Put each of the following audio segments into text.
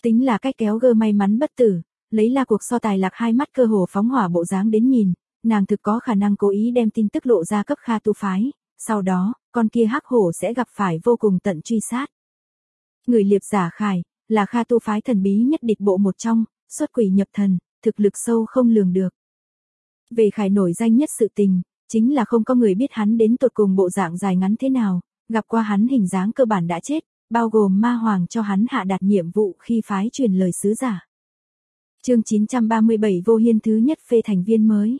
Tính là cách kéo gơ may mắn bất tử, lấy La cuộc so tài lạc hai mắt cơ hồ phóng hỏa bộ dáng đến nhìn, nàng thực có khả năng cố ý đem tin tức lộ ra cấp Kha Tu phái, sau đó, con kia hắc hổ sẽ gặp phải vô cùng tận truy sát. Người liệp giả Khải, là Kha Tu phái thần bí nhất địch bộ một trong, xuất quỷ nhập thần, thực lực sâu không lường được. Về Khải nổi danh nhất sự tình, chính là không có người biết hắn đến tột cùng bộ dạng dài ngắn thế nào, gặp qua hắn hình dáng cơ bản đã chết, bao gồm ma hoàng cho hắn hạ đạt nhiệm vụ khi phái truyền lời sứ giả. Chương 937 Vô Hiên thứ nhất phê thành viên mới.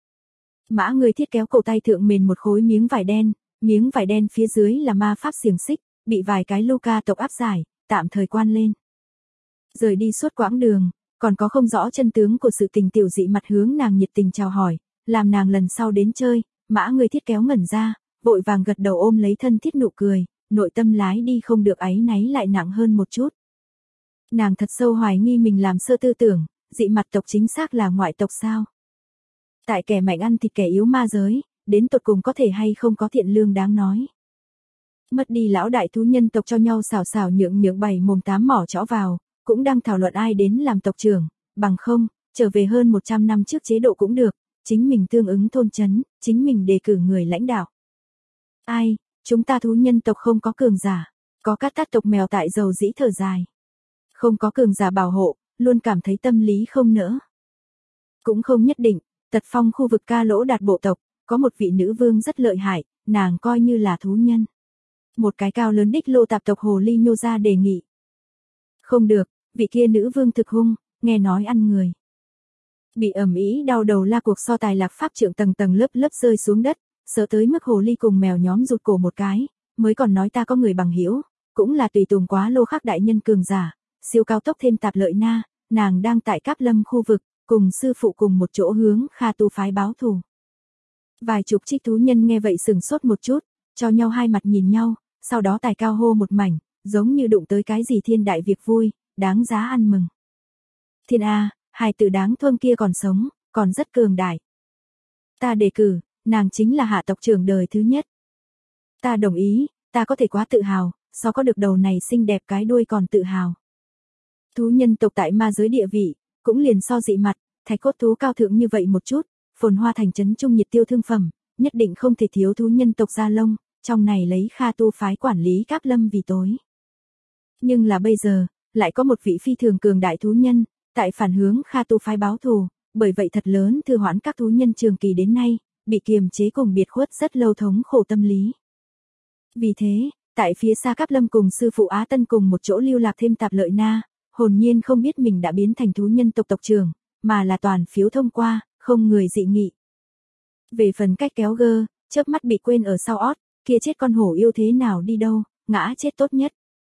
Mã người thiết kéo cổ tay thượng mền một khối miếng vải đen phía dưới là ma pháp xiềng xích, bị vài cái Luca tộc áp giải, tạm thời quan lên. Rời đi suốt quãng đường, còn có không rõ chân tướng của sự tình tiểu dị mặt hướng nàng nhiệt tình chào hỏi, làm nàng lần sau đến chơi, mã người thiết kéo ngẩn ra, vội vàng gật đầu ôm lấy thân thiết nụ cười, nội tâm lái đi không được áy náy lại nặng hơn một chút. Nàng thật sâu hoài nghi mình làm sơ tư tưởng, dị mặt tộc chính xác là ngoại tộc sao? Tại kẻ mạnh ăn thịt kẻ yếu ma giới, đến tột cùng có thể hay không có thiện lương đáng nói. Mất đi lão đại thú nhân tộc cho nhau xào xào nhượng bày mồm tám mỏ chõ vào, cũng đang thảo luận ai đến làm tộc trưởng, bằng không, trở về hơn 100 năm trước chế độ cũng được, chính mình tương ứng thôn trấn, chính mình đề cử người lãnh đạo. Ai, chúng ta thú nhân tộc không có cường giả, có các tát tộc mèo tại dầu dĩ thở dài. Không có cường giả bảo hộ, luôn cảm thấy tâm lý không nỡ. Cũng không nhất định, Tật Phong khu vực Ca Lỗ Đạt bộ tộc, có một vị nữ vương rất lợi hại, nàng coi như là thú nhân. Một cái cao lớn đích lô tạp tộc hồ ly nhô ra đề nghị. Không được, vị kia nữ vương thực hung, nghe nói ăn người. Bị ẩm ý đau đầu La cuộc so tài lạc pháp trượng tầng lớp rơi xuống đất, sợ tới mức hồ ly cùng mèo nhóm rụt cổ một cái, mới còn nói ta có người bằng hữu, cũng là tùy tùng quá lô khác đại nhân cường giả, siêu cao tốc thêm tạp lợi na, nàng đang tại Cáp Lâm khu vực, cùng sư phụ cùng một chỗ hướng Kha Tu phái báo thù. Vài chục trích thú nhân nghe vậy sừng sốt một chút, cho nhau hai mặt nhìn nhau, sau đó tài cao hô một mảnh, giống như đụng tới cái gì thiên đại việc vui, đáng giá ăn mừng. Thiên A, hài tử đáng thương kia còn sống, còn rất cường đại. Ta đề cử, nàng chính là hạ tộc trưởng đời thứ nhất. Ta đồng ý, ta có thể quá tự hào, so có được đầu này xinh đẹp cái đuôi còn tự hào. Thú nhân tộc tại ma giới địa vị, cũng liền so dị mặt, thạch cốt thú cao thượng như vậy một chút, phồn hoa thành trấn trung nhiệt tiêu thương phẩm, nhất định không thể thiếu thú nhân tộc da lông, trong này lấy Kha Tu phái quản lý Cáp Lâm vì tối. Nhưng là bây giờ, lại có một vị phi thường cường đại thú nhân, tại phản hướng Kha Tu phái báo thù, bởi vậy thật lớn thư hoãn các thú nhân trường kỳ đến nay, bị kiềm chế cùng biệt khuất rất lâu thống khổ tâm lý. Vì thế, tại phía xa Cáp Lâm cùng sư phụ Á Tân cùng một chỗ lưu lạc thêm tạp lợi na, hồn nhiên không biết mình đã biến thành thú nhân tộc tộc trưởng, mà là toàn phiếu thông qua, không người dị nghị. Về phần cách kéo gơ, chớp mắt bị quên ở sau ót, kia chết con hổ yêu thế nào đi đâu, ngã chết tốt nhất.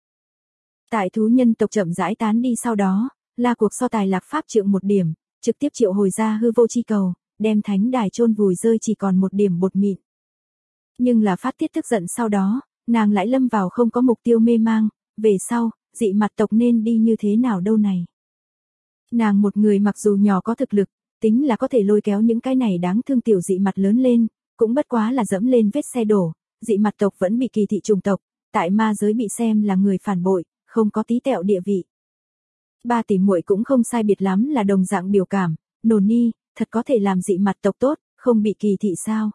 Tại thú nhân tộc chậm rãi tán đi sau đó, La cuộc so tài lạc pháp trượng một điểm, trực tiếp triệu hồi ra hư vô chi cầu, đem thánh đài chôn vùi rơi chỉ còn một điểm bột mịn. Nhưng là phát tiết tức giận sau đó, nàng lại lâm vào không có mục tiêu mê mang, về sau, dị mặt tộc nên đi như thế nào đâu này. Nàng một người mặc dù nhỏ có thực lực, tính là có thể lôi kéo những cái này đáng thương tiểu dị mặt lớn lên, cũng bất quá là dẫm lên vết xe đổ, dị mặt tộc vẫn bị kỳ thị chủng tộc, tại ma giới bị xem là người phản bội, không có tí tẹo địa vị. Ba tỷ muội cũng không sai biệt lắm là đồng dạng biểu cảm, nồn ni, thật có thể làm dị mặt tộc tốt, không bị kỳ thị sao.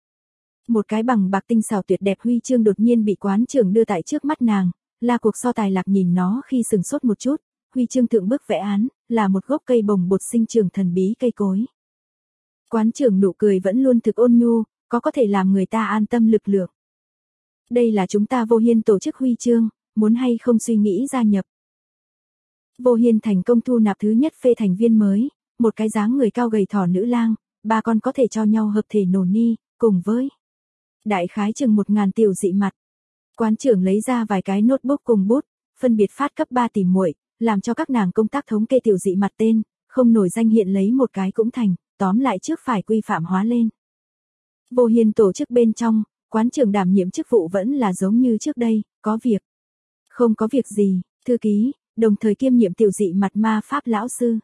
Một cái bằng bạc tinh xảo tuyệt đẹp huy chương đột nhiên bị quán trưởng đưa tại trước mắt nàng, La cuộc so tài lạc nhìn nó khi sừng sốt một chút, huy chương thượng bức vẽ án, là một gốc cây bồng bột sinh trưởng thần bí cây cối. Quán trưởng nụ cười vẫn luôn thực ôn nhu, có thể làm người ta an tâm lực lượng. Đây là chúng ta Vô Hiên tổ chức huy chương, muốn hay không suy nghĩ gia nhập. Vô Hiên thành công thu nạp thứ nhất phê thành viên mới, một cái dáng người cao gầy thỏ nữ lang, ba con có thể cho nhau hợp thể nổ ni, cùng với đại khái chừng 1000 tiểu dị mặt. Quán trưởng lấy ra vài cái notebook cùng bút, phân biệt phát cấp 3 tỷ muội, làm cho các nàng công tác thống kê tiểu dị mặt tên, không nổi danh hiện lấy một cái cũng thành, tóm lại trước phải quy phạm hóa lên. Vô Hiên tổ chức bên trong, quán trưởng đảm nhiệm chức vụ vẫn là giống như trước đây, có việc. Không có việc gì, thư ký, đồng thời kiêm nhiệm tiểu dị mặt ma pháp lão sư.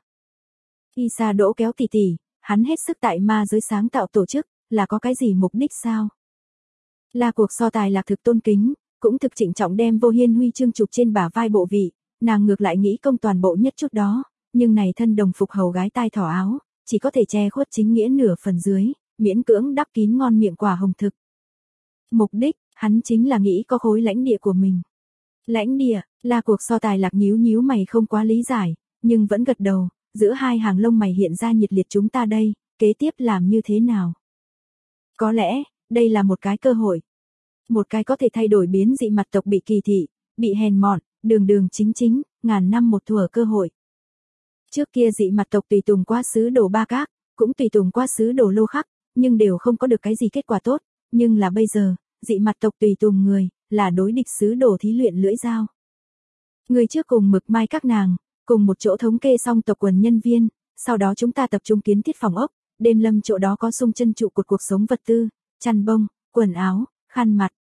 Isa đỗ kéo tỷ tỷ, hắn hết sức tại ma giới sáng tạo tổ chức, là có cái gì mục đích sao? La cuộc so tài lạc thực tôn kính, cũng thực trịnh trọng đem Vô Hiên huy chương chụp trên bả vai bộ vị, nàng ngược lại nghĩ công toàn bộ nhất chút đó, nhưng này thân đồng phục hầu gái tai thỏ áo, chỉ có thể che khuất chính nghĩa nửa phần dưới, miễn cưỡng đắp kín ngon miệng quả hồng thực. Mục đích, hắn chính là nghĩ có khối lãnh địa của mình. Lãnh địa, là cuộc so tài Lạc nhíu nhíu mày không quá lý giải, nhưng vẫn gật đầu, giữa hai hàng lông mày hiện ra nhiệt liệt chúng ta đây, kế tiếp làm như thế nào? Có lẽ, đây là một cái cơ hội. Một cái có thể thay đổi biến dị mặt tộc bị kỳ thị, bị hèn mọn, đường đường chính chính, ngàn năm một thuở cơ hội. Trước kia dị mặt tộc tùy tùng qua xứ đồ Ba Các, cũng tùy tùng qua xứ đồ Lô Khắc, nhưng đều không có được cái gì kết quả tốt, nhưng là bây giờ, dị mặt tộc tùy tùng người, là đối địch xứ đồ Thí Luyện Lưỡi Dao. Người trước cùng Mực Mai các nàng, cùng một chỗ thống kê xong tộc quần nhân viên, sau đó chúng ta tập trung kiến thiết phòng ốc, đêm lâm chỗ đó có sung chân trụ cột cuộc sống vật tư, chăn bông, quần áo, khăn mặt.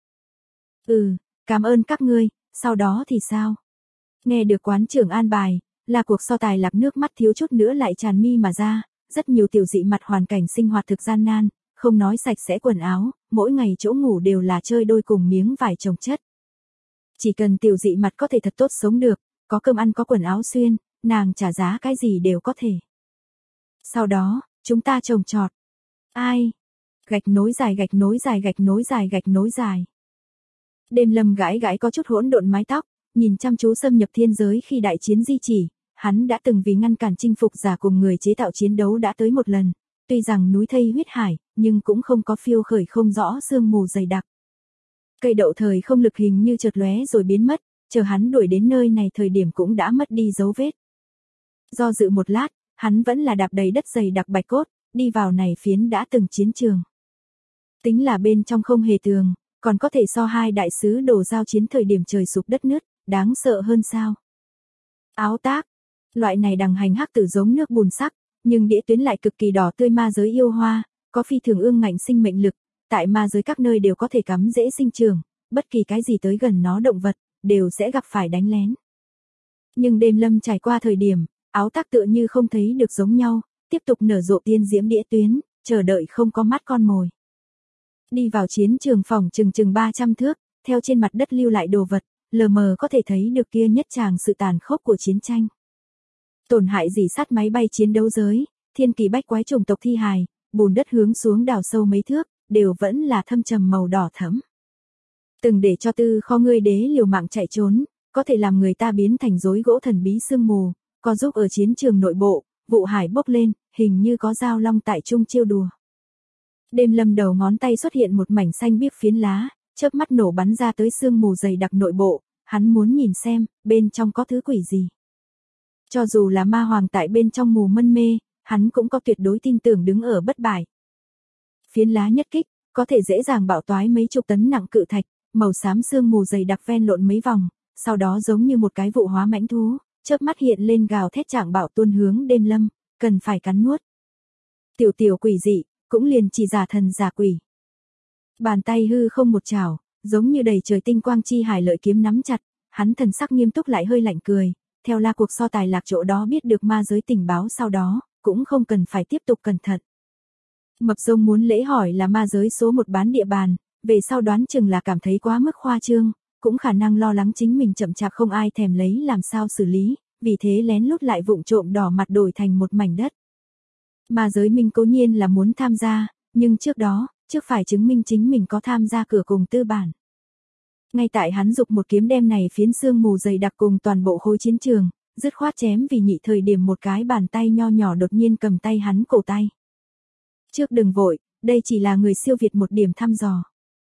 Cảm ơn các ngươi, sau đó thì sao? Nghe được quán trưởng an bài, là cuộc so tài Lạc nước mắt thiếu chút nữa lại tràn mi mà ra, rất nhiều tiểu dị mặt hoàn cảnh sinh hoạt thực gian nan, không nói sạch sẽ quần áo, mỗi ngày chỗ ngủ đều là chơi đôi cùng miếng vải chồng chất. Chỉ cần tiểu dị mặt có thể thật tốt sống được, có cơm ăn có quần áo xuyên, nàng trả giá cái gì đều có thể. Sau đó, chúng ta trồng trọt. Ai? Gạch nối dài gạch nối dài gạch nối dài gạch nối dài. Đêm lâm gãi gãi có chút hỗn độn mái tóc, nhìn chăm chú xâm nhập thiên giới khi đại chiến di chỉ, hắn đã từng vì ngăn cản chinh phục giả cùng người chế tạo chiến đấu đã tới một lần, tuy rằng núi thây huyết hải, nhưng cũng không có phiêu khởi không rõ sương mù dày đặc. Cây đậu thời không lực hình như chợt lóe rồi biến mất, chờ hắn đuổi đến nơi này thời điểm cũng đã mất đi dấu vết. Do dự một lát, hắn vẫn là đạp đầy đất dày đặc bạch cốt, đi vào này phiến đã từng chiến trường. Tính là bên trong không hề tường, còn có thể so hai đại sứ đồ giao chiến thời điểm trời sụp đất nứt, đáng sợ hơn sao. Áo tác, loại này đằng hành hắc tử giống nước bùn sắc, nhưng đĩa tuyến lại cực kỳ đỏ tươi ma giới yêu hoa, có phi thường ương ngạnh sinh mệnh lực, tại ma giới các nơi đều có thể cắm dễ sinh trường, bất kỳ cái gì tới gần nó động vật, đều sẽ gặp phải đánh lén. Nhưng đêm lâm trải qua thời điểm, áo tác tựa như không thấy được giống nhau, tiếp tục nở rộ tiên diễm đĩa tuyến, chờ đợi không có mắt con mồi. Đi vào chiến trường phòng chừng 300 thước, theo trên mặt đất lưu lại đồ vật, lờ mờ có thể thấy được kia nhất tràng sự tàn khốc của chiến tranh. Tổn hại rỉ sắt máy bay chiến đấu giới, thiên kỳ bách quái chủng tộc thi hài, bùn đất hướng xuống đào sâu mấy thước, đều vẫn là thâm trầm màu đỏ thẫm. Từng để cho tư kho ngươi đế liều mạng chạy trốn, có thể làm người ta biến thành rối gỗ thần bí sương mù, có giúp ở chiến trường nội bộ, vụ hải bốc lên, hình như có dao long tại trung chiêu đùa. Đêm lâm đầu ngón tay xuất hiện một mảnh xanh biếc phiến lá, chớp mắt nổ bắn ra tới sương mù dày đặc nội bộ, hắn muốn nhìn xem, bên trong có thứ quỷ gì. Cho dù là ma hoàng tại bên trong mù mân mê, hắn cũng có tuyệt đối tin tưởng đứng ở bất bại. Phiến lá nhất kích, có thể dễ dàng bạo toái mấy chục tấn nặng cự thạch, màu xám sương mù dày đặc ven lộn mấy vòng, sau đó giống như một cái vụ hóa mãnh thú, chớp mắt hiện lên gào thét trạng bạo tuôn hướng đêm lâm, cần phải cắn nuốt. Tiểu quỷ dị, cũng liền chỉ giả thần giả quỷ. Bàn tay hư không một chảo, giống như đầy trời tinh quang chi hải lợi kiếm nắm chặt, hắn thần sắc nghiêm túc lại hơi lạnh cười, theo la cuộc so tài Lạc chỗ đó biết được ma giới tình báo sau đó, cũng không cần phải tiếp tục cẩn thận. Mập rông muốn lễ hỏi là ma giới số một bán địa bàn, về sau đoán chừng là cảm thấy quá mức khoa trương, cũng khả năng lo lắng chính mình chậm chạp không ai thèm lấy làm sao xử lý, vì thế lén lút lại vụng trộm đỏ mặt đổi thành một mảnh đất. Ma giới minh cố nhiên là muốn tham gia, nhưng trước phải chứng minh chính mình có tham gia cửa cùng tư bản. Ngay tại hắn dục một kiếm đem này phiến sương mù dày đặc cùng toàn bộ khối chiến trường, dứt khoát chém vì nhị thời điểm một cái bàn tay nho nhỏ đột nhiên cầm tay hắn cổ tay. Trước đừng vội, đây chỉ là người siêu việt một điểm thăm dò.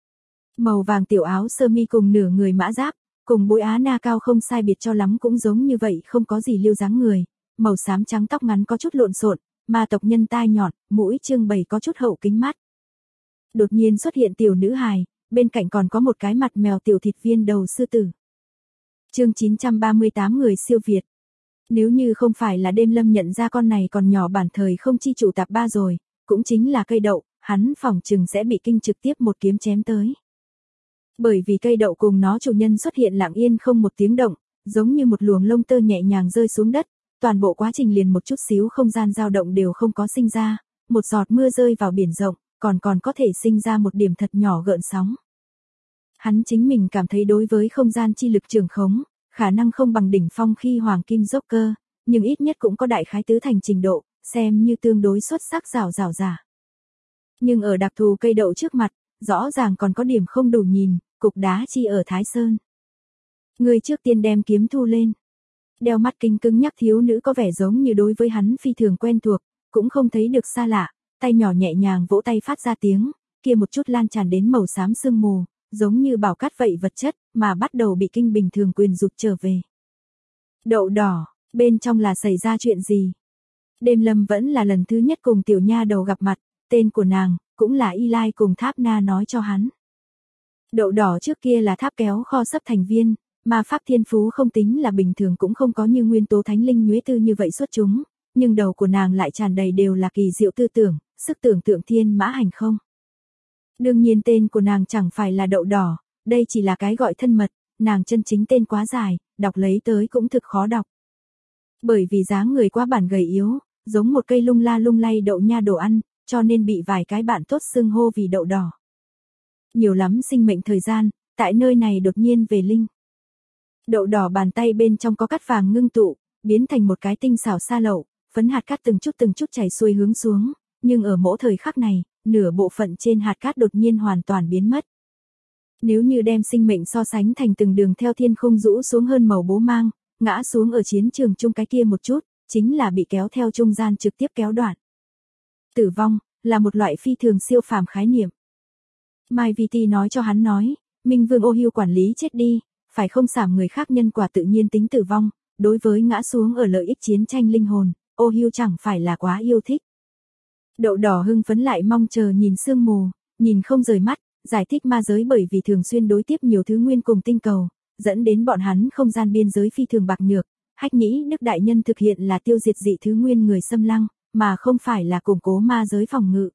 Màu vàng tiểu áo sơ mi cùng nửa người mã giáp, cùng bối á na cao không sai biệt cho lắm cũng giống như vậy không có gì lưu dáng người, màu xám trắng tóc ngắn có chút lộn xộn, ma tộc nhân tai nhọn, mũi trương bày có chút hậu kính mắt. Đột nhiên xuất hiện tiểu nữ hài, bên cạnh còn có một cái mặt mèo tiểu thịt viên đầu sư tử. Chương 938 người siêu việt. Nếu như không phải là đêm lâm nhận ra con này còn nhỏ bản thời không chi chủ tạp ba rồi, cũng chính là cây đậu, hắn phỏng chừng sẽ bị kinh trực tiếp một kiếm chém tới. Bởi vì cây đậu cùng nó chủ nhân xuất hiện lặng yên không một tiếng động, giống như một luồng lông tơ nhẹ nhàng rơi xuống đất, toàn bộ quá trình liền một chút xíu không gian dao động đều không có sinh ra, một giọt mưa rơi vào biển rộng, còn có thể sinh ra một điểm thật nhỏ gợn sóng. Hắn chính mình cảm thấy đối với không gian chi lực trường khống, khả năng không bằng đỉnh phong khi Hoàng Kim Joker, nhưng ít nhất cũng có đại khái tứ thành trình độ, xem như tương đối xuất sắc rào giả. Nhưng ở đặc thù cây đậu trước mặt, rõ ràng còn có điểm không đủ nhìn, cục đá chi ở Thái Sơn. Người trước tiên đem kiếm thu lên. Đeo mắt kính cứng nhắc thiếu nữ có vẻ giống như đối với hắn phi thường quen thuộc, cũng không thấy được xa lạ, tay nhỏ nhẹ nhàng vỗ tay phát ra tiếng, kia một chút lan tràn đến màu xám sương mù, giống như bảo cát vậy vật chất, mà bắt đầu bị kinh bình thường quyền rụt trở về. Đậu đỏ, bên trong là xảy ra chuyện gì? Đêm Lâm vẫn là lần thứ nhất cùng tiểu nha đầu gặp mặt, tên của nàng, cũng là Y Lai cùng Tháp Na nói cho hắn. Đậu đỏ trước kia là tháp kéo kho sấp thành viên, mà pháp thiên phú không tính là bình thường cũng không có như nguyên tố thánh linh nhuế tư như vậy xuất chúng, nhưng đầu của nàng lại tràn đầy đều là kỳ diệu tư tưởng, sức tưởng tượng thiên mã hành không. Đương nhiên tên của nàng chẳng phải là đậu đỏ, đây chỉ là cái gọi thân mật, nàng chân chính tên quá dài, đọc lấy tới cũng thực khó đọc. Bởi vì dáng người quá bản gầy yếu, giống một cây lung la lung lay đậu nha đồ ăn, cho nên bị vài cái bạn tốt xưng hô vì đậu đỏ. Nhiều lắm sinh mệnh thời gian, tại nơi này đột nhiên về linh. Đậu đỏ bàn tay bên trong có cát vàng ngưng tụ, biến thành một cái tinh xảo sa lậu, phấn hạt cát từng chút chảy xuôi hướng xuống, nhưng ở mỗi thời khắc này, nửa bộ phận trên hạt cát đột nhiên hoàn toàn biến mất. Nếu như đem sinh mệnh so sánh thành từng đường theo thiên khung rũ xuống hơn màu bố mang, ngã xuống ở chiến trường chung cái kia một chút, chính là bị kéo theo trung gian trực tiếp kéo đoạn. Tử vong, là một loại phi thường siêu phàm khái niệm. Mai VT nói cho hắn nói, Minh Vương Ô Hưu quản lý chết đi, phải không giảm người khác nhân quả tự nhiên tính tử vong, đối với ngã xuống ở lợi ích chiến tranh linh hồn, Ô Hưu chẳng phải là quá yêu thích. Đậu đỏ hưng phấn lại mong chờ nhìn sương mù, nhìn không rời mắt, giải thích ma giới bởi vì thường xuyên đối tiếp nhiều thứ nguyên cùng tinh cầu, dẫn đến bọn hắn không gian biên giới phi thường bạc nhược, Hách nghĩ Đức Đại Nhân thực hiện là tiêu diệt dị thứ nguyên người xâm lăng, mà không phải là củng cố ma giới phòng ngự.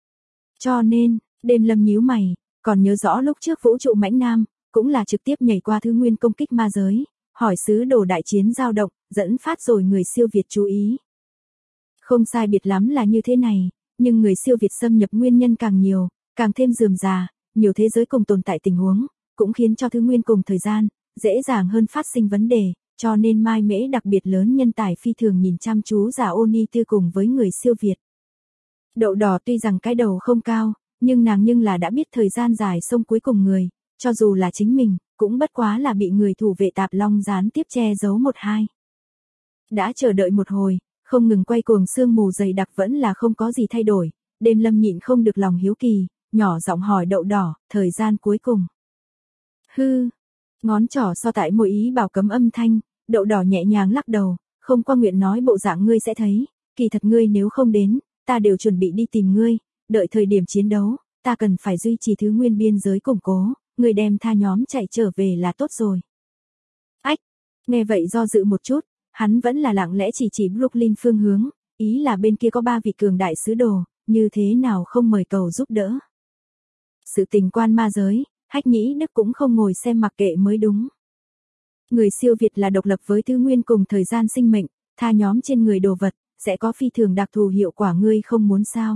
Cho nên, Đêm Lâm nhíu mày, còn nhớ rõ lúc trước vũ trụ mãnh nam, cũng là trực tiếp nhảy qua thứ nguyên công kích ma giới, hỏi sứ đồ đại chiến dao động, dẫn phát rồi người siêu Việt chú ý. Không sai biệt lắm là như thế này, nhưng người siêu Việt xâm nhập nguyên nhân càng nhiều, càng thêm rườm rà, nhiều thế giới cùng tồn tại tình huống, cũng khiến cho thứ nguyên cùng thời gian, dễ dàng hơn phát sinh vấn đề, cho nên Mai Mễ đặc biệt lớn nhân tài phi thường nhìn chăm chú giả Oni Tư cùng với người siêu Việt. Đậu đỏ tuy rằng cái đầu không cao, nhưng nàng là đã biết thời gian dài sông cuối cùng người, cho dù là chính mình, cũng bất quá là bị người thủ vệ tạp long gián tiếp che giấu một hai. Đã chờ đợi một hồi, không ngừng quay cuồng sương mù dày đặc vẫn là không có gì thay đổi, Đêm Lâm nhịn không được lòng hiếu kỳ, nhỏ giọng hỏi đậu đỏ, thời gian cuối cùng. Hư, ngón trỏ so tại môi ý bảo cấm âm thanh, đậu đỏ nhẹ nhàng lắc đầu, không qua nguyện nói bộ dạng ngươi sẽ thấy, kỳ thật ngươi nếu không đến, ta đều chuẩn bị đi tìm ngươi, đợi thời điểm chiến đấu, ta cần phải duy trì thứ nguyên biên giới củng cố, ngươi đem tha nhóm chạy trở về là tốt rồi. Ách, nghe vậy do dự một chút, hắn vẫn là lặng lẽ chỉ Brooklyn phương hướng, ý là bên kia có 3 vị cường đại sứ đồ, như thế nào không mời cầu giúp đỡ. Sự tình quan ma giới, Hách Nhĩ Đức cũng không ngồi xem mặc kệ mới đúng. Người siêu Việt là độc lập với thứ nguyên cùng thời gian sinh mệnh, tha nhóm trên người đồ vật, sẽ có phi thường đặc thù hiệu quả ngươi không muốn sao.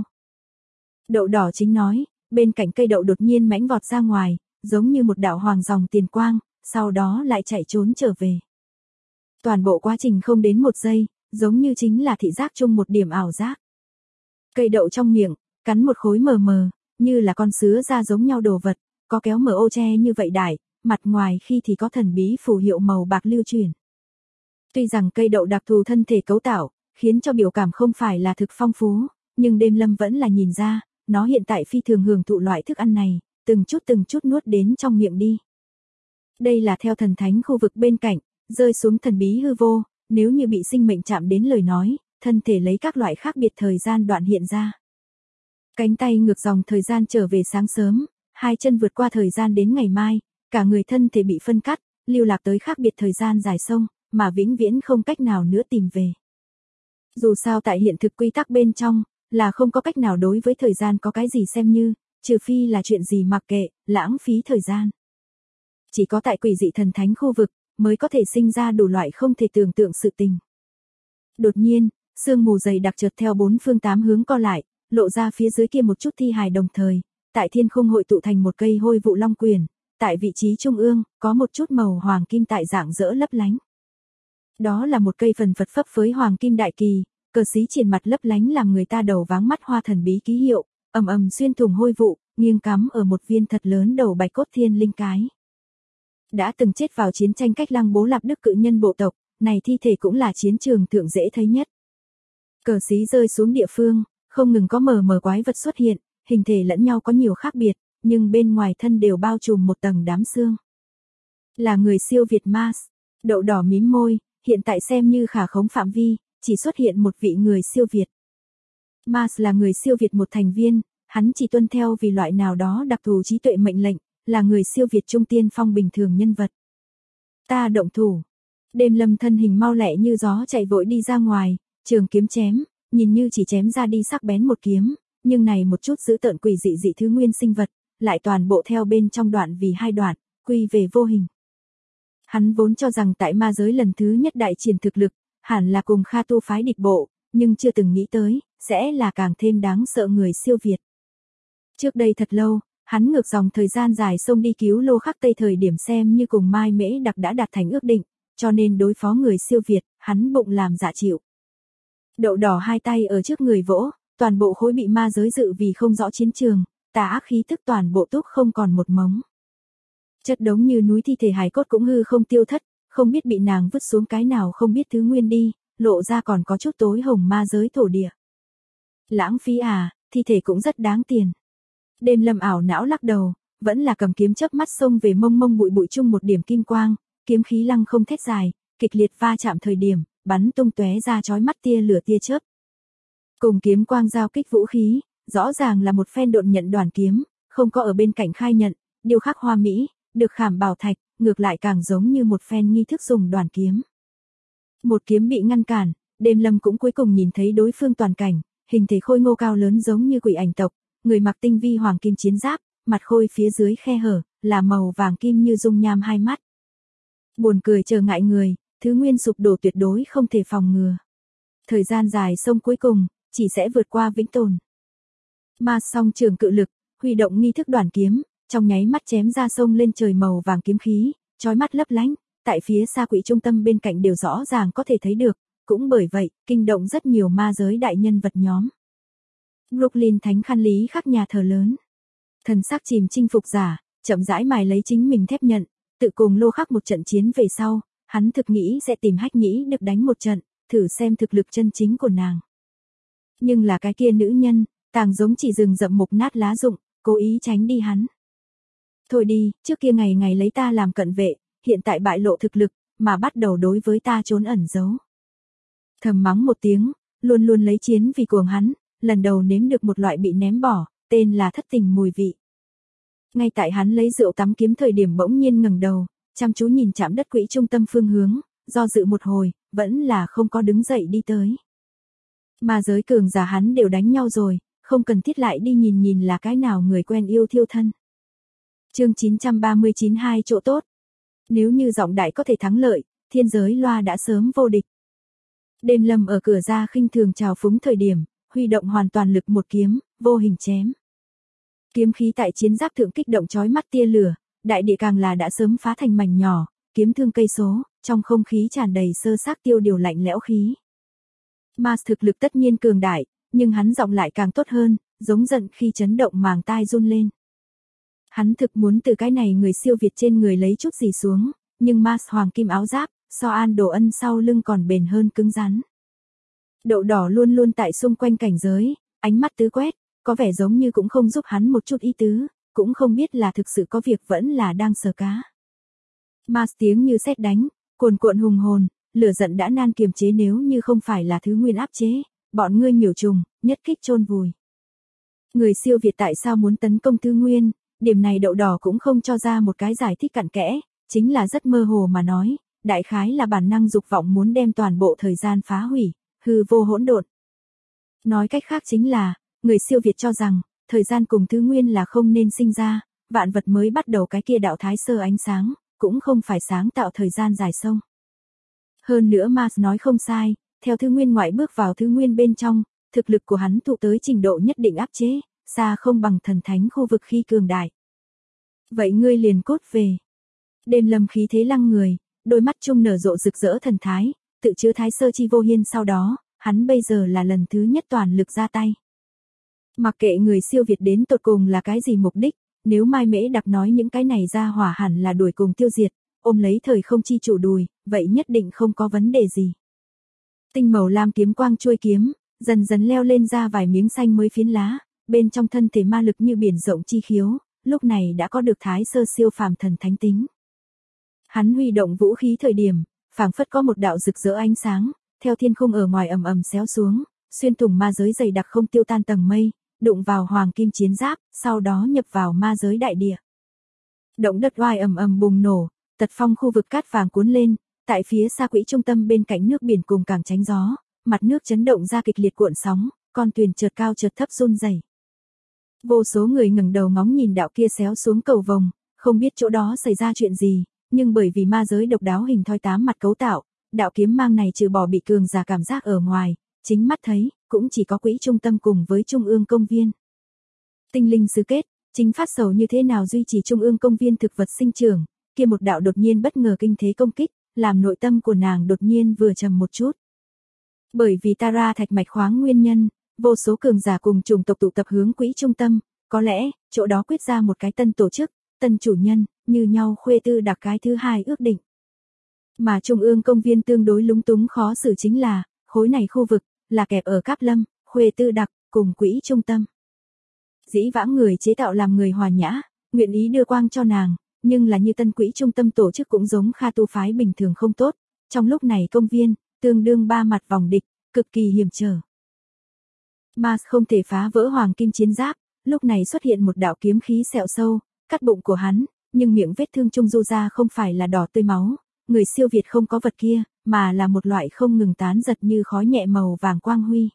Đậu đỏ chính nói, bên cạnh cây đậu đột nhiên mãnh vọt ra ngoài, giống như một đạo hoàng dòng tiền quang, sau đó lại chạy trốn trở về. Toàn bộ quá trình không đến 1 giây, giống như chính là thị giác chung một điểm ảo giác. Cây đậu trong miệng, cắn một khối mờ mờ, như là con sứa ra giống nhau đồ vật, có kéo mở ô che như vậy đại, mặt ngoài khi thì có thần bí phù hiệu màu bạc lưu truyền. Tuy rằng cây đậu đặc thù thân thể cấu tạo, khiến cho biểu cảm không phải là thực phong phú, nhưng Đêm Lâm vẫn là nhìn ra, nó hiện tại phi thường hưởng thụ loại thức ăn này, từng chút nuốt đến trong miệng đi. Đây là theo thần thánh khu vực bên cạnh, rơi xuống thần bí hư vô, nếu như bị sinh mệnh chạm đến lời nói, thân thể lấy các loại khác biệt thời gian đoạn hiện ra. Cánh tay ngược dòng thời gian trở về sáng sớm, 2 chân vượt qua thời gian đến ngày mai, cả người thân thể bị phân cắt, lưu lạc tới khác biệt thời gian dài sông, mà vĩnh viễn không cách nào nữa tìm về. Dù sao tại hiện thực quy tắc bên trong, là không có cách nào đối với thời gian có cái gì xem như, trừ phi là chuyện gì mặc kệ, lãng phí thời gian. Chỉ có tại quỷ dị thần thánh khu vực, mới có thể sinh ra đủ loại không thể tưởng tượng sự tình. Đột nhiên, sương mù dày đặc chợt theo 4 phương 8 hướng co lại, lộ ra phía dưới kia một chút thi hài đồng thời, tại thiên khung hội tụ thành một cây hôi vụ long quyền, tại vị trí trung ương, có một chút màu hoàng kim tại dạng dỡ lấp lánh. Đó là một cây phần phật phấp với hoàng kim đại kỳ, cờ xí triển mặt lấp lánh làm người ta đầu váng mắt hoa thần bí ký hiệu, ầm ầm xuyên thủng hôi vụ, nghiêng cắm ở một viên thật lớn đầu bạch cốt thiên linh cái. Đã từng chết vào chiến tranh cách Lăng Bố Lạp Đức cự nhân bộ tộc, này thi thể cũng là chiến trường thượng dễ thấy nhất. Cờ xí rơi xuống địa phương, không ngừng có mờ quái vật xuất hiện, hình thể lẫn nhau có nhiều khác biệt, nhưng bên ngoài thân đều bao trùm một tầng đám xương. Là người siêu Việt Mars. Đậu đỏ mím môi, hiện tại xem như khả khống phạm vi, chỉ xuất hiện một vị người siêu Việt. Mars là người siêu Việt một thành viên, hắn chỉ tuân theo vì loại nào đó đặc thù trí tuệ mệnh lệnh, là người siêu Việt trung tiên phong bình thường nhân vật. Ta động thủ. Đêm Lâm thân hình mau lẹ như gió chạy vội đi ra ngoài, trường kiếm chém, nhìn như chỉ chém ra đi sắc bén một kiếm, nhưng này một chút giữ tợn quỷ dị dị thứ nguyên sinh vật, lại toàn bộ theo bên trong đoạn vì hai đoạn, quy về vô hình. Hắn vốn cho rằng tại ma giới lần thứ nhất đại triển thực lực, hẳn là cùng Kha Tu phái địch bộ, nhưng chưa từng nghĩ tới, sẽ là càng thêm đáng sợ người siêu Việt. Trước đây thật lâu, hắn ngược dòng thời gian dài sông đi cứu Lô Khắc Tây thời điểm xem như cùng Mai Mễ Đặc đã đạt thành ước định, cho nên đối phó người siêu Việt, hắn bụng làm dạ chịu. Đậu đỏ hai tay ở trước người vỗ, toàn bộ khối bị ma giới dự vì không rõ chiến trường, tà ác khí tức toàn bộ túc không còn một mống. Chất đống như núi thi thể hài cốt cũng hư không tiêu thất, không biết bị nàng vứt xuống cái nào không biết thứ nguyên đi, lộ ra còn có chút tối hồng ma giới thổ địa. Lãng phí à, thi thể cũng rất đáng tiền. Đêm Lâm ảo não lắc đầu, vẫn là cầm kiếm chớp mắt xông về mông mông bụi bụi chung một điểm kim quang, kiếm khí lăng không thét dài, kịch liệt va chạm thời điểm, bắn tung tóe ra chói mắt tia lửa tia chớp. Cùng kiếm quang giao kích vũ khí, rõ ràng là một phen độn nhận đoàn kiếm, không có ở bên cạnh khai nhận, điêu khắc hoa mỹ, được khảm bảo thạch, ngược lại càng giống như một phen nghi thức dùng đoàn kiếm. Một kiếm bị ngăn cản, Đêm Lâm cũng cuối cùng nhìn thấy đối phương toàn cảnh, hình thể khôi ngô cao lớn giống như quỷ ảnh tộc, người mặc tinh vi hoàng kim chiến giáp, mặt khôi phía dưới khe hở, là màu vàng kim như dung nham hai mắt. Buồn cười chờ ngại người, thứ nguyên sụp đổ tuyệt đối không thể phòng ngừa. Thời gian dài sông cuối cùng, chỉ sẽ vượt qua vĩnh tồn. Ma song trường cự lực, huy động nghi thức đoàn kiếm, trong nháy mắt chém ra sông lên trời màu vàng kiếm khí, chói mắt lấp lánh, tại phía xa quỹ trung tâm bên cạnh đều rõ ràng có thể thấy được, cũng bởi vậy, kinh động rất nhiều ma giới đại nhân vật nhóm. Brooklyn Thánh Khăn Lý khắc nhà thờ lớn. Thần sắc chìm chinh phục giả, chậm rãi mài lấy chính mình thép nhận, tự cùng Lô Khắc một trận chiến về sau, hắn thực nghĩ sẽ tìm Hách Nhĩ được đánh một trận, thử xem thực lực chân chính của nàng. Nhưng là cái kia nữ nhân, tàng giống chỉ rừng rậm mục nát lá rụng, cố ý tránh đi hắn. Thôi đi, trước kia ngày ngày lấy ta làm cận vệ, hiện tại bại lộ thực lực, mà bắt đầu đối với ta trốn ẩn giấu. Thầm mắng một tiếng, luôn luôn lấy chiến vì cuồng hắn, lần đầu nếm được một loại bị ném bỏ, tên là thất tình mùi vị. Ngay tại hắn lấy rượu tắm kiếm thời điểm bỗng nhiên ngẩng đầu, chăm chú nhìn chạm đất quỹ trung tâm phương hướng, do dự một hồi, vẫn là không có đứng dậy đi tới. Mà giới cường giả hắn đều đánh nhau rồi, không cần thiết lại đi nhìn nhìn là cái nào người quen yêu thiêu thân. Chương 939 hai chỗ tốt. Nếu như giọng đại có thể thắng lợi, thiên giới loa đã sớm vô địch. Đêm Lâm ở cửa ra khinh thường chào phúng thời điểm, huy động hoàn toàn lực một kiếm, vô hình chém. Kiếm khí tại chiến giáp thượng kích động chói mắt tia lửa, đại địa càng là đã sớm phá thành mảnh nhỏ, kiếm thương cây số, trong không khí tràn đầy sơ xác tiêu điều lạnh lẽo khí. Mars thực lực tất nhiên cường đại, nhưng hắn giọng lại càng tốt hơn, giống giận khi chấn động màng tai run lên. Hắn thực muốn từ cái này người siêu Việt trên người lấy chút gì xuống, nhưng Mars hoàng kim áo giáp, so An Đồ Ân sau lưng còn bền hơn cứng rắn. Đậu đỏ luôn luôn tại xung quanh cảnh giới, ánh mắt tứ quét, có vẻ giống như cũng không giúp hắn một chút ý tứ, cũng không biết là thực sự có việc vẫn là đang sờ cá. Mars tiếng như sét đánh, cuồn cuộn hùng hồn, lửa giận đã nan kiềm chế nếu như không phải là thứ nguyên áp chế, bọn ngươi miểu trùng, nhất kích chôn vùi. Người siêu Việt tại sao muốn tấn công thứ nguyên, điểm này đậu đỏ cũng không cho ra một cái giải thích cặn kẽ, chính là rất mơ hồ mà nói, đại khái là bản năng dục vọng muốn đem toàn bộ thời gian phá hủy, hư vô hỗn độn. Nói cách khác chính là, người siêu Việt cho rằng, thời gian cùng thứ nguyên là không nên sinh ra, vạn vật mới bắt đầu cái kia đạo thái sơ ánh sáng, cũng không phải sáng tạo thời gian dài sông. Hơn nữa Mars nói không sai, theo thứ nguyên ngoại bước vào thứ nguyên bên trong, thực lực của hắn tụ tới trình độ nhất định áp chế, xa không bằng thần thánh khu vực khi cường đại. Vậy ngươi liền cút về. Đêm Lâm khí thế lăng người, đôi mắt trung nở rộ rực rỡ thần thái, tự chứa thái sơ chi vô hiên, sau đó, hắn bây giờ là lần thứ nhất toàn lực ra tay. Mặc kệ người siêu việt đến tột cùng là cái gì mục đích, nếu Mai Mễ Đặc nói những cái này ra hỏa hẳn là đuổi cùng tiêu diệt, ôm lấy thời không chi chủ đùi, vậy nhất định không có vấn đề gì. Tinh màu lam kiếm quang chuôi kiếm, dần dần leo lên ra vài miếng xanh mới phiến lá, bên trong thân thể ma lực như biển rộng chi khiếu, lúc này đã có được thái sơ siêu phàm thần thánh tính. Hắn huy động vũ khí thời điểm, phảng phất có một đạo rực rỡ ánh sáng, theo thiên khung ở ngoài ầm ầm xéo xuống, xuyên thủng ma giới dày đặc không tiêu tan tầng mây, đụng vào hoàng kim chiến giáp, sau đó nhập vào ma giới đại địa. Động đất oai ầm ầm bùng nổ, tật phong khu vực cát vàng cuốn lên, tại phía xa quỹ trung tâm bên cạnh nước biển cùng cảng tránh gió, mặt nước chấn động ra kịch liệt cuộn sóng, con thuyền chợt cao chợt thấp run rẩy. Vô số người ngẩng đầu ngóng nhìn đạo kia xéo xuống cầu vồng, không biết chỗ đó xảy ra chuyện gì, nhưng bởi vì ma giới độc đáo hình thoi 8 mặt cấu tạo, đạo kiếm mang này trừ bỏ bị cường giả cảm giác ở ngoài, chính mắt thấy, cũng chỉ có quỹ trung tâm cùng với trung ương công viên. Tinh linh xứ kết, chính phát sầu như thế nào duy trì trung ương công viên thực vật sinh trưởng, kia một đạo đột nhiên bất ngờ kinh thế công kích, làm nội tâm của nàng đột nhiên vừa trầm một chút. Bởi vì Tara thạch mạch khoáng nguyên nhân, vô số cường giả cùng chủng tộc tụ tập hướng quỹ trung tâm, có lẽ, chỗ đó quyết ra một cái tân tổ chức, tân chủ nhân, như nhau khuê tư đặc cái thứ hai ước định. Mà trung ương công viên tương đối lúng túng khó xử chính là, khối này khu vực, là kẹp ở Cáp Lâm, khuê tư đặc, cùng quỹ trung tâm. Dĩ vãng người chế tạo làm người hòa nhã, nguyện ý đưa quang cho nàng, nhưng là như tân quỹ trung tâm tổ chức cũng giống Kha tu phái bình thường không tốt, trong lúc này công viên, tương đương ba mặt vòng địch, cực kỳ hiểm trở. Mars không thể phá vỡ hoàng kim chiến giáp, lúc này xuất hiện một đạo kiếm khí sẹo sâu, cắt bụng của hắn, nhưng miệng vết thương trung du ra không phải là đỏ tươi máu, người siêu việt không có vật kia, mà là một loại không ngừng tán giật như khói nhẹ màu vàng quang huy.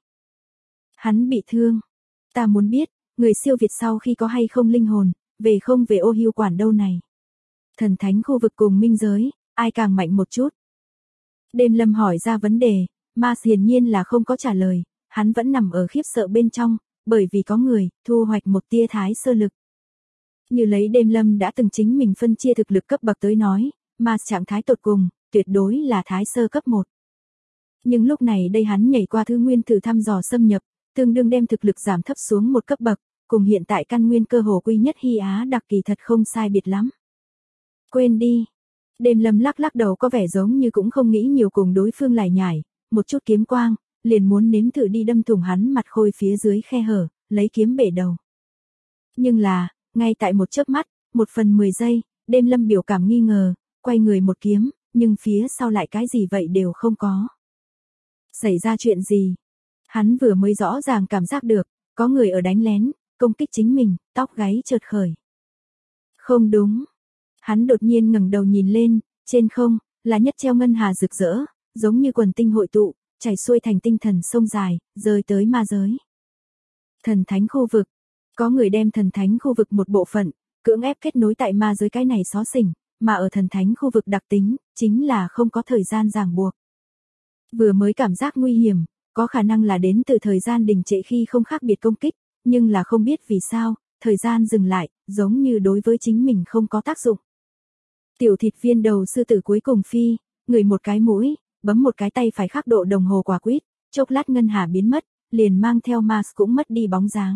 Hắn bị thương. Ta muốn biết, người siêu việt sau khi có hay không linh hồn, về không về ô hưu quản đâu này. Thần thánh khu vực cùng minh giới, ai càng mạnh một chút. Đêm Lâm hỏi ra vấn đề, Mars hiển nhiên là không có trả lời, hắn vẫn nằm ở khiếp sợ bên trong, bởi vì có người, thu hoạch một tia thái sơ lực. Như lấy Đêm Lâm đã từng chính mình phân chia thực lực cấp bậc tới nói, Mars trạng thái tột cùng, tuyệt đối là thái sơ cấp 1. Nhưng lúc này đây hắn nhảy qua thứ nguyên thử thăm dò xâm nhập, tương đương đem thực lực giảm thấp xuống một cấp bậc, cùng hiện tại căn nguyên cơ hồ quy nhất hy á đặc kỳ thật không sai biệt lắm. Quên đi. Đêm Lâm lắc lắc đầu có vẻ giống như cũng không nghĩ nhiều cùng đối phương lải nhải, một chút kiếm quang, liền muốn nếm thử đi đâm thủng hắn mặt khôi phía dưới khe hở, lấy kiếm bể đầu. Nhưng là, ngay tại một chớp mắt, 1/10 giây, Đêm Lâm biểu cảm nghi ngờ, quay người một kiếm, nhưng phía sau lại cái gì vậy đều không có. Xảy ra chuyện gì? Hắn vừa mới rõ ràng cảm giác được, có người ở đánh lén, công kích chính mình, tóc gáy chợt khởi. Không đúng. Hắn đột nhiên ngẩng đầu nhìn lên, trên không, là nhất treo ngân hà rực rỡ, giống như quần tinh hội tụ, chảy xuôi thành tinh thần sông dài, rơi tới ma giới. Thần thánh khu vực. Có người đem thần thánh khu vực một bộ phận, cưỡng ép kết nối tại ma giới cái này xó xỉnh, mà ở thần thánh khu vực đặc tính, chính là không có thời gian ràng buộc. Vừa mới cảm giác nguy hiểm, có khả năng là đến từ thời gian đình trệ khi không khác biệt công kích, nhưng là không biết vì sao, thời gian dừng lại, giống như đối với chính mình không có tác dụng. Tiểu thịt viên đầu sư tử cuối cùng phi, ngửi một cái mũi, bấm một cái tay phải khắc độ đồng hồ quả quýt, chốc lát ngân hà biến mất, liền mang theo Mars cũng mất đi bóng dáng.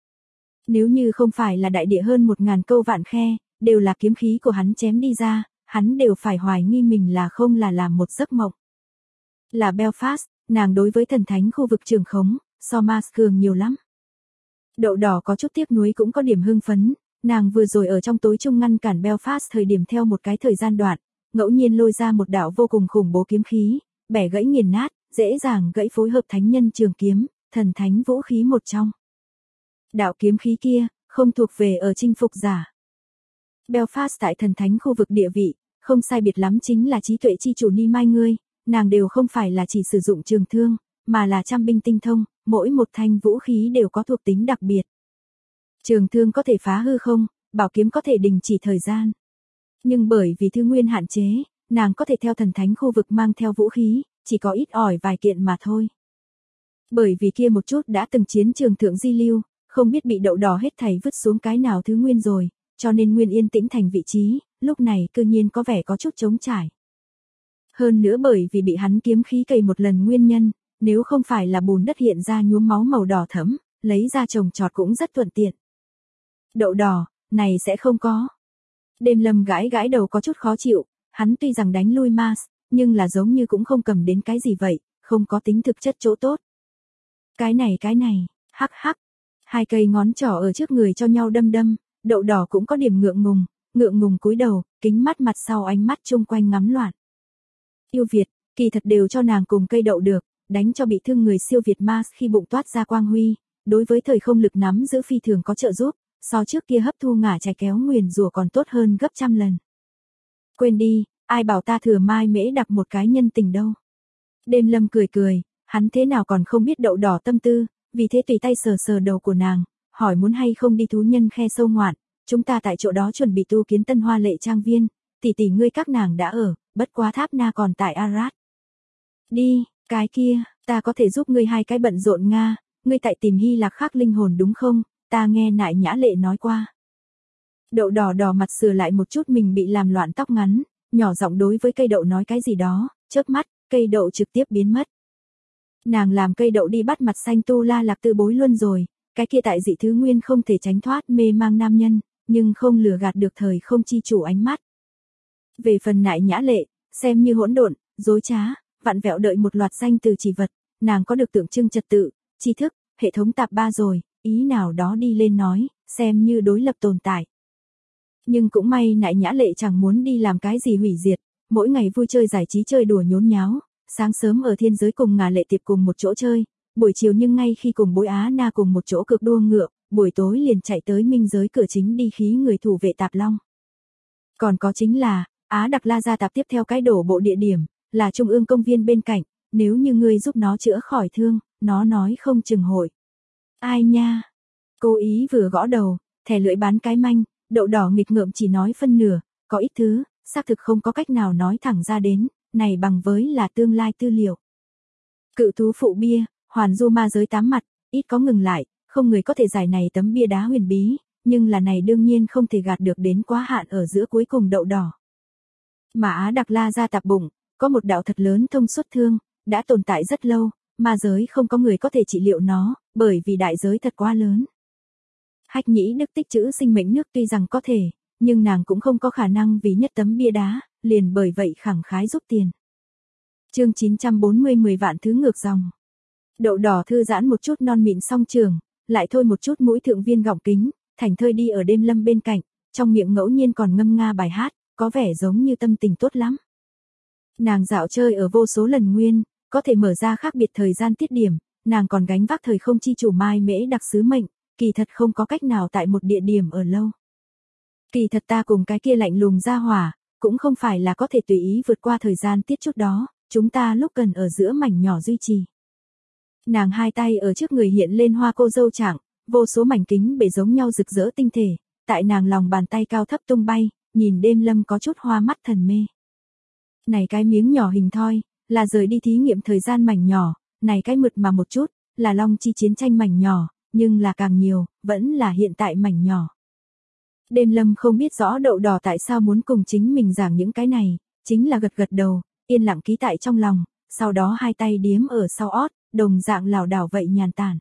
Nếu như không phải là đại địa hơn 1000 câu vạn khe, đều là kiếm khí của hắn chém đi ra, hắn đều phải hoài nghi mình là không là làm một giấc mộng. Là Belfast, nàng đối với thần thánh khu vực trường khống, so Mars cường nhiều lắm. Đậu đỏ có chút tiếc nuối cũng có điểm hưng phấn, nàng vừa rồi ở trong tối trung ngăn cản Belfast thời điểm theo một cái thời gian đoạn, ngẫu nhiên lôi ra một đạo vô cùng khủng bố kiếm khí, bẻ gãy nghiền nát, dễ dàng gãy phối hợp thánh nhân trường kiếm, thần thánh vũ khí một trong. Đạo kiếm khí kia, không thuộc về ở chinh phục giả. Belfast tại thần thánh khu vực địa vị, không sai biệt lắm chính là trí tuệ chi chủ Ni Mai ngươi, nàng đều không phải là chỉ sử dụng trường thương, mà là trăm binh tinh thông, mỗi một thanh vũ khí đều có thuộc tính đặc biệt. Trường thương có thể phá hư không, bảo kiếm có thể đình chỉ thời gian. Nhưng bởi vì thư nguyên hạn chế, nàng có thể theo thần thánh khu vực mang theo vũ khí, chỉ có ít ỏi vài kiện mà thôi. Bởi vì kia một chút đã từng chiến trường thượng di lưu, không biết bị đậu đỏ hết thảy vứt xuống cái nào thứ nguyên rồi, cho nên nguyên yên tĩnh thành vị trí, lúc này cư nhiên có vẻ có chút trống trải. Hơn nữa bởi vì bị hắn kiếm khí cày một lần nguyên nhân, nếu không phải là bùn đất hiện ra nhuốm máu màu đỏ thẫm, lấy ra trồng trọt cũng rất thuận tiện. Đậu đỏ, này sẽ không có. Đêm Lâm gãi gãi đầu có chút khó chịu, hắn tuy rằng đánh lui Mars, nhưng là giống như cũng không cầm đến cái gì vậy, không có tính thực chất chỗ tốt. Cái này, hắc hắc. Hai cây ngón trỏ ở trước người cho nhau đâm đâm, đậu đỏ cũng có điểm ngượng ngùng cúi đầu, kính mắt mặt sau ánh mắt chung quanh ngắm loạn. Yêu Việt, kỳ thật đều cho nàng cùng cây đậu được, đánh cho bị thương người siêu Việt Mars khi bụng toát ra quang huy, đối với thời không lực nắm giữ phi thường có trợ giúp, so trước kia hấp thu ngả trái kéo nguyền rủa còn tốt hơn gấp trăm lần. Quên đi, ai bảo ta thừa mai mễ đặc một cái nhân tình đâu. Đêm Lâm cười, hắn thế nào còn không biết đậu đỏ tâm tư, vì thế tùy tay sờ đầu của nàng, hỏi muốn hay không đi thú nhân khe sâu ngoạn, chúng ta tại chỗ đó chuẩn bị tu kiến tân hoa lệ trang viên, tỷ ngươi các nàng đã ở, bất quá Tháp Na còn tại Arad. Đi, cái kia, ta có thể giúp ngươi hai cái bận rộn Nga, ngươi tại tìm Hy Lạc khác linh hồn đúng không, ta nghe Nại Nhã Lệ nói qua. Đậu đỏ mặt sửa lại một chút mình bị làm loạn tóc ngắn, nhỏ giọng đối với cây đậu nói cái gì đó, chớp mắt, cây đậu trực tiếp biến mất. Nàng làm cây đậu đi bắt mặt xanh Tu La Lạc Tư bối luôn rồi, cái kia tại dị thứ nguyên không thể tránh thoát mê mang nam nhân, nhưng không lừa gạt được thời không chi chủ ánh mắt. Về phần Nại Nhã Lệ, xem như hỗn độn, dối trá, vặn vẹo đợi một loạt danh từ chỉ vật, nàng có được tượng trưng trật tự, tri thức, hệ thống tạp ba rồi, ý nào đó đi lên nói, xem như đối lập tồn tại. Nhưng cũng may Nại Nhã Lệ chẳng muốn đi làm cái gì hủy diệt, mỗi ngày vui chơi giải trí chơi đùa nhốn nháo, sáng sớm ở thiên giới cùng Ngà Lệ Tiệp cùng một chỗ chơi, buổi chiều nhưng ngay khi cùng Bối Á Na cùng một chỗ cực đua ngựa, buổi tối liền chạy tới minh giới cửa chính đi khí người thủ vệ Tạp Long. Còn có chính là, Á Đặc La Gia Tạp tiếp theo cái đổ bộ địa điểm, là Trung ương công viên bên cạnh, nếu như ngươi giúp nó chữa khỏi thương, nó nói không chừng hội. Ai nha? Cố ý vừa gõ đầu, thè lưỡi bán cái manh, đậu đỏ nghịch ngợm chỉ nói phân nửa, có ít thứ, xác thực không có cách nào nói thẳng ra đến, này bằng với là tương lai tư liệu. Cự thú phụ bia, hoàn du ma giới 8 mặt, ít có ngừng lại, không người có thể giải này tấm bia đá huyền bí, nhưng là này đương nhiên không thể gạt được đến quá hạn ở giữa cuối cùng đậu đỏ. Mà Á Đặc La Gia Tạp bụng, có một đạo thật lớn thông suốt thương, đã tồn tại rất lâu, ma giới không có người có thể trị liệu nó, bởi vì đại giới thật quá lớn. Hách Nhĩ Đức tích trữ sinh mệnh nước tuy rằng có thể, nhưng nàng cũng không có khả năng vì nhất tấm bia đá, liền bởi vậy khẳng khái giúp tiền. Chương 940 10 vạn thứ ngược dòng. Đậu đỏ thư giãn một chút non mịn song trường, lại thôi một chút mũi thượng viên gọng kính, thành thơi đi ở Đêm Lâm bên cạnh, trong miệng ngẫu nhiên còn ngâm nga bài hát, có vẻ giống như tâm tình tốt lắm. Nàng dạo chơi ở vô số lần nguyên, có thể mở ra khác biệt thời gian tiết điểm, nàng còn gánh vác thời không chi chủ mai mễ đặc sứ mệnh, kỳ thật không có cách nào tại một địa điểm ở lâu. Kỳ thật ta cùng cái kia lạnh lùng ra hỏa, cũng không phải là có thể tùy ý vượt qua thời gian tiết chút đó, chúng ta lúc cần ở giữa mảnh nhỏ duy trì. Nàng hai tay ở trước người hiện lên hoa cô dâu trạng, vô số mảnh kính bể giống nhau rực rỡ tinh thể, tại nàng lòng bàn tay cao thấp tung bay, nhìn Đêm Lâm có chút hoa mắt thần mê. Này cái miếng nhỏ hình thoi, là rời đi thí nghiệm thời gian mảnh nhỏ, này cái mượt mà một chút, là long chi chiến tranh mảnh nhỏ, nhưng là càng nhiều, vẫn là hiện tại mảnh nhỏ. Đêm Lâm không biết rõ đậu đỏ tại sao muốn cùng chính mình giảng những cái này, chính là gật đầu, yên lặng ký tại trong lòng, sau đó hai tay điếm ở sau ót, đồng dạng lảo đảo vậy nhàn tản.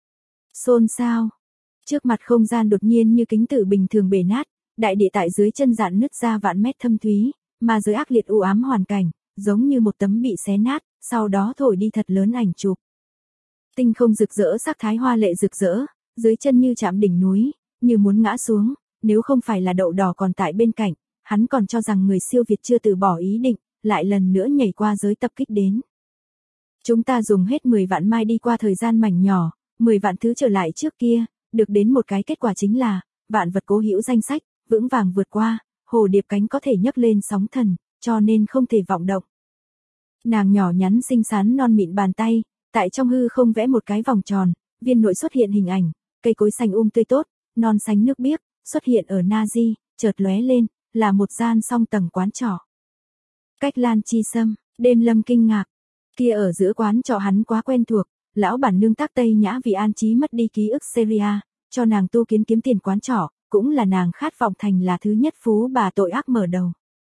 Xôn xao. Trước mặt không gian đột nhiên như kính tử bình thường bể nát, đại địa tại dưới chân dạn nứt ra vạn mét thâm thúy, mà dưới ác liệt u ám hoàn cảnh, giống như một tấm bị xé nát, sau đó thổi đi thật lớn ảnh chụp. Tinh không rực rỡ sắc thái hoa lệ rực rỡ, dưới chân như chạm đỉnh núi, như muốn ngã xuống, nếu không phải là đậu đỏ còn tại bên cạnh, hắn còn cho rằng người siêu Việt chưa từ bỏ ý định, lại lần nữa nhảy qua giới tập kích đến. Chúng ta dùng hết 10 vạn mai đi qua thời gian mảnh nhỏ, 10 vạn thứ trở lại trước kia, được đến một cái kết quả chính là, vạn vật cố hữu danh sách, vững vàng vượt qua, hồ điệp cánh có thể nhấc lên sóng thần, cho nên không thể vọng động. Nàng nhỏ nhắn xinh xắn non mịn bàn tay, tại trong hư không vẽ một cái vòng tròn, viên nội xuất hiện hình ảnh, cây cối xanh tươi tốt, non xanh nước biếc, xuất hiện ở Nazi, chợt lóe lên, là một gian song tầng quán trọ. Cách Lan Chi Sâm, Đêm Lâm kinh ngạc, kia ở giữa quán trọ hắn quá quen thuộc, lão bản nương tác Tây Nhã vì an trí mất đi ký ức Syria, cho nàng tu kiến kiếm tiền quán trọ, cũng là nàng khát vọng thành là thứ nhất phú bà tội ác mở đầu.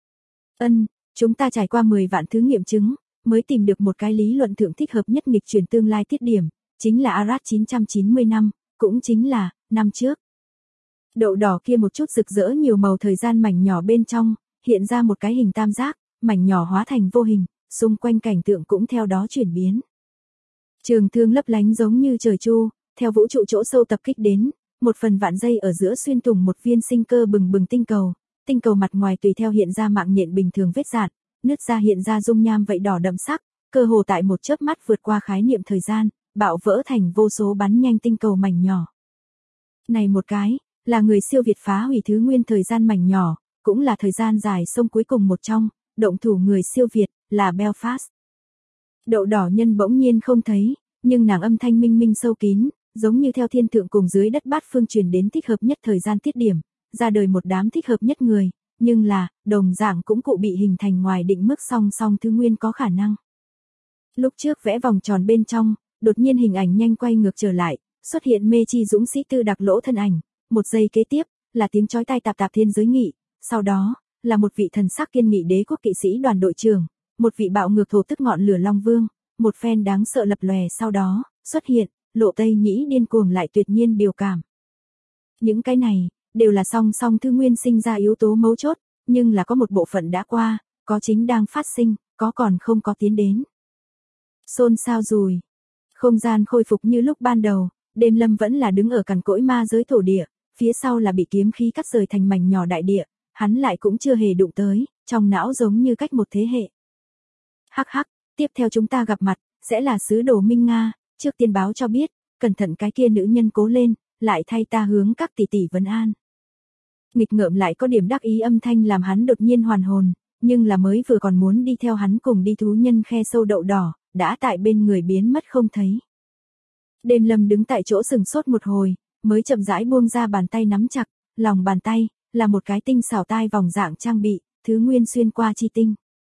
Chúng ta trải qua 10 vạn thứ nghiệm chứng, mới tìm được một cái lý luận thượng thích hợp nhất nghịch chuyển tương lai tiết điểm, chính là Arad 990 năm, cũng chính là, năm trước. Đậu đỏ kia một chút rực rỡ nhiều màu thời gian mảnh nhỏ bên trong, hiện ra một cái hình tam giác, mảnh nhỏ hóa thành vô hình, xung quanh cảnh tượng cũng theo đó chuyển biến. Trường thương lấp lánh giống như trời chu, theo vũ trụ chỗ sâu tập kích đến, một phần vạn giây ở giữa xuyên thủng một viên sinh cơ bừng bừng tinh cầu mặt ngoài tùy theo hiện ra mạng nhện bình thường vết rạn, nứt ra hiện ra dung nham vậy đỏ đậm sắc, cơ hồ tại một chớp mắt vượt qua khái niệm thời gian, bạo vỡ thành vô số bắn nhanh tinh cầu mảnh nhỏ. Này một cái, là người siêu việt phá hủy thứ nguyên thời gian mảnh nhỏ, cũng là thời gian dài sông cuối cùng một trong, động thủ người siêu việt, là Belfast. Đậu đỏ nhân bỗng nhiên không thấy, nhưng nàng âm thanh minh minh sâu kín, giống như theo thiên thượng cùng dưới đất bát phương truyền đến thích hợp nhất thời gian tiết điểm, ra đời một đám thích hợp nhất người, nhưng là, đồng dạng cũng cụ bị hình thành ngoài định mức song song thứ nguyên có khả năng. Lúc trước vẽ vòng tròn bên trong, đột nhiên hình ảnh nhanh quay ngược trở lại, xuất hiện mê chi dũng sĩ Tư Đặc Lỗ thân ảnh, một giây kế tiếp, là tiếng chói tai tạp tạp thiên giới nghị, sau đó, là một vị thần sắc kiên nghị đế quốc kỵ sĩ đoàn đội trưởng, một vị bạo ngược thổ tức ngọn lửa Long Vương, một phen đáng sợ lập lòe sau đó, xuất hiện, Lộ Tây Nhĩ điên cuồng lại tuyệt nhiên biểu cảm. Những cái này, đều là song song thư nguyên sinh ra yếu tố mấu chốt, nhưng là có một bộ phận đã qua, có chính đang phát sinh, có còn không có tiến đến. Xôn xao rùi. Không gian khôi phục như lúc ban đầu, Đêm Lâm vẫn là đứng ở cằn cỗi ma giới thổ địa, phía sau là bị kiếm khí cắt rời thành mảnh nhỏ đại địa, hắn lại cũng chưa hề đụng tới, trong não giống như cách một thế hệ. Hắc hắc, tiếp theo chúng ta gặp mặt, sẽ là sứ đồ Minh Nga, trước tiên báo cho biết, cẩn thận cái kia nữ nhân cố lên, lại thay ta hướng các tỷ tỷ vấn an. Nghịch ngợm lại có điểm đắc ý âm thanh làm hắn đột nhiên hoàn hồn, nhưng là mới vừa còn muốn đi theo hắn cùng đi thú nhân khe sâu đậu đỏ, đã tại bên người biến mất không thấy. Đêm Lâm đứng tại chỗ sừng sốt một hồi, mới chậm rãi buông ra bàn tay nắm chặt, lòng bàn tay, là một cái tinh xảo tai vòng dạng trang bị, thứ nguyên xuyên qua chi tinh.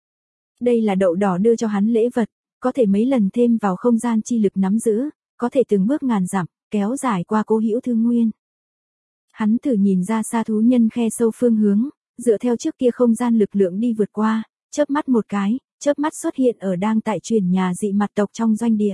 Đây là đậu đỏ đưa cho hắn lễ vật, có thể mấy lần thêm vào không gian chi lực nắm giữ, có thể từng bước ngàn dặm, kéo dài qua cố hữu thứ nguyên. Hắn thử nhìn ra xa thú nhân khe sâu phương hướng, dựa theo trước kia không gian lực lượng đi vượt qua, chớp mắt một cái, chớp mắt xuất hiện ở đang tại chuyển nhà dị mặt tộc trong doanh địa.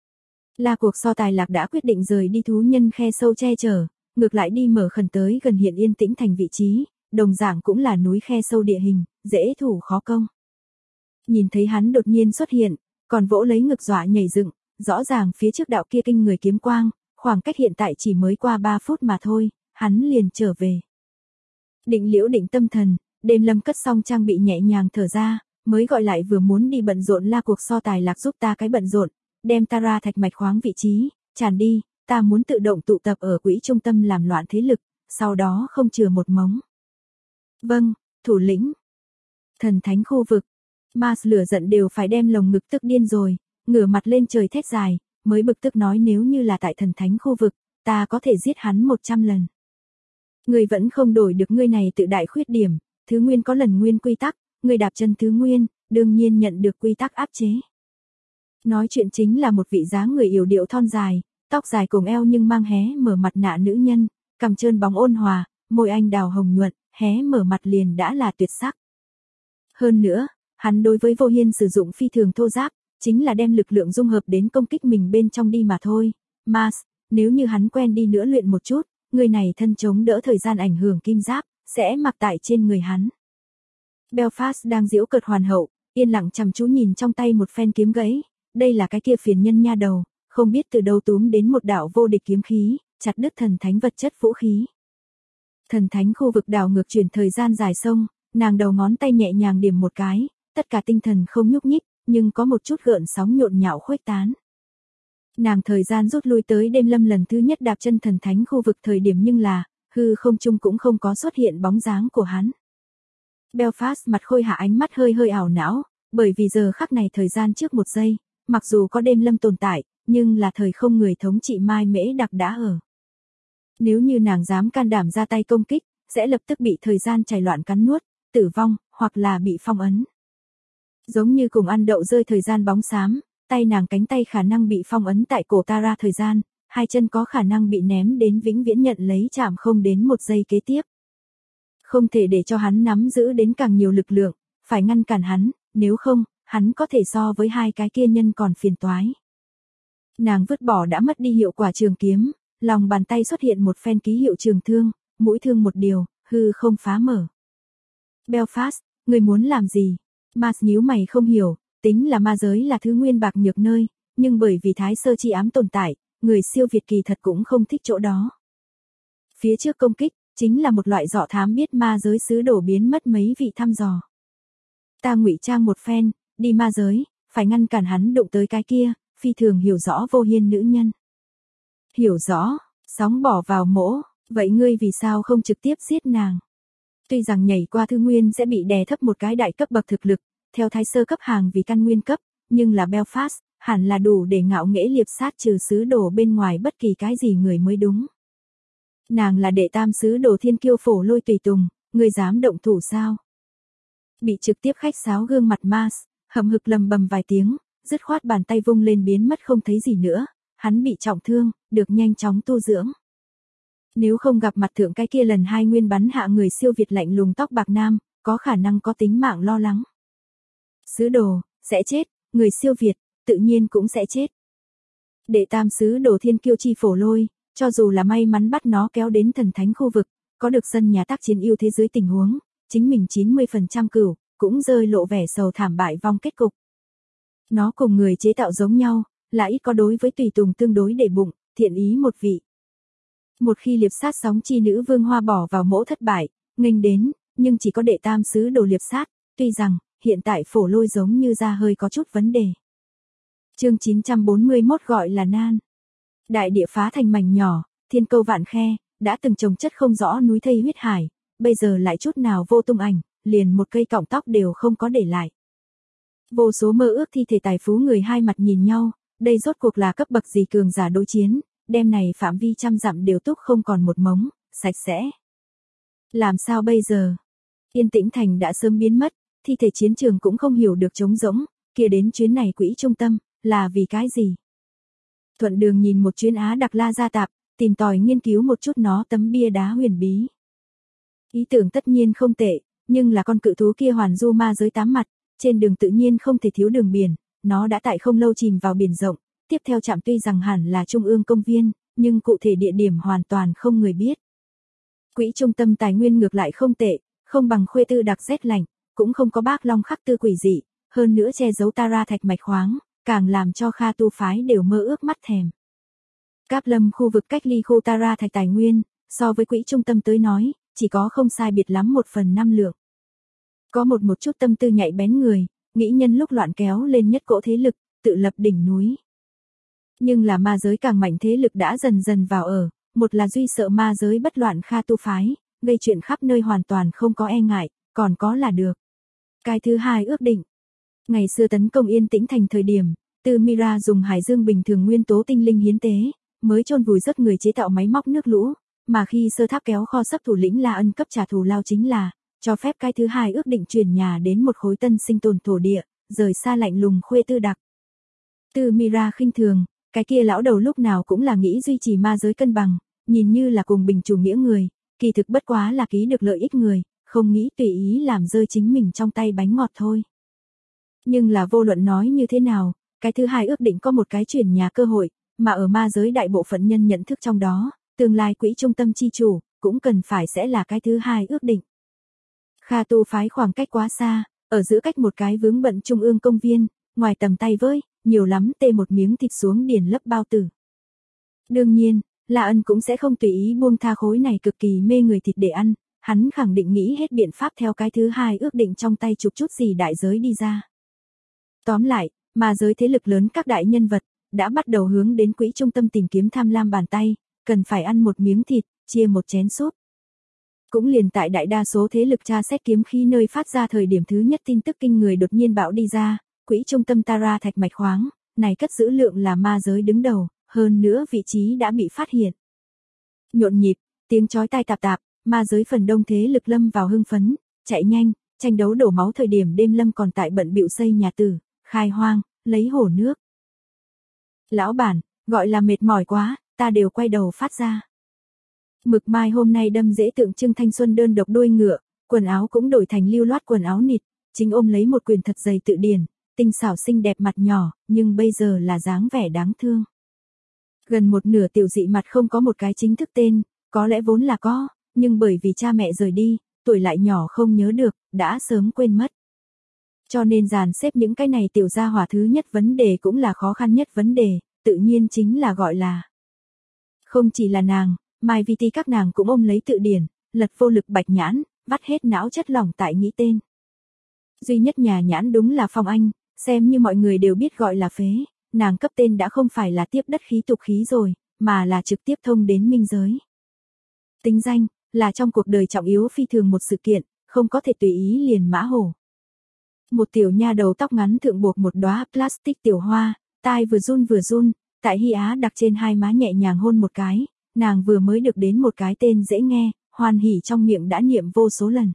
Là cuộc so tài lạc đã quyết định rời đi thú nhân khe sâu che chở, ngược lại đi mở khẩn tới gần hiện yên tĩnh thành vị trí, đồng dạng cũng là núi khe sâu địa hình, dễ thủ khó công. Nhìn thấy hắn đột nhiên xuất hiện, còn vỗ lấy ngực dọa nhảy dựng, rõ ràng phía trước đạo kia kinh người kiếm quang, khoảng cách hiện tại chỉ mới qua 3 phút mà thôi, hắn liền trở về. Định liễu định tâm thần, Đêm Lâm cất xong trang bị nhẹ nhàng thở ra, mới gọi lại vừa muốn đi bận rộn la cuộc so tài lạc giúp ta cái bận rộn, đem ta ra thạch mạch khoáng vị trí, tràn đi, ta muốn tự động tụ tập ở quỹ trung tâm làm loạn thế lực, sau đó không chừa một mống. Vâng, thủ lĩnh. Thần thánh khu vực. Mars lửa giận đều phải đem lồng ngực tức điên rồi, ngửa mặt lên trời thét dài, mới bực tức nói nếu như là tại thần thánh khu vực, ta có thể giết hắn 100 lần. Ngươi vẫn không đổi được ngươi này tự đại khuyết điểm, thứ nguyên có lần nguyên quy tắc, ngươi đạp chân thứ nguyên, đương nhiên nhận được quy tắc áp chế. Nói chuyện chính là một vị dáng người yểu điệu thon dài, tóc dài cùng eo nhưng mang hé mở mặt nạ nữ nhân, cằm trơn bóng ôn hòa, môi anh đào hồng nhuận, hé mở mặt liền đã là tuyệt sắc. Hơn nữa, hắn đối với Vô Hiên sử dụng phi thường thô giáp, chính là đem lực lượng dung hợp đến công kích mình bên trong đi mà thôi. Mars, nếu như hắn quen đi nữa luyện một chút, người này thân chống đỡ thời gian ảnh hưởng kim giáp, sẽ mặc tại trên người hắn. Belfast đang giễu cợt hoàn hậu, yên lặng chăm chú nhìn trong tay một phen kiếm gãy, đây là cái kia phiền nhân nha đầu, không biết từ đâu túm đến một đạo vô địch kiếm khí, chặt đứt thần thánh vật chất vũ khí. Thần thánh khu vực đảo ngược chuyển thời gian dài sông, nàng đầu ngón tay nhẹ nhàng điểm một cái, tất cả tinh thần không nhúc nhích, nhưng có một chút gợn sóng nhộn nhạo khuếch tán. Nàng thời gian rút lui tới Đêm Lâm lần thứ nhất đạp chân thần thánh khu vực thời điểm nhưng là, hư không trung cũng không có xuất hiện bóng dáng của hắn. Belfast mặt khôi hạ ánh mắt hơi hơi ảo não, bởi vì giờ khắc này thời gian trước một giây, mặc dù có Đêm Lâm tồn tại, nhưng là thời không người thống trị Mai Mễ Đặc đã ở. Nếu như nàng dám can đảm ra tay công kích, sẽ lập tức bị thời gian chảy loạn cắn nuốt, tử vong, hoặc là bị phong ấn. Giống như cùng ăn đậu rơi thời gian bóng xám, tay nàng cánh tay khả năng bị phong ấn tại cổ Tara thời gian, hai chân có khả năng bị ném đến vĩnh viễn nhận lấy chạm không đến một giây kế tiếp. Không thể để cho hắn nắm giữ đến càng nhiều lực lượng, phải ngăn cản hắn, nếu không, hắn có thể so với hai cái kia nhân còn phiền toái. Nàng vứt bỏ đã mất đi hiệu quả trường kiếm, lòng bàn tay xuất hiện một phen ký hiệu trường thương, mũi thương một điều, hư không phá mở. Belfast, người muốn làm gì? Mars nhíu mày không hiểu, tính là ma giới là thứ nguyên bạc nhược nơi, nhưng bởi vì thái sơ chi ám tồn tại, người siêu việt kỳ thật cũng không thích chỗ đó. Phía trước công kích, chính là một loại dọ thám biết ma giới sứ đổ biến mất mấy vị thăm dò. Ta ngụy trang một phen, đi ma giới, phải ngăn cản hắn đụng tới cái kia, phi thường hiểu rõ vô hiên nữ nhân. Hiểu rõ, sóng bỏ vào mỗ, vậy ngươi vì sao không trực tiếp giết nàng? Tuy rằng nhảy qua thư nguyên sẽ bị đè thấp một cái đại cấp bậc thực lực, theo thái sơ cấp hàng vì căn nguyên cấp, nhưng là Belfast, hẳn là đủ để ngạo nghễ liệp sát trừ sứ đồ bên ngoài bất kỳ cái gì người mới đúng. Nàng là đệ tam sứ đồ thiên kiêu phổ lôi tùy tùng, ngươi dám động thủ sao? Bị trực tiếp khách sáo gương mặt Mars, hậm hực lầm bầm vài tiếng, dứt khoát bàn tay vung lên biến mất không thấy gì nữa, hắn bị trọng thương, được nhanh chóng tu dưỡng. Nếu không gặp mặt thượng cái kia lần 2 nguyên bắn hạ người siêu việt lạnh lùng tóc bạc nam, có khả năng có tính mạng lo lắng. Sứ đồ, sẽ chết, người siêu việt, tự nhiên cũng sẽ chết. Đệ tam sứ đồ thiên kiêu chi phổ lôi, cho dù là may mắn bắt nó kéo đến thần thánh khu vực, có được sân nhà tác chiến ưu thế dưới tình huống, chính mình 90% cửu, cũng rơi lộ vẻ sầu thảm bại vong kết cục. Nó cùng người chế tạo giống nhau, là ít có đối với tùy tùng tương đối để bụng, thiện ý một vị. Một khi liệp sát sóng chi nữ vương hoa bỏ vào mỗ thất bại, nghênh đến, nhưng chỉ có đệ tam sứ đồ liệp sát, tuy rằng, hiện tại phổ lôi giống như ra hơi có chút vấn đề. Chương 941 gọi là nan. Đại địa phá thành mảnh nhỏ, thiên câu vạn khe, đã từng trồng chất không rõ núi thây huyết hải, bây giờ lại chút nào vô tung ảnh, liền một cây cọng tóc đều không có để lại. Vô số mơ ước thi thể tài phú người hai mặt nhìn nhau, đây rốt cuộc là cấp bậc gì cường giả đối chiến, đêm này phạm vi trăm dặm đều túc không còn một mống, sạch sẽ. Làm sao bây giờ? Yên tĩnh thành đã sớm biến mất, thi thể chiến trường cũng không hiểu được trống rỗng, kia đến chuyến này quỹ trung tâm, là vì cái gì? Thuận đường nhìn một chuyến Á Đặc La gia tạp, tìm tòi nghiên cứu một chút nó tấm bia đá huyền bí. Ý tưởng tất nhiên không tệ, nhưng là con cự thú kia hoàn du ma giới 8 mặt, trên đường tự nhiên không thể thiếu đường biển, nó đã tại không lâu chìm vào biển rộng, tiếp theo trạm tuy rằng hẳn là trung ương công viên, nhưng cụ thể địa điểm hoàn toàn không người biết. Quỹ trung tâm tài nguyên ngược lại không tệ, không bằng khuê tư đặc rét lạnh, cũng không có bác long khắc tư quỷ dị, hơn nữa che giấu Tara thạch mạch khoáng, càng làm cho Kha tu phái đều mơ ước mắt thèm. Cáp Lâm khu vực cách ly khu Tara thạch tài nguyên, so với quỹ trung tâm tới nói, chỉ có không sai biệt lắm 1/5 lượng. Có một chút tâm tư nhạy bén người, nghĩ nhân lúc loạn kéo lên nhất cỗ thế lực, tự lập đỉnh núi. Nhưng là ma giới càng mạnh thế lực đã dần dần vào ở, một là duy sợ ma giới bất loạn Kha tu phái, gây chuyện khắp nơi hoàn toàn không có e ngại, còn có là được. Cái thứ hai ước định. Ngày xưa tấn công Yên Tĩnh thành thời điểm, Tư Mira dùng hải dương bình thường nguyên tố tinh linh hiến tế, mới chôn vùi rất người chế tạo máy móc nước lũ, mà khi sơ tháp kéo kho sắp thủ lĩnh La Ân cấp trả thù lao chính là, cho phép cái thứ hai ước định chuyển nhà đến một khối tân sinh tồn thổ địa, rời xa lạnh lùng khuê tư đặc. Tư Mira khinh thường, cái kia lão đầu lúc nào cũng là nghĩ duy trì ma giới cân bằng, nhìn như là cùng bình chủ nghĩa người, kỳ thực bất quá là ký được lợi ích người, không nghĩ tùy ý làm rơi chính mình trong tay bánh ngọt thôi. Nhưng là vô luận nói như thế nào, cái thứ hai ước định có một cái chuyển nhà cơ hội, mà ở ma giới đại bộ phận nhân nhận thức trong đó, tương lai quỹ trung tâm chi chủ, cũng cần phải sẽ là cái thứ hai ước định. Kha tu phái khoảng cách quá xa, ở giữa cách một cái vướng bận trung ương công viên, ngoài tầm tay với, nhiều lắm tê một miếng thịt xuống điền lấp bao tử. Đương nhiên, La Ân cũng sẽ không tùy ý buông tha khối này cực kỳ mê người thịt để ăn, hắn khẳng định nghĩ hết biện pháp theo cái thứ hai ước định trong tay chụp chút gì đại giới đi ra. Tóm lại, ma giới thế lực lớn các đại nhân vật, đã bắt đầu hướng đến quỹ trung tâm tìm kiếm tham lam bàn tay, cần phải ăn một miếng thịt, chia một chén súp. Cũng liền tại đại đa số thế lực tra xét kiếm khí nơi phát ra thời điểm thứ nhất tin tức kinh người đột nhiên bão đi ra, quỹ trung tâm Tara thạch mạch khoáng, này cất giữ lượng là ma giới đứng đầu, hơn nữa vị trí đã bị phát hiện. Nhộn nhịp, tiếng chói tai tạp tạp, ma giới phần đông thế lực lâm vào hưng phấn, chạy nhanh, tranh đấu đổ máu thời điểm đêm lâm còn tại bận bịu xây nhà tử, khai hoang, lấy hồ nước. Lão bản, gọi là mệt mỏi quá, ta đều quay đầu phát ra. Mực mai hôm nay đâm dễ tượng trưng thanh xuân đơn độc đuôi ngựa, quần áo cũng đổi thành lưu loát quần áo nịt, chính ôm lấy một quyển thật dày tự điển, tinh xảo xinh đẹp mặt nhỏ, nhưng bây giờ là dáng vẻ đáng thương. Gần một nửa tiểu dị mặt không có một cái chính thức tên, có lẽ vốn là có, nhưng bởi vì cha mẹ rời đi, tuổi lại nhỏ không nhớ được, đã sớm quên mất. Cho nên dàn xếp những cái này tiểu gia hỏa thứ nhất vấn đề cũng là khó khăn nhất vấn đề, tự nhiên chính là gọi là. Không chỉ là nàng, Mai Vi Ti các nàng cũng ôm lấy tự điển, lật vô lực bạch nhãn, vắt hết não chất lỏng tại nghĩ tên. Duy nhất nhà nhãn đúng là Phong Anh, xem như mọi người đều biết gọi là phế, nàng cấp tên đã không phải là tiếp đất khí tục khí rồi, mà là trực tiếp thông đến minh giới. Tính danh, là trong cuộc đời trọng yếu phi thường một sự kiện, không có thể tùy ý liền mã hổ. Một tiểu nha đầu tóc ngắn thượng buộc một đóa plastic tiểu hoa, tai vừa run, tại Hy Á đặt trên hai má nhẹ nhàng hôn một cái, nàng vừa mới được đến một cái tên dễ nghe, hoan hỉ trong miệng đã niệm vô số lần.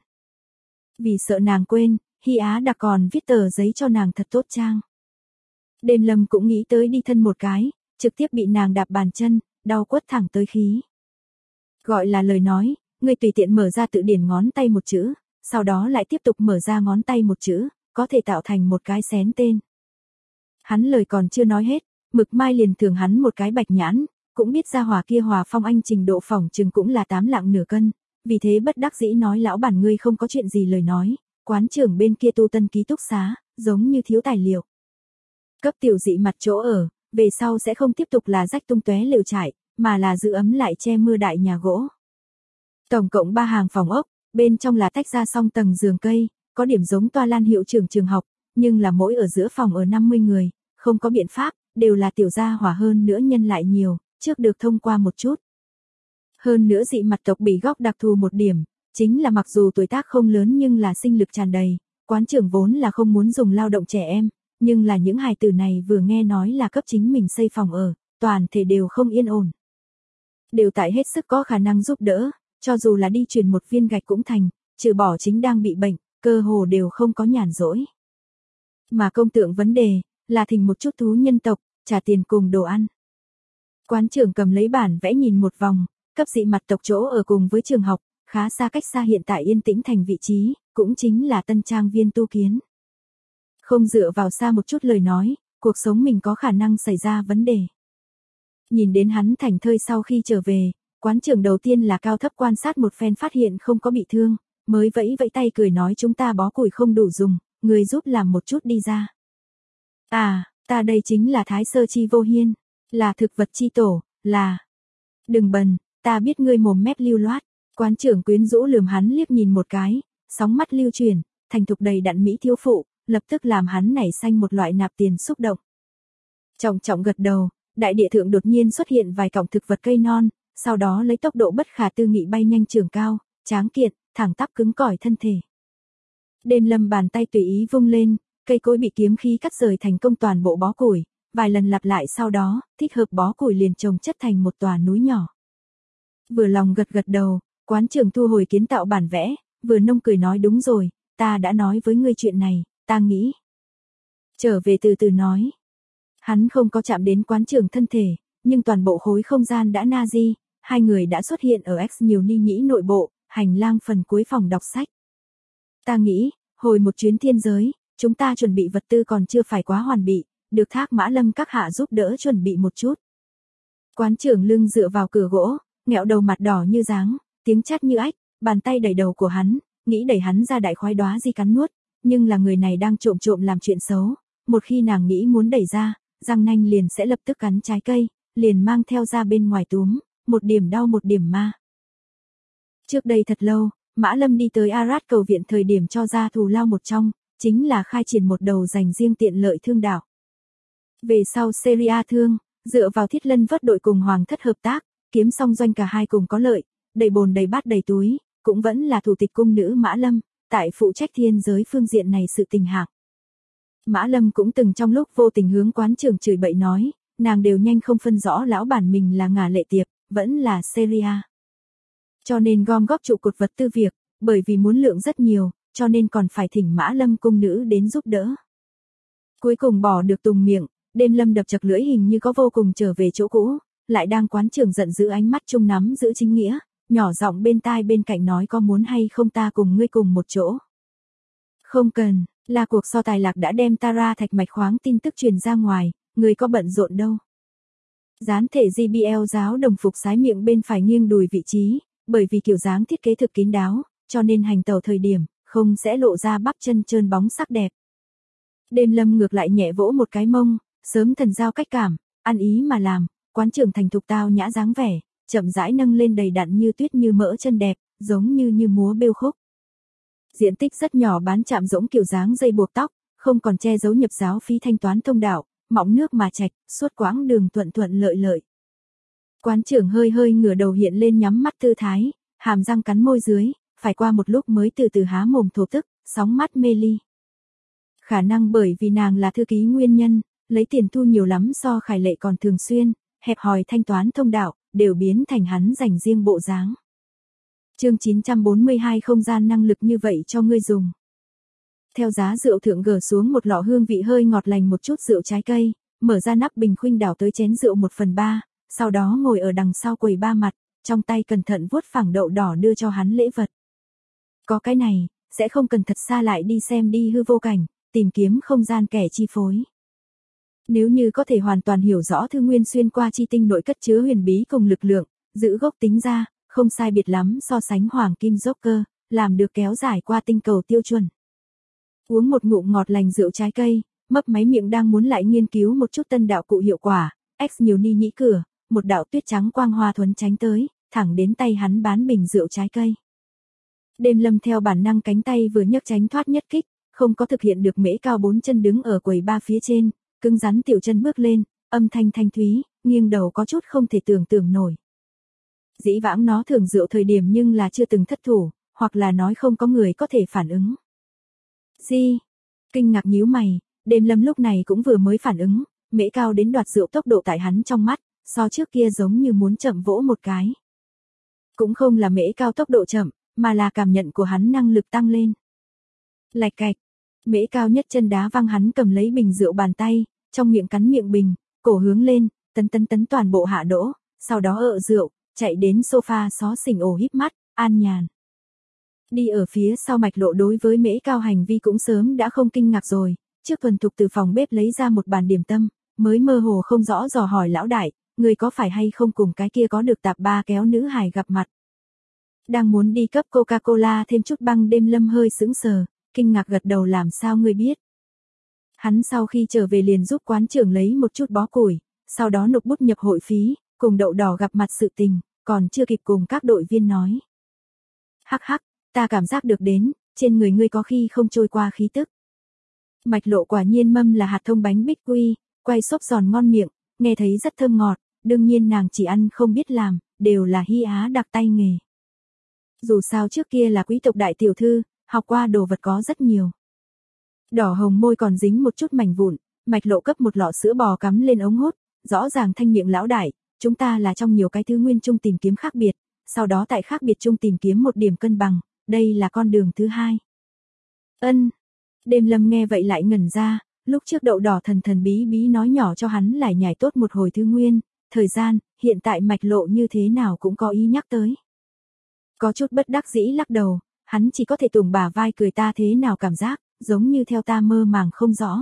Vì sợ nàng quên, Hy Á đặt còn viết tờ giấy cho nàng thật tốt trang. Đêm Lâm cũng nghĩ tới đi thân một cái, trực tiếp bị nàng đạp bàn chân, đau quất thẳng tới khí. Gọi là lời nói, người tùy tiện mở ra tự điển ngón tay một chữ, sau đó lại tiếp tục mở ra ngón tay một chữ, có thể tạo thành một cái xén tên. Hắn lời còn chưa nói hết, Mực Mai liền thưởng hắn một cái bạch nhãn, cũng biết ra hỏa kia hòa Phong Anh trình độ phỏng chừng cũng là 8 lạng nửa cân, vì thế bất đắc dĩ nói lão bản ngươi không có chuyện gì lời nói, quán trưởng bên kia tu tân ký túc xá, giống như thiếu tài liệu. Cấp tiểu dị mặt chỗ ở, về sau sẽ không tiếp tục là rách tung tóe lều trại, mà là giữ ấm lại che mưa đại nhà gỗ. Tổng cộng 3 hàng phòng ốc, bên trong là tách ra song tầng giường cây, có điểm giống toa lan hiệu trưởng trường học, nhưng là mỗi ở giữa phòng ở 50 người, không có biện pháp, đều là tiểu gia hỏa hơn nữa nhân lại nhiều, trước được thông qua một chút. Hơn nữa dị mặt tộc bị góc đặc thù một điểm, chính là mặc dù tuổi tác không lớn nhưng là sinh lực tràn đầy, quán trưởng vốn là không muốn dùng lao động trẻ em, nhưng là những hài tử này vừa nghe nói là cấp chính mình xây phòng ở, toàn thể đều không yên ổn. Đều tại hết sức có khả năng giúp đỡ, cho dù là đi truyền một viên gạch cũng thành, trừ bỏ chính đang bị bệnh, cơ hồ đều không có nhàn rỗi. Mà công tượng vấn đề, là thỉnh một chút thú nhân tộc, trả tiền cùng đồ ăn. Quán trưởng cầm lấy bản vẽ nhìn một vòng, cấp dị mặt tộc chỗ ở cùng với trường học, khá xa cách xa hiện tại yên tĩnh thành vị trí, cũng chính là tân trang viên tu kiến. Không dựa vào xa một chút lời nói, cuộc sống mình có khả năng xảy ra vấn đề. Nhìn đến hắn thành thơi sau khi trở về, quán trưởng đầu tiên là cao thấp quan sát một phen phát hiện không có bị thương, mới vẫy vẫy tay cười nói chúng ta bó củi không đủ dùng, người giúp làm một chút đi ra. À, ta đây chính là Thái Sơ Chi Vô Hiên, là thực vật chi tổ, là. Đừng bần, ta biết ngươi mồm mép lưu loát, quán trưởng quyến rũ lườm hắn liếc nhìn một cái, sóng mắt lưu chuyển, thành thục đầy đặn mỹ thiếu phụ, lập tức làm hắn nảy sanh một loại nạp tiền xúc động. Trọng trọng gật đầu, đại địa thượng đột nhiên xuất hiện vài cọng thực vật cây non, sau đó lấy tốc độ bất khả tư nghị bay nhanh trường cao, tráng kiện, thẳng tắp cứng cỏi thân thể. Đêm Lâm bàn tay tùy ý vung lên, cây cối bị kiếm khí cắt rời thành công toàn bộ bó củi, vài lần lặp lại sau đó, thích hợp bó củi liền chồng chất thành một tòa núi nhỏ. Vừa lòng gật gật đầu, quán trưởng thu hồi kiến tạo bản vẽ, vừa nông cười nói đúng rồi, ta đã nói với ngươi chuyện này, ta nghĩ. Trở về từ từ nói. Hắn không có chạm đến quán trưởng thân thể, nhưng toàn bộ khối không gian đã na di, hai người đã xuất hiện ở X nhiều ni nhĩ nội bộ, hành lang phần cuối phòng đọc sách. Ta nghĩ, hồi một chuyến thiên giới, chúng ta chuẩn bị vật tư còn chưa phải quá hoàn bị, được Thác Mã Lâm các hạ giúp đỡ chuẩn bị một chút. Quán trưởng lưng dựa vào cửa gỗ, nghẹo đầu mặt đỏ như dáng, tiếng chát như ách, bàn tay đẩy đầu của hắn, nghĩ đẩy hắn ra đại khoái đóa di cắn nuốt, nhưng là người này đang trộm trộm làm chuyện xấu, một khi nàng nghĩ muốn đẩy ra, răng nanh liền sẽ lập tức cắn trái cây, liền mang theo ra bên ngoài túm, một điểm đau một điểm ma. Trước đây thật lâu, Mã Lâm đi tới Arad cầu viện thời điểm cho ra thù lao một trong, chính là khai triển một đầu dành riêng tiện lợi thương đảo. Về sau Syria thương, dựa vào Thiết Lân vớt đội cùng Hoàng thất hợp tác, kiếm xong doanh cả hai cùng có lợi, đầy bồn đầy bát đầy túi, cũng vẫn là thủ tịch cung nữ Mã Lâm, tại phụ trách thiên giới phương diện này sự tình hạng. Mã Lâm cũng từng trong lúc vô tình hướng quán trưởng chửi bậy nói, nàng đều nhanh không phân rõ lão bản mình là Ngà Lệ Tiệp, vẫn là Syria. Cho nên gom góp trụ cột vật tư việc, bởi vì muốn lượng rất nhiều, cho nên còn phải thỉnh Mã Lâm cung nữ đến giúp đỡ. Cuối cùng bỏ được tùng miệng, Đêm Lâm đập chật lưỡi hình như có vô cùng trở về chỗ cũ, lại đang quán trưởng giận dữ ánh mắt chung nắm giữ chính nghĩa, nhỏ giọng bên tai bên cạnh nói có muốn hay không ta cùng ngươi cùng một chỗ. Không cần, là cuộc so tài lạc đã đem Tara thạch mạch khoáng tin tức truyền ra ngoài, người có bận rộn đâu. Dán thể JBL giáo đồng phục sái miệng bên phải nghiêng đùi vị trí, bởi vì kiểu dáng thiết kế thực kín đáo, cho nên hành tẩu thời điểm, không sẽ lộ ra bắp chân trơn bóng sắc đẹp. Đêm Lâm ngược lại nhẹ vỗ một cái mông, sớm thần giao cách cảm, ăn ý mà làm, quán trưởng thành thục tao nhã dáng vẻ, chậm rãi nâng lên đầy đặn như tuyết như mỡ chân đẹp, giống như múa bêu khúc. Diện tích rất nhỏ bán chạm rỗng kiểu dáng dây buộc tóc, không còn che giấu nhập giáo phí thanh toán thông đạo, mọng nước mà chạch, suốt quãng đường thuận thuận lợi lợi. Quán trưởng hơi hơi ngửa đầu hiện lên nhắm mắt tư thái, hàm răng cắn môi dưới, phải qua một lúc mới từ từ há mồm thổ tức, sóng mắt mê ly. Khả năng bởi vì nàng là thư ký nguyên nhân, lấy tiền thu nhiều lắm so Khải Lệ còn thường xuyên, hẹp hòi thanh toán thông đạo, đều biến thành hắn dành riêng bộ dáng. Chương 942 không gian năng lực như vậy cho ngươi dùng. Theo giá rượu thượng gỡ xuống một lọ hương vị hơi ngọt lành một chút rượu trái cây, mở ra nắp bình khuynh đảo tới chén rượu 1/3, sau đó ngồi ở đằng sau quầy ba mặt, trong tay cẩn thận vuốt phẳng đậu đỏ đưa cho hắn lễ vật. Có cái này, sẽ không cần thật xa lại đi xem đi hư vô cảnh, tìm kiếm không gian kẻ chi phối. Nếu như có thể hoàn toàn hiểu rõ thư nguyên xuyên qua chi tinh nội cất chứa huyền bí cùng lực lượng, giữ gốc tính ra, không sai biệt lắm so sánh hoàng kim Joker, làm được kéo dài qua tinh cầu tiêu chuẩn. Uống một ngụm ngọt lành rượu trái cây, mấp máy miệng đang muốn lại nghiên cứu một chút tân đạo cụ hiệu quả, X nhiều ni nhĩ cửa, một đạo tuyết trắng quang hoa thuấn tránh tới, thẳng đến tay hắn bán bình rượu trái cây. Đêm Lâm theo bản năng cánh tay vừa nhấc tránh thoát nhất kích, không có thực hiện được mễ cao 4 chân đứng ở quầy ba phía trên, cứng rắn tiểu chân bước lên, âm thanh thanh thúy, nghiêng đầu có chút không thể tưởng tượng nổi. Dĩ vãng nó thưởng rượu thời điểm nhưng là chưa từng thất thủ, hoặc là nói không có người có thể phản ứng. Gì? Kinh ngạc nhíu mày, Đêm Lâm lúc này cũng vừa mới phản ứng, mễ cao đến đoạt rượu tốc độ tại hắn trong mắt, so trước kia giống như muốn chậm vỗ một cái. Cũng không là mễ cao tốc độ chậm, mà là cảm nhận của hắn năng lực tăng lên. Lạch cạch, mễ cao nhất chân đá văng hắn cầm lấy bình rượu bàn tay, trong miệng cắn miệng bình, cổ hướng lên, tấn toàn bộ hạ đỗ, sau đó rượu, chạy đến sofa xó xỉnh ổ híp mắt, an nhàn. Đi ở phía sau Mạch Lộ đối với mễ cao hành vi cũng sớm đã không kinh ngạc rồi, trước thuần thục từ phòng bếp lấy ra một bàn điểm tâm, mới mơ hồ không rõ dò hỏi lão đại, người có phải hay không cùng cái kia có được tạp ba kéo nữ hài gặp mặt. Đang muốn đi cấp Coca-Cola thêm chút băng. Đêm Lâm hơi sững sờ, kinh ngạc gật đầu làm sao ngươi biết. Hắn sau khi trở về liền giúp quán trưởng lấy một chút bó củi, sau đó nộp bút nhập hội phí, cùng đậu đỏ gặp mặt sự tình, còn chưa kịp cùng các đội viên nói. Hắc hắc, ta cảm giác được đến, trên người ngươi có khi không trôi qua khí tức. Mạch Lộ quả nhiên mâm là hạt thông bánh bích quy, quay xốp giòn ngon miệng, nghe thấy rất thơm ngọt, đương nhiên nàng chỉ ăn không biết làm, đều là Hy Á đặc tay nghề. Dù sao trước kia là quý tộc đại tiểu thư, học qua đồ vật có rất nhiều. Đỏ hồng môi còn dính một chút mảnh vụn, Mạch Lộ cấp một lọ sữa bò cắm lên ống hút, rõ ràng thanh miệng lão đại, chúng ta là trong nhiều cái thứ nguyên chung tìm kiếm khác biệt, sau đó tại khác biệt chung tìm kiếm một điểm cân bằng, đây là con đường thứ hai. Ân. Đêm Lâm nghe vậy lại ngẩn ra, lúc trước đậu đỏ thần bí bí nói nhỏ cho hắn lại nhảy tốt một hồi thứ nguyên, thời gian, hiện tại Mạch Lộ như thế nào cũng có ý nhắc tới. Có chút bất đắc dĩ lắc đầu, hắn chỉ có thể tùng bả vai cười ta thế nào cảm giác, giống như theo ta mơ màng không rõ.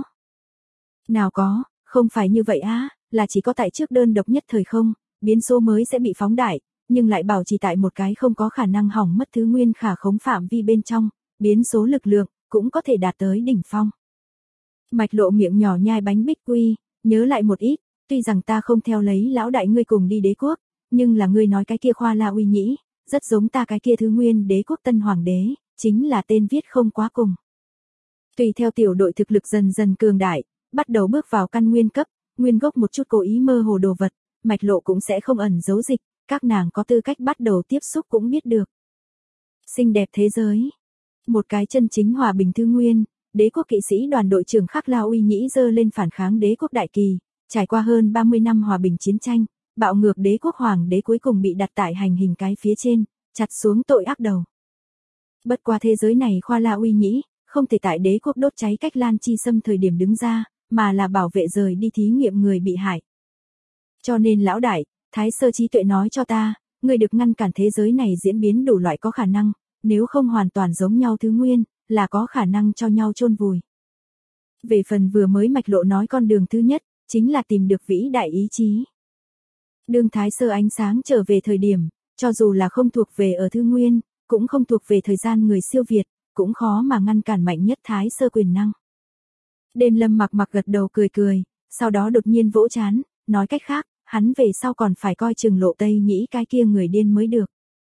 Nào có, không phải như vậy á, là chỉ có tại trước đơn độc nhất thời không, biến số mới sẽ bị phóng đại, nhưng lại bảo trì tại một cái không có khả năng hỏng mất thứ nguyên khả khống phạm vi bên trong, biến số lực lượng, cũng có thể đạt tới đỉnh phong. Mạch Lộ miệng nhỏ nhai bánh bích quy, nhớ lại một ít, tuy rằng ta không theo lấy lão đại ngươi cùng đi đế quốc, nhưng là ngươi nói cái kia Khoa La Uy Nhĩ, rất giống ta cái kia thứ nguyên đế quốc tân hoàng đế, chính là tên viết không quá cùng. Tùy theo tiểu đội thực lực dần dần cường đại, bắt đầu bước vào căn nguyên cấp, nguyên gốc một chút cố ý mơ hồ đồ vật, Mạch Lộ cũng sẽ không ẩn giấu dịch, các nàng có tư cách bắt đầu tiếp xúc cũng biết được. Xinh đẹp thế giới. Một cái chân chính hòa bình thư nguyên, đế quốc kỵ sĩ đoàn đội trưởng Khắc La Uy Nhĩ giơ lên phản kháng đế quốc đại kỳ, trải qua hơn 30 năm hòa bình chiến tranh, bạo ngược đế quốc hoàng đế cuối cùng bị đặt tại hành hình cái phía trên, chặt xuống tội ác đầu. Bất qua thế giới này Khoa La Uy Nhĩ, không thể tại đế quốc đốt cháy cách Lan Chi Sâm thời điểm đứng ra, mà là bảo vệ rời đi thí nghiệm người bị hại. Cho nên lão đại, Thái sơ trí tuệ nói cho ta, ngươi được ngăn cản thế giới này diễn biến đủ loại có khả năng, nếu không hoàn toàn giống nhau thứ nguyên, là có khả năng cho nhau chôn vùi. Về phần vừa mới mạch lộ nói con đường thứ nhất, chính là tìm được vĩ đại ý chí. Đương thái sơ ánh sáng trở về thời điểm, cho dù là không thuộc về ở thứ nguyên, cũng không thuộc về thời gian người siêu việt, cũng khó mà ngăn cản mạnh nhất thái sơ quyền năng. Đêm Lâm mặc gật đầu cười cười, sau đó đột nhiên vỗ chán, nói cách khác, hắn về sau còn phải coi chừng Lộ Tây Nhĩ cái kia người điên mới được.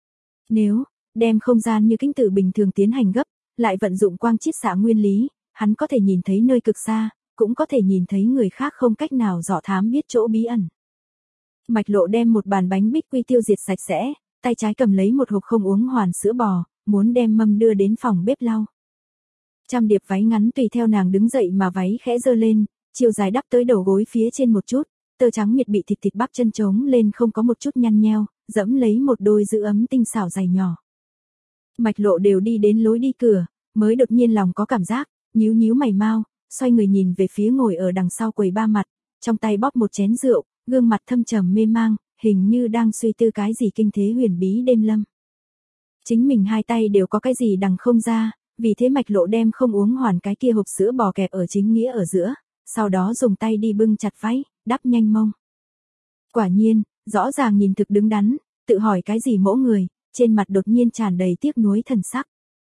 Nếu đem không gian như kính tử bình thường tiến hành gấp, lại vận dụng quang chiết xạ nguyên lý, hắn có thể nhìn thấy nơi cực xa, cũng có thể nhìn thấy người khác không cách nào dò thám biết chỗ bí ẩn. Mạch Lộ đem một bàn bánh bích quy tiêu diệt sạch sẽ, tay trái cầm lấy một hộp không uống hoàn sữa bò, muốn đem mâm đưa đến phòng bếp lau. Trăm điệp váy ngắn tùy theo nàng đứng dậy mà váy khẽ giơ lên, chiều dài đắp tới đầu gối phía trên một chút, tơ trắng miệt bị thịt bắp chân trống lên không có một chút nhăn nheo, dẫm lấy một đôi giữ ấm tinh xảo giày nhỏ. Mạch Lộ đều đi đến lối đi cửa, mới đột nhiên lòng có cảm giác, nhíu mày mau, xoay người nhìn về phía ngồi ở đằng sau quầy ba mặt, trong tay bóp một chén rượu, gương mặt thâm trầm mê mang, hình như đang suy tư cái gì kinh thế huyền bí Đêm Lâm. Chính mình hai tay đều có cái gì đằng không ra, vì thế Mạch Lộ đem không uống hoàn cái kia hộp sữa bò kẹp ở chính nghĩa ở giữa, sau đó dùng tay đi bưng chặt váy, đắp nhanh mông. Quả nhiên, rõ ràng nhìn thực đứng đắn, tự hỏi cái gì mỗ người, trên mặt đột nhiên tràn đầy tiếc nuối thần sắc.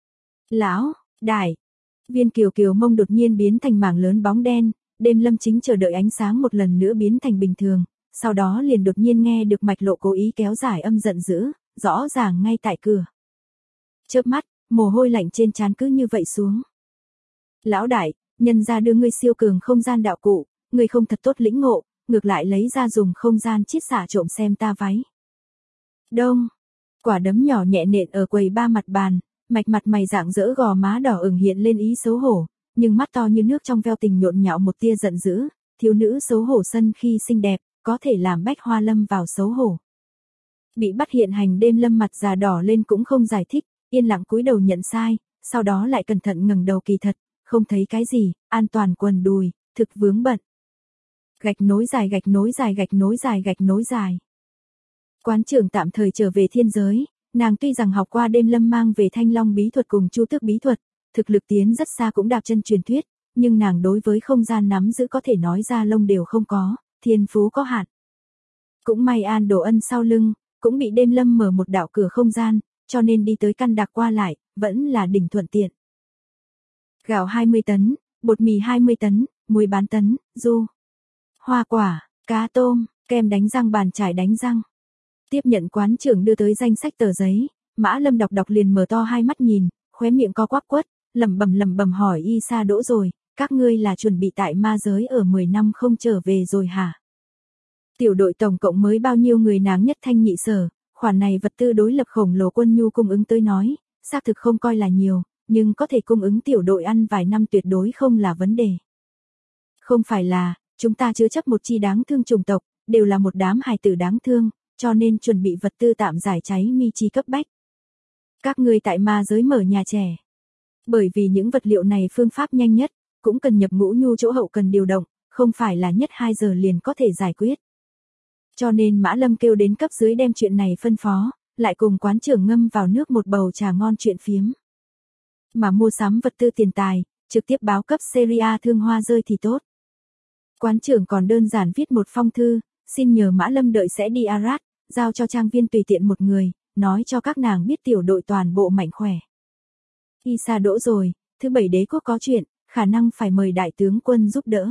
Lão, đại, viên kiều mông đột nhiên biến thành mảng lớn bóng đen, Đêm Lâm chính chờ đợi ánh sáng một lần nữa biến thành bình thường, sau đó liền đột nhiên nghe được Mạch Lộ cố ý kéo dài âm giận dữ, rõ ràng ngay tại cửa. Chớp mắt, mồ hôi lạnh trên trán cứ như vậy xuống. Lão đại, nhân ra đưa ngươi siêu cường không gian đạo cụ, ngươi không thật tốt lĩnh ngộ, ngược lại lấy ra dùng không gian chiết xạ trộm xem ta váy. Đông, quả đấm nhỏ nhẹ nện ở quầy ba mặt bàn, Mạch mặt mày rạng rỡ gò má đỏ ửng hiện lên ý xấu hổ, nhưng mắt to như nước trong veo tình nhộn nhạo một tia giận dữ, thiếu nữ xấu hổ sân khi xinh đẹp, có thể làm Bách Hoa Lâm vào xấu hổ. Bị bắt hiện hành Đêm Lâm mặt già đỏ lên cũng không giải thích, yên lặng cúi đầu nhận sai, sau đó lại cẩn thận ngẩng đầu kỳ thật, không thấy cái gì, an toàn quần đùi, thực vướng bận. Gạch nối dài. Quán trưởng tạm thời trở về thiên giới, nàng tuy rằng học qua Đêm Lâm mang về Thanh Long bí thuật cùng Chu Tước bí thuật, thực lực tiến rất xa cũng đạp chân truyền thuyết, nhưng nàng đối với không gian nắm giữ có thể nói ra lông đều không có, thiên phú có hạn. Cũng may An Đồ Ân sau lưng, cũng bị Đêm Lâm mở một đạo cửa không gian, cho nên đi tới căn đặc qua lại, vẫn là đỉnh thuận tiện. Gạo 20 tấn, bột mì 20 tấn, muối bán tấn, du, hoa quả, cá tôm, kem đánh răng bàn chải đánh răng. Tiếp nhận quán trưởng đưa tới danh sách tờ giấy, Mã Lâm đọc liền mở to hai mắt nhìn, khóe miệng co quắp quất, lẩm bẩm hỏi Y Sa Đỗ rồi, các ngươi là chuẩn bị tại ma giới ở 10 năm không trở về rồi hả? Tiểu đội tổng cộng mới bao nhiêu người nàng nhất thanh nhị sở, khoản này vật tư đối lập khổng lồ quân nhu cung ứng tới nói, xác thực không coi là nhiều, nhưng có thể cung ứng tiểu đội ăn vài năm tuyệt đối không là vấn đề. Không phải là, chúng ta chứa chấp một chi đáng thương chủng tộc, đều là một đám hài tử đáng thương, cho nên chuẩn bị vật tư tạm giải cháy mi chi cấp bách. Các ngươi tại ma giới mở nhà trẻ. Bởi vì những vật liệu này phương pháp nhanh nhất, cũng cần nhập ngũ nhu chỗ hậu cần điều động, không phải là nhất 2 giờ liền có thể giải quyết. Cho nên Mã Lâm kêu đến cấp dưới đem chuyện này phân phó, lại cùng quán trưởng ngâm vào nước một bầu trà ngon chuyện phiếm. Mà mua sắm vật tư tiền tài, trực tiếp báo cấp Syria thương hoa rơi thì tốt. Quán trưởng còn đơn giản viết một phong thư, xin nhờ Mã Lâm đợi sẽ đi Arad, giao cho trang viên tùy tiện một người, nói cho các nàng biết tiểu đội toàn bộ mạnh khỏe. Y Sa Đỗ rồi, thứ 7 đế quốc có chuyện, khả năng phải mời đại tướng quân giúp đỡ.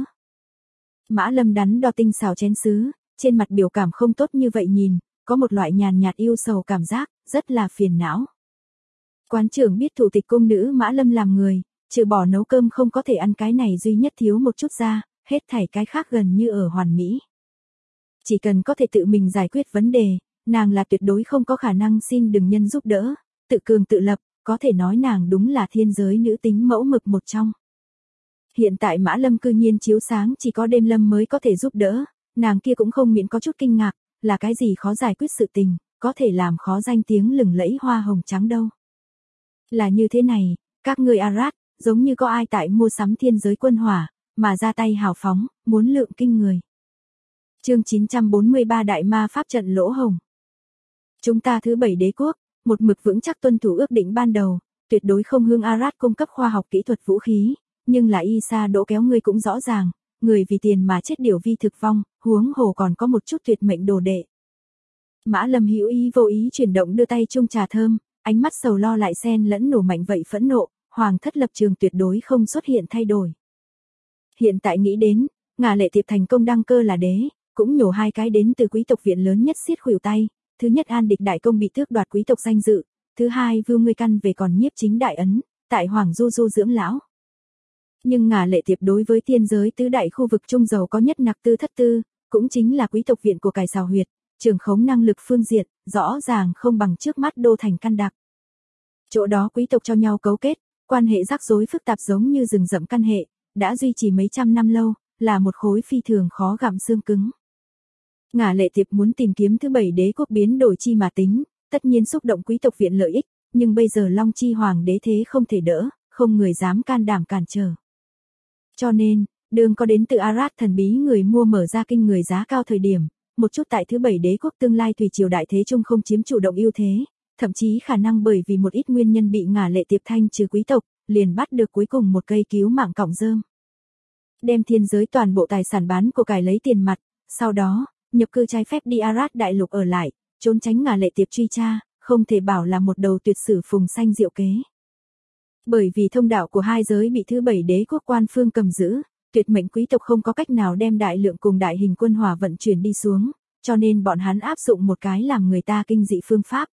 Mã Lâm đắn đo tinh xào chén sứ, trên mặt biểu cảm không tốt như vậy nhìn, có một loại nhàn nhạt yêu sầu cảm giác, rất là phiền não. Quán trưởng biết thủ tịch cung nữ Mã Lâm làm người, trừ bỏ nấu cơm không có thể ăn cái này duy nhất thiếu một chút ra, hết thảy cái khác gần như ở hoàn mỹ. Chỉ cần có thể tự mình giải quyết vấn đề, nàng là tuyệt đối không có khả năng xin đừng nhân giúp đỡ, tự cường tự lập, có thể nói nàng đúng là thiên giới nữ tính mẫu mực một trong. Hiện tại Mã Lâm cư nhiên chiếu sáng chỉ có Đêm Lâm mới có thể giúp đỡ, nàng kia cũng không miễn có chút kinh ngạc, là cái gì khó giải quyết sự tình, có thể làm khó danh tiếng lừng lẫy hoa hồng trắng đâu. Là như thế này, các ngươi Arad, giống như có ai tại mua sắm thiên giới quân hỏa, mà ra tay hào phóng, muốn lượng kinh người. Chương 943 Đại ma pháp trận lỗ hổng. Chúng ta thứ 7 đế quốc, một mực vững chắc tuân thủ ước định ban đầu, tuyệt đối không hướng Arad cung cấp khoa học kỹ thuật vũ khí, nhưng là Isa đỗ kéo ngươi cũng rõ ràng, người vì tiền mà chết điều vi thực vong, huống hồ còn có một chút tuyệt mệnh đồ đệ. Mã Lâm hữu ý vô ý chuyển động đưa tay chung trà thơm, ánh mắt sầu lo lại xen lẫn nổ mạnh vậy phẫn nộ, hoàng thất lập trường tuyệt đối không xuất hiện thay đổi. Hiện tại nghĩ đến, Ngà Lệ Tiệp thành công đăng cơ là đế, cũng nhổ hai cái đến từ quý tộc viện lớn nhất xiết khuỷu tay, thứ nhất An Địch đại công bị tước đoạt quý tộc danh dự, thứ hai Vưu Ngươi căn về còn nhiếp chính đại ấn, tại Hoàng Du Du dưỡng lão. Nhưng Ngà Lệ Tiệp đối với thiên giới tứ đại khu vực trung giàu có nhất nặc tư thất tư, cũng chính là quý tộc viện của cải xào huyệt, trường khống năng lực phương diện, rõ ràng không bằng trước mắt đô thành căn đặc. Chỗ đó quý tộc cho nhau cấu kết, quan hệ rắc rối phức tạp giống như rừng rậm căn hệ, đã duy trì mấy trăm năm lâu, là một khối phi thường khó gặm xương cứng. Ngà Lệ Tiệp muốn tìm kiếm thứ 7 đế quốc biến đổi chi mà tính, tất nhiên xúc động quý tộc viện lợi ích, nhưng bây giờ Long Chi Hoàng đế thế không thể đỡ, không người dám can đảm cản trở. Cho nên, đường có đến từ Arad thần bí người mua mở ra kinh người giá cao thời điểm, một chút tại thứ 7 đế quốc tương lai tùy triều đại thế chung không chiếm chủ động ưu thế, thậm chí khả năng bởi vì một ít nguyên nhân bị Ngà Lệ Tiệp thanh trừ quý tộc, liền bắt được cuối cùng một cây cứu mạng cọng rơm. Đem thiên giới toàn bộ tài sản bán của cải lấy tiền mặt, sau đó, nhập cư trái phép đi Arad đại lục ở lại, trốn tránh Ngà Lệ Tiệp truy tra, không thể bảo là một đầu tuyệt sử phùng xanh diệu kế. Bởi vì thông đạo của hai giới bị thứ 7 đế quốc quan phương cầm giữ, tuyệt mệnh quý tộc không có cách nào đem đại lượng cùng đại hình quân hỏa vận chuyển đi xuống, cho nên bọn hắn áp dụng một cái làm người ta kinh dị phương pháp,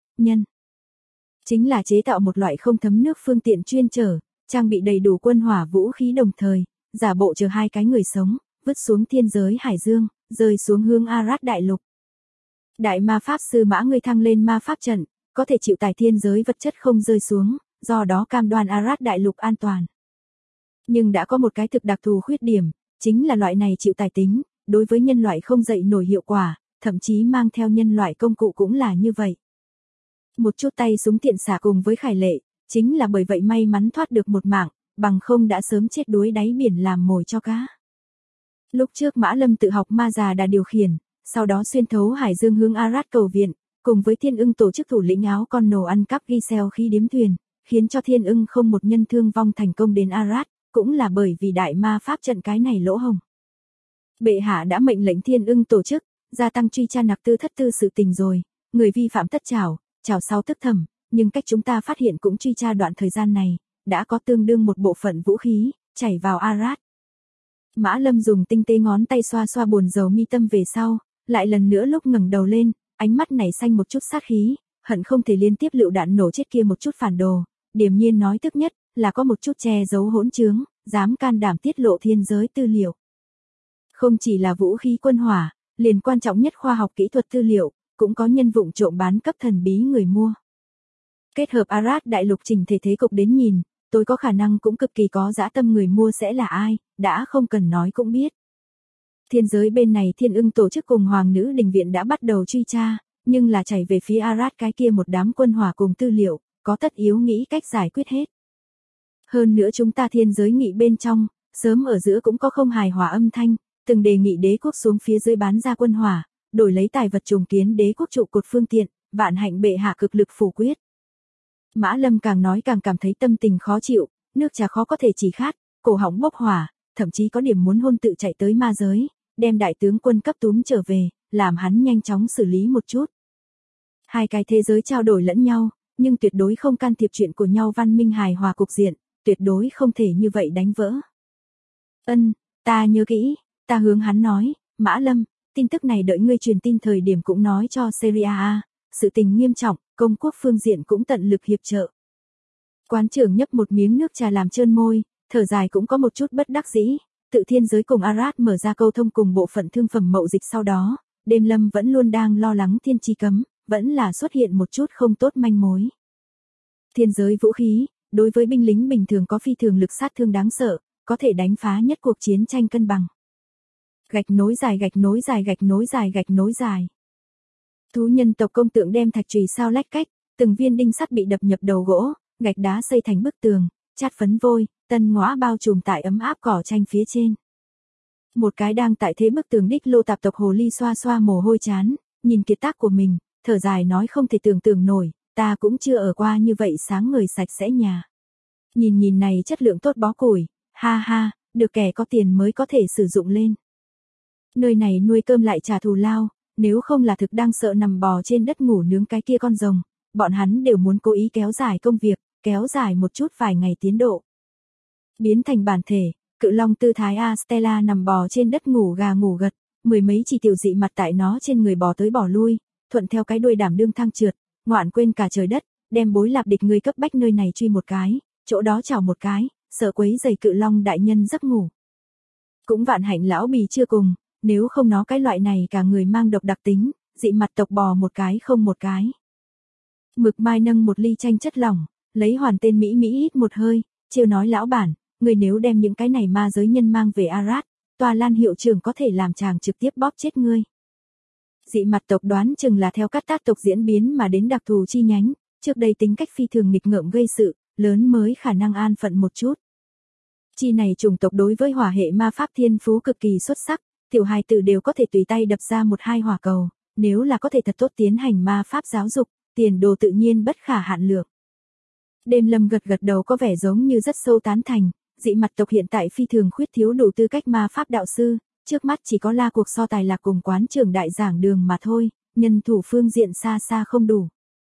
chính là chế tạo một loại không thấm nước phương tiện chuyên chở, trang bị đầy đủ quân hỏa vũ khí đồng thời, giả bộ chờ hai cái người sống, vứt xuống thiên giới hải dương, rơi xuống hướng Arad đại lục. Đại ma pháp sư Mã Ngươi thăng lên ma pháp trận, có thể chịu tải thiên giới vật chất không rơi xuống, do đó cam đoan Arad đại lục an toàn. Nhưng đã có một cái thực đặc thù khuyết điểm, chính là loại này chịu tải tính, đối với nhân loại không dậy nổi hiệu quả, thậm chí mang theo nhân loại công cụ cũng là như vậy. Một chút tay súng tiện xả cùng với Khải Lệ, chính là bởi vậy may mắn thoát được một mạng, bằng không đã sớm chết đuối đáy biển làm mồi cho cá. Lúc trước Mã Lâm tự học ma già đà điều khiển, sau đó xuyên thấu hải dương hướng Arad cầu viện, cùng với Thiên Ưng tổ chức thủ lĩnh áo con nổ ăn cắp Giselle khi điếm thuyền, khiến cho Thiên Ưng không một nhân thương vong thành công đến Arad, cũng là bởi vì đại ma pháp trận cái này lỗ hổng. Bệ hạ đã mệnh lệnh Thiên Ưng tổ chức, gia tăng truy tra nặc tư thất tư sự tình rồi, người vi phạm tất trảo sau tức thẩm, nhưng cách chúng ta phát hiện cũng truy tra đoạn thời gian này, đã có tương đương một bộ phận vũ khí, chảy vào Arad. Mã Lâm dùng tinh tế ngón tay xoa xoa buồn rầu mi tâm về sau, lại lần nữa lúc ngẩng đầu lên, ánh mắt nảy xanh một chút sát khí, hận không thể liên tiếp lựu đạn nổ chết kia một chút phản đồ, điềm nhiên nói tức nhất, là có một chút che giấu hỗn trướng, dám can đảm tiết lộ thiên giới tư liệu. Không chỉ là vũ khí quân hỏa, liền quan trọng nhất khoa học kỹ thuật tư liệu, cũng có nhân vụng trộm bán cấp thần bí người mua. Kết hợp Arad đại lục trình thể thế cục đến nhìn, tôi có khả năng cũng cực kỳ có dã tâm người mua sẽ là ai, đã không cần nói cũng biết. Thiên giới bên này Thiên Ưng tổ chức cùng Hoàng nữ đình viện đã bắt đầu truy tra, nhưng là chảy về phía Arad cái kia một đám quân hỏa cùng tư liệu, có tất yếu nghĩ cách giải quyết hết. Hơn nữa chúng ta thiên giới nghị bên trong, sớm ở giữa cũng có không hài hòa âm thanh, từng đề nghị đế quốc xuống phía dưới bán ra quân hỏa, đổi lấy tài vật trùng kiến đế quốc trụ cột phương tiện, vạn hạnh bệ hạ cực lực phủ quyết. Mã Lâm càng nói càng cảm thấy tâm tình khó chịu, nước trà khó có thể chỉ khát, cổ họng bốc hỏa, thậm chí có điểm muốn hôn tự chạy tới ma giới, đem đại tướng quân cấp túm trở về, làm hắn nhanh chóng xử lý một chút. Hai cái thế giới trao đổi lẫn nhau, nhưng tuyệt đối không can thiệp chuyện của nhau văn minh hài hòa cục diện, tuyệt đối không thể như vậy đánh vỡ. Ta nhớ kỹ, ta hướng hắn nói, Mã Lâm, tin tức này đợi ngươi truyền tin thời điểm cũng nói cho Syria A, sự tình nghiêm trọng, công quốc phương diện cũng tận lực hiệp trợ. Quán trưởng nhấp một miếng nước trà làm trơn môi, thở dài cũng có một chút bất đắc dĩ, tự thiên giới cùng Arad mở ra câu thông cùng bộ phận thương phẩm mậu dịch sau đó, đêm lâm vẫn luôn đang lo lắng thiên chi cấm, vẫn là xuất hiện một chút không tốt manh mối. Thiên giới vũ khí, đối với binh lính bình thường có phi thường lực sát thương đáng sợ, có thể đánh phá nhất cuộc chiến tranh cân bằng. Gạch nối dài gạch nối dài gạch nối dài gạch nối dài. Thú nhân tộc công tượng đem thạch chùy sao lách cách, từng viên đinh sắt bị đập nhập đầu gỗ, gạch đá xây thành bức tường, chát phấn vôi, tân ngõa bao trùm tại ấm áp cỏ tranh phía trên. Một cái đang tại thế bức tường đích lô tạp tộc hồ ly xoa xoa mồ hôi chán, nhìn kiệt tác của mình, thở dài nói không thể tưởng tượng nổi, ta cũng chưa ở qua như vậy sáng người sạch sẽ nhà. Nhìn này chất lượng tốt bó củi, ha ha, được kẻ có tiền mới có thể sử dụng lên. Nơi này nuôi cơm lại trả thù lao, nếu không là thực đang sợ nằm bò trên đất ngủ nướng cái kia con rồng, bọn hắn đều muốn cố ý kéo dài công việc, kéo dài một chút vài ngày tiến độ. Biến thành bản thể, cự long tư thái A Stella nằm bò trên đất ngủ gà ngủ gật, mười mấy chỉ tiểu dị mặt tại nó trên người bò tới bò lui, thuận theo cái đuôi đảm đương thang trượt, ngoạn quên cả trời đất, đem bối lạp địch người cấp bách nơi này truy một cái, chỗ đó chảo một cái, sợ quấy giày cự long đại nhân giấc ngủ. Cũng vạn hạnh lão bì chưa cùng, nếu không nó cái loại này cả người mang độc đặc tính, dị mặt tộc bò một cái không một cái. Mực Mai nâng một ly chanh chất lỏng, lấy hoàn tên Mỹ hít một hơi, trêu nói lão bản, người nếu đem những cái này ma giới nhân mang về Arad, tòa Lan hiệu trưởng có thể làm chàng trực tiếp bóp chết ngươi. Dị mặt tộc đoán chừng là theo các tác tộc diễn biến mà đến đặc thù chi nhánh, trước đây tính cách phi thường nghịch ngợm gây sự, lớn mới khả năng an phận một chút. Chi này chủng tộc đối với hỏa hệ ma pháp thiên phú cực kỳ xuất sắc, tiểu hài tử đều có thể tùy tay đập ra một hai hỏa cầu, nếu là có thể thật tốt tiến hành ma pháp giáo dục, tiền đồ tự nhiên bất khả hạn lượng. Đêm Lâm gật đầu có vẻ giống như rất sâu tán thành, dị mặt tộc hiện tại phi thường khuyết thiếu đủ tư cách ma pháp đạo sư, trước mắt chỉ có la cuộc so tài lạc cùng quán trưởng đại giảng đường mà thôi, nhân thủ phương diện xa xa không đủ.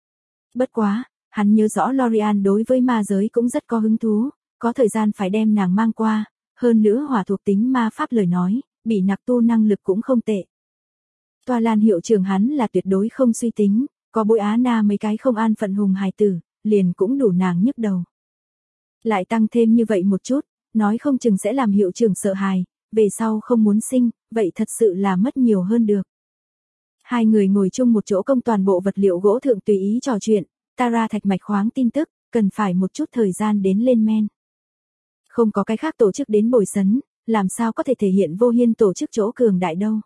Bất quá, hắn nhớ rõ Lorian đối với ma giới cũng rất có hứng thú, có thời gian phải đem nàng mang qua, hơn nữa hỏa thuộc tính ma pháp lời nói, bị nặc tu năng lực cũng không tệ. Tòa Lan hiệu trưởng hắn là tuyệt đối không suy tính, có bối Á Na mấy cái không an phận hùng hài tử, liền cũng đủ nàng nhức đầu. Lại tăng thêm như vậy một chút, nói không chừng sẽ làm hiệu trưởng sợ hài, về sau không muốn sinh, vậy thật sự là mất nhiều hơn được. Hai người ngồi chung một chỗ công toàn bộ vật liệu gỗ thượng tùy ý trò chuyện, Tara thạch mạch khoáng tin tức, cần phải một chút thời gian đến lên men. Không có cái khác tổ chức đến bồi sấn, làm sao có thể thể hiện Vô Hiên tổ chức chỗ cường đại đâu.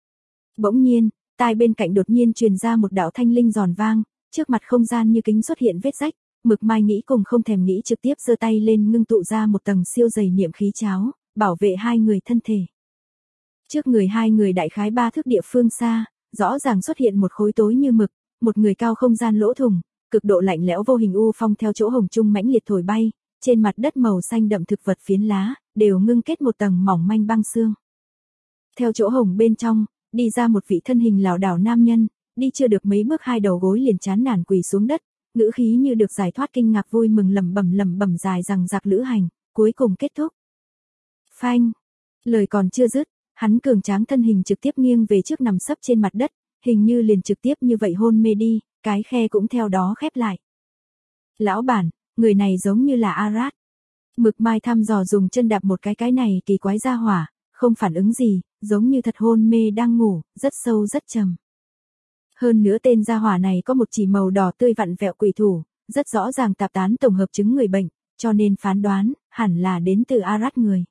Bỗng nhiên, tai bên cạnh đột nhiên truyền ra một đạo thanh linh giòn vang, trước mặt không gian như kính xuất hiện vết rách, Mực Mai nghĩ cùng không thèm nghĩ trực tiếp giơ tay lên ngưng tụ ra một tầng siêu dày niệm khí cháo, bảo vệ hai người thân thể. Trước người hai người đại khái 3 thước địa phương xa, rõ ràng xuất hiện một khối tối như mực, một người cao không gian lỗ thủng, cực độ lạnh lẽo vô hình u phong theo chỗ hồng trung mãnh liệt thổi bay, trên mặt đất màu xanh đậm thực vật phiến lá, đều ngưng kết một tầng mỏng manh băng xương. Theo chỗ hồng bên trong, đi ra một vị thân hình lảo đảo nam nhân, đi chưa được mấy bước hai đầu gối liền chán nản quỳ xuống đất, ngữ khí như được giải thoát kinh ngạc vui mừng lẩm bẩm dài rằng giặc lữ hành, cuối cùng kết thúc. Phanh, lời còn chưa dứt, hắn cường tráng thân hình trực tiếp nghiêng về trước nằm sấp trên mặt đất, hình như liền trực tiếp như vậy hôn mê đi, cái khe cũng theo đó khép lại. Lão bản, người này giống như là Arad. Mực Mai thăm dò dùng chân đạp một cái này kỳ quái ra hỏa, không phản ứng gì, giống như thật hôn mê đang ngủ, rất sâu rất trầm. Hơn nữa tên gia hỏa này có một chỉ màu đỏ tươi vặn vẹo quỷ thủ, rất rõ ràng tạp tán tổng hợp chứng người bệnh, cho nên phán đoán, hẳn là đến từ Arad người.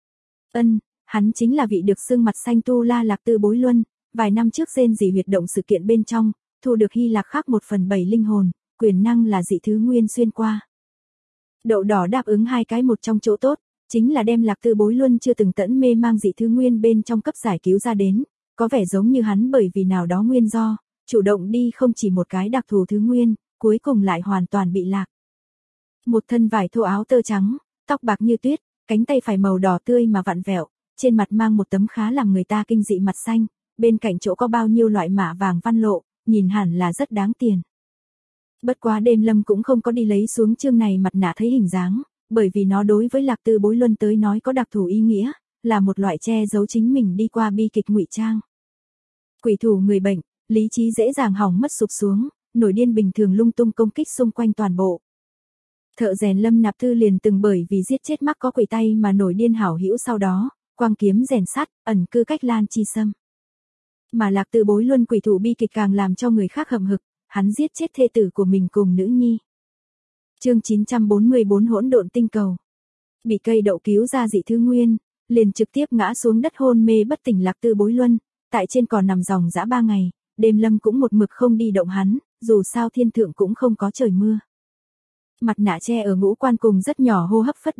Hắn chính là vị được xưng mặt xanh Tu La Lạc Tư Bối Luân, vài năm trước rên rỉ huyệt động sự kiện bên trong, thu được Hy Lạc khác 1/7 linh hồn, quyền năng là dị thứ nguyên xuyên qua. Đậu đỏ đáp ứng hai cái một trong chỗ tốt, chính là đem Lạc Tư Bối Luân chưa từng tẫn mê mang dị thứ nguyên bên trong cấp giải cứu ra đến, có vẻ giống như hắn bởi vì nào đó nguyên do, chủ động đi không chỉ một cái đặc thù thứ nguyên, cuối cùng lại hoàn toàn bị lạc. Một thân vải thô áo tơ trắng, tóc bạc như tuyết, cánh tay phải màu đỏ tươi mà vặn vẹo, trên mặt mang một tấm khá làm người ta kinh dị mặt xanh, bên cạnh chỗ có bao nhiêu loại mạ vàng văn lộ, nhìn hẳn là rất đáng tiền. Bất quá Đêm Lâm cũng không có đi lấy xuống chương này mặt nạ thấy hình dáng, bởi vì nó đối với Lạc Tư Bối Luân tới nói có đặc thù ý nghĩa, là một loại che giấu chính mình đi qua bi kịch ngụy trang. Quỷ thủ người bệnh, lý trí dễ dàng hỏng mất sụp xuống, nổi điên bình thường lung tung công kích xung quanh toàn bộ. Thợ rèn Lâm Nạp Thư liền từng bởi vì giết chết mắc có quỷ tay mà nổi điên hảo hữu sau đó, quang kiếm rèn sắt, ẩn cư cách Lan Chi Sâm. Mà Lạc Tư Bối Luân quỷ thủ bi kịch càng làm cho người khác hậm hực, hắn giết chết thê tử của mình cùng nữ nhi. Chương 944 Hỗn độn tinh cầu. Bị cây đậu cứu ra dị thứ nguyên, liền trực tiếp ngã xuống đất hôn mê bất tỉnh Lạc Tư Bối Luân, tại trên cỏ nằm dòng dã 3 ngày, Đêm Lâm cũng một mực không đi động hắn, dù sao thiên thượng cũng không có trời mưa. Mặt nạ che ở ngũ quan cùng rất nhỏ hô hấp phất động,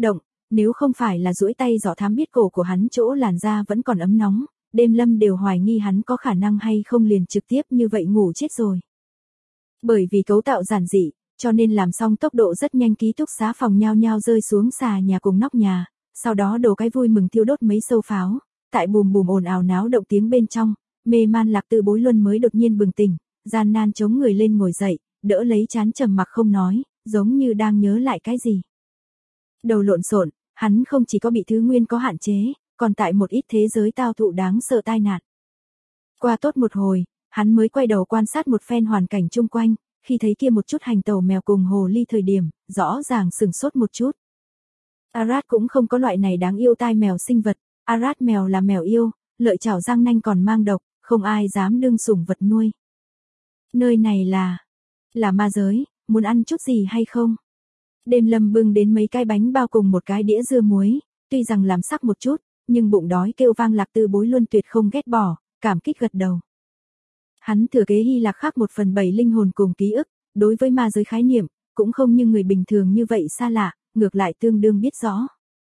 nếu không phải là duỗi tay dò thám biết cổ của hắn chỗ làn da vẫn còn ấm nóng, Đêm Lâm đều hoài nghi hắn có khả năng hay không liền trực tiếp như vậy ngủ chết rồi. Bởi vì cấu tạo giản dị, cho nên làm xong tốc độ rất nhanh, ký túc xá phòng nhao nhao rơi xuống xà nhà cùng nóc nhà, sau đó đổ cái vui mừng thiêu đốt mấy sâu pháo, tại bùm bùm ồn ào náo động tiếng bên trong, mê man Lạc Tư Bối Luân mới đột nhiên bừng tỉnh, gian nan chống người lên ngồi dậy, đỡ lấy trán trầm mặc không nói, giống như đang nhớ lại cái gì. Đầu lộn xộn, hắn không chỉ có bị thứ nguyên có hạn chế, còn tại một ít thế giới tao thụ đáng sợ tai nạn. Qua tốt một hồi, hắn mới quay đầu quan sát một phen hoàn cảnh chung quanh, khi thấy kia một chút hành tẩu mèo cùng hồ ly thời điểm, rõ ràng sửng sốt một chút. Arad cũng không có loại này đáng yêu tai mèo sinh vật, Arad mèo là mèo yêu, lợi chảo răng nanh còn mang độc, không ai dám đương sủng vật nuôi. Nơi này là ma giới, muốn ăn chút gì hay không? Đêm Lâm bưng đến mấy cái bánh bao cùng một cái đĩa dưa muối, tuy rằng làm sắc một chút, nhưng bụng đói kêu vang. Lạc Tư Bối Luân tuyệt không ghét bỏ, cảm kích gật đầu. Hắn thừa kế Hy Lạc khác 1/7 linh hồn cùng ký ức, đối với ma giới khái niệm, cũng không như người bình thường như vậy xa lạ, ngược lại tương đương biết rõ.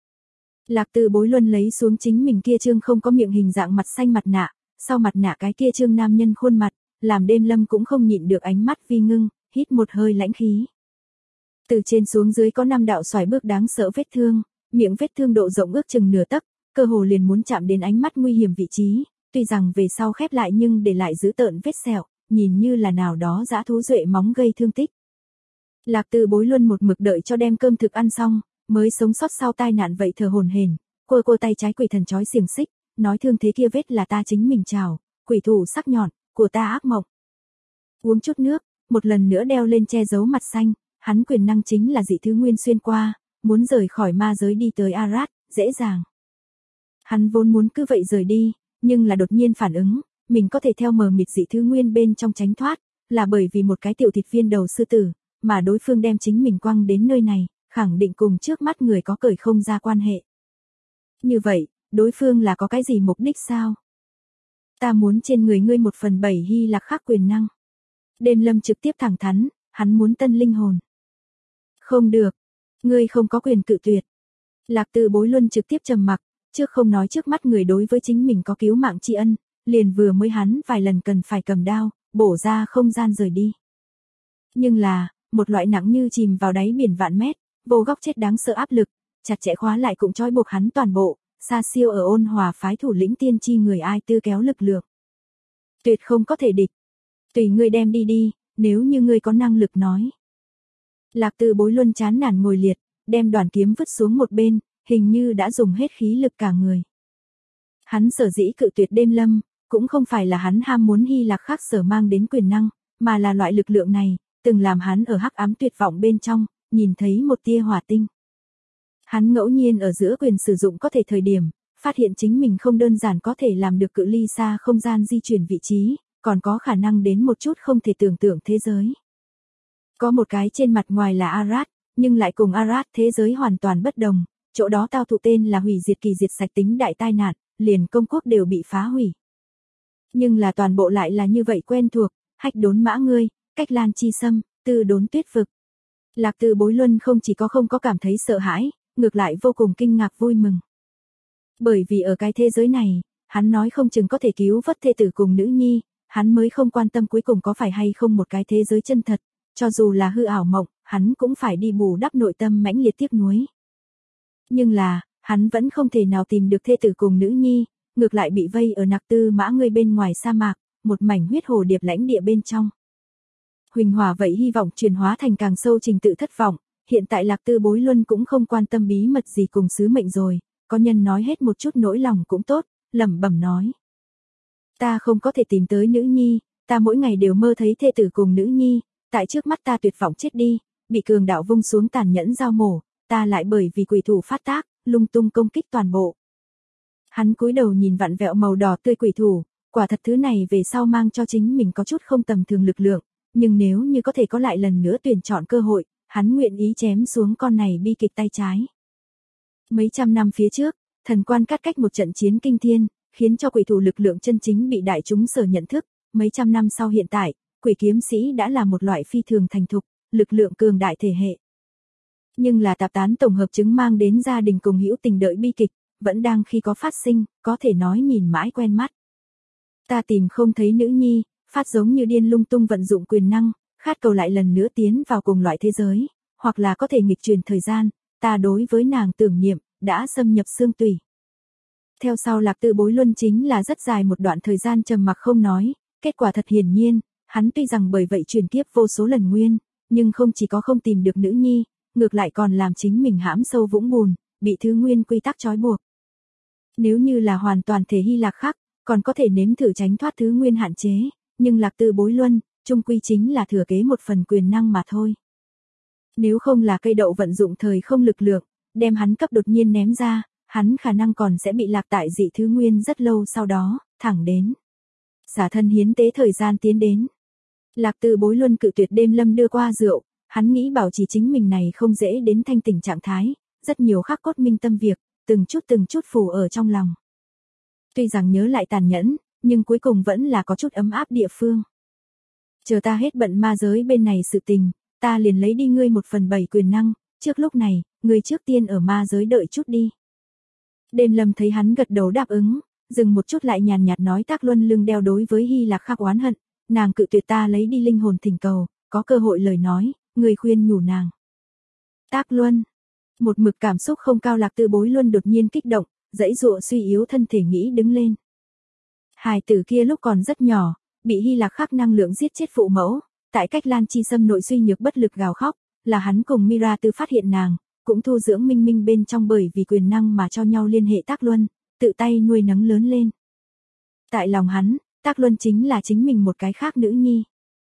Lạc Tư Bối Luân lấy xuống chính mình kia trương không có miệng hình dạng mặt xanh mặt nạ, sau mặt nạ cái kia trương nam nhân khuôn mặt, làm Đêm Lâm cũng không nhịn được ánh mắt vi ngưng, hít một hơi lãnh khí. Từ trên xuống dưới có 5 đạo xoài bước đáng sợ vết thương, miệng vết thương độ rộng ước chừng nửa tấc, cơ hồ liền muốn chạm đến ánh mắt nguy hiểm vị trí, tuy rằng về sau khép lại nhưng để lại dữ tợn vết sẹo, nhìn như là nào đó dã thú duệ móng gây thương tích. Lạc Tư Bối Luân một mực đợi cho đem cơm thực ăn xong, mới sống sót sau tai nạn vậy thở hổn hển, cô tay trái quỷ thần trói xiềng xích, nói thương thế kia vết là ta chính mình trào, quỷ thủ sắc nhọn, của ta ác mộng. Uống chút nước, một lần nữa đeo lên che giấu mặt xanh, hắn quyền năng chính là dị thứ nguyên xuyên qua, muốn rời khỏi ma giới đi tới Arad, dễ dàng. Hắn vốn muốn cứ vậy rời đi, nhưng là đột nhiên phản ứng, mình có thể theo mờ mịt dị thứ nguyên bên trong tránh thoát, là bởi vì một cái tiểu thịt viên đầu sư tử, mà đối phương đem chính mình quăng đến nơi này, khẳng định cùng trước mắt người có cởi không ra quan hệ. Như vậy, đối phương là có cái gì mục đích sao? Ta muốn trên người ngươi 1/7 Hy Lạc khác quyền năng. Đêm Lâm trực tiếp thẳng thắn, hắn muốn tân linh hồn. Không được, ngươi không có quyền cự tuyệt. Lạc Tư Bối Luân trực tiếp trầm mặc, trước không nói trước mắt người đối với chính mình có cứu mạng tri ân, liền vừa mới hắn vài lần cần phải cầm đao, bổ ra không gian rời đi. Nhưng là, một loại nặng như chìm vào đáy biển vạn mét, vô góc chết đáng sợ áp lực, chặt chẽ khóa lại cũng trói buộc hắn toàn bộ, xa siêu ở Ôn Hòa phái thủ lĩnh tiên tri người ai tư kéo lực lượng. Tuyệt không có thể địch. Tùy ngươi đem đi đi, nếu như ngươi có năng lực nói. Lạc Tư Bối Luân chán nản ngồi liệt, đem đoàn kiếm vứt xuống một bên, hình như đã dùng hết khí lực cả người. Hắn sở dĩ cự tuyệt Đêm Lâm, cũng không phải là hắn ham muốn Hy Lạc khác sở mang đến quyền năng, mà là loại lực lượng này, từng làm hắn ở hắc ám tuyệt vọng bên trong, nhìn thấy một tia hỏa tinh. Hắn ngẫu nhiên ở giữa quyền sử dụng có thể thời điểm, phát hiện chính mình không đơn giản có thể làm được cự ly xa không gian di chuyển vị trí, còn có khả năng đến một chút không thể tưởng tượng thế giới. Có một cái trên mặt ngoài là Arad, nhưng lại cùng Arad thế giới hoàn toàn bất đồng, chỗ đó tao thụ tên là hủy diệt kỳ diệt sạch tính đại tai nạn, liền công quốc đều bị phá hủy. Nhưng là toàn bộ lại là như vậy quen thuộc, hách đốn mã ngươi, cách lan chi sâm, tư đốn tuyết vực. Lạc Tư Bối Luân không chỉ có không có cảm thấy sợ hãi, ngược lại vô cùng kinh ngạc vui mừng. Bởi vì ở cái thế giới này, hắn nói không chừng có thể cứu vớt thê tử cùng nữ nhi, hắn mới không quan tâm cuối cùng có phải hay không một cái thế giới chân thật, cho dù là hư ảo mộng, hắn cũng phải đi bù đắp nội tâm mãnh liệt tiếc nuối. Nhưng là, hắn vẫn không thể nào tìm được thê tử cùng nữ nhi, ngược lại bị vây ở Nặc Tư Mã Ngươi bên ngoài sa mạc, một mảnh huyết hồ điệp lãnh địa bên trong. Huỳnh hỏa vậy hy vọng chuyển hóa thành càng sâu trình tự thất vọng, hiện tại Lạc Tư Bối Luân cũng không quan tâm bí mật gì cùng sứ mệnh rồi, có nhân nói hết một chút nỗi lòng cũng tốt, lẩm bẩm nói. Ta không có thể tìm tới nữ nhi, ta mỗi ngày đều mơ thấy thê tử cùng nữ nhi, tại trước mắt ta tuyệt vọng chết đi, bị cường đạo vung xuống tàn nhẫn dao mổ, ta lại bởi vì quỷ thủ phát tác, lung tung công kích toàn bộ. Hắn cúi đầu nhìn vặn vẹo màu đỏ tươi quỷ thủ, quả thật thứ này về sau mang cho chính mình có chút không tầm thường lực lượng, nhưng nếu như có thể có lại lần nữa tuyển chọn cơ hội, hắn nguyện ý chém xuống con này bi kịch tay trái. Mấy trăm năm phía trước, thần quan cắt cách một trận chiến kinh thiên, khiến cho quỷ thủ lực lượng chân chính bị đại chúng sở nhận thức, mấy trăm năm sau hiện tại, quỷ kiếm sĩ đã là một loại phi thường thành thục, lực lượng cường đại thể hệ. Nhưng là tạp tán tổng hợp chứng mang đến gia đình cùng hữu tình đợi bi kịch, vẫn đang khi có phát sinh, có thể nói nhìn mãi quen mắt. Ta tìm không thấy nữ nhi, phát giống như điên lung tung vận dụng quyền năng, khát cầu lại lần nữa tiến vào cùng loại thế giới, hoặc là có thể nghịch truyền thời gian, ta đối với nàng tưởng niệm, đã xâm nhập xương tủy. Theo sau Lạc Tư Bối Luân chính là rất dài một đoạn thời gian trầm mặc không nói, kết quả thật hiển nhiên, hắn tuy rằng bởi vậy chuyển kiếp vô số lần nguyên, nhưng không chỉ có không tìm được nữ nhi, ngược lại còn làm chính mình hãm sâu vũng bùn, bị thứ nguyên quy tắc trói buộc. Nếu như là hoàn toàn thể Hy Lạc khác, còn có thể nếm thử tránh thoát thứ nguyên hạn chế, nhưng Lạc Tư Bối Luân, chung quy chính là thừa kế một phần quyền năng mà thôi. Nếu không là cây đậu vận dụng thời không lực lượng, đem hắn cấp đột nhiên ném ra, hắn khả năng còn sẽ bị lạc tại dị thứ nguyên rất lâu sau đó, thẳng đến xả thân hiến tế thời gian tiến đến. Lạc Tư Bối Luân cự tuyệt đêm lâm đưa qua rượu, hắn nghĩ bảo trì chính mình này không dễ đến thanh tỉnh trạng thái, rất nhiều khắc cốt minh tâm việc, từng chút phủ ở trong lòng. Tuy rằng nhớ lại tàn nhẫn, nhưng cuối cùng vẫn là có chút ấm áp địa phương. Chờ ta hết bận ma giới bên này sự tình, ta liền lấy đi ngươi 1/7 quyền năng, trước lúc này, ngươi trước tiên ở ma giới đợi chút đi. Đêm lâm thấy hắn gật đầu đáp ứng, dừng một chút lại nhàn nhạt nói Tác Luân lưng đeo đối với Hy Lạc Khắc oán hận, nàng cự tuyệt ta lấy đi linh hồn thỉnh cầu, có cơ hội lời nói, người khuyên nhủ nàng. Tác Luân, một mực cảm xúc không cao Lạc Tư Bối Luân đột nhiên kích động, dãy dụa suy yếu thân thể nghĩ đứng lên. Hài tử kia lúc còn rất nhỏ, bị Hy Lạc Khắc năng lượng giết chết phụ mẫu, tại cách Lan Chi Sâm nội suy nhược bất lực gào khóc, là hắn cùng Mira Tư phát hiện nàng, cũng thu dưỡng Minh Minh bên trong bởi vì quyền năng mà cho nhau liên hệ Tác Luân, tự tay nuôi nấng lớn lên. Tại lòng hắn, Tác Luân chính là chính mình một cái khác nữ nhi.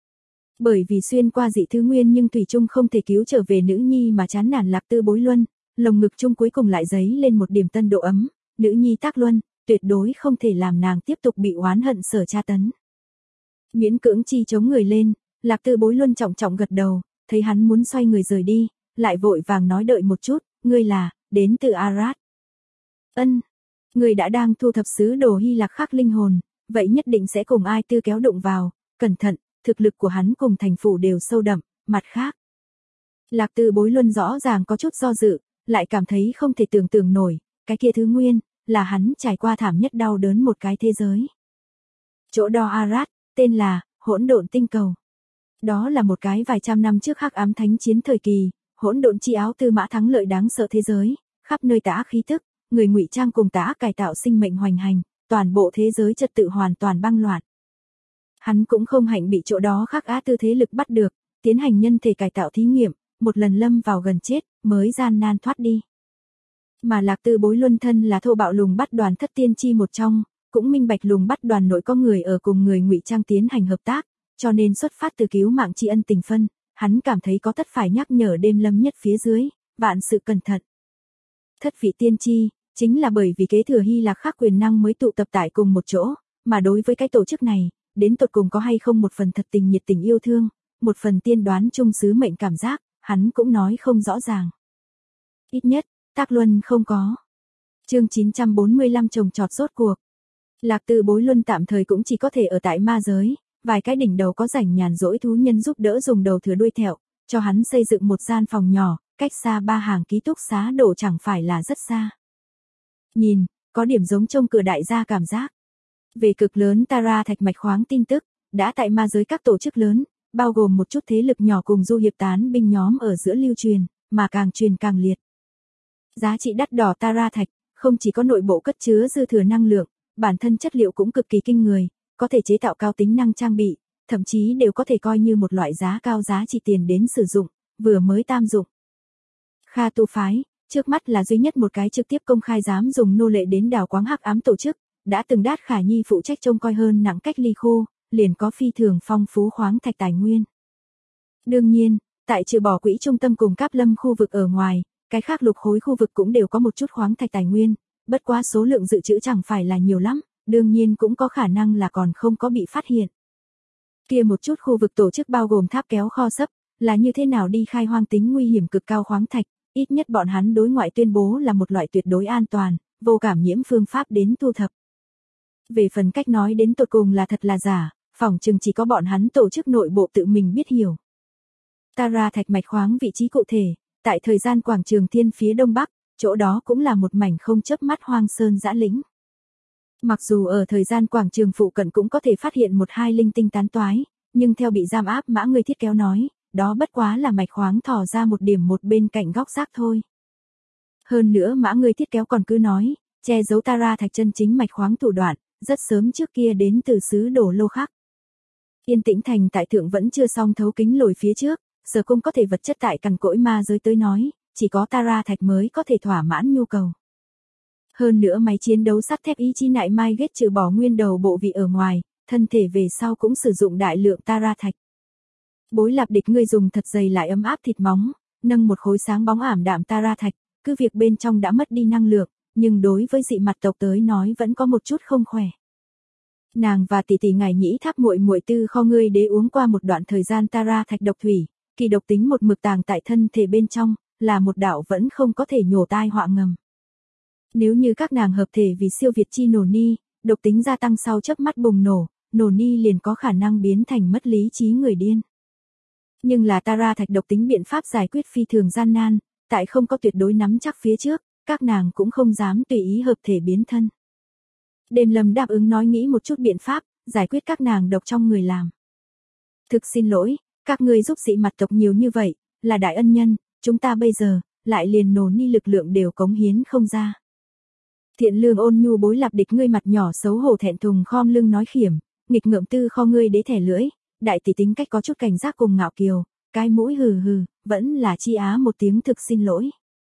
Bởi vì xuyên qua dị thứ nguyên nhưng thủy chung không thể cứu trở về nữ nhi mà chán nản Lạc Tư Bối Luân, lồng ngực chung cuối cùng lại dấy lên một điểm tân độ ấm, nữ nhi Tác Luân, tuyệt đối không thể làm nàng tiếp tục bị oán hận sở tra tấn. Miễn cưỡng chi chống người lên, Lạc Tư Bối Luân trọng trọng gật đầu, thấy hắn muốn xoay người rời đi, lại vội vàng nói đợi một chút, ngươi là, đến từ Arad. Ân, ngươi đã đang thu thập sứ đồ Hy Lạc Khắc linh hồn, vậy nhất định sẽ cùng ai tư kéo đụng vào, cẩn thận, thực lực của hắn cùng thành phủ đều sâu đậm, mặt khác. Lạc Tư Bối Luân rõ ràng có chút do dự, lại cảm thấy không thể tưởng tượng nổi, cái kia thứ nguyên, là hắn trải qua thảm nhất đau đớn một cái thế giới. Chỗ đo Arad, tên là, hỗn độn tinh cầu. Đó là một cái vài trăm năm trước Hắc Ám Thánh Chiến thời kỳ, hỗn độn chi áo tư mã thắng lợi đáng sợ thế giới, khắp nơi tà ác khí tức, người ngụy trang cùng tà ác cải tạo sinh mệnh hoành hành, toàn bộ thế giới trật tự hoàn toàn băng loạn. Hắn cũng không hạnh bị chỗ đó Khắc Á tư thế lực bắt được, tiến hành nhân thể cải tạo thí nghiệm, một lần lâm vào gần chết, mới gian nan thoát đi. Mà Lạc Tư Bối Luân thân là thô bạo lùng bắt đoàn thất tiên chi một trong, cũng minh bạch lùng bắt đoàn nội có người ở cùng người ngụy trang tiến hành hợp tác, cho nên xuất phát từ cứu mạng tri ân tình phân, hắn cảm thấy có tất phải nhắc nhở đêm lâm nhất phía dưới, vạn sự cẩn thận. Thất vị tiên tri, chính là bởi vì kế thừa Hy Lạc Khắc quyền năng mới tụ tập tại cùng một chỗ, mà đối với cái tổ chức này, đến tột cùng có hay không một phần thật tình nhiệt tình yêu thương, một phần tiên đoán chung sứ mệnh cảm giác, hắn cũng nói không rõ ràng. Ít nhất, Tác Luân không có. Chương 945 trồng trọt rốt cuộc. Lạc Tư Bối Luân tạm thời cũng chỉ có thể ở tại ma giới, vài cái đỉnh đầu có rảnh nhàn rỗi thú nhân giúp đỡ dùng đầu thừa đuôi thẹo, cho hắn xây dựng một gian phòng nhỏ, cách xa 3 hàng ký túc xá đổ chẳng phải là rất xa. Nhìn, có điểm giống trông cửa đại gia cảm giác. Về cực lớn Tara thạch mạch khoáng tin tức, đã tại ma giới các tổ chức lớn, bao gồm một chút thế lực nhỏ cùng du hiệp tán binh nhóm ở giữa lưu truyền, mà càng truyền càng liệt. Giá trị đắt đỏ Tara thạch, không chỉ có nội bộ cất chứa dư thừa năng lượng, bản thân chất liệu cũng cực kỳ kinh người, có thể chế tạo cao tính năng trang bị, thậm chí đều có thể coi như một loại giá cao giá trị tiền đến sử dụng, vừa mới tam dụng. Kha tu phái, trước mắt là duy nhất một cái trực tiếp công khai dám dùng nô lệ đến đào quáng hắc ám tổ chức, đã từng Đát Khả Nhi phụ trách trông coi hơn nặng cách ly khô, liền có phi thường phong phú khoáng thạch tài nguyên. Đương nhiên, tại trừ bỏ quỹ trung tâm cùng Cáp Lâm khu vực ở ngoài, cái khác lục khối khu vực cũng đều có một chút khoáng thạch tài nguyên, bất quá số lượng dự trữ chẳng phải là nhiều lắm, đương nhiên cũng có khả năng là còn không có bị phát hiện. Kia một chút khu vực tổ chức bao gồm tháp kéo kho sấp, là như thế nào đi khai hoang tính nguy hiểm cực cao khoáng thạch, ít nhất bọn hắn đối ngoại tuyên bố là một loại tuyệt đối an toàn, vô cảm nhiễm phương pháp đến thu thập. Về phần cách nói đến tột cùng là thật là giả, phỏng chừng chỉ có bọn hắn tổ chức nội bộ tự mình biết hiểu. Tara thạch mạch khoáng vị trí cụ thể, tại thời gian quảng trường thiên phía đông bắc, chỗ đó cũng là một mảnh không chớp mắt hoang sơn dã lĩnh. Mặc dù ở thời gian quảng trường phụ cận cũng có thể phát hiện một hai linh tinh tán toái, nhưng theo bị giam áp mã người thiết kéo nói, đó bất quá là mạch khoáng thò ra một điểm một bên cạnh góc rác thôi. Hơn nữa mã người thiết kéo còn cứ nói, che giấu Tara thạch chân chính mạch khoáng thủ đoạn, rất sớm trước kia đến từ xứ Đổ Lô khác. Yên Tĩnh Thành tại thượng vẫn chưa xong thấu kính lồi phía trước, Sở Cung có thể vật chất tại cằn cỗi ma giới tới nói, chỉ có Tara thạch mới có thể thỏa mãn nhu cầu. Hơn nữa máy chiến đấu sắt thép ý chí nại mai ghét trừ bỏ nguyên đầu bộ vị ở ngoài, thân thể về sau cũng sử dụng đại lượng Tara thạch. Bối Lạp Địch ngươi dùng thật dày lại ấm áp thịt móng, nâng một khối sáng bóng ảm đạm Tara thạch, cứ việc bên trong đã mất đi năng lượng, nhưng đối với dị mặt tộc tới nói vẫn có một chút không khỏe. Nàng và tỷ tỷ ngài nhĩ thác muội muội tư kho ngươi đế uống qua một đoạn thời gian Tara thạch độc thủy, kỳ độc tính một mực tàng tại thân thể bên trong, là một đạo vẫn không có thể nhổ tai họa ngầm. Nếu như các nàng hợp thể vì siêu việt chi nổ ni, độc tính gia tăng sau chớp mắt bùng nổ ni liền có khả năng biến thành mất lý trí người điên. Nhưng là Tara thạch độc tính biện pháp giải quyết phi thường gian nan, tại không có tuyệt đối nắm chắc phía trước, các nàng cũng không dám tùy ý hợp thể biến thân. Đêm Lâm đáp ứng nói nghĩ một chút biện pháp, giải quyết các nàng độc trong người làm. Thực xin lỗi, các ngươi giúp dị mặt tộc nhiều như vậy, là đại ân nhân, chúng ta bây giờ, lại liền nổ ni lực lượng đều cống hiến không ra. Thiện lương ôn nhu Bối Lạp Địch ngươi mặt nhỏ xấu hổ thẹn thùng khom lưng nói khiểm, nghịch ngợm tư kho ngươi đế thẻ lưỡi, đại tỷ tính cách có chút cảnh giác cùng ngạo kiều, cái mũi hừ hừ, vẫn là chi á một tiếng thực xin lỗi.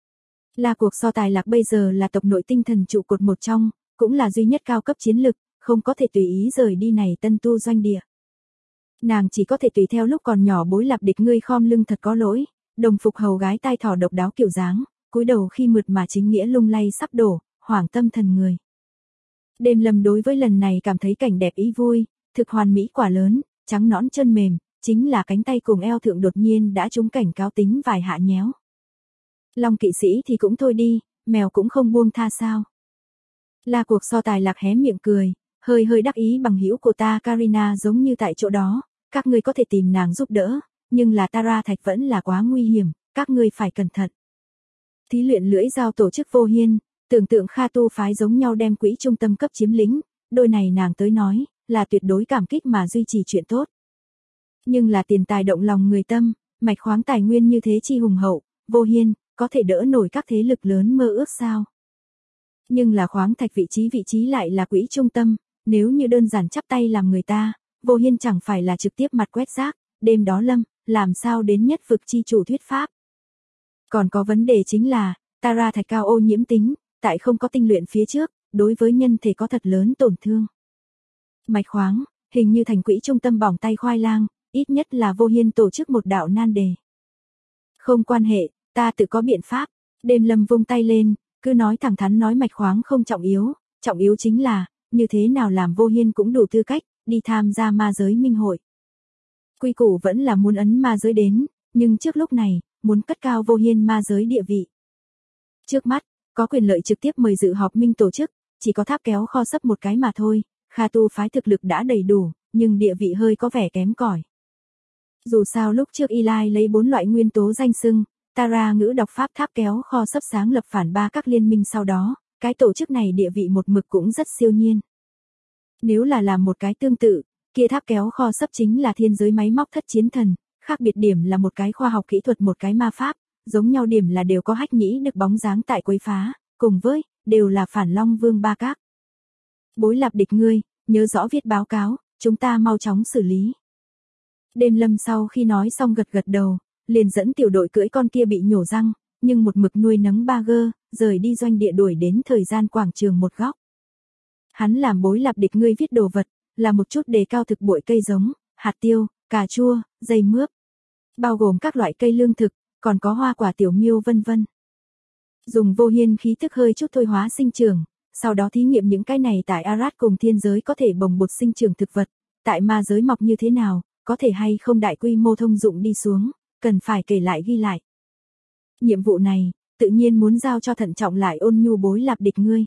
Là cuộc so tài lạc bây giờ là tộc nội tinh thần trụ cột một trong, cũng là duy nhất cao cấp chiến lực, không có thể tùy ý rời đi này tân tu doanh địa. Nàng chỉ có thể tùy theo lúc còn nhỏ Bối Lạp Địch ngươi khom lưng thật có lỗi, đồng phục hầu gái tai thỏ độc đáo kiểu dáng, cúi đầu khi mượt mà chính nghĩa lung lay sắp đổ, hoảng tâm thần người. Đêm Lâm đối với lần này cảm thấy cảnh đẹp ý vui, thực hoàn mỹ quả lớn, trắng nõn chân mềm, chính là cánh tay cùng eo thượng đột nhiên đã trúng cảnh cáo tính vài hạ nhéo. Long kỵ sĩ thì cũng thôi đi, mèo cũng không buông tha sao. Là cuộc so tài lạc hé miệng cười, hơi đắc ý bằng hữu của ta Karina giống như tại chỗ đó, các ngươi có thể tìm nàng giúp đỡ, nhưng là Tara thạch vẫn là quá nguy hiểm, các ngươi phải cẩn thận. Thí luyện lưỡi dao tổ chức Vô Hiên, tưởng tượng Kha tu phái giống nhau đem quỹ trung tâm cấp chiếm lĩnh, đôi này nàng tới nói, là tuyệt đối cảm kích mà duy trì chuyện tốt. Nhưng là tiền tài động lòng người tâm, mạch khoáng tài nguyên như thế chi hùng hậu, Vô Hiên, có thể đỡ nổi các thế lực lớn mơ ước sao. Nhưng là khoáng thạch vị trí lại là quỹ trung tâm, nếu như đơn giản chắp tay làm người ta, Vô Hiên chẳng phải là trực tiếp mặt quét rác, đêm đó Lâm, làm sao đến nhất vực chi chủ thuyết pháp. Còn có vấn đề chính là, Tara thạch cao ô nhiễm tính, tại không có tinh luyện phía trước, đối với nhân thể có thật lớn tổn thương. Mạch khoáng, hình như thành quỹ trung tâm bỏng tay khoai lang, ít nhất là Vô Hiên tổ chức một đạo nan đề. Không quan hệ, ta tự có biện pháp. Đêm Lâm vung tay lên, cứ nói thẳng thắn nói mạch khoáng không trọng yếu chính là, như thế nào làm Vô Hiên cũng đủ tư cách, đi tham gia ma giới minh hội. Quy củ vẫn là muốn ấn ma giới đến, nhưng trước lúc này, muốn cất cao Vô Hiên ma giới địa vị. Trước mắt, có quyền lợi trực tiếp mời dự họp minh tổ chức, chỉ có tháp kéo kho sấp một cái mà thôi, Kha tu phái thực lực đã đầy đủ, nhưng địa vị hơi có vẻ kém cỏi. Dù sao lúc trước Eli lấy 4 loại nguyên tố danh xưng, Tara ngữ đọc pháp tháp kéo kho sấp sáng lập phản ba các liên minh sau đó, cái tổ chức này địa vị một mực cũng rất siêu nhiên. Nếu là làm một cái tương tự, kia tháp kéo kho sấp chính là thiên giới máy móc thất chiến thần, khác biệt điểm là một cái khoa học kỹ thuật một cái ma pháp, giống nhau điểm là đều có hách nhĩ được bóng dáng tại quấy phá, cùng với, đều là phản Long Vương ba các. Bối Lạp Địch ngươi, nhớ rõ viết báo cáo, chúng ta mau chóng xử lý. Đêm Lâm sau khi nói xong gật đầu, liền dẫn tiểu đội cưỡi con kia bị nhổ răng, nhưng một mực nuôi nấng Bagger, rời đi doanh địa đuổi đến thời gian quảng trường một góc. Hắn làm Bối Lạp Địch ngươi viết đồ vật, là một chút đề cao thực bội cây giống, hạt tiêu, cà chua, dây mướp, bao gồm các loại cây lương thực, còn có hoa quả tiểu miêu vân vân. Dùng Vô Hiên khí thức hơi chút thôi hóa sinh trưởng, sau đó thí nghiệm những cái này tại Arad cùng thiên giới có thể bồng bột sinh trưởng thực vật, tại ma giới mọc như thế nào, có thể hay không đại quy mô thông dụng đi xuống, cần phải kể lại ghi lại. Nhiệm vụ này, tự nhiên muốn giao cho thận trọng lại ôn nhu Bối Lạp Địch ngươi.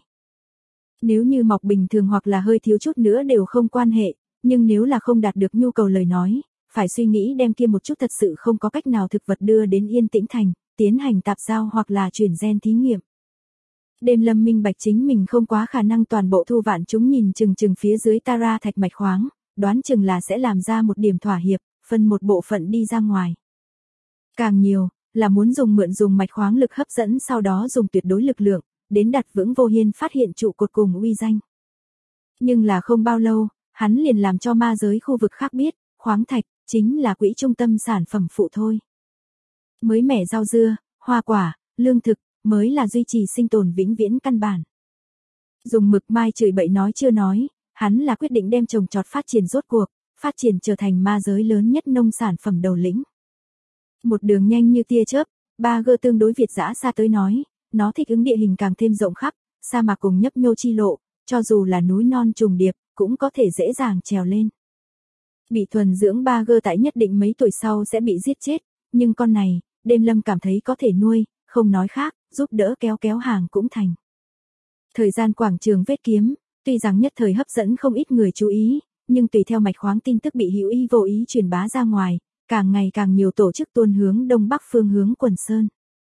Nếu như mọc bình thường hoặc là hơi thiếu chút nữa đều không quan hệ, nhưng nếu là không đạt được nhu cầu lời nói, phải suy nghĩ đem kia một chút thật sự không có cách nào thực vật đưa đến Yên Tĩnh Thành, tiến hành tạp giao hoặc là chuyển gen thí nghiệm. Đêm Lâm minh bạch chính mình không quá khả năng toàn bộ thu vạn chúng nhìn chừng phía dưới Tara thạch mạch khoáng, đoán chừng là sẽ làm ra một điểm thỏa hiệp, phân một bộ phận đi ra ngoài. Càng nhiều, là muốn mượn dùng mạch khoáng lực hấp dẫn sau đó dùng tuyệt đối lực lượng, đến đặt vững Vô Hiên phát hiện trụ cột cùng uy danh. Nhưng là không bao lâu, hắn liền làm cho ma giới khu vực khác biết, khoáng thạch, chính là quỹ trung tâm sản phẩm phụ thôi. Mới mẻ rau dưa, hoa quả, lương thực, mới là duy trì sinh tồn vĩnh viễn căn bản. Dùng mực mai chửi bậy nói chưa nói, hắn là quyết định đem trồng trọt phát triển rốt cuộc, phát triển trở thành ma giới lớn nhất nông sản phẩm đầu lĩnh. Một đường nhanh như tia chớp, 3G tương đối Việt dã xa tới nói, nó thích ứng địa hình càng thêm rộng khắp, sa mạc cùng nhấp nhô chi lộ, cho dù là núi non trùng điệp, cũng có thể dễ dàng trèo lên. Bị thuần dưỡng 3G tại nhất định mấy tuổi sau sẽ bị giết chết, nhưng con này, Đêm Lâm cảm thấy có thể nuôi, không nói khác, giúp đỡ kéo hàng cũng thành. Thời gian quảng trường vết kiếm, tuy rằng nhất thời hấp dẫn không ít người chú ý, nhưng tùy theo mạch khoáng tin tức bị hữu ý vô ý truyền bá ra ngoài, càng ngày càng nhiều tổ chức tuôn hướng đông bắc phương hướng Quần Sơn.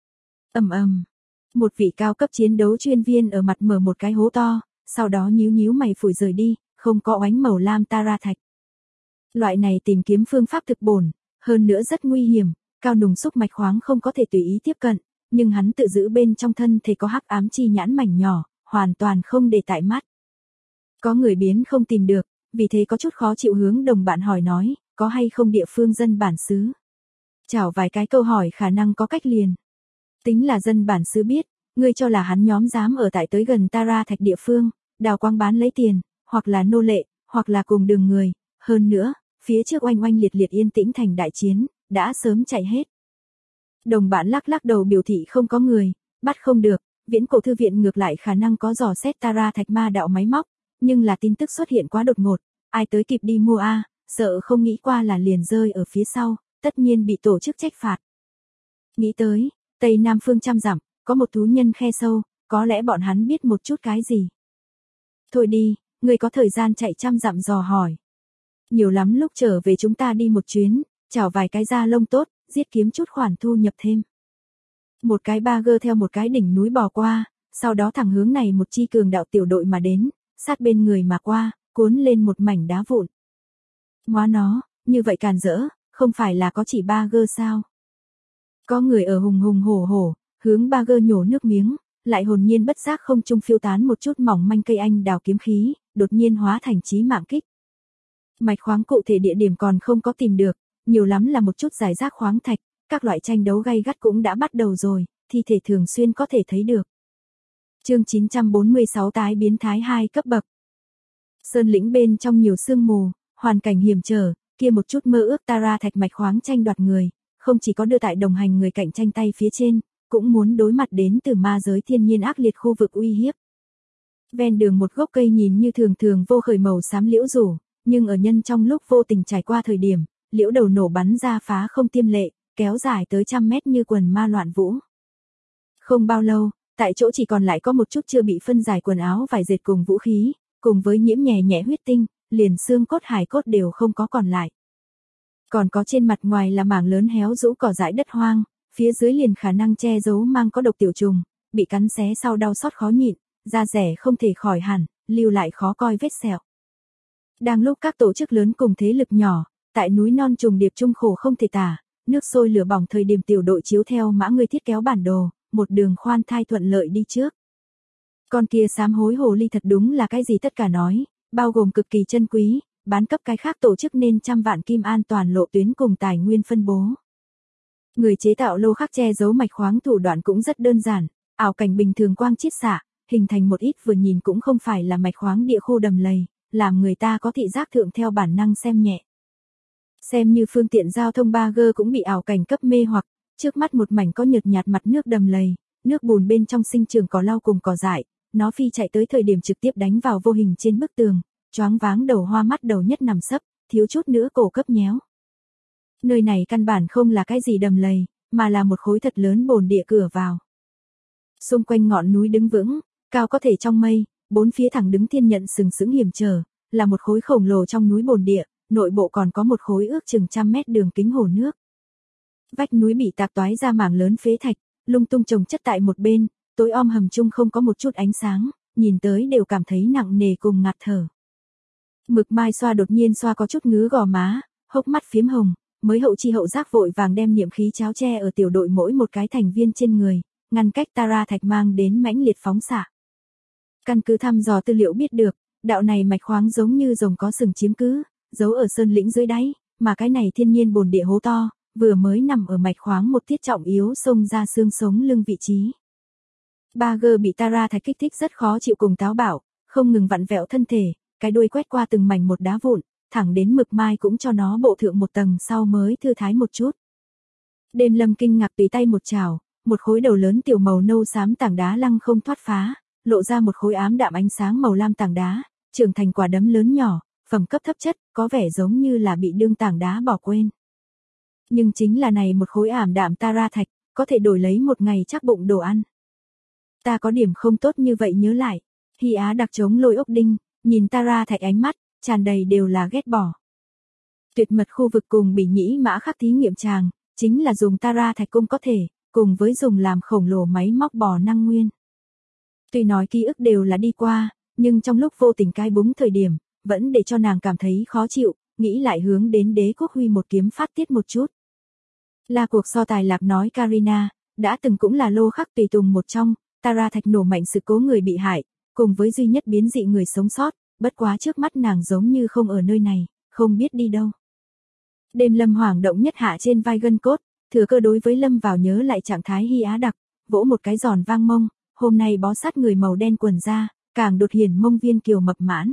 Một vị cao cấp chiến đấu chuyên viên ở mặt mở một cái hố to, sau đó nhíu mày phủi rời đi, không có oánh màu lam Tara thạch. Loại này tìm kiếm phương pháp thực bổn, hơn nữa rất nguy hiểm, cao nùng xúc mạch khoáng không có thể tùy ý tiếp cận, nhưng hắn tự giữ bên trong thân thể có hắc ám chi nhãn mảnh nhỏ, hoàn toàn không để tại mắt. Có người biến không tìm được, vì thế có chút khó chịu hướng đồng bạn hỏi nói, có hay không địa phương dân bản xứ. Chào vài cái câu hỏi khả năng có cách liền. Tính là dân bản xứ biết, ngươi cho là hắn nhóm dám ở tại tới gần Tara thạch địa phương, đào quang bán lấy tiền, hoặc là nô lệ, hoặc là cùng đường người, hơn nữa, phía trước oanh liệt yên tĩnh thành đại chiến, đã sớm chạy hết. Đồng bạn lắc đầu biểu thị không có người, bắt không được, Viễn Cổ Thư viện ngược lại khả năng có dò xét Tara thạch ma đạo máy móc, nhưng là tin tức xuất hiện quá đột ngột, ai tới kịp đi mua sợ không nghĩ qua là liền rơi ở phía sau, tất nhiên bị tổ chức trách phạt. Nghĩ tới, Tây Nam phương trăm dặm, có một thú nhân khe sâu, có lẽ bọn hắn biết một chút cái gì. Thôi đi, người có thời gian chạy trăm dặm dò hỏi. Nhiều lắm lúc trở về chúng ta đi một chuyến, chào vài cái da lông tốt, giết kiếm chút khoản thu nhập thêm. Một cái 3G theo một cái đỉnh núi bò qua, sau đó thẳng hướng này một chi cường đạo tiểu đội mà đến, sát bên người mà qua, cuốn lên một mảnh đá vụn. Ngoá nó, như vậy càn rỡ, không phải là có chỉ 3G sao? Có người ở hùng hổ, hướng 3G nhổ nước miếng, lại hồn nhiên bất giác không trung phiêu tán một chút mỏng manh cây anh đào kiếm khí, đột nhiên hóa thành chí mạng kích. Mạch khoáng cụ thể địa điểm còn không có tìm được, nhiều lắm là một chút giải rác khoáng thạch, các loại tranh đấu gay gắt cũng đã bắt đầu rồi, thi thể thường xuyên có thể thấy được. Chương 946 tái biến thái 2 cấp bậc. Sơn lĩnh bên trong nhiều sương mù, hoàn cảnh hiểm trở, kia một chút mơ ước Tara thạch mạch khoáng tranh đoạt người, không chỉ có đưa tại đồng hành người cạnh tranh tay phía trên, cũng muốn đối mặt đến từ ma giới thiên nhiên ác liệt khu vực uy hiếp. Ven đường một gốc cây nhìn như thường vô khởi màu xám liễu rủ, nhưng ở nhân trong lúc vô tình trải qua thời điểm, liễu đầu nổ bắn ra phá không tiêm lệ, kéo dài tới trăm mét như quần ma loạn vũ. Không bao lâu, tại chỗ chỉ còn lại có một chút chưa bị phân giải quần áo vải dệt cùng vũ khí, cùng với nhiễm nhẹ huyết tinh, liền xương cốt hài cốt đều không có còn lại. Còn có trên mặt ngoài là mảng lớn héo rũ cỏ dại đất hoang, phía dưới liền khả năng che giấu mang có độc tiểu trùng, bị cắn xé sau đau xót khó nhịn, da rẻ không thể khỏi hẳn, lưu lại khó coi vết sẹo. Đang lúc các tổ chức lớn cùng thế lực nhỏ, tại núi non trùng điệp trung khổ không thể tả, nước sôi lửa bỏng thời điểm tiểu đội chiếu theo mã người thiết kéo bản đồ, một đường khoan thai thuận lợi đi trước. Con kia sám hối hồ ly thật đúng là cái gì tất cả nói, bao gồm cực kỳ chân quý, bán cấp cái khác tổ chức nên trăm vạn kim an toàn lộ tuyến cùng tài nguyên phân bố. Người chế tạo lô khắc che giấu mạch khoáng thủ đoạn cũng rất đơn giản, ảo cảnh bình thường quang chiết xạ, hình thành một ít vừa nhìn cũng không phải là mạch khoáng địa khu đầm lầy, làm người ta có thị giác thượng theo bản năng xem nhẹ. Xem như phương tiện giao thông 3G cũng bị ảo cảnh cấp mê hoặc, trước mắt một mảnh có nhợt nhạt mặt nước đầm lầy, nước bùn bên trong sinh trưởng cỏ lau cùng cỏ dại, nó phi chạy tới thời điểm trực tiếp đánh vào vô hình trên bức tường, choáng váng đầu hoa mắt đầu nhất nằm sấp, thiếu chút nữa cổ cấp nhéo. Nơi này căn bản không là cái gì đầm lầy, mà là một khối thật lớn bồn địa cửa vào. Xung quanh ngọn núi đứng vững, cao có thể trong mây, bốn phía thẳng đứng thiên nhận sừng sững hiểm trở, là một khối khổng lồ trong núi bồn địa, nội bộ còn có một khối ước chừng trăm mét đường kính hồ nước. Vách núi bị tạc toái ra mảng lớn phế thạch, lung tung chồng chất tại một bên, tối om hầm chung không có một chút ánh sáng, nhìn tới đều cảm thấy nặng nề cùng ngạt thở. Mực Mai xoa đột nhiên xoa có chút ngứa gò má, hốc mắt phím hồng, mới hậu chi hậu giác vội vàng đem niệm khí cháo che ở tiểu đội mỗi một cái thành viên trên người, ngăn cách Tara thạch mang đến mãnh liệt phóng xạ. Căn cứ thăm dò tư liệu biết được, đạo này mạch khoáng giống như rồng có sừng chiếm cứ, giấu ở sơn lĩnh dưới đáy, mà cái này thiên nhiên bồn địa hố to, vừa mới nằm ở mạch khoáng một tiết trọng yếu xông ra xương sống lưng vị trí. Bagger bị Tara thạch kích thích rất khó chịu cùng táo bạo, không ngừng vặn vẹo thân thể, cái đuôi quét qua từng mảnh một đá vụn, thẳng đến Mực Mai cũng cho nó bộ thượng một tầng sau mới thư thái một chút. Đêm Lâm kinh ngạc tùy tay một chảo, một khối đầu lớn tiểu màu nâu xám tảng đá lăng không thoát phá, lộ ra một khối ám đạm ánh sáng màu lam tảng đá, trưởng thành quả đấm lớn nhỏ, phẩm cấp thấp chất, có vẻ giống như là bị đương tảng đá bỏ quên. Nhưng chính là này một khối ảm đạm Tara thạch, có thể đổi lấy một ngày chắc bụng đồ ăn. Ta có điểm không tốt như vậy nhớ lại, Hy Á đặc chống lôi ốc đinh, nhìn Tara thạch ánh mắt, tràn đầy đều là ghét bỏ. Tuyệt mật khu vực cùng Bỉ Nhĩ Mã khắc thí nghiệm tràng, chính là dùng Tara thạch cũng có thể, cùng với dùng làm khổng lồ máy móc bò năng nguyên. Tuy nói ký ức đều là đi qua, nhưng trong lúc vô tình cai búng thời điểm, vẫn để cho nàng cảm thấy khó chịu, nghĩ lại hướng đến Đế Quốc Huy một kiếm phát tiết một chút. Là cuộc so tài lạc nói Karina, đã từng cũng là lô khắc tùy tùng một trong, Tara thạch nổ mạnh sự cố người bị hại, cùng với duy nhất biến dị người sống sót, bất quá trước mắt nàng giống như không ở nơi này, không biết đi đâu. Đêm Lâm hoảng động nhất hạ trên vai gân cốt, thừa cơ đối với Lâm vào nhớ lại trạng thái Hy Á đặc, vỗ một cái giòn vang mông, hôm nay bó sát người màu đen quần ra, càng đột hiển mông viên kiều mập mãn.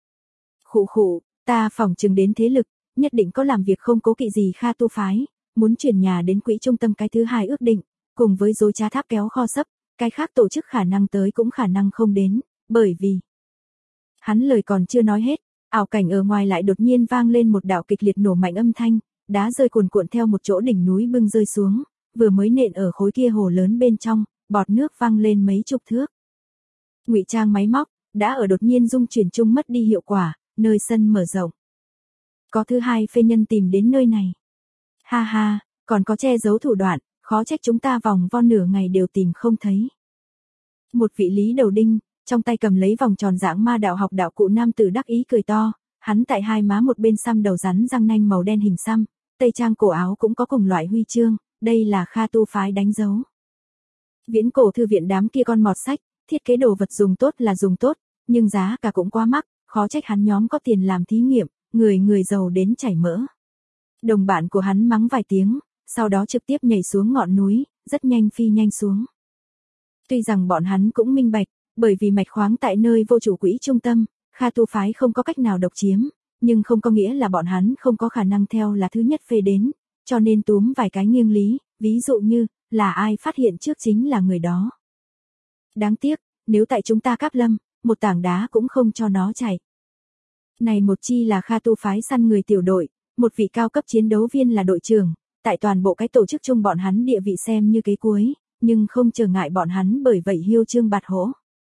Khụ khụ, ta phỏng chừng đến thế lực, nhất định có làm việc không cố kỵ gì Kha tu phái, muốn chuyển nhà đến quỹ trung tâm cái thứ hai ước định, cùng với dối trá tháp kéo kho sấp, cái khác tổ chức khả năng tới cũng khả năng không đến, bởi vì... Hắn lời còn chưa nói hết, ảo cảnh ở ngoài lại đột nhiên vang lên một đạo kịch liệt nổ mạnh âm thanh, đá rơi cuồn cuộn theo một chỗ đỉnh núi bưng rơi xuống, vừa mới nện ở khối kia hồ lớn bên trong, bọt nước văng lên mấy chục thước. Ngụy trang máy móc đã ở đột nhiên dung chuyển chung mất đi hiệu quả, nơi sân mở rộng. Có thứ hai phê nhân tìm đến nơi này. Ha ha, còn có che giấu thủ đoạn, khó trách chúng ta vòng vo nửa ngày đều tìm không thấy. Một vị lý đầu đinh, trong tay cầm lấy vòng tròn dạng ma đạo học đạo cụ nam tử đắc ý cười to, hắn tại hai má một bên xăm đầu rắn răng nanh màu đen hình xăm, tây trang cổ áo cũng có cùng loại huy chương, đây là Kha tu phái đánh dấu. Viễn cổ thư viện đám kia con mọt sách, thiết kế đồ vật dùng tốt là dùng tốt, nhưng giá cả cũng quá mắc, khó trách hắn nhóm có tiền làm thí nghiệm, người giàu đến chảy mỡ. Đồng bạn của hắn mắng vài tiếng, sau đó trực tiếp nhảy xuống ngọn núi, rất nhanh phi nhanh xuống. Tuy rằng bọn hắn cũng minh bạch, bởi vì mạch khoáng tại nơi vô chủ quỹ trung tâm, Kha tu phái không có cách nào độc chiếm, nhưng không có nghĩa là bọn hắn không có khả năng theo là thứ nhất phê đến, cho nên túm vài cái nghiêng lý, ví dụ như, là ai phát hiện trước chính là người đó. Đáng tiếc, nếu tại chúng ta Cáp Lâm, một tảng đá cũng không cho nó chạy. Này một chi là Kha tu phái săn người tiểu đội, một vị cao cấp chiến đấu viên là đội trưởng, tại toàn bộ cái tổ chức chung bọn hắn địa vị xem như kế cuối, nhưng không trở ngại bọn hắn bởi vậy hiêu trương bạt hỗ.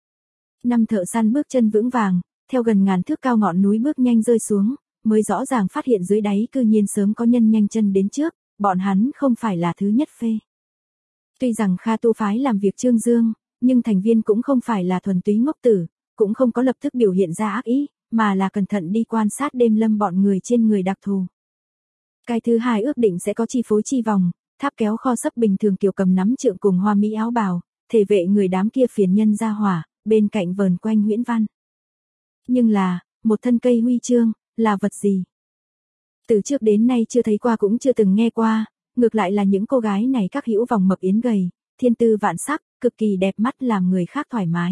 Năm thợ săn bước chân vững vàng, theo gần ngàn thước cao ngọn núi bước nhanh rơi xuống, mới rõ ràng phát hiện dưới đáy cư nhiên sớm có nhân nhanh chân đến trước, bọn hắn không phải là thứ nhất phê. Tuy rằng Kha tu phái làm việc trương dương, nhưng thành viên cũng không phải là thuần túy ngốc tử, cũng không có lập tức biểu hiện ra ác ý, mà là cẩn thận đi quan sát Đêm Lâm bọn người trên người đặc thù. Cái thứ hai ước định sẽ có chi phối chi vòng, tháp kéo kho sấp bình thường kiểu cầm nắm trượng cùng hoa mỹ áo bào, thể vệ người đám kia phiền nhân ra hỏa, bên cạnh vờn quanh huyễn văn. Nhưng là, một thân cây huy chương, là vật gì? Từ trước đến nay chưa thấy qua cũng chưa từng nghe qua, ngược lại là những cô gái này các hữu vòng mập yến gầy, thiên tư vạn sắc, cực kỳ đẹp mắt làm người khác thoải mái.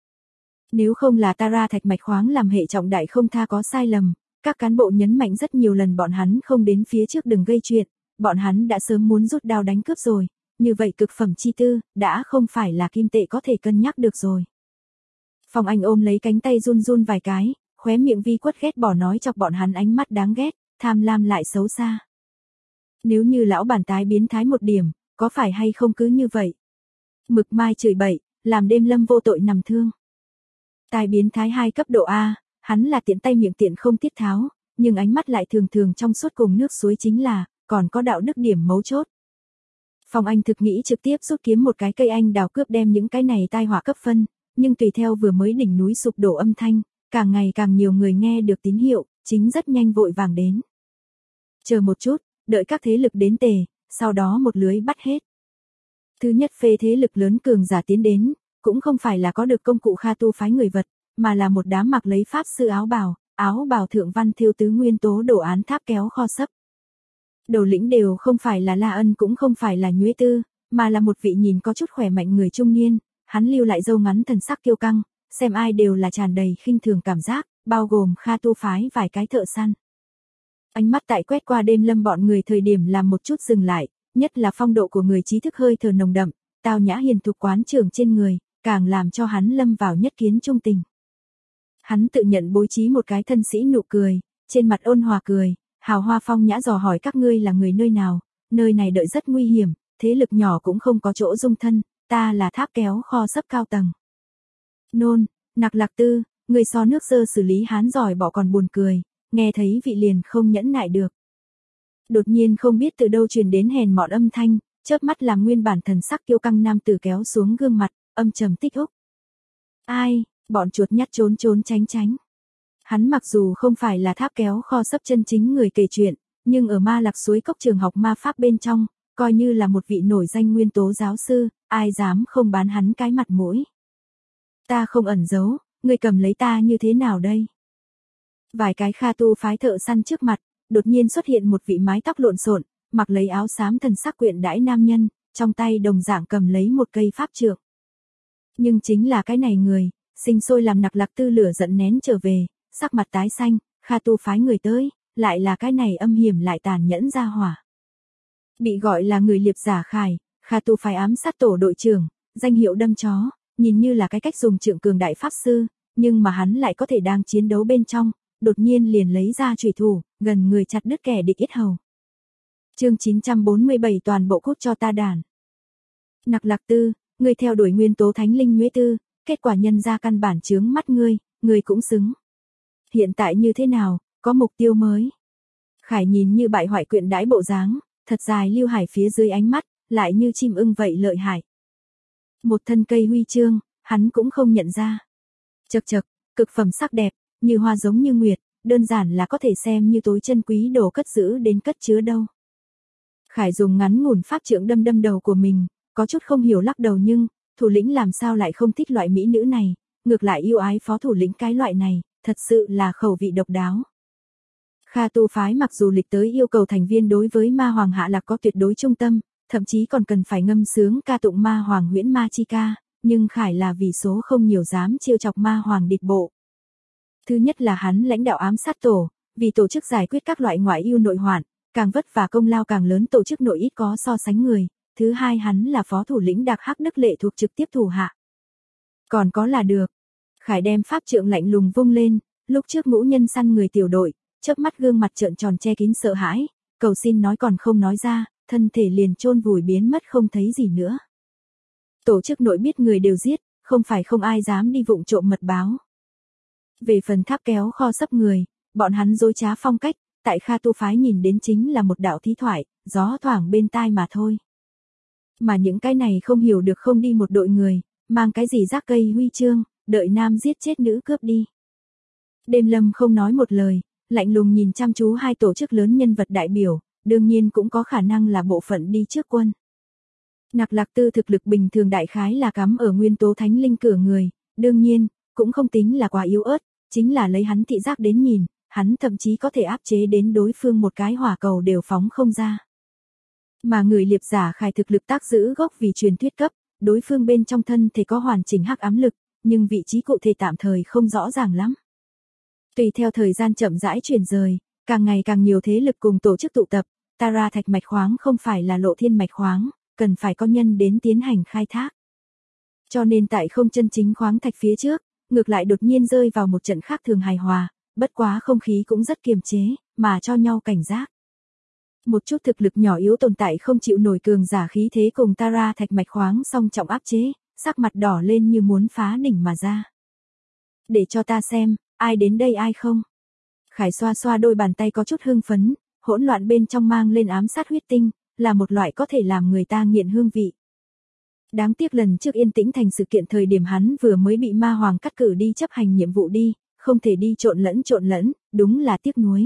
Nếu không là Tara thạch mạch khoáng làm hệ trọng đại không tha có sai lầm, các cán bộ nhấn mạnh rất nhiều lần bọn hắn không đến phía trước đừng gây chuyện, bọn hắn đã sớm muốn rút đao đánh cướp rồi, như vậy cực phẩm chi tư, đã không phải là kim tệ có thể cân nhắc được rồi. Phong Anh ôm lấy cánh tay run run vài cái, khóe miệng vi quất ghét bỏ nói chọc bọn hắn ánh mắt đáng ghét, tham lam lại xấu xa. Nếu như lão bản tái biến thái một điểm, có phải hay không cứ như vậy? Mực Mai chửi bậy, làm Đêm Lâm vô tội nằm thương. Tài biến thái 2 cấp độ A, hắn là tiện tay miệng tiện không tiết tháo, nhưng ánh mắt lại thường thường trong suốt cùng nước suối chính là, còn có đạo đức điểm mấu chốt. Phong Anh thực nghĩ trực tiếp rút kiếm một cái cây anh đào cướp đem những cái này tai họa cấp phân, nhưng tùy theo vừa mới đỉnh núi sụp đổ âm thanh, càng ngày càng nhiều người nghe được tín hiệu, chính rất nhanh vội vàng đến. Chờ một chút, đợi các thế lực đến tề, sau đó một lưới bắt hết. Thứ nhất phê thế lực lớn cường giả tiến đến, cũng không phải là có được công cụ Kha tu phái người vật, mà là một đám mặc lấy pháp sư áo bào thượng văn thêu tứ nguyên tố đồ án tháp kéo kho sấp. Đầu lĩnh đều không phải là La Ân cũng không phải là Nhuế Tư, mà là một vị nhìn có chút khỏe mạnh người trung niên, hắn lưu lại râu ngắn thần sắc kiêu căng, xem ai đều là tràn đầy khinh thường cảm giác, bao gồm Kha tu phái vài cái thợ săn. Ánh mắt tại quét qua đêm lâm bọn người thời điểm làm một chút dừng lại, nhất là phong độ của người trí thức hơi thở nồng đậm, tao nhã hiền thục quán trưởng trên người, càng làm cho hắn lâm vào nhất kiến trung tình. Hắn tự nhận bố trí một cái thân sĩ nụ cười, trên mặt ôn hòa cười, hào hoa phong nhã dò hỏi các ngươi là người nơi nào, nơi này đợi rất nguy hiểm, thế lực nhỏ cũng không có chỗ dung thân, ta là tháp kéo kho sấp cao tầng. Nôn, Nặc Lạc Tư, người so nước dơ xử lý hán giỏi bỏ còn buồn cười, nghe thấy vị liền không nhẫn nại được. Đột nhiên không biết từ đâu truyền đến hèn mọn âm thanh, chớp mắt làm nguyên bản thần sắc kiêu căng nam tử kéo xuống gương mặt, âm trầm tích úc. Ai, bọn chuột nhắt trốn trốn tránh tránh. Hắn mặc dù không phải là tháp kéo kho sấp chân chính người kể chuyện, nhưng ở Ma Lạc Suối Cốc trường học ma pháp bên trong, coi như là một vị nổi danh nguyên tố giáo sư, ai dám không bán hắn cái mặt mũi. Ta không ẩn giấu, ngươi cầm lấy ta như thế nào đây? Vài cái Kha tu phái thợ săn trước mặt, đột nhiên xuất hiện một vị mái tóc lộn xộn, mặc lấy áo xám thần sắc quyện đãi nam nhân, trong tay đồng dạng cầm lấy một cây pháp trượng. Nhưng chính là cái này người, sinh sôi làm Nặc Lạc Tư lửa giận nén trở về, sắc mặt tái xanh, Kha tu phái người tới, lại là cái này âm hiểm lại tàn nhẫn ra hỏa. Bị gọi là người liệp giả Khải, Kha tu phái ám sát tổ đội trưởng, danh hiệu đâm chó, nhìn như là cái cách dùng trượng cường đại pháp sư, nhưng mà hắn lại có thể đang chiến đấu bên trong, đột nhiên liền lấy ra chủy thủ, gần người chặt đứt kẻ địch yết hầu. Chương 947 toàn bộ cút cho ta đàn. Nặc Lạc Tư, ngươi theo đuổi nguyên tố thánh linh Nhuế Tư, kết quả nhân ra căn bản chướng mắt ngươi cũng xứng. Hiện tại như thế nào, có mục tiêu mới. Khải nhìn như bại hoại quyện đãi bộ dáng, thật dài lưu hải phía dưới ánh mắt, lại như chim ưng vậy lợi hại. Một thân cây huy chương, hắn cũng không nhận ra. Chật chật, cực phẩm sắc đẹp, như hoa giống như nguyệt, đơn giản là có thể xem như tối chân quý đồ cất giữ đến cất chứa đâu. Khải dùng ngắn ngủn pháp trượng đâm đầu của mình, có chút không hiểu lắc đầu nhưng, thủ lĩnh làm sao lại không thích loại mỹ nữ này, ngược lại yêu ái phó thủ lĩnh cái loại này, thật sự là khẩu vị độc đáo. Kha tu phái mặc dù lịch tới yêu cầu thành viên đối với ma hoàng hạ lạc có tuyệt đối trung tâm, thậm chí còn cần phải ngâm sướng ca tụng ma hoàng huyễn ma chi ca, nhưng Khải là vì số không nhiều dám trêu chọc ma hoàng địch bộ. Thứ nhất là hắn lãnh đạo ám sát tổ, vì tổ chức giải quyết các loại ngoại yêu nội hoạn, càng vất vả công lao càng lớn tổ chức nội ít có so sánh người. Thứ hai hắn là phó thủ lĩnh đặc hắc đức lệ thuộc trực tiếp thủ hạ. Còn có là được. Khải đem pháp trượng lạnh lùng vung lên, lúc trước ngũ nhân săn người tiểu đội, chớp mắt gương mặt trợn tròn che kín sợ hãi, cầu xin nói còn không nói ra, thân thể liền chôn vùi biến mất không thấy gì nữa. Tổ chức nội biết người đều giết, không phải không ai dám đi vụng trộm mật báo. Về phần tháp kéo kho sấp người, bọn hắn dối trá phong cách, tại Kha tu phái nhìn đến chính là một đạo thí thoại, gió thoảng bên tai mà thôi. Mà những cái này không hiểu được không đi một đội người, mang cái gì rác cây huy chương, đợi nam giết chết nữ cướp đi. Đêm lâm không nói một lời, lạnh lùng nhìn chăm chú hai tổ chức lớn nhân vật đại biểu, đương nhiên cũng có khả năng là bộ phận đi trước quân. Nặc Lạc Tư thực lực bình thường đại khái là cắm ở nguyên tố thánh linh cửa người, đương nhiên, cũng không tính là quá yếu ớt, chính là lấy hắn thị giác đến nhìn, hắn thậm chí có thể áp chế đến đối phương một cái hỏa cầu đều phóng không ra. Mà người liệp giả Khải thực lực tác giữ gốc vì truyền thuyết cấp, đối phương bên trong thân thể có hoàn chỉnh hắc ám lực, nhưng vị trí cụ thể tạm thời không rõ ràng lắm. Tùy theo thời gian chậm rãi chuyển rời, càng ngày càng nhiều thế lực cùng tổ chức tụ tập, Tara thạch mạch khoáng không phải là lộ thiên mạch khoáng, cần phải có nhân đến tiến hành khai thác. Cho nên tại không chân chính khoáng thạch phía trước, ngược lại đột nhiên rơi vào một trận khác thường hài hòa, bất quá không khí cũng rất kiềm chế, mà cho nhau cảnh giác. Một chút thực lực nhỏ yếu tồn tại không chịu nổi cường giả khí thế cùng Tara thạch mạch khoáng song trọng áp chế, sắc mặt đỏ lên như muốn phá đỉnh mà ra. Để cho ta xem, ai đến đây ai không. Khải xoa xoa đôi bàn tay có chút hưng phấn, hỗn loạn bên trong mang lên ám sát huyết tinh, là một loại có thể làm người ta nghiện hương vị. Đáng tiếc lần trước Yên Tĩnh Thành sự kiện thời điểm hắn vừa mới bị ma hoàng cắt cử đi chấp hành nhiệm vụ đi, không thể đi trộn lẫn, đúng là tiếc nuối.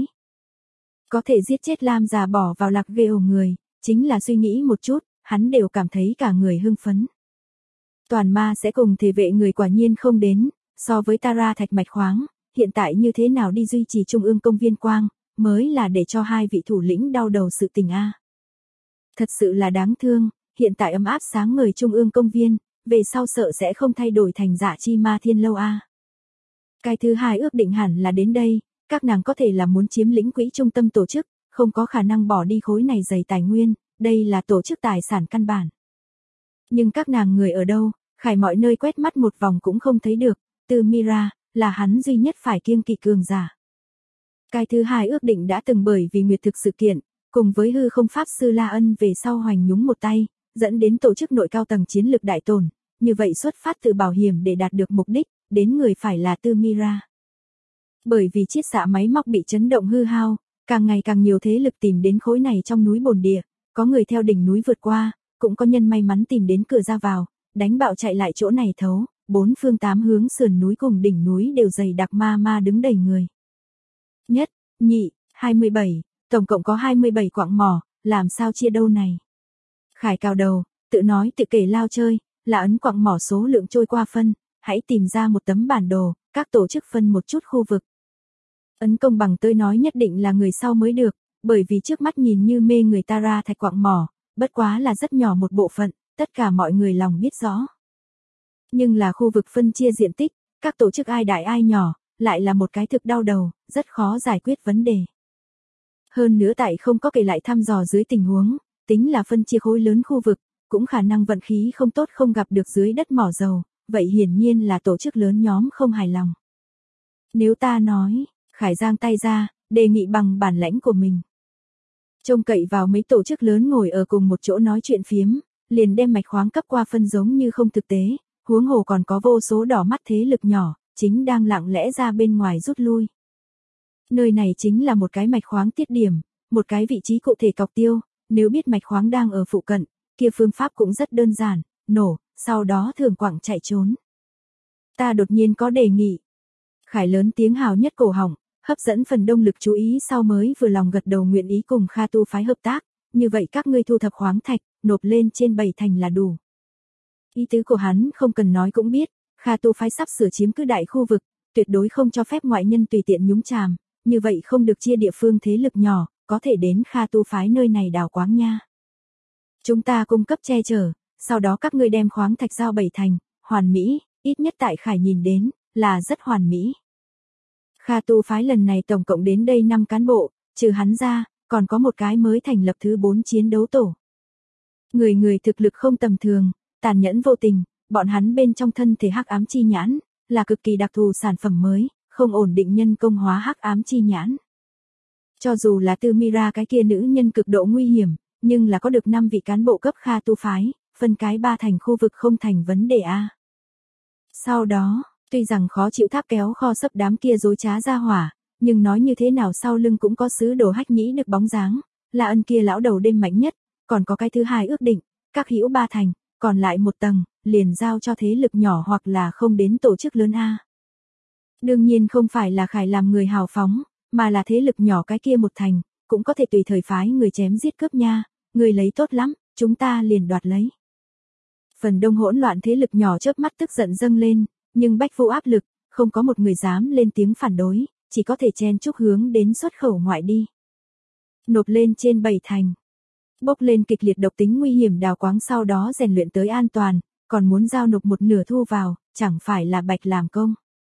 Có thể giết chết Lam già bỏ vào lạc ghê người, chính là suy nghĩ một chút, hắn đều cảm thấy cả người hưng phấn. Toàn ma sẽ cùng thể vệ người quả nhiên không đến, so với Tara thạch mạch khoáng, hiện tại như thế nào đi duy trì trung ương công viên quang, mới là để cho hai vị thủ lĩnh đau đầu sự tình a. Thật sự là đáng thương, hiện tại ấm áp sáng ngời trung ương công viên, về sau sợ sẽ không thay đổi thành Dạ Chi Ma Thiên lâu a. Cái thứ hai ước định hẳn là đến đây, các nàng có thể là muốn chiếm lĩnh quỹ trung tâm tổ chức, không có khả năng bỏ đi khối này dày tài nguyên, đây là tổ chức tài sản căn bản. Nhưng các nàng người ở đâu, Khải mọi nơi quét mắt một vòng cũng không thấy được, từ Mira, là hắn duy nhất phải kiêng kỵ cường giả. Cái thứ hai ước định đã từng bởi vì nguyệt thực sự kiện, cùng với hư không pháp sư La Ân về sau hoành nhúng một tay, dẫn đến tổ chức nội cao tầng chiến lược đại tổn, như vậy xuất phát từ bảo hiểm để đạt được mục đích, đến người phải là Tư Mira. Bởi vì chiết xạ máy móc bị chấn động hư hao, càng ngày càng nhiều thế lực tìm đến khối này trong núi bồn địa, có người theo đỉnh núi vượt qua, cũng có nhân may mắn tìm đến cửa ra vào, đánh bạo chạy lại chỗ này thấu, bốn phương tám hướng sườn núi cùng đỉnh núi đều dày đặc ma đứng đầy người. Nhất, nhị, 27, tổng cộng có 27 quặng mỏ, làm sao chia đâu này? Khải cào đầu, tự nói tự kể lao chơi, là ấn quặng mỏ số lượng trôi qua phân, hãy tìm ra một tấm bản đồ, các tổ chức phân một chút khu vực. Ấn công bằng tôi nói nhất định là người sau mới được, bởi vì trước mắt nhìn như mê người ta ra thạch quặng mỏ, bất quá là rất nhỏ một bộ phận, tất cả mọi người lòng biết rõ. Nhưng là khu vực phân chia diện tích, các tổ chức ai đại ai nhỏ, lại là một cái thực đau đầu, rất khó giải quyết vấn đề. Hơn nữa tại không có kể lại thăm dò dưới tình huống, tính là phân chia khối lớn khu vực, cũng khả năng vận khí không tốt không gặp được dưới đất mỏ dầu, vậy hiển nhiên là tổ chức lớn nhóm không hài lòng. Nếu ta nói, Khải giang tay ra, đề nghị bằng bản lãnh của mình. Trông cậy vào mấy tổ chức lớn ngồi ở cùng một chỗ nói chuyện phiếm, liền đem mạch khoáng cấp qua phân giống như không thực tế, huống hồ còn có vô số đỏ mắt thế lực nhỏ, chính đang lặng lẽ ra bên ngoài rút lui. Nơi này chính là một cái mạch khoáng tiết điểm, một cái vị trí cụ thể cọc tiêu, nếu biết mạch khoáng đang ở phụ cận, kia phương pháp cũng rất đơn giản, nổ, sau đó thường quặng chạy trốn. Ta đột nhiên có đề nghị. Khải lớn tiếng hào nhất cổ họng, hấp dẫn phần đông lực chú ý sau mới vừa lòng gật đầu nguyện ý cùng Kha Tu phái hợp tác, như vậy các ngươi thu thập khoáng thạch, nộp lên trên 7 thành là đủ. Ý tứ của hắn không cần nói cũng biết, Kha Tu phái sắp sửa chiếm cứ đại khu vực, tuyệt đối không cho phép ngoại nhân tùy tiện nhúng chàm, như vậy không được chia địa phương thế lực nhỏ, có thể đến Kha Tu phái nơi này đào quáng nha. Chúng ta cung cấp che chở, sau đó các ngươi đem khoáng thạch giao 7 thành, hoàn mỹ, ít nhất tại Khải nhìn đến, là rất hoàn mỹ. Kha Tu phái lần này tổng cộng đến đây 5 cán bộ, trừ hắn ra, còn có một cái mới thành lập thứ 4 chiến đấu tổ. Người thực lực không tầm thường, tàn nhẫn vô tình, bọn hắn bên trong thân thể hắc ám chi nhãn, là cực kỳ đặc thù sản phẩm mới, không ổn định nhân công hóa hắc ám chi nhãn. Cho dù là Tư Mira cái kia nữ nhân cực độ nguy hiểm, nhưng là có được 5 vị cán bộ cấp Kha Tu phái, phân cái 3 thành khu vực không thành vấn đề a. Sau đó, tuy rằng khó chịu tháp kéo kho sấp đám kia dối trá ra hỏa, nhưng nói như thế nào sau lưng cũng có sứ đồ hách nhĩ được bóng dáng, là Ân kia lão đầu đêm mạnh nhất, còn có cái thứ hai ước định, các hữu 3 thành, còn lại 1 tầng, liền giao cho thế lực nhỏ hoặc là không đến tổ chức lớn a. Đương nhiên không phải là Khải làm người hào phóng, mà là thế lực nhỏ cái kia 1 thành, cũng có thể tùy thời phái người chém giết cướp nha, người lấy tốt lắm, chúng ta liền đoạt lấy. Phần đông hỗn loạn thế lực nhỏ chớp mắt tức giận dâng lên, nhưng bách vô áp lực, không có một người dám lên tiếng phản đối, chỉ có thể chen chúc hướng đến xuất khẩu ngoại đi. Nộp lên trên 7 thành. Bốc lên kịch liệt độc tính nguy hiểm đào quáng sau đó rèn luyện tới an toàn, còn muốn giao nộp một nửa thu vào, chẳng phải là bạch làm công.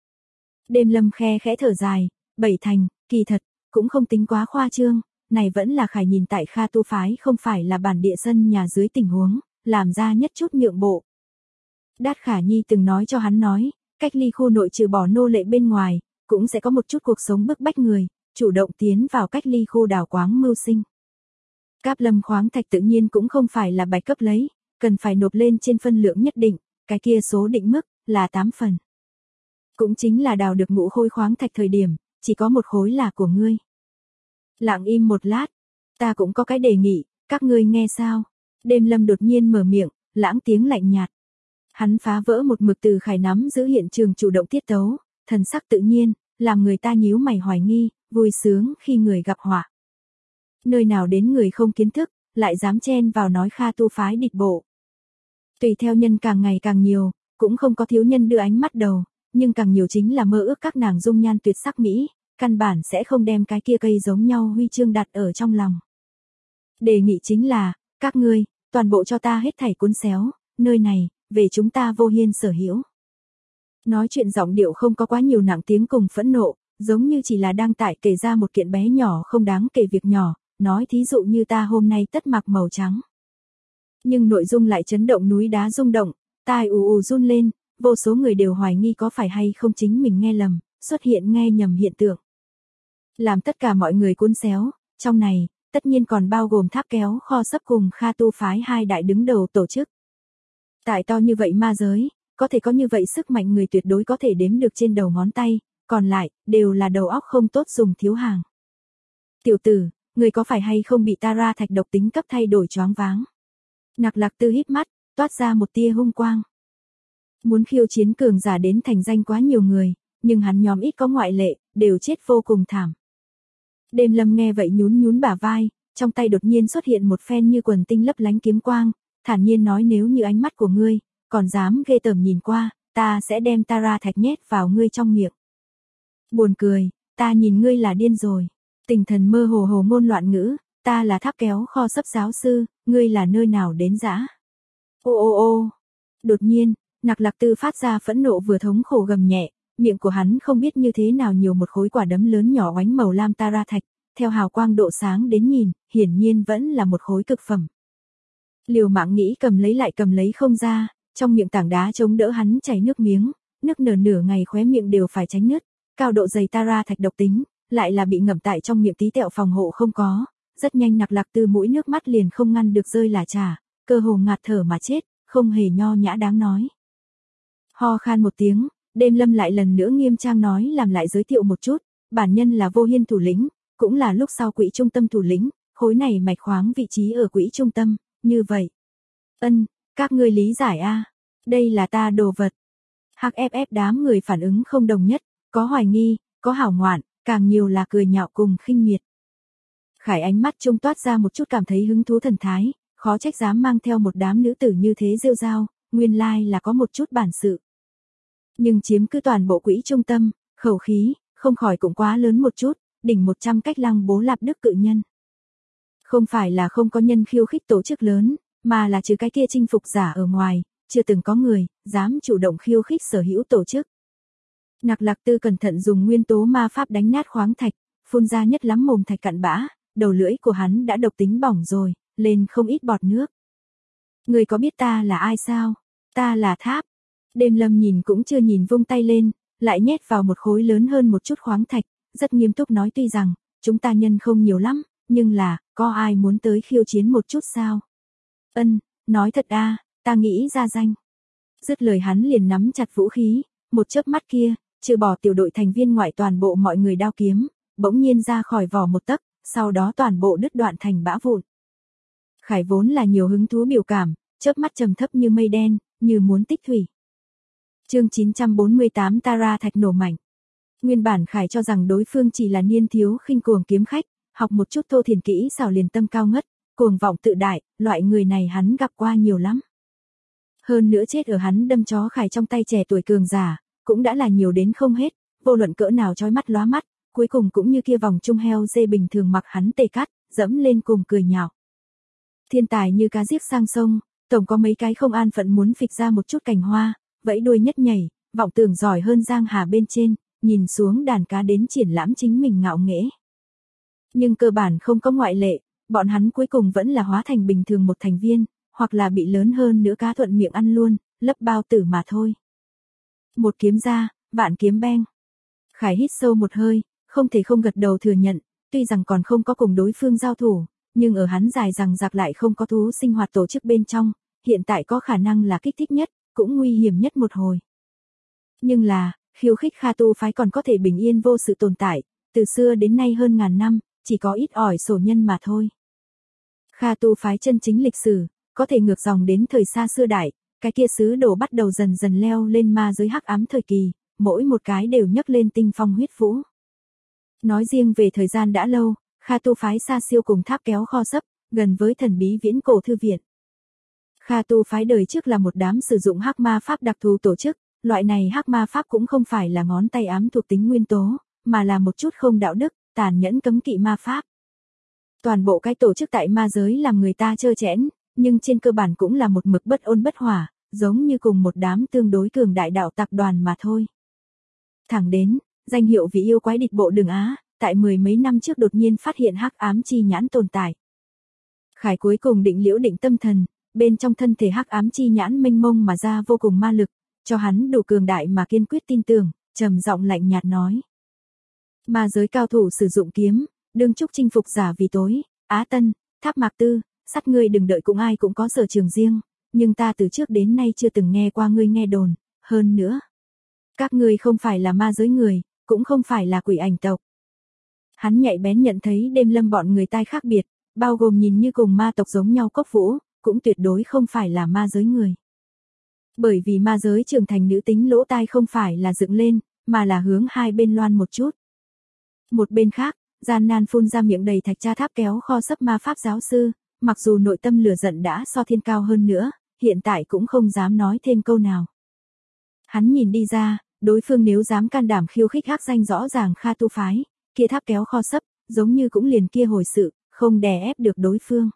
Đêm Lâm khe khẽ thở dài, 7 thành, kỳ thật, cũng không tính quá khoa trương, này vẫn là Khải nhìn tại Kha Tu phái không phải là bản địa sân nhà dưới tình huống, làm ra nhất chút nhượng bộ. Đát Khả Nhi từng nói cho hắn nói, cách ly khu nội trừ bỏ nô lệ bên ngoài, cũng sẽ có một chút cuộc sống bức bách người, chủ động tiến vào cách ly khu đào quáng mưu sinh. Cáp lâm khoáng thạch tự nhiên cũng không phải là bạch cấp lấy, cần phải nộp lên trên phân lượng nhất định, cái kia số định mức, là 8 phần. Cũng chính là đào được ngũ khối khoáng thạch thời điểm, chỉ có 1 khối là của ngươi. Lặng im một lát, ta cũng có cái đề nghị, Các ngươi nghe sao? Đêm Lâm đột nhiên mở miệng, lãng tiếng lạnh nhạt. Hắn phá vỡ một mực từ Khải nắm giữ hiện trường chủ động tiết tấu, thần sắc tự nhiên, làm người ta nhíu mày hoài nghi, vui sướng khi người gặp họa. Nơi nào đến người không kiến thức, lại dám chen vào nói Kha tu phái địch bộ. Tùy theo nhân càng ngày càng nhiều, cũng không có thiếu nhân đưa ánh mắt đầu, nhưng càng nhiều chính là mơ ước các nàng dung nhan tuyệt sắc mỹ, căn bản sẽ không đem cái kia cây giống nhau huy chương đặt ở trong lòng. Đề nghị chính là, các ngươi, toàn bộ cho ta hết thảy cuốn xéo, nơi này, về chúng ta Vô Hiên sở hữu. Nói chuyện giọng điệu không có quá nhiều nặng tiếng cùng phẫn nộ, giống như chỉ là đang tại kể ra một kiện bé nhỏ không đáng kể việc nhỏ, nói thí dụ như ta hôm nay tất mặc màu trắng. Nhưng nội dung lại chấn động núi đá rung động, tai ù ù run lên, vô số người đều hoài nghi có phải hay không chính mình nghe lầm, xuất hiện nghe nhầm hiện tượng. Làm tất cả mọi người cuốn xéo, trong này, tất nhiên còn bao gồm Tháp Kéo Kho Sấp cùng Kha tu phái hai đại đứng đầu tổ chức. Tại to như vậy ma giới, có thể có như vậy sức mạnh người tuyệt đối có thể đếm được trên đầu ngón tay, còn lại, đều là đầu óc không tốt dùng thiếu hàng. Tiểu tử, người có phải hay không bị Tara thạch độc tính cấp thay đổi choáng váng? Nặc Lạc Tư híp mắt, toát ra một tia hung quang. Muốn khiêu chiến cường giả đến thành danh quá nhiều người, nhưng hắn nhóm ít có ngoại lệ, đều chết vô cùng thảm. Đêm Lâm nghe vậy nhún nhún bả vai, trong tay đột nhiên xuất hiện một phen như quần tinh lấp lánh kiếm quang, thản nhiên nói nếu như ánh mắt của ngươi, còn dám ghê tởm nhìn qua, ta sẽ đem Tara thạch nhét vào ngươi trong miệng. Buồn cười, ta nhìn ngươi là điên rồi. Tình thần mơ hồ hồ ngôn loạn ngữ, ta là Tháp Kéo Kho Sấp giáo sư, ngươi là nơi nào đến dã? Ô ô ô. Đột nhiên, Nặc Lạc Tư phát ra phẫn nộ vừa thống khổ gầm nhẹ, miệng của hắn không biết như thế nào nhiều một khối quả đấm lớn nhỏ oánh màu lam Tara thạch, theo hào quang độ sáng đến nhìn, hiển nhiên vẫn là một khối cực phẩm. Liều mạng nghĩ cầm lấy lại cầm lấy không ra, trong miệng tảng đá chống đỡ hắn chảy nước miếng, nước nở nửa ngày khóe miệng đều phải tránh nứt, cao độ dày Tara thạch độc tính, lại là bị ngậm tại trong miệng tí tẹo phòng hộ không có, rất nhanh Nặc Lạc Tư mũi nước mắt liền không ngăn được rơi là trà, cơ hồ ngạt thở mà chết, không hề nho nhã đáng nói. Ho khan một tiếng, Đêm Lâm lại lần nữa nghiêm trang nói làm lại giới thiệu một chút, bản nhân là Vô Hiên thủ lĩnh, cũng là lúc sau quỹ trung tâm thủ lĩnh, khối này mạch khoáng vị trí ở quỹ trung tâm, như vậy. Các ngươi lý giải a, đây là ta đồ vật. HFF đám người phản ứng không đồng nhất, có hoài nghi, có hảo ngoạn, càng nhiều là cười nhạo cùng khinh miệt. Khải ánh mắt trung toát ra một chút cảm thấy hứng thú thần thái, khó trách dám mang theo một đám nữ tử như thế rêu rao, nguyên lai là có một chút bản sự. Nhưng chiếm cứ toàn bộ quỹ trung tâm, khẩu khí, không khỏi cũng quá lớn một chút, đỉnh 100 cách Lăng Bố Lạp Đức cự nhân. Không phải là không có nhân khiêu khích tổ chức lớn, mà là trừ cái kia chinh phục giả ở ngoài, chưa từng có người, dám chủ động khiêu khích sở hữu tổ chức. Nặc Lạc Tư cẩn thận dùng nguyên tố ma pháp đánh nát khoáng thạch, phun ra nhất lắm mồm thạch cặn bã, đầu lưỡi của hắn đã độc tính bỏng rồi, lên không ít bọt nước. Người có biết ta là ai sao? Ta là Tháp. Đêm Lâm nhìn cũng chưa nhìn vung tay lên, lại nhét vào một khối lớn hơn một chút khoáng thạch, rất nghiêm túc nói tuy rằng, chúng ta nhân không nhiều lắm, nhưng là, có ai muốn tới khiêu chiến một chút sao? Nói thật ta nghĩ ra danh. Dứt lời hắn liền nắm chặt vũ khí, một chớp mắt kia, trừ bỏ tiểu đội thành viên ngoại toàn bộ mọi người đao kiếm, bỗng nhiên ra khỏi vỏ một tấc, sau đó toàn bộ đứt đoạn thành bã vụn. Khải vốn là nhiều hứng thú biểu cảm, chớp mắt trầm thấp như mây đen, như muốn tích thủy. Chương 948 Tara thạch nổ mảnh. Nguyên bản Khải cho rằng đối phương chỉ là niên thiếu khinh cuồng kiếm khách, học một chút thô thiền kỹ xảo liền tâm cao ngất, cuồng vọng tự đại, loại người này hắn gặp qua nhiều lắm. Hơn nữa chết ở hắn đâm chó Khải trong tay trẻ tuổi cường giả, cũng đã là nhiều đến không hết, vô luận cỡ nào chói mắt lóa mắt, cuối cùng cũng như kia vòng trung heo dê bình thường mặc hắn tê cắt, dẫm lên cùng cười nhạo. Thiên tài như cá giết sang sông, tổng có mấy cái không an phận muốn phịch ra một chút cành hoa, vẫy đuôi nhất nhảy, vọng tưởng giỏi hơn giang hà bên trên, nhìn xuống đàn cá đến triển lãm chính mình ngạo nghễ. Nhưng cơ bản không có ngoại lệ, bọn hắn cuối cùng vẫn là hóa thành bình thường một thành viên, hoặc là bị lớn hơn nữa cá thuận miệng ăn luôn, lấp bao tử mà thôi. Một kiếm ra, vạn kiếm beng. Khải hít sâu một hơi, không thể không gật đầu thừa nhận, tuy rằng còn không có cùng đối phương giao thủ, nhưng ở hắn dài rằng giặc lại không có thú sinh hoạt tổ chức bên trong, hiện tại có khả năng là kích thích nhất, cũng nguy hiểm nhất một hồi. Nhưng là, khiêu khích Kha tu phái còn có thể bình yên vô sự tồn tại, từ xưa đến nay hơn ngàn năm, chỉ có ít ỏi sổ nhân mà thôi. Kha tu phái chân chính lịch sử, có thể ngược dòng đến thời xa xưa đại, cái kia sứ đồ bắt đầu dần dần leo lên ma giới hắc ám thời kỳ, mỗi một cái đều nhấc lên tinh phong huyết vũ. Nói riêng về thời gian đã lâu, Kha tu phái xa siêu cùng tháp kéo kho sấp, gần với thần bí viễn cổ thư viện. Kha tu phái đời trước là một đám sử dụng hắc ma pháp đặc thù tổ chức, loại này hắc ma pháp cũng không phải là ngón tay ám thuộc tính nguyên tố, mà là một chút không đạo đức, tàn nhẫn cấm kỵ ma pháp. Toàn bộ cái tổ chức tại ma giới làm người ta trơ trẽn, nhưng trên cơ bản cũng là một mực bất ôn bất hỏa, giống như cùng một đám tương đối cường đại đạo tập đoàn mà thôi. Thẳng đến, danh hiệu vị yêu quái địch bộ Đường Á, tại mười mấy năm trước đột nhiên phát hiện hắc ám chi nhãn tồn tại. Khải cuối cùng định liễu định tâm thần, bên trong thân thể hắc ám chi nhãn mênh mông mà ra vô cùng ma lực, cho hắn đủ cường đại mà kiên quyết tin tưởng, trầm giọng lạnh nhạt nói. Ma giới cao thủ sử dụng kiếm, đương chúc chinh phục giả vì tối, Á Tân, Tháp Mạc Tư, sắt ngươi đừng đợi cũng ai cũng có sở trường riêng, nhưng ta từ trước đến nay chưa từng nghe qua ngươi nghe đồn, hơn nữa. Các ngươi không phải là ma giới người, cũng không phải là quỷ ảnh tộc. Hắn nhạy bén nhận thấy đêm lâm bọn người tai khác biệt, bao gồm nhìn như cùng ma tộc giống nhau Cốc Vũ, cũng tuyệt đối không phải là ma giới người. Bởi vì ma giới trưởng thành nữ tính lỗ tai không phải là dựng lên, mà là hướng hai bên loan một chút. Một bên khác, gian nan phun ra miệng đầy thạch tra tháp kéo kho sấp ma pháp giáo sư, mặc dù nội tâm lửa giận đã so thiên cao hơn nữa, hiện tại cũng không dám nói thêm câu nào. Hắn nhìn đi ra, đối phương nếu dám can đảm khiêu khích hắc danh rõ ràng Kha tu phái, kia tháp kéo kho sấp, giống như cũng liền kia hồi sự, không đè ép được đối phương.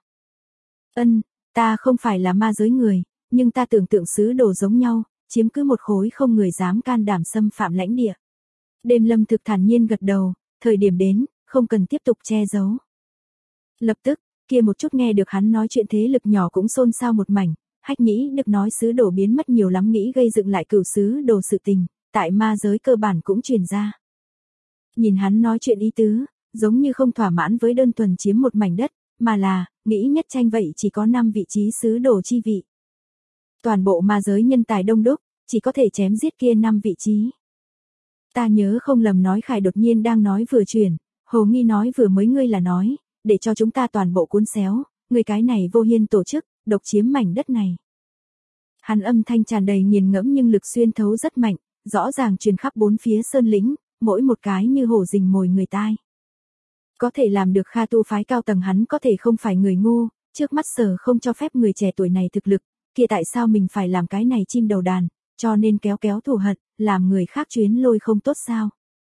Ta không phải là ma giới người, nhưng ta tưởng tượng sứ đồ giống nhau, chiếm cứ một khối không người dám can đảm xâm phạm lãnh địa. Đêm lâm thực thản nhiên gật đầu, thời điểm đến, không cần tiếp tục che giấu. Lập tức, kia một chút nghe được hắn nói chuyện thế lực nhỏ cũng xôn xao một mảnh, Hách Nhĩ được nói sứ đồ biến mất nhiều lắm nghĩ gây dựng lại cửu sứ đồ sự tình, tại ma giới cơ bản cũng truyền ra. Nhìn hắn nói chuyện ý tứ, giống như không thỏa mãn với đơn thuần chiếm một mảnh đất, mà là, nghĩ nhất tranh vậy chỉ có 5 vị trí sứ đồ chi vị. Toàn bộ ma giới nhân tài đông đúc, chỉ có thể chém giết kia 5 vị trí. Ta nhớ không lầm nói Khải đột nhiên đang nói vừa chuyển, Hồ Nghi nói vừa mới ngươi là nói, để cho chúng ta toàn bộ cuốn xéo, người cái này vô hiên tổ chức, độc chiếm mảnh đất này. Hắn âm thanh tràn đầy nghiền ngẫm nhưng lực xuyên thấu rất mạnh, rõ ràng truyền khắp bốn phía sơn lĩnh, mỗi một cái như hổ rình mồi người tai. Có thể làm được Kha tu phái cao tầng hắn có thể không phải người ngu, trước mắt Sở không cho phép người trẻ tuổi này thực lực, kia tại sao mình phải làm cái này chim đầu đàn, cho nên kéo kéo thù hận, làm người khác chuyến lôi không tốt sao.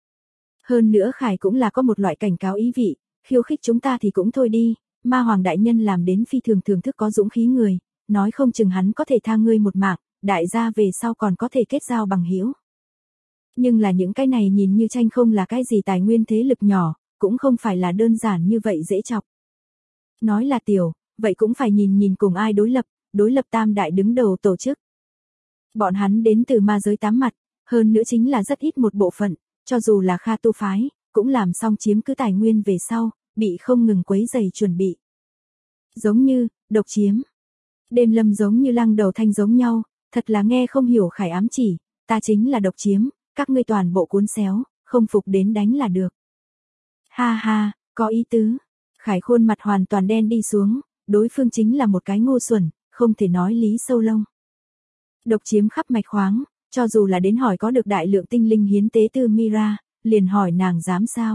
Hơn nữa Khải cũng là có một loại cảnh cáo ý vị, khiêu khích chúng ta thì cũng thôi đi, ma hoàng đại nhân làm đến phi thường thưởng thức có dũng khí người, nói không chừng hắn có thể tha ngươi một mạng, đại gia về sau còn có thể kết giao bằng hữu. Nhưng là những cái này nhìn như tranh không là cái gì tài nguyên thế lực nhỏ, cũng không phải là đơn giản như vậy dễ chọc. Nói là tiểu, vậy cũng phải nhìn cùng ai đối lập tam đại đứng đầu tổ chức. Bọn hắn đến từ ma giới 8 mặt, hơn nữa chính là rất ít một bộ phận, cho dù là Kha tu phái, cũng làm xong chiếm cứ tài nguyên về sau, bị không ngừng quấy giày chuẩn bị. Giống như, độc chiếm. Đêm lâm giống như lăng đầu thanh giống nhau, thật là nghe không hiểu Khải ám chỉ, ta chính là độc chiếm, các ngươi toàn bộ cuốn xéo, không phục đến đánh là được. Ha ha, có ý tứ. Khải khuôn mặt hoàn toàn đen đi xuống, đối phương chính là một cái ngu xuẩn, không thể nói lý sâu lông. Độc chiếm khắp mạch khoáng, cho dù là đến hỏi có được đại lượng tinh linh hiến tế từ Mira, liền hỏi nàng dám sao.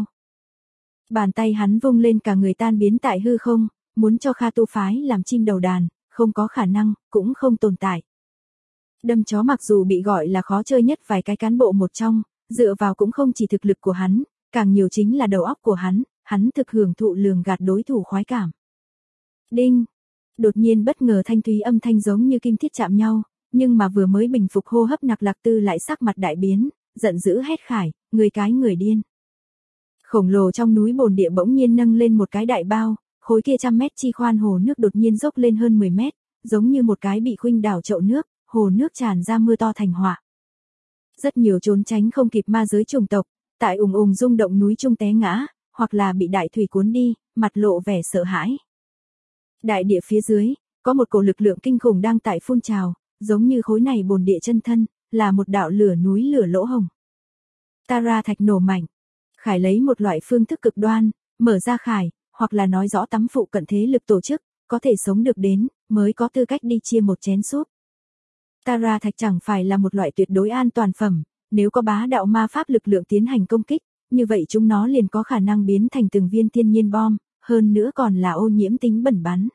Bàn tay hắn vung lên cả người tan biến tại hư không, muốn cho Kha tu phái làm chim đầu đàn, không có khả năng, cũng không tồn tại. Đâm chó mặc dù bị gọi là khó chơi nhất vài cái cán bộ một trong, dựa vào cũng không chỉ thực lực của hắn, càng nhiều chính là đầu óc của hắn thực hưởng thụ lường gạt đối thủ khoái cảm. Đinh! Đột nhiên bất ngờ thanh thúy âm thanh giống như kim thiết chạm nhau, nhưng mà vừa mới bình phục hô hấp Nặc Lạc Tư lại sắc mặt đại biến, giận dữ hét Khải, người điên. Khổng lồ trong núi bồn địa bỗng nhiên nâng lên một cái đại bao, khối kia 100 mét chi khoan hồ nước đột nhiên dốc lên hơn 10 mét, giống như một cái bị khuynh đảo chậu nước, hồ nước tràn ra mưa to thành họa. Rất nhiều trốn tránh không kịp ma giới chủng tộc, tại ùng rung động núi trung té ngã, hoặc là bị đại thủy cuốn đi, mặt lộ vẻ sợ hãi. Đại địa phía dưới, có một cổ lực lượng kinh khủng đang tại phun trào, giống như khối này bồn địa chân thân, là một đạo lửa núi lửa lỗ hồng. Tara thạch nổ mạnh. Khải lấy một loại phương thức cực đoan, mở ra Khải, hoặc là nói rõ tắm phụ cận thế lực tổ chức, có thể sống được đến, mới có tư cách đi chia một chén súp. Tara thạch chẳng phải là một loại tuyệt đối an toàn phẩm, nếu có bá đạo ma pháp lực lượng tiến hành công kích, như vậy chúng nó liền có khả năng biến thành từng viên thiên nhiên bom, hơn nữa còn là ô nhiễm tính bẩn bắn.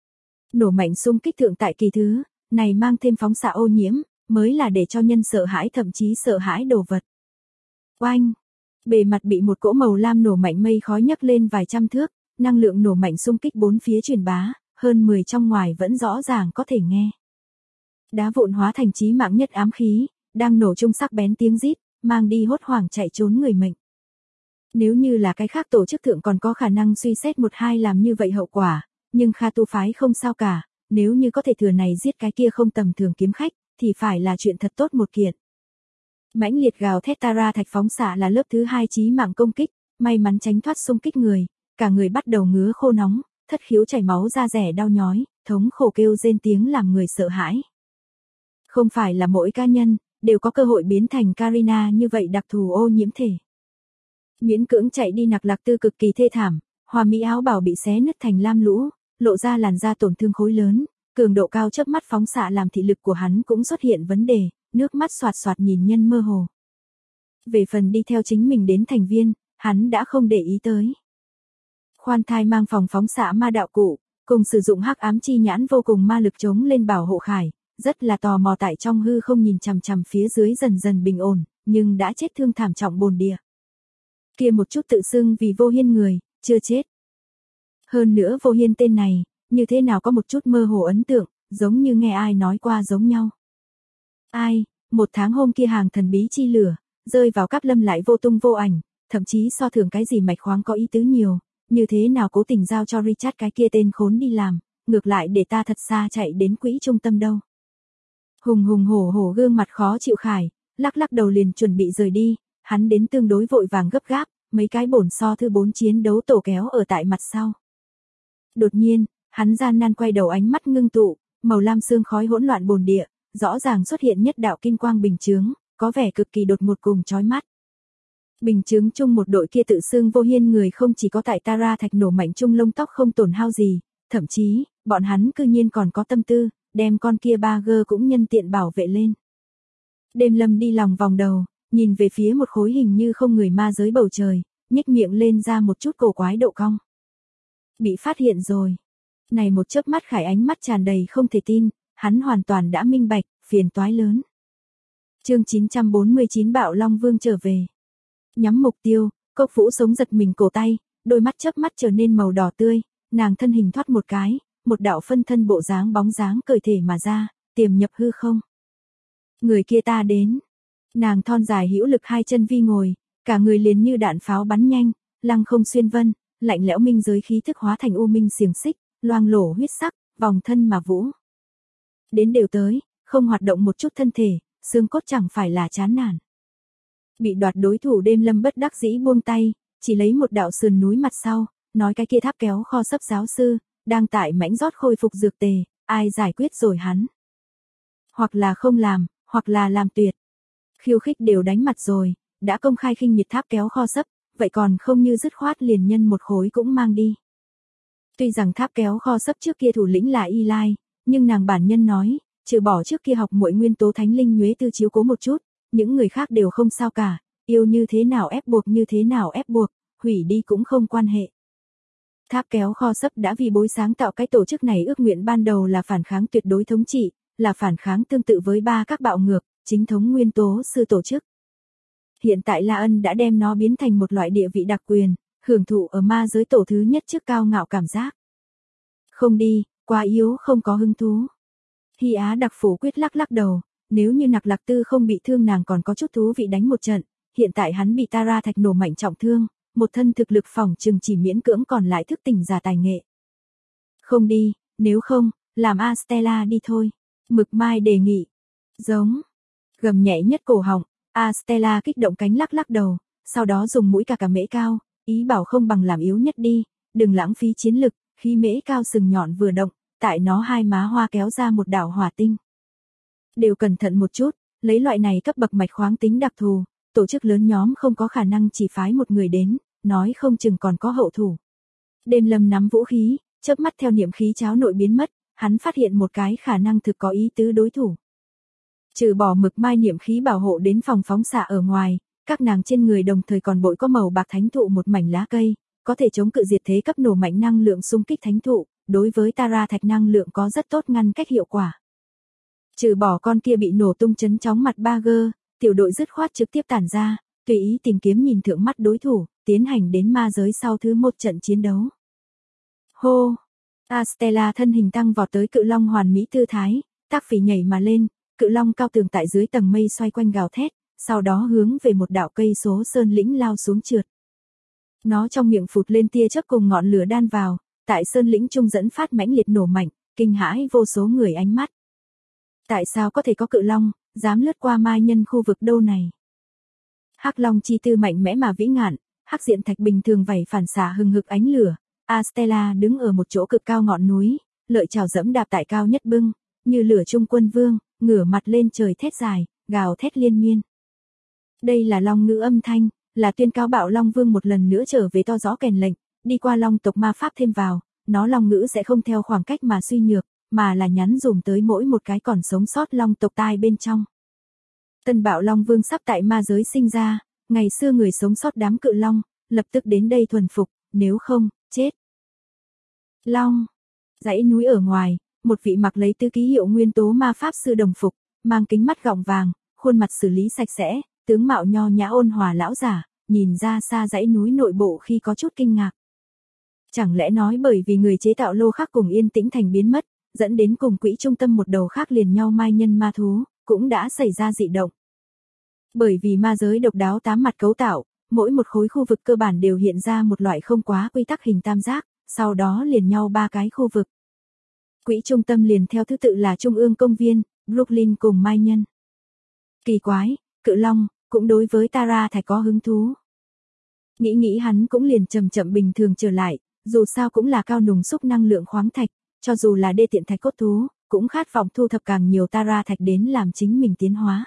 Nổ mạnh xung kích thượng tại kỳ thứ, này mang thêm phóng xạ ô nhiễm, mới là để cho nhân sợ hãi thậm chí sợ hãi đồ vật. Oanh! Bề mặt bị một cỗ màu lam nổ mạnh mây khói nhấc lên vài trăm thước, năng lượng nổ mạnh xung kích bốn phía truyền bá, hơn 10 trong ngoài vẫn rõ ràng có thể nghe. Đá vụn hóa thành chí mạng nhất ám khí, đang nổ chung sắc bén tiếng rít, mang đi hốt hoảng chạy trốn người mệnh. Nếu như là cái khác tổ chức thượng còn có khả năng suy xét một hai làm như vậy hậu quả, nhưng Kha tu phái không sao cả, nếu như có thể thừa này giết cái kia không tầm thường kiếm khách, thì phải là chuyện thật tốt một kiện. Mãnh liệt gào thét Tara thạch phóng xạ là lớp thứ 2 chí mạng công kích, may mắn tránh thoát xung kích người, cả người bắt đầu ngứa khô nóng, thất khiếu chảy máu da rẻ đau nhói, thống khổ kêu rên tiếng làm người sợ hãi. Không phải là mỗi cá nhân đều có cơ hội biến thành Karina như vậy đặc thù ô nhiễm thể. Miễn cưỡng chạy đi Nặc Lạc Tư cực kỳ thê thảm, hoa mỹ áo bào bị xé nứt thành lam lũ, lộ ra làn da tổn thương khối lớn, cường độ cao chớp mắt phóng xạ làm thị lực của hắn cũng xuất hiện vấn đề, nước mắt xoạt xoạt nhìn nhân mơ hồ. Về phần đi theo chính mình đến thành viên, hắn đã không để ý tới. Khoan thai mang phòng phóng xạ ma đạo cụ, cùng sử dụng hắc ám chi nhãn vô cùng ma lực chống lên bảo hộ khải, rất là tò mò tại trong hư không nhìn chằm chằm phía dưới dần dần bình ổn, nhưng đã chết thương thảm trọng bồn địa. Kia một chút tự xưng vì Vô Hiên người, chưa chết. Hơn nữa Vô Hiên tên này, như thế nào có một chút mơ hồ ấn tượng, giống như nghe ai nói qua giống nhau. Ai, một tháng hôm kia hàng thần bí chi lửa, rơi vào các lâm lại vô tung vô ảnh, thậm chí so thường cái gì mạch khoáng có ý tứ nhiều, như thế nào cố tình giao cho Richard cái kia tên khốn đi làm, ngược lại để ta thật xa chạy đến quỹ trung tâm đâu. Hùng hùng hổ hổ gương mặt khó chịu khải, lắc lắc đầu liền chuẩn bị rời đi, hắn đến tương đối vội vàng gấp gáp, mấy cái bổn so thứ 4 chiến đấu tổ kéo ở tại mặt sau. Đột nhiên, hắn gian nan quay đầu ánh mắt ngưng tụ, màu lam sương khói hỗn loạn bồn địa, rõ ràng xuất hiện nhất đạo kim quang bình chướng, có vẻ cực kỳ đột ngột cùng chói mắt. Bình chướng chung một đội kia tự xưng Vô Hiên người không chỉ có tại Tara thạch nổ mạnh chung lông tóc không tổn hao gì, thậm chí, bọn hắn cư nhiên còn có tâm tư, đem con kia ba gơ cũng nhân tiện bảo vệ lên. Đêm Lâm đi lòng vòng đầu, nhìn về phía một khối hình như không người ma giới bầu trời, nhếch miệng lên ra một chút cổ quái độ cong. Bị phát hiện rồi. Này một chớp mắt khải ánh mắt tràn đầy không thể tin, hắn hoàn toàn đã minh bạch, phiền toái lớn. Chương 949 Bạo Long Vương trở về. Nhắm mục tiêu, Cốc Vũ sống giật mình cổ tay, đôi mắt chớp mắt trở nên màu đỏ tươi, nàng thân hình thoát một cái, một đạo phân thân bộ dáng bóng dáng cởi thể mà ra, tiềm nhập hư không. Người kia ta đến. Nàng thon dài hữu lực hai chân vi ngồi, cả người liền như đạn pháo bắn nhanh, lăng không xuyên vân, lạnh lẽo minh giới khí thức hóa thành u minh xiềng xích, loang lổ huyết sắc, vòng thân mà vũ. Đến đều tới, không hoạt động một chút thân thể, xương cốt chẳng phải là chán nản. Bị đoạt đối thủ Đêm Lâm bất đắc dĩ buông tay, chỉ lấy một đạo sườn núi mặt sau, nói cái kia tháp kéo kho sấp giáo sư, đang tại mãnh rót khôi phục dược tề, ai giải quyết rồi hắn. Hoặc là không làm, hoặc là làm tuyệt. Khiêu khích đều đánh mặt rồi, đã công khai khinh miệt tháp kéo kho sấp, vậy còn không như dứt khoát liền nhân một khối cũng mang đi. Tuy rằng tháp kéo kho sấp trước kia thủ lĩnh là Y Lai, nhưng nàng bản nhân nói, trừ bỏ trước kia học muội nguyên tố thánh linh nhuế tư chiếu cố một chút, những người khác đều không sao cả, yêu như thế nào ép buộc như thế nào ép buộc, hủy đi cũng không quan hệ. Tháp kéo kho sấp đã vì bối sáng tạo cái tổ chức này ước nguyện ban đầu là phản kháng tuyệt đối thống trị, là phản kháng tương tự với ba các bạo ngược, chính thống nguyên tố sư tổ chức. Hiện tại La Ân đã đem nó biến thành một loại địa vị đặc quyền, hưởng thụ ở ma giới tổ thứ nhất trước cao ngạo cảm giác. Không đi, quá yếu không có hứng thú. Hy Á đặc phủ quyết lắc lắc đầu, nếu như Nặc Lạc Tư không bị thương nàng còn có chút thú vị đánh một trận, hiện tại hắn bị Tara thạch nổ mạnh trọng thương, một thân thực lực phỏng chừng chỉ miễn cưỡng còn lại thức tỉnh giả tài nghệ. Không đi, nếu không, làm Astella đi thôi. Mực Mai đề nghị. Giống. Gầm nhẹ nhất cổ họng, Astella kích động cánh lắc lắc đầu, sau đó dùng mũi cà mễ cao, ý bảo không bằng làm yếu nhất đi, đừng lãng phí chiến lực, khi mễ cao sừng nhọn vừa động, tại nó hai má hoa kéo ra một đạo hỏa tinh. Đều cẩn thận một chút, lấy loại này cấp bậc mạch khoáng tính đặc thù, tổ chức lớn nhóm không có khả năng chỉ phái một người đến, nói không chừng còn có hậu thủ. Đêm Lâm nắm vũ khí, chớp mắt theo niệm khí cháo nội biến mất, hắn phát hiện một cái khả năng thực có ý tứ đối thủ. Trừ bỏ mực mai niệm khí bảo hộ đến phòng phóng xạ ở ngoài, các nàng trên người đồng thời còn bội có màu bạc thánh thụ một mảnh lá cây, có thể chống cự diệt thế cấp nổ mạnh năng lượng xung kích thánh thụ, đối với Tara thạch năng lượng có rất tốt ngăn cách hiệu quả. Trừ bỏ con kia bị nổ tung chấn chóng mặt Bagger, tiểu đội dứt khoát trực tiếp tản ra, tùy ý tìm kiếm nhìn thượng mắt đối thủ, tiến hành đến ma giới sau thứ một trận chiến đấu. Hô! Astella thân hình tăng vọt tới cự long hoàn mỹ tư thái, tác phỉ nhảy mà lên, cự long cao tường tại dưới tầng mây xoay quanh gào thét, sau đó hướng về một đạo cây số sơn lĩnh lao xuống trượt. Nó trong miệng phụt lên tia chớp cùng ngọn lửa đan vào, tại sơn lĩnh trung dẫn phát mãnh liệt nổ mạnh, kinh hãi vô số người ánh mắt. Tại sao có thể có cự long, dám lướt qua mai nhân khu vực đâu này? Hắc long chi tư mạnh mẽ mà vĩ ngạn, hắc diện thạch bình thường vảy phản xạ hừng hực ánh lửa. Astella đứng ở một chỗ cực cao ngọn núi, lợi chảo dẫm đạp tại cao nhất bưng, như lửa trung quân vương, ngửa mặt lên trời thét dài, gào thét liên miên. Đây là long ngữ âm thanh, là tuyên cáo bạo long vương một lần nữa trở về to rõ kèn lệnh, đi qua long tộc ma pháp thêm vào, nó long ngữ sẽ không theo khoảng cách mà suy nhược, mà là nhắn dùm tới mỗi một cái còn sống sót long tộc tai bên trong. Tân bạo long vương sắp tại ma giới sinh ra, ngày xưa người sống sót đám cự long, lập tức đến đây thuần phục, nếu không, chết. Long. Dãy núi ở ngoài, một vị mặc lấy tứ ký hiệu nguyên tố ma pháp sư đồng phục, mang kính mắt gọng vàng, khuôn mặt xử lý sạch sẽ, tướng mạo nho nhã ôn hòa lão giả, nhìn ra xa dãy núi nội bộ khi có chút kinh ngạc. Chẳng lẽ nói bởi vì người chế tạo lô khác cùng yên tĩnh thành biến mất, dẫn đến cùng quỹ trung tâm một đầu khác liền nhau mai nhân ma thú, cũng đã xảy ra dị động. Bởi vì ma giới độc đáo 8 mặt cấu tạo, mỗi một khối khu vực cơ bản đều hiện ra một loại không quá quy tắc hình tam giác, sau đó liền nhau 3 cái khu vực. Quỹ trung tâm liền theo thứ tự là Trung ương công viên, Brooklyn cùng mai nhân. Kỳ quái, cự long, cũng đối với Tara thạch có hứng thú. Nghĩ hắn cũng liền chậm chậm bình thường trở lại, dù sao cũng là cao nùng xúc năng lượng khoáng thạch, cho dù là đê tiện thạch cốt thú, cũng khát vọng thu thập càng nhiều Tara thạch đến làm chính mình tiến hóa.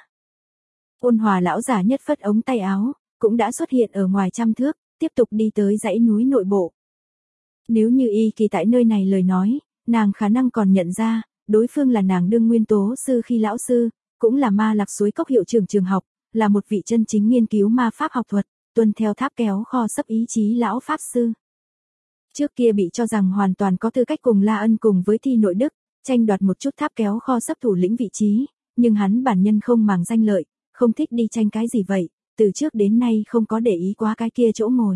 Ôn hòa lão giả nhất phất ống tay áo, cũng đã xuất hiện ở ngoài trăm thước, tiếp tục đi tới dãy núi nội bộ. Nếu như y kỳ tại nơi này lời nói, nàng khả năng còn nhận ra, đối phương là nàng đương nguyên tố sư khi lão sư, cũng là ma lạc suối cốc hiệu trưởng trường học, là một vị chân chính nghiên cứu ma pháp học thuật, tuân theo tháp kéo kho sấp ý chí lão pháp sư. Trước kia bị cho rằng hoàn toàn có tư cách cùng La Ân cùng với Thi Nội Đức, tranh đoạt một chút tháp kéo kho sấp thủ lĩnh vị trí, nhưng hắn bản nhân không màng danh lợi, không thích đi tranh cái gì vậy, từ trước đến nay không có để ý quá cái kia chỗ ngồi.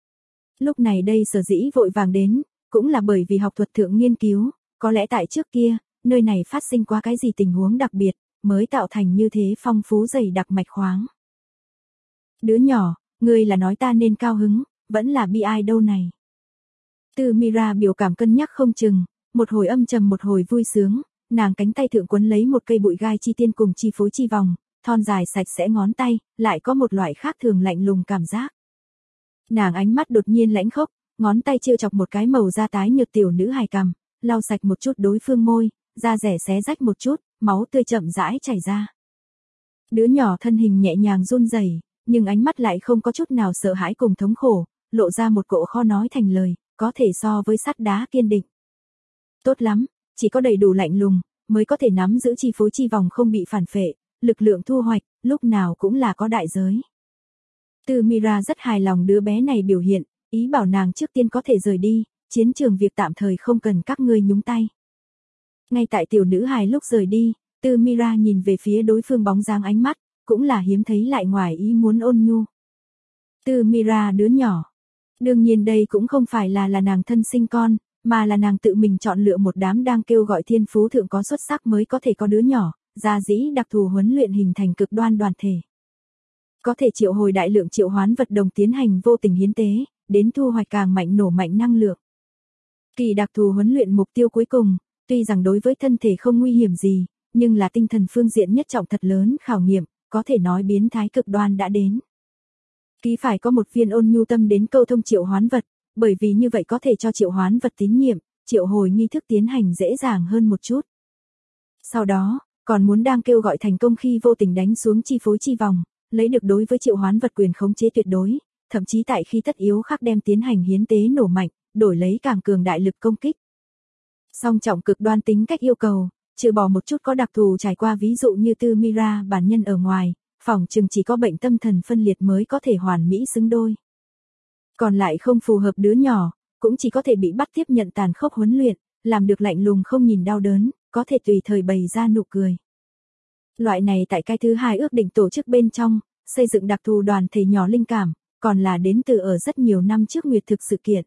Lúc này đây sở dĩ vội vàng đến, cũng là bởi vì học thuật thượng nghiên cứu, có lẽ tại trước kia, nơi này phát sinh qua cái gì tình huống đặc biệt, mới tạo thành như thế phong phú dày đặc mạch khoáng. Đứa nhỏ, ngươi là nói ta nên cao hứng, vẫn là bi ai đâu này. Từ Mira biểu cảm cân nhắc không chừng, một hồi âm trầm một hồi vui sướng, nàng cánh tay thượng quấn lấy một cây bụi gai chi tiên cùng chi phối chi vòng, thon dài sạch sẽ ngón tay, lại có một loại khác thường lạnh lùng cảm giác. Nàng ánh mắt đột nhiên lãnh khốc, ngón tay trêu chọc một cái màu da tái nhợt tiểu nữ hài cằm, lau sạch một chút đối phương môi, da rẻ xé rách một chút, máu tươi chậm rãi chảy ra. Đứa nhỏ thân hình nhẹ nhàng run rẩy, nhưng ánh mắt lại không có chút nào sợ hãi cùng thống khổ, lộ ra một cỗ khó nói thành lời, có thể so với sắt đá kiên định. Tốt lắm, chỉ có đầy đủ lạnh lùng, mới có thể nắm giữ chi phối chi vòng không bị phản phệ, lực lượng thu hoạch, lúc nào cũng là có đại giới. Từ Mira rất hài lòng đứa bé này biểu hiện, ý bảo nàng trước tiên có thể rời đi, chiến trường việc tạm thời không cần các ngươi nhúng tay. Ngay tại tiểu nữ hài lúc rời đi, Từ Mira nhìn về phía đối phương bóng dáng ánh mắt, cũng là hiếm thấy lại ngoài ý muốn ôn nhu. Từ Mira đứa nhỏ. Đương nhiên đây cũng không phải là nàng thân sinh con, mà là nàng tự mình chọn lựa một đám đang kêu gọi thiên phú thượng có xuất sắc mới có thể có đứa nhỏ, gia dĩ đặc thù huấn luyện hình thành cực đoan đoàn thể. Có thể triệu hồi đại lượng triệu hoán vật đồng tiến hành vô tình hiến tế, đến thu hoạch càng mạnh nổ mạnh năng lượng. Kỳ đặc thù huấn luyện mục tiêu cuối cùng, tuy rằng đối với thân thể không nguy hiểm gì, nhưng là tinh thần phương diện nhất trọng thật lớn khảo nghiệm, có thể nói biến thái cực đoan đã đến. Ký phải có một viên ôn nhu tâm đến câu thông triệu hoán vật, bởi vì như vậy có thể cho triệu hoán vật tín nhiệm, triệu hồi nghi thức tiến hành dễ dàng hơn một chút. Sau đó, còn muốn đang kêu gọi thành công khi vô tình đánh xuống chi phối chi vòng, lấy được đối với triệu hoán vật quyền khống chế tuyệt đối, thậm chí tại khi tất yếu khác đem tiến hành hiến tế nổ mạnh, đổi lấy càng cường đại lực công kích. Song trọng cực đoan tính cách yêu cầu, trừ bỏ một chút có đặc thù trải qua ví dụ như Tư Mira bản nhân ở ngoài, phỏng chừng chỉ có bệnh tâm thần phân liệt mới có thể hoàn mỹ xứng đôi. Còn lại không phù hợp đứa nhỏ, cũng chỉ có thể bị bắt tiếp nhận tàn khốc huấn luyện, làm được lạnh lùng không nhìn đau đớn, có thể tùy thời bày ra nụ cười. Loại này tại cái thứ hai ước định tổ chức bên trong, xây dựng đặc thù đoàn thể nhỏ linh cảm, còn là đến từ ở rất nhiều năm trước nguyệt thực sự kiện.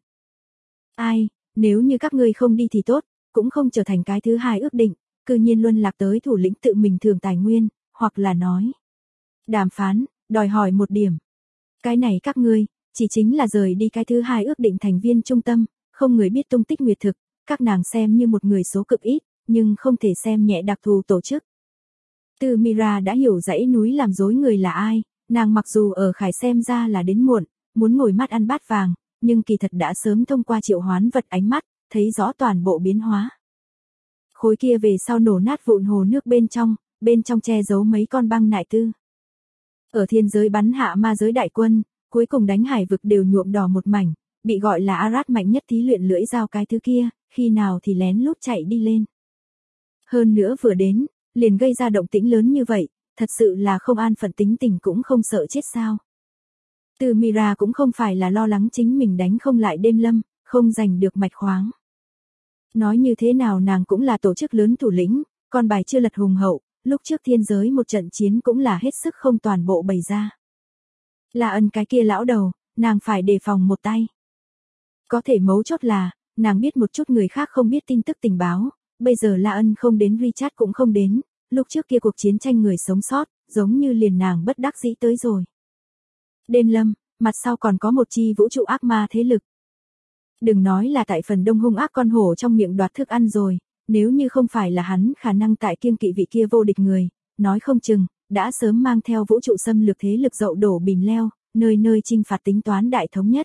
Ai, nếu như các ngươi không đi thì tốt, cũng không trở thành cái thứ hai ước định, cư nhiên luân lạc tới thủ lĩnh tự mình thường tài nguyên, hoặc là nói. Đàm phán, đòi hỏi một điểm. Cái này các ngươi, chỉ chính là rời đi cái thứ hai ước định thành viên trung tâm, không người biết tung tích nguyệt thực, các nàng xem như một người số cực ít, nhưng không thể xem nhẹ đặc thù tổ chức. Tư Mira đã hiểu dãy núi làm dối người là ai, nàng mặc dù ở Khải xem ra là đến muộn, muốn ngồi mắt ăn bát vàng, nhưng kỳ thật đã sớm thông qua triệu hoán vật ánh mắt, thấy rõ toàn bộ biến hóa. Khối kia về sau nổ nát vụn hồ nước bên trong che giấu mấy con băng nại tư. Ở thiên giới bắn hạ ma giới đại quân, cuối cùng đánh hải vực đều nhuộm đỏ một mảnh, bị gọi là Arad mạnh nhất thí luyện lưỡi dao cái thứ kia, khi nào thì lén lút chạy đi lên. Hơn nữa vừa đến, liền gây ra động tĩnh lớn như vậy, thật sự là không an phận tính tình cũng không sợ chết sao. Tư Mira cũng không phải là lo lắng chính mình đánh không lại đêm lâm, không giành được mạch khoáng. Nói như thế nào nàng cũng là tổ chức lớn thủ lĩnh, con bài chưa lật hùng hậu, lúc trước thiên giới một trận chiến cũng là hết sức không toàn bộ bày ra. La Ân cái kia lão đầu, nàng phải đề phòng một tay. Có thể mấu chốt là, nàng biết một chút người khác không biết tin tức tình báo, bây giờ La Ân không đến Richard cũng không đến, lúc trước kia cuộc chiến tranh người sống sót, giống như liền nàng bất đắc dĩ tới rồi. Đêm lâm, mặt sau còn có một chi vũ trụ ác ma thế lực. Đừng nói là tại phần đông hung ác con hổ trong miệng đoạt thức ăn rồi, nếu như không phải là hắn khả năng tại kiêng kỵ vị kia vô địch người, nói không chừng, đã sớm mang theo vũ trụ xâm lược thế lực dậu đổ bìm leo, nơi nơi chinh phạt tính toán đại thống nhất.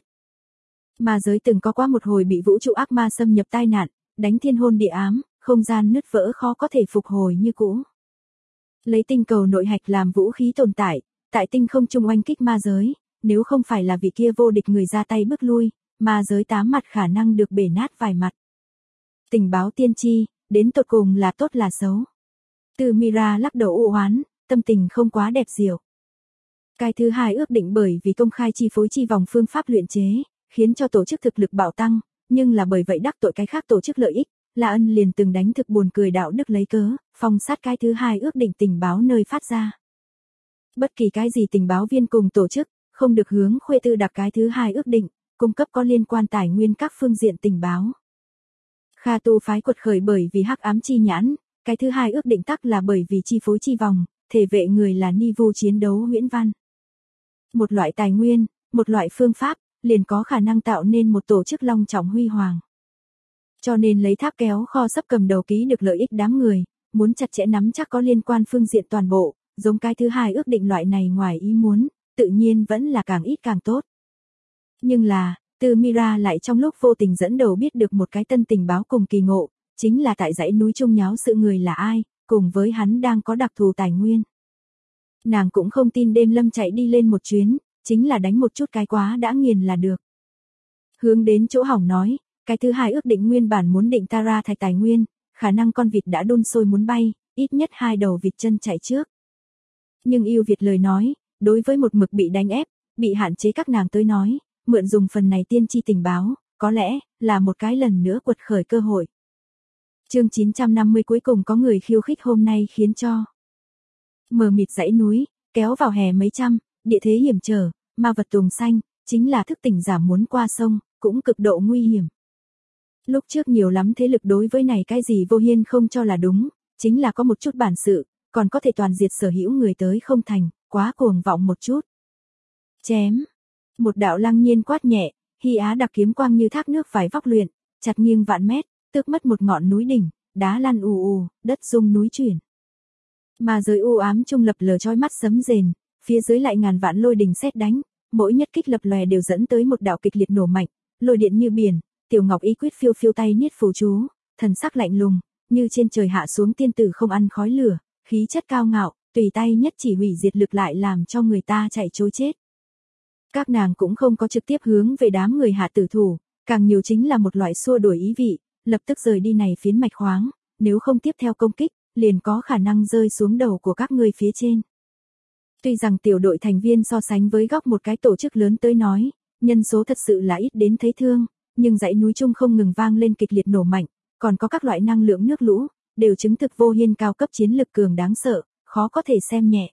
Mà giới từng có qua một hồi bị vũ trụ ác ma xâm nhập tai nạn, đánh thiên hôn địa ám, không gian nứt vỡ khó có thể phục hồi như cũ. Lấy tinh cầu nội hạch làm vũ khí tồn tại tinh không trung oanh kích ma giới, nếu không phải là vị kia vô địch người ra tay bước lui, ma giới tám mặt khả năng được bể nát vài mặt. Tình báo tiên tri, đến tột cùng là tốt là xấu. Tư Mira lắc đầu u oán, tâm tình không quá đẹp diệu. Cái thứ hai ước định bởi vì công khai chi phối chi vòng phương pháp luyện chế, khiến cho tổ chức thực lực bạo tăng, nhưng là bởi vậy đắc tội cái khác tổ chức lợi ích, La Ân liền từng đánh thực buồn cười đạo đức lấy cớ, phong sát cái thứ hai ước định tình báo nơi phát ra. Bất kỳ cái gì tình báo viên cùng tổ chức, không được hướng khuê tư đặt cái thứ hai ước định, cung cấp có liên quan tài nguyên các phương diện tình báo. Kha tu phái quật khởi bởi vì hắc ám chi nhãn, cái thứ hai ước định tắc là bởi vì chi phối chi vòng, thể vệ người là ni vu chiến đấu huyễn văn. Một loại tài nguyên, một loại phương pháp, liền có khả năng tạo nên một tổ chức long trọng huy hoàng. Cho nên lấy tháp kéo kho sắp cầm đầu ký được lợi ích đám người, muốn chặt chẽ nắm chắc có liên quan phương diện toàn bộ, giống cái thứ hai ước định loại này ngoài ý muốn, tự nhiên vẫn là càng ít càng tốt. Nhưng là, Tư Mira lại trong lúc vô tình dẫn đầu biết được một cái tân tình báo cùng kỳ ngộ, chính là tại dãy núi trung nháo sự người là ai, cùng với hắn đang có đặc thù tài nguyên. Nàng cũng không tin đêm lâm chạy đi lên một chuyến, chính là đánh một chút cái quá đã nghiền là được. Hướng đến chỗ hỏng nói, cái thứ hai ước định nguyên bản muốn định Tara thạch tài nguyên, khả năng con vịt đã đun sôi muốn bay, ít nhất 2 đầu vịt chân chạy trước. Nhưng yêu Việt lời nói, đối với một mực bị đánh ép, bị hạn chế các nàng tới nói, mượn dùng phần này tiên tri tình báo, có lẽ là một cái lần nữa quật khởi cơ hội. Chương 950 cuối cùng có người khiêu khích hôm nay khiến cho mờ mịt dãy núi, kéo vào hè mấy trăm, địa thế hiểm trở, ma vật tùng xanh, chính là thức tỉnh giả muốn qua sông, cũng cực độ nguy hiểm. Lúc trước nhiều lắm thế lực đối với này cái gì vô hiên không cho là đúng, chính là có một chút bản sự, còn có thể toàn diệt sở hữu người tới không thành, quá cuồng vọng một chút. Chém. Một đạo lăng nhiên quát nhẹ, Hy Á đặc kiếm quang như thác nước phải vóc luyện, chặt nghiêng vạn mét, tước mất một ngọn núi đỉnh, đá lăn ù ù, đất rung núi chuyển. Mà giới u ám trung lập lờ chói mắt sấm rền, phía dưới lại ngàn vạn lôi đình sét đánh, mỗi nhất kích lập lòe đều dẫn tới một đạo kịch liệt nổ mạnh, lôi điện như biển, Tiểu Ngọc ý quyết phiêu phiêu tay niết phù chú, thần sắc lạnh lùng, như trên trời hạ xuống tiên tử không ăn khói lửa, khí chất cao ngạo, tùy tay nhất chỉ hủy diệt lực lại làm cho người ta chạy trối chết. Các nàng cũng không có trực tiếp hướng về đám người hạ tử thủ, càng nhiều chính là một loại xua đuổi ý vị, lập tức rời đi này phiến mạch khoáng, nếu không tiếp theo công kích, liền có khả năng rơi xuống đầu của các ngươi phía trên. Tuy rằng tiểu đội thành viên so sánh với góc một cái tổ chức lớn tới nói, nhân số thật sự là ít đến thấy thương, nhưng dãy núi chung không ngừng vang lên kịch liệt nổ mạnh, còn có các loại năng lượng nước lũ, đều chứng thực Vô Hiên cao cấp chiến lực cường đáng sợ, khó có thể xem nhẹ.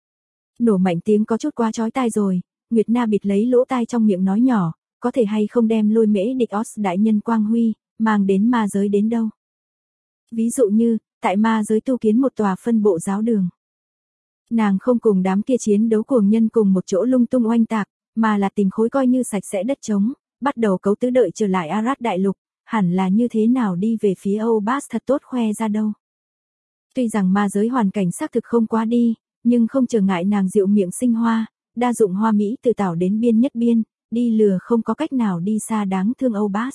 Nổ mạnh tiếng có chút quá chói tai rồi, Nguyệt Na bịt lấy lỗ tai trong miệng nói nhỏ, có thể hay không đem Lôi Mễ Địch Os đại nhân quang huy, mang đến ma giới đến đâu. Ví dụ như, tại ma giới tu kiến một tòa phân bộ giáo đường. Nàng không cùng đám kia chiến đấu cuồng nhân cùng một chỗ lung tung oanh tạc, mà là tìm khối coi như sạch sẽ đất trống, bắt đầu cấu tứ đợi trở lại Arad đại lục, hẳn là như thế nào đi về phía Âu Bas thật tốt khoe ra đâu. Tuy rằng ma giới hoàn cảnh xác thực không quá đi, nhưng không trở ngại nàng diệu miệng sinh hoa, đa dụng hoa mỹ từ tảo đến biên nhất biên, đi lừa không có cách nào đi xa đáng thương Âu Bas.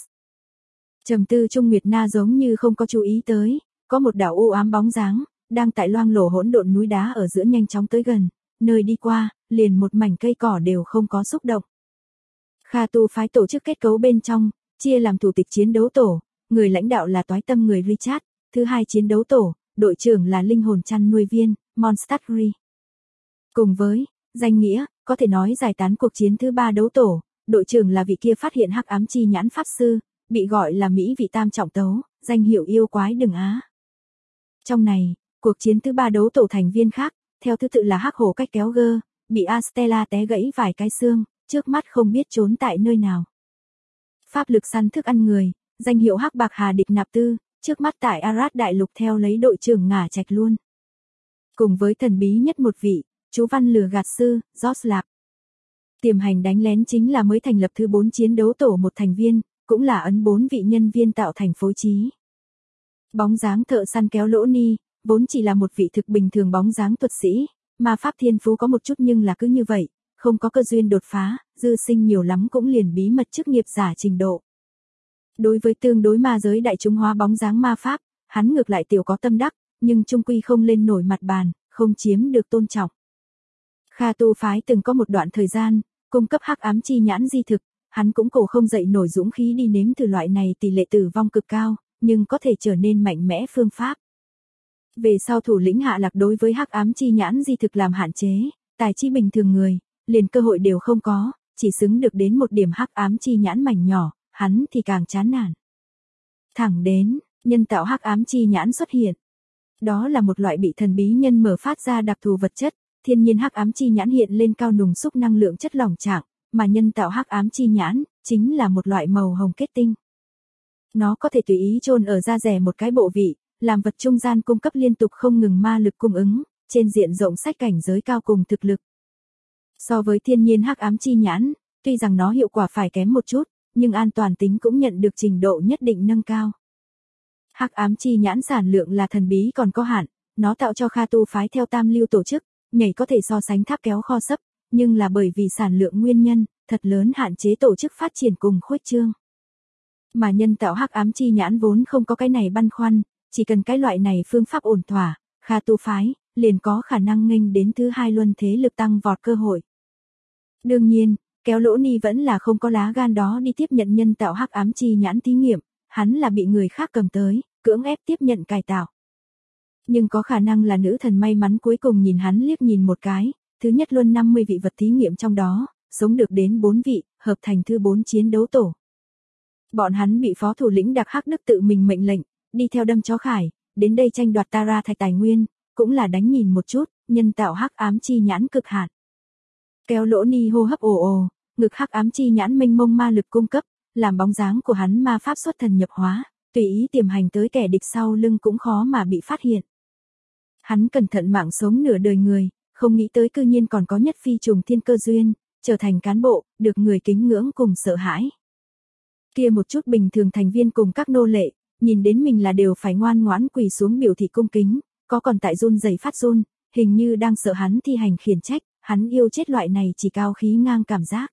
Trầm tư Trung Nguyệt Na giống như không có chú ý tới, có một đảo u ám bóng dáng, đang tại loang lổ hỗn độn núi đá ở giữa nhanh chóng tới gần, nơi đi qua, liền một mảnh cây cỏ đều không có xúc động. Kha tu phái tổ chức kết cấu bên trong, chia làm thủ tịch chiến đấu tổ, người lãnh đạo là toái tâm người Richard, thứ hai chiến đấu tổ, đội trưởng là linh hồn chăn nuôi viên, Monstadri. Cùng với, danh nghĩa, có thể nói giải tán cuộc chiến thứ ba đấu tổ, đội trưởng là vị kia phát hiện hắc ám chi nhãn pháp sư, bị gọi là Mỹ vị tam trọng tấu, danh hiệu yêu quái đừng á. Trong này, cuộc chiến thứ ba đấu tổ thành viên khác, theo thứ tự là hắc hổ cách kéo gơ, bị Astella té gãy vài cái xương, trước mắt không biết trốn tại nơi nào. Pháp lực săn thức ăn người, danh hiệu hắc bạc hà địch nạp tư, trước mắt tại Arad đại lục theo lấy đội trưởng ngả trạch luôn. Cùng với thần bí nhất một vị, chú văn lừa gạt sư, Joslap. Tiềm hành đánh lén chính là mới thành lập thứ 4 chiến đấu tổ một thành viên, cũng là ấn 4 vị nhân viên tạo thành phối trí. Bóng dáng thợ săn kéo lỗ ni, vốn chỉ là một vị thực bình thường bóng dáng thuật sĩ, mà pháp thiên phú có một chút nhưng là cứ như vậy, không có cơ duyên đột phá, dư sinh nhiều lắm cũng liền bí mật chức nghiệp giả trình độ. Đối với tương đối ma giới đại chúng hóa bóng dáng ma pháp, hắn ngược lại tiểu có tâm đắc, nhưng trung quy không lên nổi mặt bàn, không chiếm được tôn trọng. Kha tu phái từng có một đoạn thời gian, cung cấp hắc ám chi nhãn di thực, hắn cũng cổ không dậy nổi dũng khí đi nếm thử loại này tỷ lệ tử vong cực cao, nhưng có thể trở nên mạnh mẽ phương pháp. Về sau thủ lĩnh hạ lạc đối với hắc ám chi nhãn di thực làm hạn chế, tài chi bình thường người, liền cơ hội đều không có, chỉ xứng được đến một điểm hắc ám chi nhãn mảnh nhỏ, hắn thì càng chán nản. Thẳng đến, nhân tạo hắc ám chi nhãn xuất hiện. Đó là một loại bị thần bí nhân mở phát ra đặc thù vật chất, thiên nhiên hắc ám chi nhãn hiện lên cao nùng xúc năng lượng chất lỏng trạng, mà nhân tạo hắc ám chi nhãn chính là một loại màu hồng kết tinh. Nó có thể tùy ý chôn ở da rẻ một cái bộ vị, làm vật trung gian cung cấp liên tục không ngừng ma lực cung ứng, trên diện rộng sách cảnh giới cao cùng thực lực. So với thiên nhiên hắc ám chi nhãn, tuy rằng nó hiệu quả phải kém một chút, nhưng an toàn tính cũng nhận được trình độ nhất định nâng cao. Hắc ám chi nhãn sản lượng là thần bí còn có hạn, nó tạo cho Kha tu phái theo tam lưu tổ chức, nhảy có thể so sánh tháp kéo kho sấp, nhưng là bởi vì sản lượng nguyên nhân, thật lớn hạn chế tổ chức phát triển cùng khuếch trương. Mà nhân tạo hắc ám chi nhãn vốn không có cái này băn khoăn, chỉ cần cái loại này phương pháp ổn thỏa, Kha tu phái liền có khả năng nghênh đến thứ hai luân thế lực tăng vọt cơ hội. Đương nhiên, kéo lỗ ni vẫn là không có lá gan đó đi tiếp nhận nhân tạo hắc ám chi nhãn thí nghiệm, hắn là bị người khác cầm tới, cưỡng ép tiếp nhận cải tạo. Nhưng có khả năng là nữ thần may mắn cuối cùng nhìn hắn liếc nhìn một cái, thứ nhất luân 50 vị vật thí nghiệm trong đó, sống được đến 4 vị, hợp thành thứ 4 chiến đấu tổ. Bọn hắn bị phó thủ lĩnh Đặc Hắc Đức tự mình mệnh lệnh, đi theo đâm chó khải, đến đây tranh đoạt Tara thạch tài nguyên, cũng là đánh nhìn một chút, nhân tạo hắc ám chi nhãn cực hạn. Kéo lỗ ni hô hấp ồ ồ, ngực hắc ám chi nhãn mênh mông ma lực cung cấp, làm bóng dáng của hắn ma pháp xuất thần nhập hóa, tùy ý tiềm hành tới kẻ địch sau lưng cũng khó mà bị phát hiện. Hắn cẩn thận mạng sống nửa đời người, không nghĩ tới cư nhiên còn có nhất phi trùng thiên cơ duyên, trở thành cán bộ, được người kính ngưỡng cùng sợ hãi. Kia một chút bình thường thành viên cùng các nô lệ, nhìn đến mình là đều phải ngoan ngoãn quỳ xuống biểu thị cung kính, có còn tại run rẩy phát run, hình như đang sợ hắn thi hành khiển trách, hắn yêu chết loại này chỉ cao khí ngang cảm giác.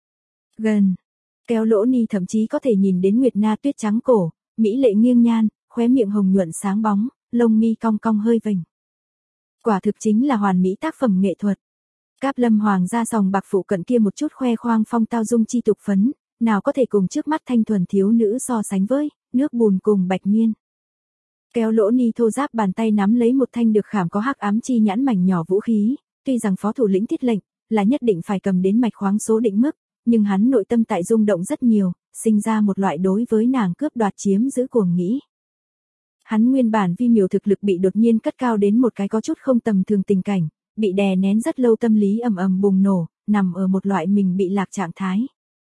Gần, kéo lỗ ni thậm chí có thể nhìn đến Nguyệt Na tuyết trắng cổ, mỹ lệ nghiêng nhan, khóe miệng hồng nhuận sáng bóng, lông mi cong cong hơi vểnh. Quả thực chính là hoàn mỹ tác phẩm nghệ thuật. Cáp Lâm Hoàng ra sòng bạc phụ cận kia một chút khoe khoang phong tao dung chi tục phấn, nào có thể cùng trước mắt thanh thuần thiếu nữ so sánh với nước bùn cùng bạch miên. Kéo lỗ ni thô ráp bàn tay nắm lấy một thanh được khảm có hắc ám chi nhãn mảnh nhỏ vũ khí, tuy rằng phó thủ lĩnh thiết lệnh là nhất định phải cầm đến mạch khoáng số định mức, nhưng hắn nội tâm tại rung động rất nhiều, sinh ra một loại đối với nàng cướp đoạt chiếm giữ cuồng nghĩ. Hắn nguyên bản vi miểu thực lực bị đột nhiên cất cao đến một cái có chút không tầm thường tình cảnh, bị đè nén rất lâu tâm lý ầm ầm bùng nổ, nằm ở một loại mình bị lạc trạng thái.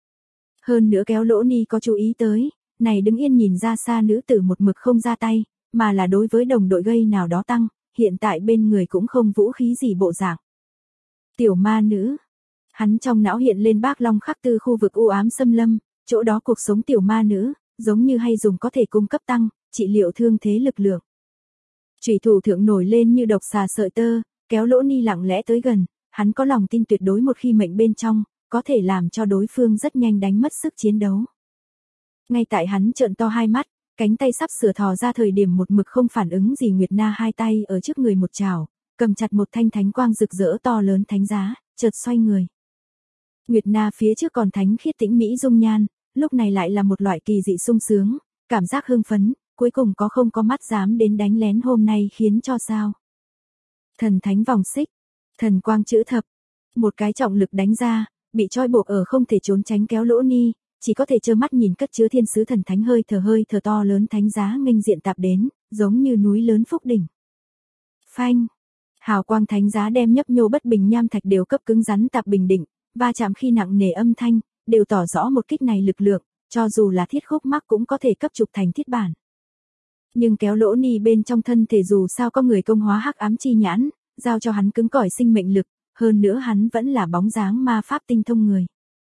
Hơn nữa kéo lỗ ni có chú ý tới, này đứng yên nhìn ra xa nữ tử một mực không ra tay, mà là đối với đồng đội gây nào đó tăng, hiện tại bên người cũng không vũ khí gì bộ dạng. Tiểu ma nữ. Hắn trong não hiện lên Bác Long Khắc Tư khu vực u ám xâm lâm, chỗ đó cuộc sống tiểu ma nữ, giống như hay dùng có thể cung cấp tăng, trị liệu thương thế lực lượng. Chủy thủ thượng nổi lên như độc xà sợi tơ, kéo lỗ ni lặng lẽ tới gần, hắn có lòng tin tuyệt đối một khi mệnh bên trong, có thể làm cho đối phương rất nhanh đánh mất sức chiến đấu. Ngay tại hắn trợn to hai mắt, cánh tay sắp sửa thò ra thời điểm một mực không phản ứng gì Nguyệt Na hai tay ở trước người một chảo, cầm chặt một thanh thánh quang rực rỡ to lớn thánh giá, chợt xoay người. Nguyệt Na phía trước còn thánh khiết tĩnh mỹ dung nhan, lúc này lại là một loại kỳ dị sung sướng, cảm giác hưng phấn, cuối cùng không có mắt dám đến đánh lén hôm nay khiến cho sao. Thần thánh vòng xích, thần quang chữ thập, một cái trọng lực đánh ra, bị trói buộc ở không thể trốn tránh kéo lỗ ni, chỉ có thể trơ mắt nhìn cất chứa thiên sứ thần thánh hơi thở to lớn thánh giá nghênh diện tạp đến, giống như núi lớn phúc đỉnh. Phanh, hào quang thánh giá đem nhấp nhô bất bình nham thạch đều cấp cứng rắn tạp bình định, va chạm khi nặng nề âm thanh, đều tỏ rõ một kích này lực lượng, cho dù là thiết khúc mắc cũng có thể cấp trục thành thiết bản. Nhưng kéo lỗ ni bên trong thân thể dù sao có người công hóa hắc ám chi nhãn, giao cho hắn cứng cỏi sinh mệnh lực, hơn nữa hắn vẫn là bóng dáng ma pháp tinh thông người.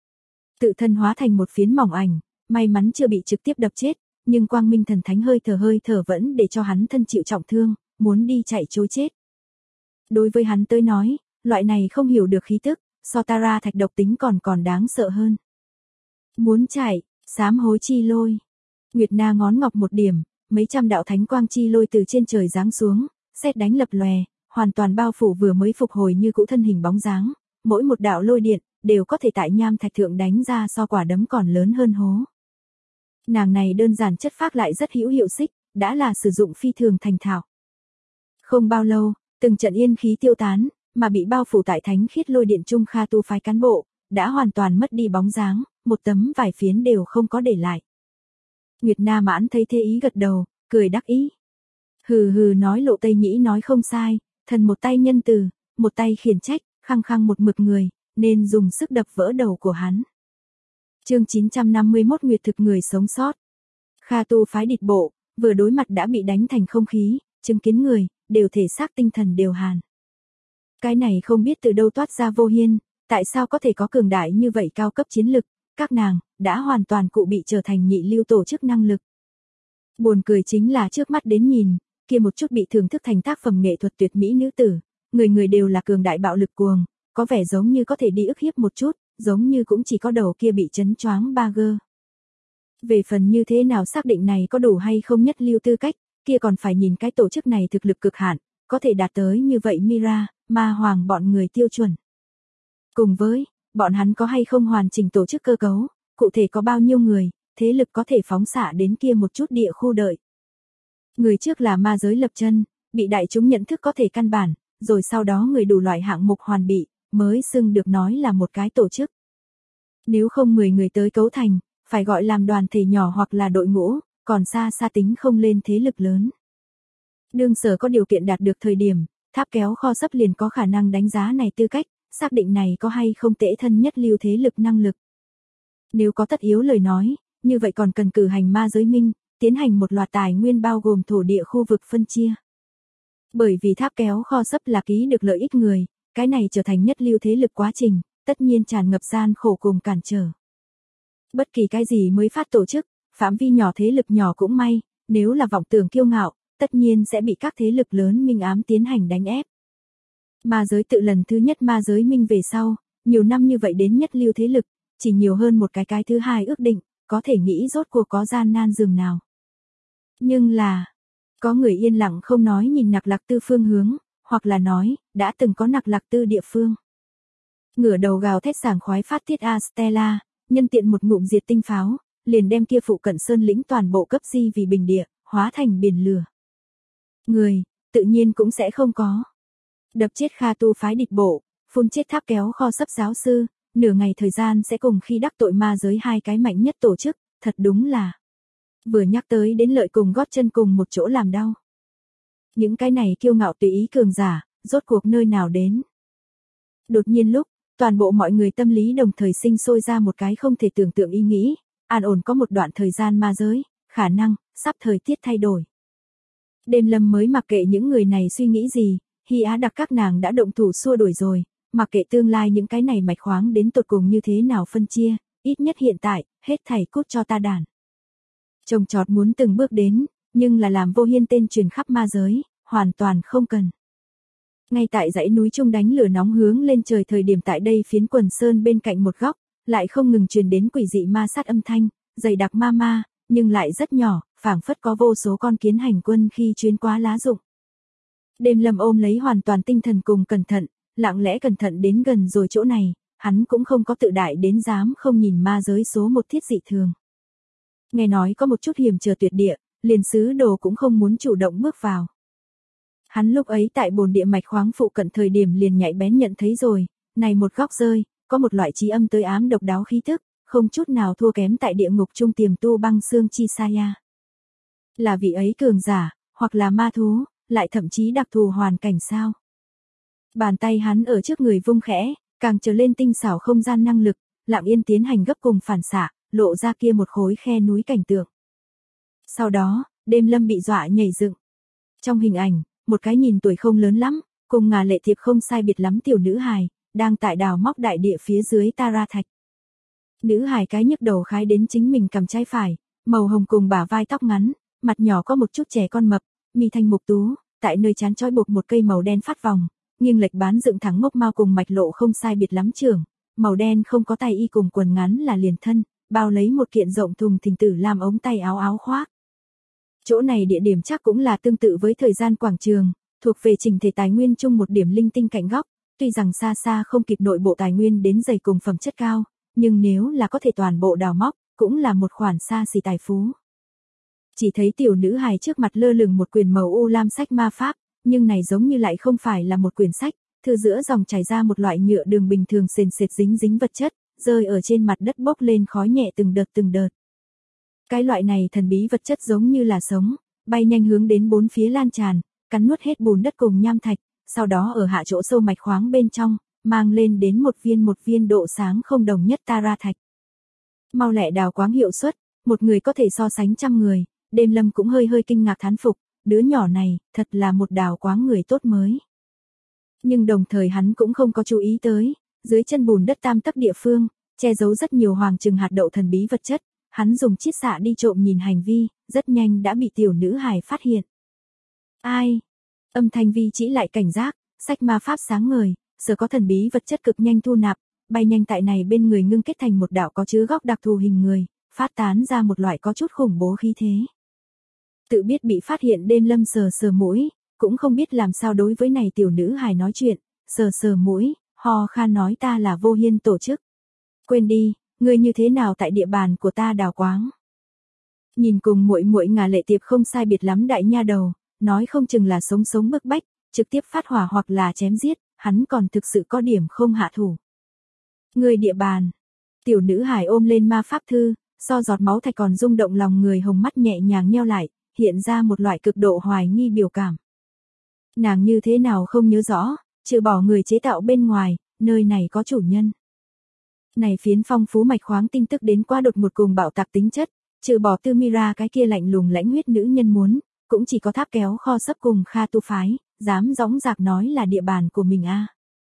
Tự thân hóa thành một phiến mỏng ảnh, may mắn chưa bị trực tiếp đập chết, nhưng quang minh thần thánh hơi thở vẫn để cho hắn thân chịu trọng thương, muốn đi chạy trối chết. Đối với hắn tới nói, loại này không hiểu được khí tức, so Tara thạch độc tính còn đáng sợ hơn. Muốn chạy, sám hối chi lôi. Nguyệt Na ngón ngọc một điểm, mấy trăm đạo thánh quang chi lôi từ trên trời giáng xuống, sét đánh lập lòe, hoàn toàn bao phủ vừa mới phục hồi như cũ thân hình bóng dáng, mỗi một đạo lôi điện đều có thể tại nham thạch thượng đánh ra so quả đấm còn lớn hơn hố. Nàng này đơn giản chất phác lại rất hữu hiệu xích, đã là sử dụng phi thường thành thạo. Không bao lâu, từng trận yên khí tiêu tán, mà bị bao phủ tại thánh khiết lôi điện trung Kha tu phái cán bộ, đã hoàn toàn mất đi bóng dáng, một tấm vải phiến đều không có để lại. Nguyệt Na mãn thấy thế ý gật đầu, cười đắc ý. Hừ nói Lộ Tây Nhĩ nói không sai, thần một tay nhân từ, một tay khiển trách, khăng một mực người, nên dùng sức đập vỡ đầu của hắn. Chương 951 Nguyệt thực người sống sót. Kha tu phái địch bộ, vừa đối mặt đã bị đánh thành không khí, chứng kiến người, đều thể xác tinh thần đều hàn. Cái này không biết từ đâu toát ra Vô Hiên, tại sao có thể có cường đại như vậy cao cấp chiến lực, các nàng, đã hoàn toàn cụ bị trở thành nhị lưu tổ chức năng lực. Buồn cười chính là trước mắt đến nhìn, kia một chút bị thưởng thức thành tác phẩm nghệ thuật tuyệt mỹ nữ tử, người đều là cường đại bạo lực cuồng, có vẻ giống như có thể đi ức hiếp một chút, giống như cũng chỉ có đầu kia bị chấn choáng ba gơ. Về phần như thế nào xác định này có đủ hay không nhất lưu tư cách, kia còn phải nhìn cái tổ chức này thực lực cực hạn, có thể đạt tới như vậy Mira, Ma Hoàng bọn người tiêu chuẩn. Cùng với, bọn hắn có hay không hoàn chỉnh tổ chức cơ cấu, cụ thể có bao nhiêu người, thế lực có thể phóng xạ đến kia một chút địa khu đợi. Người trước là ma giới lập chân, bị đại chúng nhận thức có thể căn bản, rồi sau đó người đủ loại hạng mục hoàn bị, mới xưng được nói là một cái tổ chức. Nếu không 10 người tới cấu thành, phải gọi làm đoàn thể nhỏ hoặc là đội ngũ, còn xa tính không lên thế lực lớn. Đương Sở có điều kiện đạt được thời điểm, tháp kéo kho sấp liền có khả năng đánh giá này tư cách, xác định này có hay không tễ thân nhất lưu thế lực năng lực. Nếu có tất yếu lời nói, như vậy còn cần cử hành ma giới minh, tiến hành một loạt tài nguyên bao gồm thổ địa khu vực phân chia. Bởi vì tháp kéo kho sấp là ký được lợi ích người, cái này trở thành nhất lưu thế lực quá trình, tất nhiên tràn ngập gian khổ cùng cản trở. Bất kỳ cái gì mới phát tổ chức, phạm vi nhỏ thế lực nhỏ cũng may, nếu là vọng tưởng kiêu ngạo, tất nhiên sẽ bị các thế lực lớn minh ám tiến hành đánh ép. Ma giới tự lần thứ nhất ma giới minh về sau, nhiều năm như vậy đến nhất lưu thế lực, chỉ nhiều hơn một cái thứ hai ước định, có thể nghĩ rốt cuộc có gian nan dường nào. Nhưng là, có người yên lặng không nói nhìn Nặc Lạc Tư phương hướng, hoặc là nói, đã từng có Nặc Lạc Tư địa phương. Ngửa đầu gào thét sảng khoái phát tiết Stella, nhân tiện một ngụm diệt tinh pháo, liền đem kia phụ cận sơn lĩnh toàn bộ cấp di vì bình địa, hóa thành biển lửa. Người, tự nhiên cũng sẽ không có. Đập chết Kha tu phái địch bộ, phun chết tháp kéo kho sấp giáo sư, nửa ngày thời gian sẽ cùng khi đắc tội ma giới hai cái mạnh nhất tổ chức, thật đúng là. Vừa nhắc tới đến lợi cùng gót chân cùng một chỗ làm đau. Những cái này kiêu ngạo tùy ý cường giả, rốt cuộc nơi nào đến. Đột nhiên lúc, toàn bộ mọi người tâm lý đồng thời sinh sôi ra một cái không thể tưởng tượng ý nghĩ, an ổn có một đoạn thời gian ma giới, khả năng, sắp thời tiết thay đổi. Đêm Lâm mới mặc kệ những người này suy nghĩ gì, Hy Á đặc các nàng đã động thủ xua đuổi rồi, mặc kệ tương lai những cái này mạch khoáng đến tột cùng như thế nào phân chia, ít nhất hiện tại, hết thảy cút cho ta đàn. Trông trọt muốn từng bước đến, nhưng là làm Vô Hiên tên truyền khắp ma giới, hoàn toàn không cần. Ngay tại dãy núi trung đánh lửa nóng hướng lên trời thời điểm tại đây phiến quần sơn bên cạnh một góc, lại không ngừng truyền đến quỷ dị ma sát âm thanh, dày đặc ma, nhưng lại rất nhỏ, phảng phất có vô số con kiến hành quân khi chuyến qua lá rụng. Đêm Lâm ôm lấy hoàn toàn tinh thần cùng cẩn thận, lặng lẽ cẩn thận đến gần rồi chỗ này, hắn cũng không có tự đại đến dám không nhìn ma giới số một thiết dị thường. Nghe nói có một chút hiểm trở tuyệt địa, liền sứ đồ cũng không muốn chủ động bước vào. Hắn lúc ấy tại bồn địa mạch khoáng phụ cận thời điểm liền nhạy bén nhận thấy rồi, này một góc rơi, có một loại trí âm tới ám độc đáo khí thức, không chút nào thua kém tại địa ngục trung tiềm tu băng xương chi saya. Là vị ấy cường giả, hoặc là ma thú, lại thậm chí đặc thù hoàn cảnh sao. Bàn tay hắn ở trước người vung khẽ, càng trở lên tinh xảo không gian năng lực, lặng yên tiến hành gấp cùng phản xạ, lộ ra kia một khối khe núi cảnh tượng. Sau đó, Đêm Lâm bị dọa nhảy dựng. Trong hình ảnh, một cái nhìn tuổi không lớn lắm, cùng Ngà Lệ Thiệp không sai biệt lắm tiểu nữ hài, đang tại đào móc đại địa phía dưới Tara thạch. Nữ hài cái nhức đầu khái đến chính mình cầm trái phải, màu hồng cùng bả vai tóc ngắn, mặt nhỏ có một chút trẻ con mập, mi thanh mục tú, tại nơi trán trói buộc một cây màu đen phát vòng, nghiêng lệch bán dựng thẳng mốc mao cùng mạch lộ không sai biệt lắm trưởng, màu đen không có tay y cùng quần ngắn là liền thân, bao lấy một kiện rộng thùng thình tử làm ống tay áo khoác. Chỗ này địa điểm chắc cũng là tương tự với thời gian quảng trường, thuộc về trình thể tài nguyên chung một điểm linh tinh cạnh góc, tuy rằng xa xa không kịp nội bộ tài nguyên đến dày cùng phẩm chất cao, nhưng nếu là có thể toàn bộ đào móc, cũng là một khoản xa xỉ tài phú. Chỉ thấy tiểu nữ hài trước mặt lơ lửng một quyển màu u lam sách ma pháp, nhưng này giống như lại không phải là một quyển sách, thư giữa dòng chảy ra một loại nhựa đường bình thường sền sệt dính vật chất, rơi ở trên mặt đất bốc lên khói nhẹ từng đợt. Cái loại này thần bí vật chất giống như là sống, bay nhanh hướng đến bốn phía lan tràn, cắn nuốt hết bùn đất cùng nham thạch, sau đó ở hạ chỗ sâu mạch khoáng bên trong, mang lên đến một viên độ sáng không đồng nhất Tara thạch. Mau lẹ đào quáng hiệu suất, một người có thể so sánh trăm người, Đêm Lâm cũng hơi kinh ngạc thán phục, đứa nhỏ này, thật là một đào quáng người tốt mới. Nhưng đồng thời hắn cũng không có chú ý tới, dưới chân bùn đất tam tấc địa phương, che giấu rất nhiều hoàng trừng hạt đậu thần bí vật chất, hắn dùng chiết xạ đi trộm nhìn hành vi, rất nhanh đã bị tiểu nữ hài phát hiện. Ai? Âm thanh vi chỉ lại cảnh giác, sách ma pháp sáng ngời, sở có thần bí vật chất cực nhanh thu nạp, bay nhanh tại này bên người ngưng kết thành một đạo có chứa góc đặc thù hình người, phát tán ra một loại có chút khủng bố khí thế. Tự biết bị phát hiện Đêm Lâm sờ mũi, cũng không biết làm sao đối với này tiểu nữ hài nói chuyện, sờ mũi, ho khan nói ta là Vô Hiên tổ chức. Quên đi, ngươi như thế nào tại địa bàn của ta đào quáng. Nhìn cùng muội Ngà Lệ Tiệp không sai biệt lắm đại nha đầu, nói không chừng là sống bức bách, trực tiếp phát hỏa hoặc là chém giết, hắn còn thực sự có điểm không hạ thủ. Ngươi địa bàn. Tiểu nữ hài ôm lên ma pháp thư, so giọt máu thạch còn rung động lòng người, hồng mắt nhẹ nhàng nheo lại, hiện ra một loại cực độ hoài nghi biểu cảm. Nàng như thế nào không nhớ rõ, trừ bỏ người chế tạo bên ngoài, nơi này có chủ nhân. Này phiến phong phú mạch khoáng tin tức đến quá đột ngột cùng bạo tạc tính chất, trừ bỏ Tư Mira cái kia lạnh lùng lãnh huyết nữ nhân muốn, cũng chỉ có tháp kéo kho sấp cùng Kha tu phái, dám dõng dạc nói là địa bàn của mình a.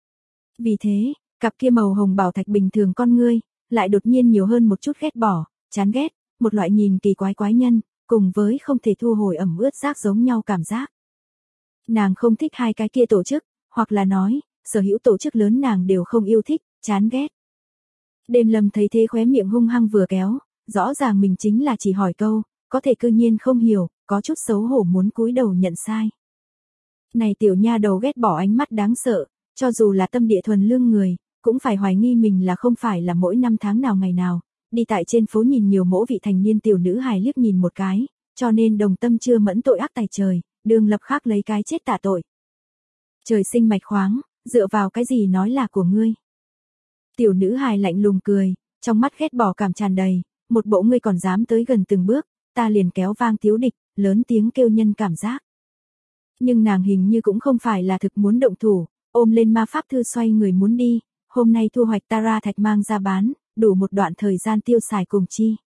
Vì thế, cặp kia màu hồng bảo thạch bình thường con ngươi, lại đột nhiên nhiều hơn một chút ghét bỏ, chán ghét, một loại nhìn kỳ quái nhân, cùng với không thể thu hồi ẩm ướt rác giống nhau cảm giác. Nàng không thích hai cái kia tổ chức, hoặc là nói, sở hữu tổ chức lớn nàng đều không yêu thích, chán ghét. Đêm Lâm thấy thế khóe miệng hung hăng vừa kéo, rõ ràng mình chính là chỉ hỏi câu, có thể cư nhiên không hiểu, có chút xấu hổ muốn cúi đầu nhận sai. Này tiểu nha đầu ghét bỏ ánh mắt đáng sợ, cho dù là tâm địa thuần lương người, cũng phải hoài nghi mình là không phải là mỗi năm tháng nào ngày nào, đi tại trên phố nhìn nhiều mỗ vị thành niên tiểu nữ hài liếc nhìn một cái, cho nên đồng tâm chưa mẫn tội ác tày trời, đường lập khắc lấy cái chết tạ tội. Trời sinh mạch khoáng, dựa vào cái gì nói là của ngươi. Tiểu nữ hài lạnh lùng cười, trong mắt ghét bỏ cảm tràn đầy, một bộ ngươi còn dám tới gần từng bước, ta liền kéo vang tiếu địch, lớn tiếng kêu nhân cảm giác. Nhưng nàng hình như cũng không phải là thực muốn động thủ, ôm lên ma pháp thư xoay người muốn đi, hôm nay thu hoạch Tara thạch mang ra bán, đủ một đoạn thời gian tiêu xài cùng chi.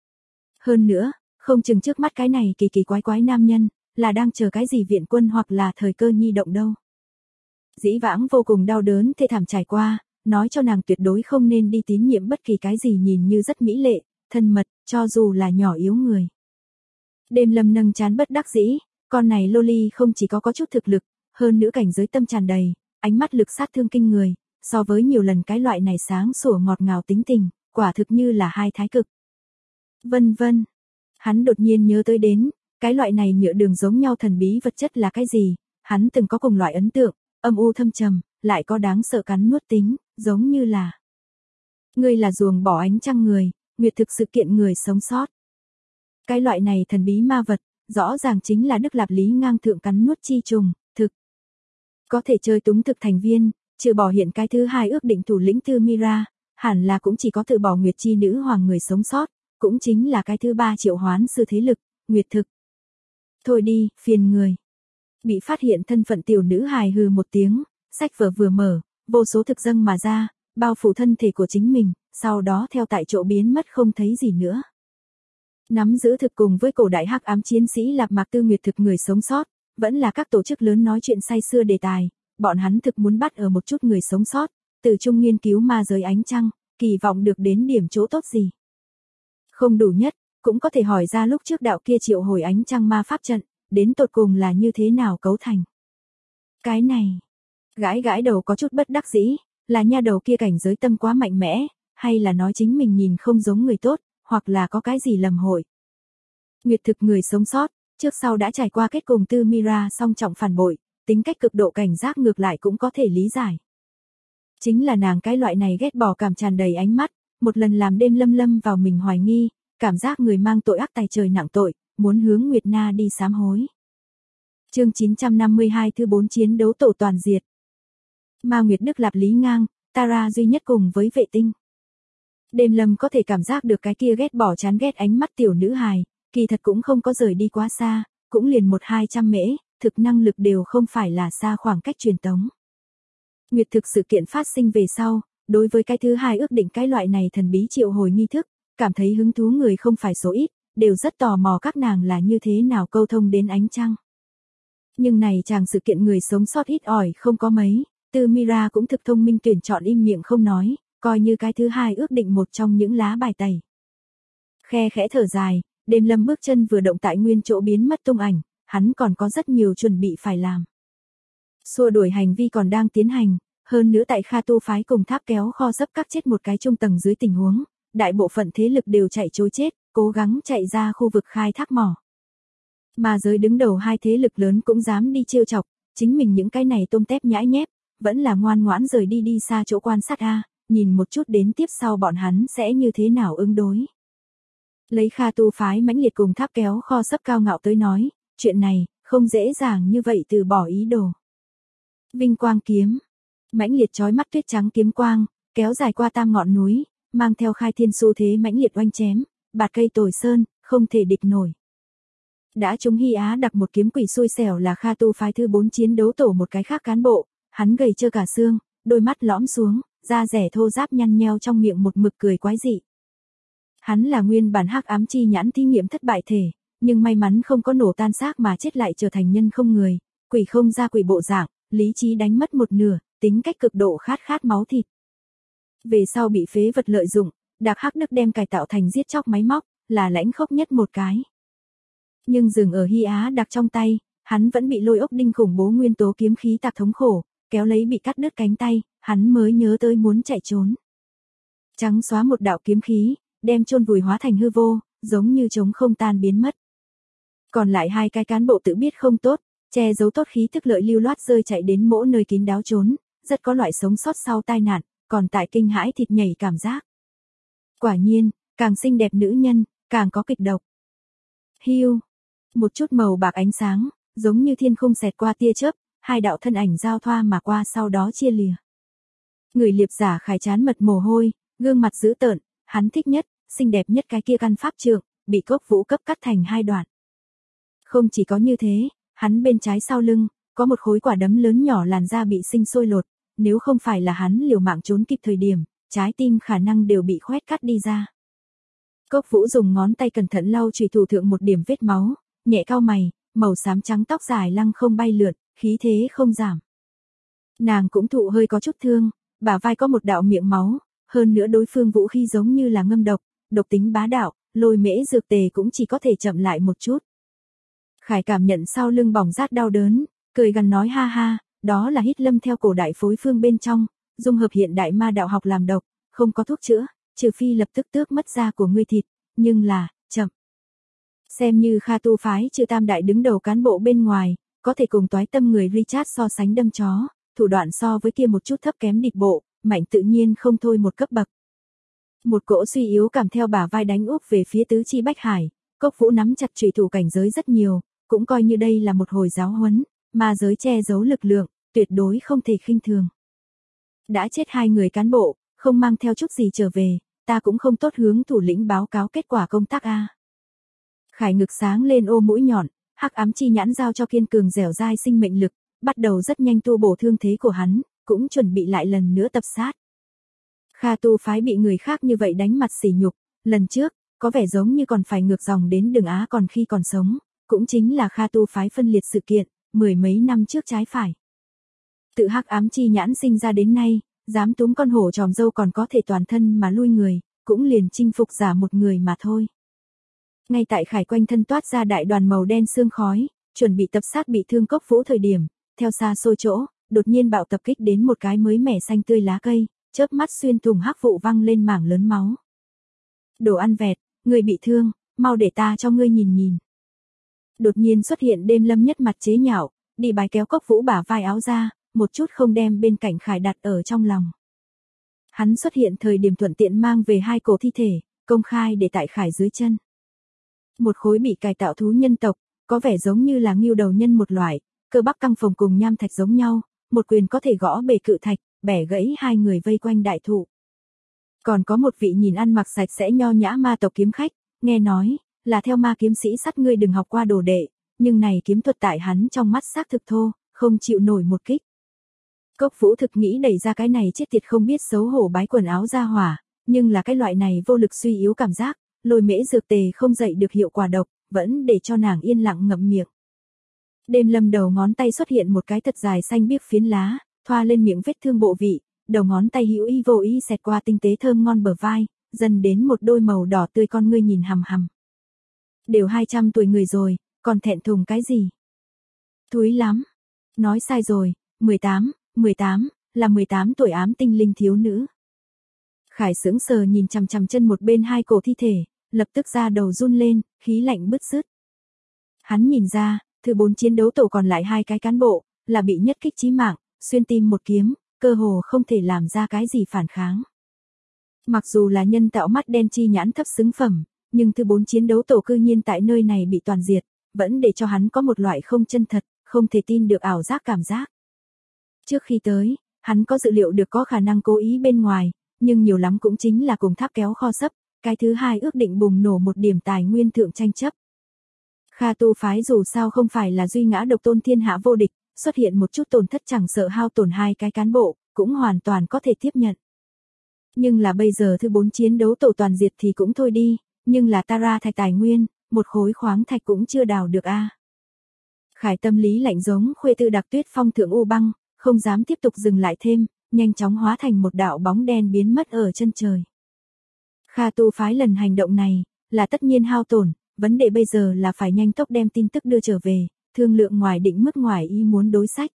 Hơn nữa, không chừng trước mắt cái này kỳ kỳ quái quái nam nhân, là đang chờ cái gì viện quân hoặc là thời cơ nhi động đâu. Dĩ vãng vô cùng đau đớn thê thảm trải qua, nói cho nàng tuyệt đối không nên đi tín nhiệm bất kỳ cái gì nhìn như rất mỹ lệ, thân mật, cho dù là nhỏ yếu người. Đêm Lâm nâng trán bất đắc dĩ, con này Loli không chỉ có chút thực lực, hơn nữa cảnh giới tâm tràn đầy, ánh mắt lực sát thương kinh người, so với nhiều lần cái loại này sáng sủa ngọt ngào tính tình, quả thực như là hai thái cực. Vân vân. Hắn đột nhiên nhớ tới đến, cái loại này nhựa đường giống nhau thần bí vật chất là cái gì, hắn từng có cùng loại ấn tượng, âm u thâm trầm, lại có đáng sợ cắn nuốt tính, giống như là ngươi là ruồng bỏ ánh trăng người, nguyệt thực sự kiện người sống sót. Cái loại này thần bí ma vật, rõ ràng chính là Đức Lạp Lý ngang thượng cắn nuốt chi trùng, thực. Có thể chơi túng thực thành viên, trừ bỏ hiện cái thứ hai ước định thủ lĩnh Tư Mira, hẳn là cũng chỉ có tự bỏ Nguyệt chi nữ hoàng người sống sót, cũng chính là cái thứ ba triệu hoán sư thế lực, Nguyệt thực. Thôi đi, phiền người. Bị phát hiện thân phận tiểu nữ hài hừ một tiếng, sách vở vừa mở, vô số thực dâng mà ra, bao phủ thân thể của chính mình, sau đó theo tại chỗ biến mất không thấy gì nữa. Nắm giữ thực cùng với cổ đại hắc ám chiến sĩ Lạp Mạc Tư Nguyệt thực người sống sót, vẫn là các tổ chức lớn nói chuyện say xưa đề tài, bọn hắn thực muốn bắt ở một chút người sống sót, từ chung nghiên cứu ma giới ánh trăng, kỳ vọng được đến điểm chỗ tốt gì. Không đủ nhất, cũng có thể hỏi ra lúc trước đạo kia triệu hồi ánh trăng ma pháp trận, đến tột cùng là như thế nào cấu thành. Cái này, gãi gãi đầu có chút bất đắc dĩ, là nha đầu kia cảnh giới tâm quá mạnh mẽ, hay là nói chính mình nhìn không giống người tốt, hoặc là có cái gì lầm hội. Nguyệt thực người sống sót, trước sau đã trải qua kết cùng Tư Mira song trọng phản bội, tính cách cực độ cảnh giác ngược lại cũng có thể lý giải. Chính là nàng cái loại này ghét bỏ cảm tràn đầy ánh mắt, một lần làm đêm lâm vào mình hoài nghi, cảm giác người mang tội ác tày trời nặng tội, muốn hướng Nguyệt Na đi sám hối. Chương 952 thứ 4 chiến đấu tổ toàn diệt. Ma Nguyệt Đức Lạp Lý ngang, Tara duy nhất cùng với vệ tinh. Đêm Lâm có thể cảm giác được cái kia ghét bỏ chán ghét ánh mắt tiểu nữ hài, kỳ thật cũng không có rời đi quá xa, cũng liền 1-200 mễ, thực năng lực đều không phải là xa khoảng cách truyền tống. Nguyệt thực sự kiện phát sinh về sau, đối với cái thứ hai ước định cái loại này thần bí triệu hồi nghi thức, cảm thấy hứng thú người không phải số ít, đều rất tò mò các nàng là như thế nào câu thông đến ánh trăng. Nhưng này chàng sự kiện người sống sót ít ỏi không có mấy, Tư Mira cũng thực thông minh tuyển chọn im miệng không nói, coi như cái thứ hai ước định một trong những lá bài tẩy. Khe khẽ thở dài, đêm Lâm bước chân vừa động tại nguyên chỗ biến mất tung ảnh, hắn còn có rất nhiều chuẩn bị phải làm. Xua đuổi hành vi còn đang tiến hành, hơn nữa tại Kha Tu phái cùng tháp kéo kho sắp cắt chết một cái trung tầng dưới tình huống, đại bộ phận thế lực đều chạy trối chết, cố gắng chạy ra khu vực khai thác mỏ. Mà giới đứng đầu hai thế lực lớn cũng dám đi trêu chọc, chính mình những cái này tôm tép nhãi nhép, vẫn là ngoan ngoãn rời đi đi xa chỗ quan sát a, nhìn một chút đến tiếp sau bọn hắn sẽ như thế nào ứng đối. Lấy Kha Tu phái mãnh liệt cùng tháp kéo kho sắp cao ngạo tới nói, chuyện này không dễ dàng như vậy từ bỏ ý đồ. Vinh quang kiếm, mãnh liệt chói mắt tuyết trắng kiếm quang, kéo dài qua tam ngọn núi, mang theo khai thiên xu thế mãnh liệt oanh chém, bạt cây tồi sơn, không thể địch nổi. Đã trúng Hy Á đặc một kiếm quỷ xui xẻo là Kha Tu phái thứ 4 chiến đấu tổ một cái khác cán bộ, hắn gầy trơ cả xương, đôi mắt lõm xuống, da rẻ thô ráp nhăn nheo trong miệng một mực cười quái dị. Hắn là nguyên bản hắc ám chi nhãn thí nghiệm thất bại thể, nhưng may mắn không có nổ tan xác mà chết lại trở thành nhân không người, quỷ không ra quỷ bộ dạng, lý trí đánh mất một nửa, tính cách cực độ khát máu thịt. Về sau bị phế vật lợi dụng, Đạc Hắc Đức đem cải tạo thành giết chóc máy móc, là lãnh khốc nhất một cái. Nhưng dừng ở Hy Á Đặc trong tay, hắn vẫn bị lôi ốc đinh khủng bố nguyên tố kiếm khí tạc thống khổ, kéo lấy bị cắt đứt cánh tay, hắn mới nhớ tới muốn chạy trốn. Trắng xóa một đạo kiếm khí, đem chôn vùi hóa thành hư vô, giống như trống không tan biến mất. Còn lại hai cái cán bộ tự biết không tốt, che giấu tốt khí tức lợi lưu loát rơi chạy đến mỗi nơi kín đáo trốn, rất có loại sống sót sau tai nạn, còn tại kinh hãi thịt nhảy cảm giác. Quả nhiên, càng xinh đẹp nữ nhân, càng có kịch độc. Hiu, một chút màu bạc ánh sáng, giống như thiên không xẹt qua tia chớp, hai đạo thân ảnh giao thoa mà qua sau đó chia lìa. Người liệp giả Khải chán mật mồ hôi, gương mặt dữ tợn, hắn thích nhất, xinh đẹp nhất cái kia căn pháp trượng, bị Cốc Vũ cấp cắt thành hai đoạn. Không chỉ có như thế, hắn bên trái sau lưng, có một khối quả đấm lớn nhỏ làn da bị sinh sôi lột, nếu không phải là hắn liều mạng trốn kịp thời điểm, trái tim khả năng đều bị khoét cắt đi ra. Cốc Vũ dùng ngón tay cẩn thận lau chùy thủ thượng một điểm vết máu, nhẹ cau mày, màu xám trắng tóc dài lăng không bay lượn, khí thế không giảm. Nàng cũng thụ hơi có chút thương, bả vai có một đạo miệng máu, hơn nữa đối phương vũ khí giống như là ngâm độc, độc tính bá đạo, lôi mễ dược tề cũng chỉ có thể chậm lại một chút. Khải cảm nhận sau lưng bỏng rát đau đớn, cười gằn nói ha ha, đó là hít lâm theo cổ đại phối phương bên trong, dung hợp hiện đại ma đạo học làm độc, không có thuốc chữa, trừ phi lập tức tước mất da của ngươi thịt, nhưng là, chậm. Xem như Kha tu phái chư tam đại đứng đầu cán bộ bên ngoài, có thể cùng toái tâm người Richard so sánh đâm chó, thủ đoạn so với kia một chút thấp kém địch bộ, mạnh tự nhiên không thôi một cấp bậc. Một cỗ suy yếu cảm theo bả vai đánh úp về phía tứ chi Bách Hải, Cốc Vũ nắm chặt chủy thủ cảnh giới rất nhiều, cũng coi như đây là một hồi giáo huấn, ma giới che giấu lực lượng, tuyệt đối không thể khinh thường. Đã chết hai người cán bộ, không mang theo chút gì trở về, ta cũng không tốt hướng thủ lĩnh báo cáo kết quả công tác a. Khải ngực sáng lên ô mũi nhọn, hắc ám chi nhãn giao cho kiên cường dẻo dai sinh mệnh lực, bắt đầu rất nhanh tu bổ thương thế của hắn, cũng chuẩn bị lại lần nữa tập sát. Kha tu phái bị người khác như vậy đánh mặt sỉ nhục, lần trước, có vẻ giống như còn phải ngược dòng đến Đường Á còn khi còn sống, cũng chính là Kha tu phái phân liệt sự kiện, mười mấy năm trước trái phải. Tự hắc ám chi nhãn sinh ra đến nay, dám túm con hổ tròm dâu còn có thể toàn thân mà lui người, cũng liền chinh phục giả một người mà thôi. Ngay tại Khải quanh thân toát ra đại đoàn màu đen sương khói, chuẩn bị tập sát bị thương Cốc Vũ thời điểm, theo xa xôi chỗ, đột nhiên bạo tập kích đến một cái mới mẻ xanh tươi lá cây, chớp mắt xuyên thủng hắc vụ văng lên mảng lớn máu. Đồ ăn vẹt, người bị thương, mau để ta cho ngươi nhìn nhìn. Đột nhiên xuất hiện Đêm Lâm nhất mặt chế nhạo, đi bài kéo Cốc Vũ bả vai áo ra, một chút không đem bên cạnh Khải đặt ở trong lòng. Hắn xuất hiện thời điểm thuận tiện mang về hai cổ thi thể, công khai để tại Khải dưới chân. Một khối bị cải tạo thú nhân tộc, có vẻ giống như là ngưu đầu nhân một loại, cơ bắp căng phồng cùng nham thạch giống nhau, một quyền có thể gõ bể cự thạch, bẻ gãy hai người vây quanh đại thụ. Còn có một vị nhìn ăn mặc sạch sẽ nho nhã ma tộc kiếm khách, nghe nói, là theo ma kiếm sĩ sắt ngươi đừng học qua đồ đệ, nhưng này kiếm thuật tại hắn trong mắt xác thực thô, không chịu nổi một kích. Cốc Vũ thực nghĩ đẩy ra cái này chết tiệt không biết xấu hổ bái quần áo ra hỏa, nhưng là cái loại này vô lực suy yếu cảm giác, lôi mễ dược tề không dậy được hiệu quả độc, vẫn để cho nàng yên lặng ngậm miệng. Đêm Lâm đầu ngón tay xuất hiện một cái thật dài xanh biếc phiến lá, thoa lên miệng vết thương bộ vị, đầu ngón tay hữu ý vô ý xẹt qua tinh tế thơm ngon bờ vai, dần đến một đôi màu đỏ tươi con ngươi nhìn hằm hằm. Đều 200 tuổi người rồi, còn thẹn thùng cái gì? Thúi lắm. Nói sai rồi, 18, là 18 tuổi ám tinh linh thiếu nữ. Khải sững sờ nhìn chằm chằm chân một bên hai cổ thi thể, lập tức ra đầu run lên, khí lạnh bứt rứt. Hắn nhìn ra, thứ 4 chiến đấu tổ còn lại hai cái cán bộ, là bị nhất kích chí mạng, xuyên tim một kiếm, cơ hồ không thể làm ra cái gì phản kháng. Mặc dù là nhân tạo mắt đen chi nhãn thấp xứng phẩm, nhưng thứ 4 chiến đấu tổ cư nhiên tại nơi này bị toàn diệt, vẫn để cho hắn có một loại không chân thật, không thể tin được ảo giác cảm giác. Trước khi tới, hắn có dự liệu được có khả năng cố ý bên ngoài, nhưng nhiều lắm cũng chính là cùng tháp kéo kho sấp, cái thứ hai ước định bùng nổ một điểm tài nguyên thượng tranh chấp. Kha tu phái dù sao không phải là duy ngã độc tôn thiên hạ vô địch, xuất hiện một chút tổn thất chẳng sợ hao tổn hai cái cán bộ, cũng hoàn toàn có thể tiếp nhận. Nhưng là bây giờ thứ 4 chiến đấu tổ toàn diệt thì cũng thôi đi, nhưng là Tara thạch tài nguyên, một khối khoáng thạch cũng chưa đào được a. Khải tâm lý lạnh giống khuê tư đặc tuyết phong thượng u băng, không dám tiếp tục dừng lại thêm, nhanh chóng hóa thành một đạo bóng đen biến mất ở chân trời. Kha tu phái lần hành động này, là tất nhiên hao tổn, vấn đề bây giờ là phải nhanh tốc đem tin tức đưa trở về, thương lượng ngoài định mức ngoài ý muốn đối sách.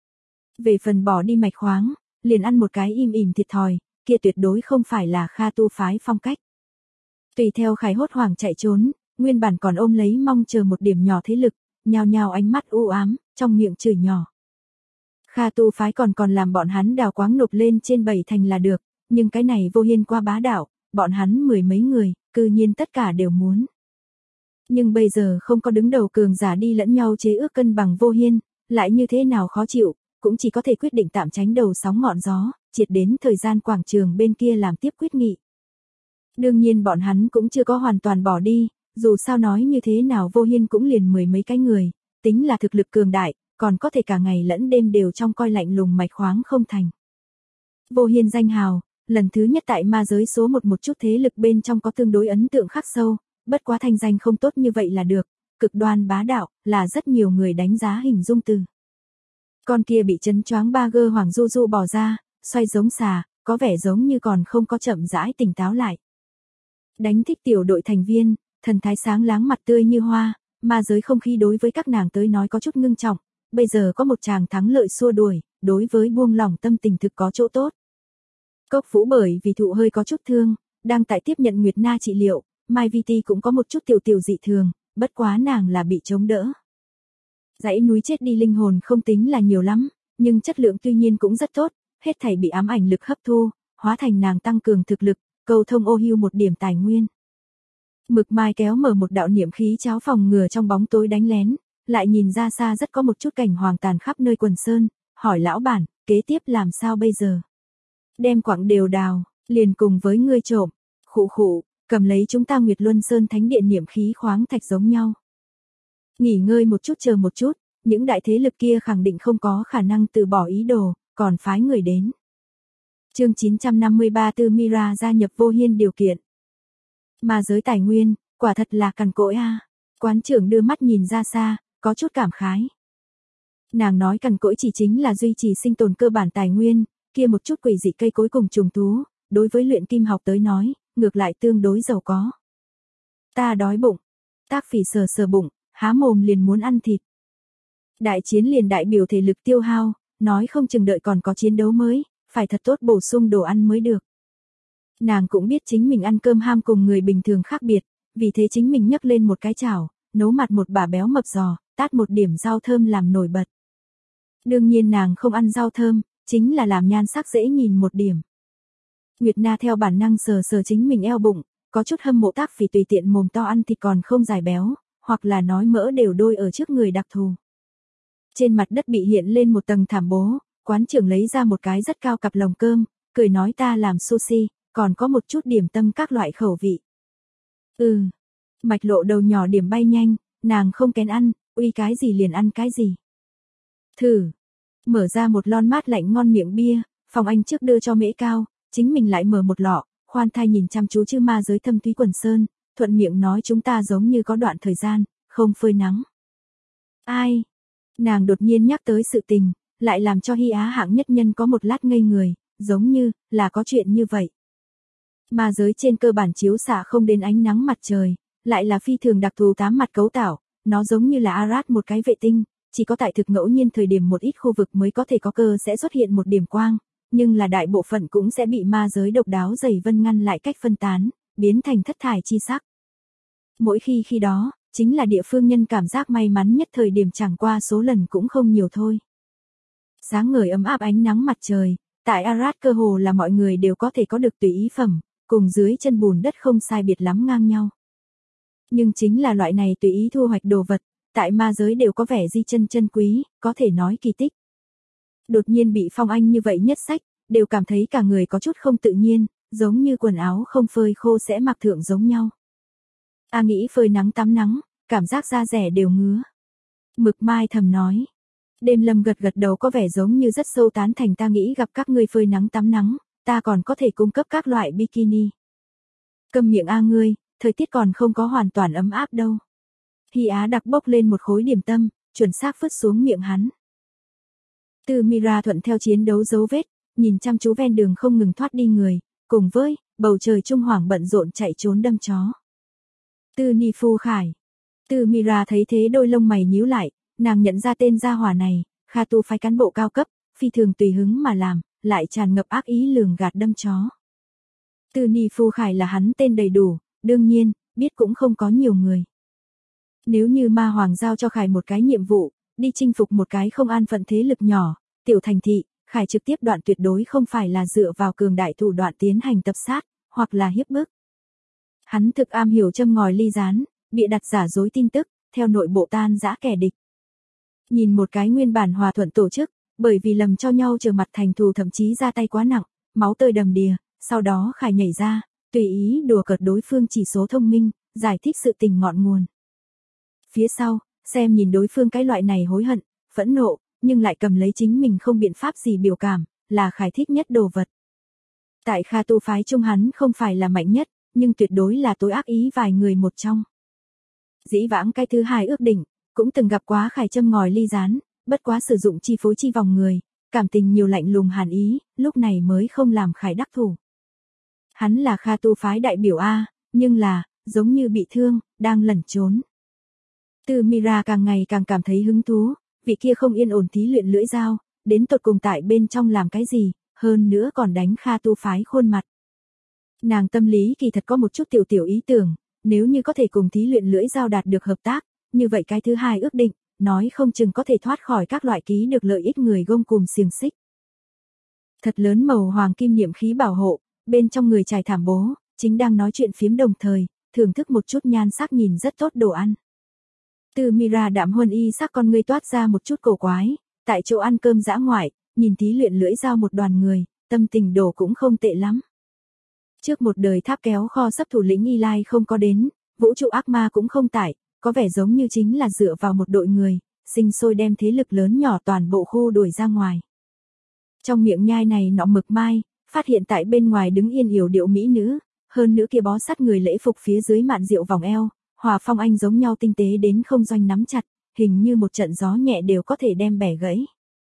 Về phần bỏ đi mạch khoáng, liền ăn một cái im ỉm thiệt thòi, kia tuyệt đối không phải là Kha tu phái phong cách. Tùy theo Khải hốt hoảng chạy trốn, nguyên bản còn ôm lấy mong chờ một điểm nhỏ thế lực, nhao nhao ánh mắt u ám, trong miệng chửi nhỏ. Kha tu phái còn làm bọn hắn đào quáng nộp lên trên 7 thành là được, nhưng cái này Vô Hiên qua bá đạo, bọn hắn mười mấy người, cư nhiên tất cả đều muốn. Nhưng bây giờ không có đứng đầu cường giả đi lẫn nhau chế ước cân bằng Vô Hiên, lại như thế nào khó chịu, cũng chỉ có thể quyết định tạm tránh đầu sóng ngọn gió, triệt đến thời gian quảng trường bên kia làm tiếp quyết nghị. Đương nhiên bọn hắn cũng chưa có hoàn toàn bỏ đi, dù sao nói như thế nào Vô Hiên cũng liền mười mấy cái người, tính là thực lực cường đại, còn có thể cả ngày lẫn đêm đều trong coi lạnh lùng mạch khoáng không thành. Vô Hiên danh hào, lần thứ nhất tại ma giới số một chút thế lực bên trong có tương đối ấn tượng khắc sâu, bất quá thanh danh không tốt như vậy là được, cực đoan bá đạo, là rất nhiều người đánh giá hình dung từ. Con kia bị chấn choáng ba gơ Hoàng Du Du bỏ ra, xoay giống xà, có vẻ giống như còn không có chậm rãi tỉnh táo lại. Đánh thích tiểu đội thành viên, thần thái sáng láng mặt tươi như hoa, ma giới không khí đối với các nàng tới nói có chút ngưng trọng, bây giờ có một chàng thắng lợi xua đuổi, đối với buông lỏng tâm tình thực có chỗ tốt. Cốc Vũ bởi vì thụ hơi có chút thương, đang tại tiếp nhận Nguyệt Na trị liệu, Mai Vi Ti cũng có một chút tiểu dị thường, bất quá nàng là bị chống đỡ. Dãy núi chết đi linh hồn không tính là nhiều lắm, nhưng chất lượng tuy nhiên cũng rất tốt, hết thảy bị ám ảnh lực hấp thu, hóa thành nàng tăng cường thực lực, cầu thông ô hưu một điểm tài nguyên. Mực Mai kéo mở một đạo niệm khí cháo phòng ngừa trong bóng tối đánh lén, lại nhìn ra xa rất có một chút cảnh hoàng tàn khắp nơi quần sơn, hỏi lão bản, kế tiếp làm sao bây giờ? Đem quặng đều đào, liền cùng với ngươi trộm, khụ khụ, cầm lấy chúng ta Nguyệt Luân Sơn thánh điện niệm khí khoáng thạch giống nhau. Nghỉ ngơi một chút chờ một chút, những đại thế lực kia khẳng định không có khả năng từ bỏ ý đồ, còn phái người đến. Chương 953 Tư Mira gia nhập Vô Hiên điều kiện. Ma giới tài nguyên, quả thật là cằn cỗi a. Quán trưởng đưa mắt nhìn ra xa, có chút cảm khái. Nàng nói cằn cỗi chỉ chính là duy trì sinh tồn cơ bản tài nguyên, kia một chút quỷ dị cây cối cùng trùng thú, đối với luyện kim học tới nói, ngược lại tương đối giàu có. Ta đói bụng. Tác Phỉ sờ sờ bụng, há mồm liền muốn ăn thịt. Đại chiến liền đại biểu thể lực tiêu hao, nói không chừng đợi còn có chiến đấu mới, phải thật tốt bổ sung đồ ăn mới được. Nàng cũng biết chính mình ăn cơm ham cùng người bình thường khác biệt, vì thế chính mình nhấc lên một cái chảo, nấu mặt một bả béo mập giò, tát một điểm rau thơm làm nổi bật. Đương nhiên nàng không ăn rau thơm, chính là làm nhan sắc dễ nhìn một điểm. Nguyệt Na theo bản năng sờ sờ chính mình eo bụng, có chút hâm mộ Tác Phỉ tùy tiện mồm to ăn thịt còn không dài béo, hoặc là nói mỡ đều đôi ở trước người đặc thù. Trên mặt đất bị hiện lên một tầng thảm bố, quán trưởng lấy ra một cái rất cao cặp lồng cơm, cười nói ta làm sushi, còn có một chút điểm tâm các loại khẩu vị. Mạch Lộ đầu nhỏ điểm bay nhanh, nàng không kén ăn, uy cái gì liền ăn cái gì. Thử, mở ra một lon mát lạnh ngon miệng bia, Phong Anh trước đưa cho Mễ Cao, chính mình lại mở một lọ, khoan thai nhìn chăm chú chư ma giới thâm thúy quần sơn, thuận miệng nói chúng ta giống như có đoạn thời gian, không phơi nắng. Ai? Nàng đột nhiên nhắc tới sự tình, lại làm cho Hy Á hạng nhất nhân có một lát ngây người, giống như là có chuyện như vậy. Ma giới trên cơ bản chiếu xạ không đến ánh nắng mặt trời, lại là phi thường đặc thù tám mặt cấu tạo, nó giống như là Arad một cái vệ tinh, chỉ có tại thực ngẫu nhiên thời điểm một ít khu vực mới có thể có cơ sẽ xuất hiện một điểm quang, nhưng là đại bộ phận cũng sẽ bị ma giới độc đáo dày vân ngăn lại cách phân tán, biến thành thất thải chi sắc. Mỗi khi đó, chính là địa phương nhân cảm giác may mắn nhất thời điểm chẳng qua số lần cũng không nhiều thôi. Sáng ngời ấm áp ánh nắng mặt trời, tại Arad cơ hồ là mọi người đều có thể có được tùy ý phẩm, cùng dưới chân bùn đất không sai biệt lắm ngang nhau. Nhưng chính là loại này tùy ý thu hoạch đồ vật, tại ma giới đều có vẻ di chân quý, có thể nói kỳ tích. Đột nhiên bị Phong Anh như vậy nhất sách, đều cảm thấy cả người có chút không tự nhiên, giống như quần áo không phơi khô sẽ mặc thượng giống nhau. Nghĩ phơi nắng tắm nắng, cảm giác da rẻ đều ngứa. Mực Mai thầm nói. Đêm Lâm gật đầu có vẻ giống như rất sâu tán thành ta nghĩ gặp các ngươi phơi nắng tắm nắng, ta còn có thể cung cấp các loại bikini. Câm miệng ngươi, thời tiết còn không có hoàn toàn ấm áp đâu. Hy Á đặc bốc lên một khối điểm tâm, chuẩn xác vứt xuống miệng hắn. Tư Mira thuận theo chiến đấu dấu vết, nhìn chăm chú ven đường không ngừng thoát đi người, cùng với bầu trời trung hoàng bận rộn chạy trốn đâm chó. Tư Ni Phu Khải. Tư Mira thấy thế đôi lông mày nhíu lại, nàng nhận ra tên gia hỏa này, Kha Tu phái cán bộ cao cấp, phi thường tùy hứng mà làm, lại tràn ngập ác ý lường gạt đâm chó. Tư Ni Phu Khải là hắn tên đầy đủ, đương nhiên, biết cũng không có nhiều người. Nếu như Ma Hoàng giao cho Khải một cái nhiệm vụ, đi chinh phục một cái không an phận thế lực nhỏ, tiểu thành thị, Khải trực tiếp đoạn tuyệt đối không phải là dựa vào cường đại thủ đoạn tiến hành tập sát, hoặc là hiếp bức. Hắn thực am hiểu châm ngòi ly gián, bịa đặt giả dối tin tức, theo nội bộ tan rã kẻ địch. Nhìn một cái nguyên bản hòa thuận tổ chức, bởi vì lầm cho nhau trở mặt thành thù thậm chí ra tay quá nặng, máu tươi đầm đìa, sau đó Khải nhảy ra, tùy ý đùa cợt đối phương chỉ số thông minh, giải thích sự tình ngọn nguồn. Phía sau, xem nhìn đối phương cái loại này hối hận, phẫn nộ, nhưng lại cầm lấy chính mình không biện pháp gì biểu cảm, là Khải thích nhất đồ vật. Tại Kha tu phái trung hắn không phải là mạnh nhất, nhưng tuyệt đối là tối ác ý vài người một trong. Dĩ vãng cái thứ hai ước định, cũng từng gặp quá Khải châm ngòi ly gián, bất quá sử dụng chi phối chi vòng người, cảm tình nhiều lạnh lùng hàn ý, lúc này mới không làm Khải đắc thủ. Hắn là Kha tu phái đại biểu A, nhưng là, giống như bị thương, đang lẩn trốn. Từ Mira càng ngày càng cảm thấy hứng thú, vị kia không yên ổn thí luyện lưỡi dao, đến tột cùng tại bên trong làm cái gì, hơn nữa còn đánh Kha tu phái khuôn mặt. Nàng tâm lý kỳ thật có một chút tiểu ý tưởng, nếu như có thể cùng thí luyện lưỡi dao đạt được hợp tác, như vậy cái thứ hai ước định, nói không chừng có thể thoát khỏi các loại ký được lợi ích người gông cùm xiềng xích. Thật lớn màu hoàng kim niệm khí bảo hộ, bên trong người trải thảm bố, chính đang nói chuyện phiếm đồng thời, thưởng thức một chút nhan sắc nhìn rất tốt đồ ăn. Từ Mira đạm huân y sắc con ngươi toát ra một chút cổ quái, tại chỗ ăn cơm dã ngoại, nhìn thí luyện lưỡi dao một đoàn người, tâm tình đổ cũng không tệ lắm. Trước một đời tháp kéo kho sắp thủ lĩnh Y Lai không có đến, vũ trụ ác ma cũng không tại, có vẻ giống như chính là dựa vào một đội người, sinh sôi đem thế lực lớn nhỏ toàn bộ khu đuổi ra ngoài. Trong miệng nhai này nọ mực mai, phát hiện tại bên ngoài đứng yên yểu điệu mỹ nữ, hơn nữa kia bó sắt người lễ phục phía dưới mạn rượu vòng eo, hòa phong anh giống nhau tinh tế đến không doanh nắm chặt, hình như một trận gió nhẹ đều có thể đem bẻ gãy.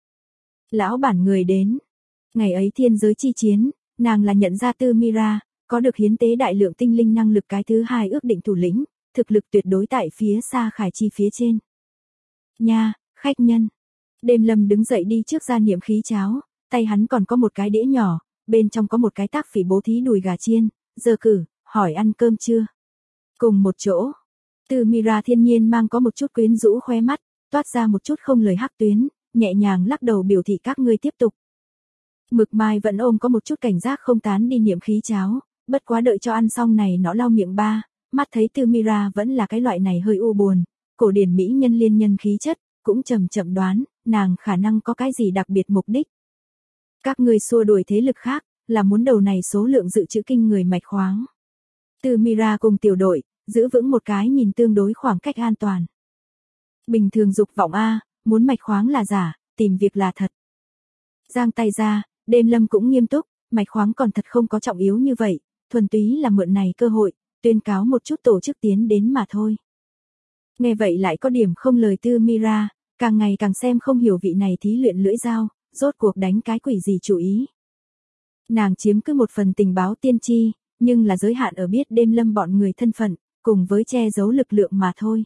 Lão bản người đến. Ngày ấy thiên giới chi chiến, nàng là nhận ra Tư Mira, có được hiến tế đại lượng tinh linh năng lực cái thứ hai ước định thủ lĩnh, thực lực tuyệt đối tại phía xa Khải Chi phía trên. Nha, khách nhân. Đêm Lâm đứng dậy đi trước ra niệm khí cháo, tay hắn còn có một cái đĩa nhỏ, bên trong có một cái tác phỉ bố thí đùi gà chiên, giờ cử, hỏi ăn cơm chưa? Cùng một chỗ. Tư Mira thiên nhiên mang có một chút quyến rũ khóe mắt, toát ra một chút không lời hắc tuyến, nhẹ nhàng lắc đầu biểu thị các ngươi tiếp tục. Mực mai vẫn ôm có một chút cảnh giác không tán đi niệm khí cháo, bất quá đợi cho ăn xong này nó lau miệng ba, mắt thấy Tư Mira vẫn là cái loại này hơi u buồn, cổ điển mỹ nhân liên nhân khí chất, cũng chậm chậm đoán, nàng khả năng có cái gì đặc biệt mục đích. Các ngươi xua đuổi thế lực khác, là muốn đầu này số lượng dự trữ kinh người mạch khoáng. Tư Mira cùng tiểu đội, giữ vững một cái nhìn tương đối khoảng cách an toàn. Bình thường dục vọng A, muốn mạch khoáng là giả, tìm việc là thật. Giang tay ra, Đêm Lâm cũng nghiêm túc, mạch khoáng còn thật không có trọng yếu như vậy, thuần túy là mượn này cơ hội, tuyên cáo một chút tổ chức tiến đến mà thôi. Nghe vậy lại có điểm không lời Tư Mira, càng ngày càng xem không hiểu vị này thí luyện lưỡi dao, rốt cuộc đánh cái quỷ gì chủ ý. Nàng chiếm cứ một phần tình báo tiên tri, nhưng là giới hạn ở biết Đêm Lâm bọn người thân phận, cùng với che giấu lực lượng mà thôi.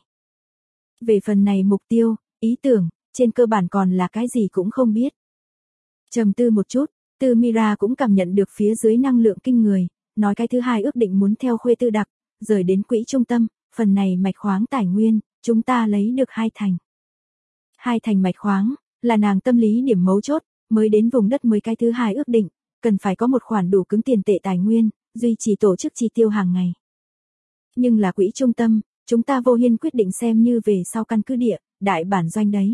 Về phần này mục tiêu, ý tưởng, trên cơ bản còn là cái gì cũng không biết. Trầm tư một chút, Tư Mira cũng cảm nhận được phía dưới năng lượng kinh người, nói cái thứ hai ước định muốn theo khuê tư đặc, rời đến quỹ trung tâm, phần này mạch khoáng tài nguyên, chúng ta lấy được 2 thành. 2 thành mạch khoáng, là nàng tâm lý điểm mấu chốt, mới đến vùng đất mới cái thứ hai ước định, cần phải có một khoản đủ cứng tiền tệ tài nguyên, duy trì tổ chức chi tiêu hàng ngày. Nhưng là quỹ trung tâm, chúng ta vô hiên quyết định xem như về sau căn cứ địa, đại bản doanh đấy.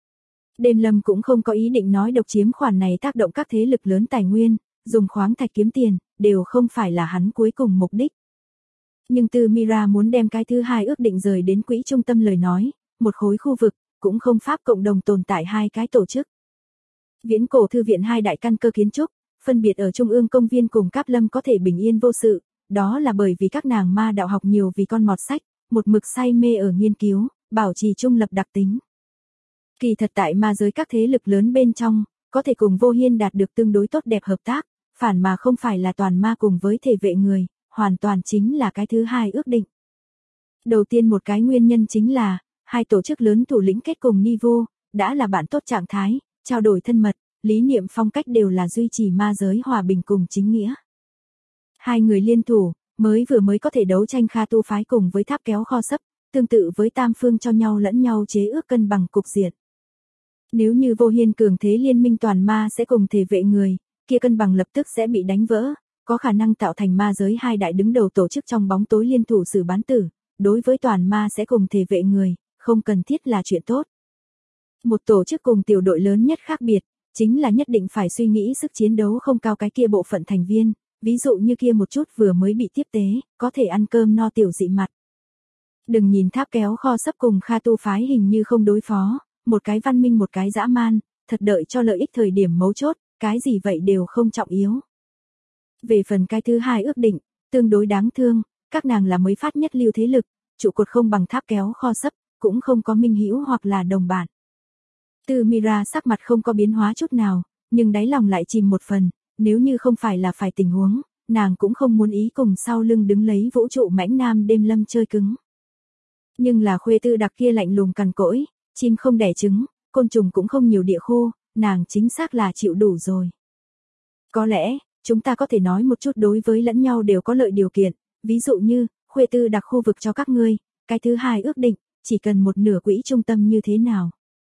Đêm Lâm cũng không có ý định nói độc chiếm khoản này tác động các thế lực lớn tài nguyên, dùng khoáng thạch kiếm tiền, đều không phải là hắn cuối cùng mục đích. Nhưng Tư Mira muốn đem cái thứ hai ước định rời đến quỹ trung tâm lời nói, một khối khu vực, cũng không pháp cộng đồng tồn tại 2 cái tổ chức. Viễn cổ thư viện 2 đại căn cơ kiến trúc, phân biệt ở Trung ương công viên cùng Cáp Lâm có thể bình yên vô sự, đó là bởi vì các nàng ma đạo học nhiều vì con mọt sách, một mực say mê ở nghiên cứu, bảo trì trung lập đặc tính. Kỳ thật tại ma giới các thế lực lớn bên trong, có thể cùng Vô Hiên đạt được tương đối tốt đẹp hợp tác, phản mà không phải là toàn ma cùng với thể vệ người, hoàn toàn chính là cái thứ hai ước định. Đầu tiên một cái nguyên nhân chính là, 2 tổ chức lớn thủ lĩnh kết cùng Nivu, đã là bạn tốt trạng thái, trao đổi thân mật, lý niệm phong cách đều là duy trì ma giới hòa bình cùng chính nghĩa. 2 người liên thủ, mới có thể đấu tranh Kha tu phái cùng với tháp kéo kho sấp, tương tự với tam phương cho nhau lẫn nhau chế ước cân bằng cục diện. Nếu như Vô Hiên cường thế liên minh toàn ma sẽ cùng thể vệ người, kia cân bằng lập tức sẽ bị đánh vỡ, có khả năng tạo thành ma giới hai đại đứng đầu tổ chức trong bóng tối liên thủ xử bán tử, đối với toàn ma sẽ cùng thể vệ người, không cần thiết là chuyện tốt. Một tổ chức cùng tiểu đội lớn nhất khác biệt, chính là nhất định phải suy nghĩ sức chiến đấu không cao cái kia bộ phận thành viên, ví dụ như kia một chút vừa mới bị tiếp tế, có thể ăn cơm no tiểu dị mặt. Đừng nhìn tháp kéo kho sấp cùng Kha Tu phái hình như không đối phó, một cái văn minh một cái dã man, thật đợi cho lợi ích thời điểm mấu chốt, cái gì vậy đều không trọng yếu. Về phần cái thứ hai ước định, tương đối đáng thương, các nàng là mới phát nhất lưu thế lực, trụ cột không bằng tháp kéo kho sấp, cũng không có minh hữu hoặc là đồng bạn. Tư Mira sắc mặt không có biến hóa chút nào, nhưng đáy lòng lại chìm một phần, nếu như không phải là phải tình huống, nàng cũng không muốn ý cùng sau lưng đứng lấy vũ trụ mãnh nam đêm lâm chơi cứng. Nhưng là Khuê Tư Đặc kia lạnh lùng cằn cỗi, chim không đẻ trứng, côn trùng cũng không nhiều địa khô, nàng chính xác là chịu đủ rồi. Có lẽ, chúng ta có thể nói một chút đối với lẫn nhau đều có lợi điều kiện, ví dụ như, Khuê Tư Đặc khu vực cho các ngươi, cái thứ hai ước định, chỉ cần một nửa quỹ trung tâm như thế nào.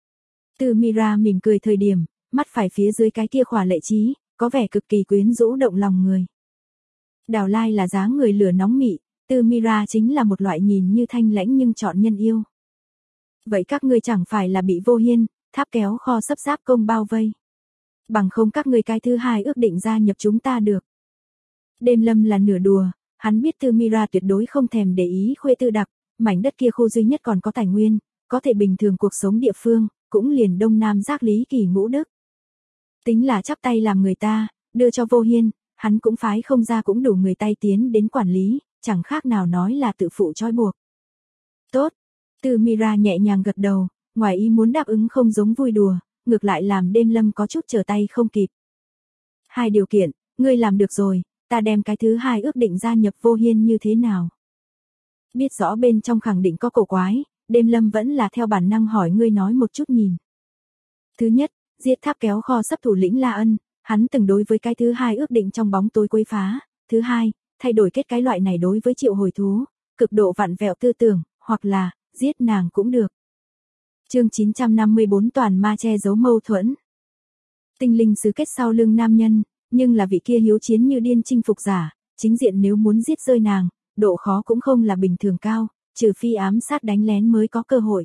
Tư Mira mỉm cười thời điểm, mắt phải phía dưới cái kia khỏa lệ trí, có vẻ cực kỳ quyến rũ động lòng người. Đào Lai là dáng người lửa nóng mị, Tư Mira chính là một loại nhìn như thanh lãnh nhưng chọn nhân yêu. Vậy các ngươi chẳng phải là bị Vô Hiên, tháp kéo kho sấp giáp công bao vây. Bằng không các ngươi cái thứ hai ước định gia nhập chúng ta được. Đêm lâm là nửa đùa, hắn biết Tư Mira tuyệt đối không thèm để ý Khuê Tư Đặc, mảnh đất kia khu duy nhất còn có tài nguyên, có thể bình thường cuộc sống địa phương, cũng liền đông nam giác Lý Kỳ Ngũ Đức. Tính là chắp tay làm người ta, đưa cho Vô Hiên, hắn cũng phái không ra cũng đủ người tay tiến đến quản lý, chẳng khác nào nói là tự phụ trói buộc. Tốt, Tư Mira nhẹ nhàng gật đầu, ngoài ý muốn đáp ứng không giống vui đùa, ngược lại làm đêm lâm có chút trở tay không kịp. Hai điều kiện, ngươi làm được rồi, ta đem cái thứ hai ước định gia nhập Vô Hiên như thế nào? Biết rõ bên trong khẳng định có cổ quái, đêm lâm vẫn là theo bản năng hỏi ngươi nói một chút nhìn. Thứ nhất, giết tháp kéo kho sấp thủ lĩnh La Ân, hắn từng đối với cái thứ hai ước định trong bóng tối quấy phá. Thứ hai, thay đổi kết cái loại này đối với triệu hồi thú, cực độ vặn vẹo tư tưởng, hoặc là, giết nàng cũng được. Chương 954 toàn ma che giấu mâu thuẫn. Tinh linh xứ kết sau lưng nam nhân, nhưng là vị kia hiếu chiến như điên chinh phục giả, chính diện nếu muốn giết rơi nàng, độ khó cũng không là bình thường cao, trừ phi ám sát đánh lén mới có cơ hội.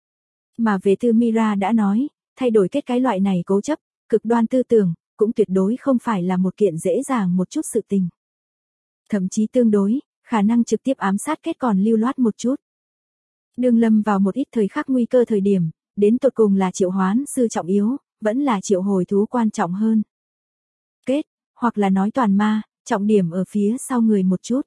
Mà về Tư Mira đã nói, thay đổi kết cái loại này cố chấp, cực đoan tư tưởng, cũng tuyệt đối không phải là một kiện dễ dàng một chút sự tình. Thậm chí tương đối, khả năng trực tiếp ám sát kết còn lưu loát một chút. Đường lâm vào một ít thời khắc nguy cơ thời điểm, đến tột cùng là triệu hoán sư trọng yếu, vẫn là triệu hồi thú quan trọng hơn. Kết, hoặc là nói toàn ma, trọng điểm ở phía sau người một chút.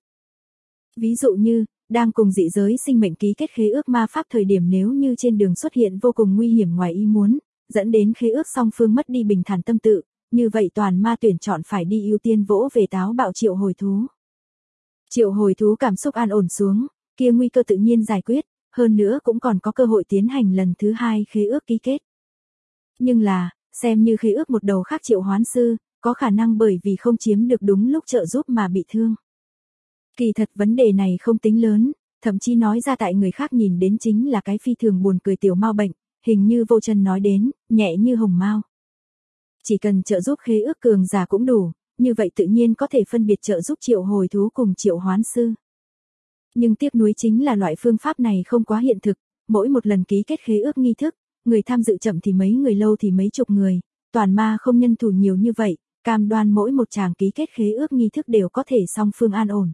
Ví dụ như, đang cùng dị giới sinh mệnh ký kết khế ước ma pháp thời điểm nếu như trên đường xuất hiện vô cùng nguy hiểm ngoài ý muốn, dẫn đến khế ước song phương mất đi bình thản tâm tự, như vậy toàn ma tuyển chọn phải đi ưu tiên vỗ về táo bạo triệu hồi thú. Triệu hồi thú cảm xúc an ổn xuống, kia nguy cơ tự nhiên giải quyết, hơn nữa cũng còn có cơ hội tiến hành lần thứ hai khế ước ký kết. Nhưng là, xem như khế ước một đầu khác triệu hoán sư, có khả năng bởi vì không chiếm được đúng lúc trợ giúp mà bị thương. Kỳ thật vấn đề này không tính lớn, thậm chí nói ra tại người khác nhìn đến chính là cái phi thường buồn cười tiểu mau bệnh, hình như Vô Trần nói đến, nhẹ như hồng mao. Chỉ cần trợ giúp khế ước cường giả cũng đủ, như vậy tự nhiên có thể phân biệt trợ giúp triệu hồi thú cùng triệu hoán sư. Nhưng tiếc nuối chính là loại phương pháp này không quá hiện thực, mỗi một lần ký kết khế ước nghi thức, người tham dự chậm thì mấy người lâu thì mấy chục người, toàn ma không nhân thủ nhiều như vậy, cam đoan mỗi một chàng ký kết khế ước nghi thức đều có thể song phương an ổn.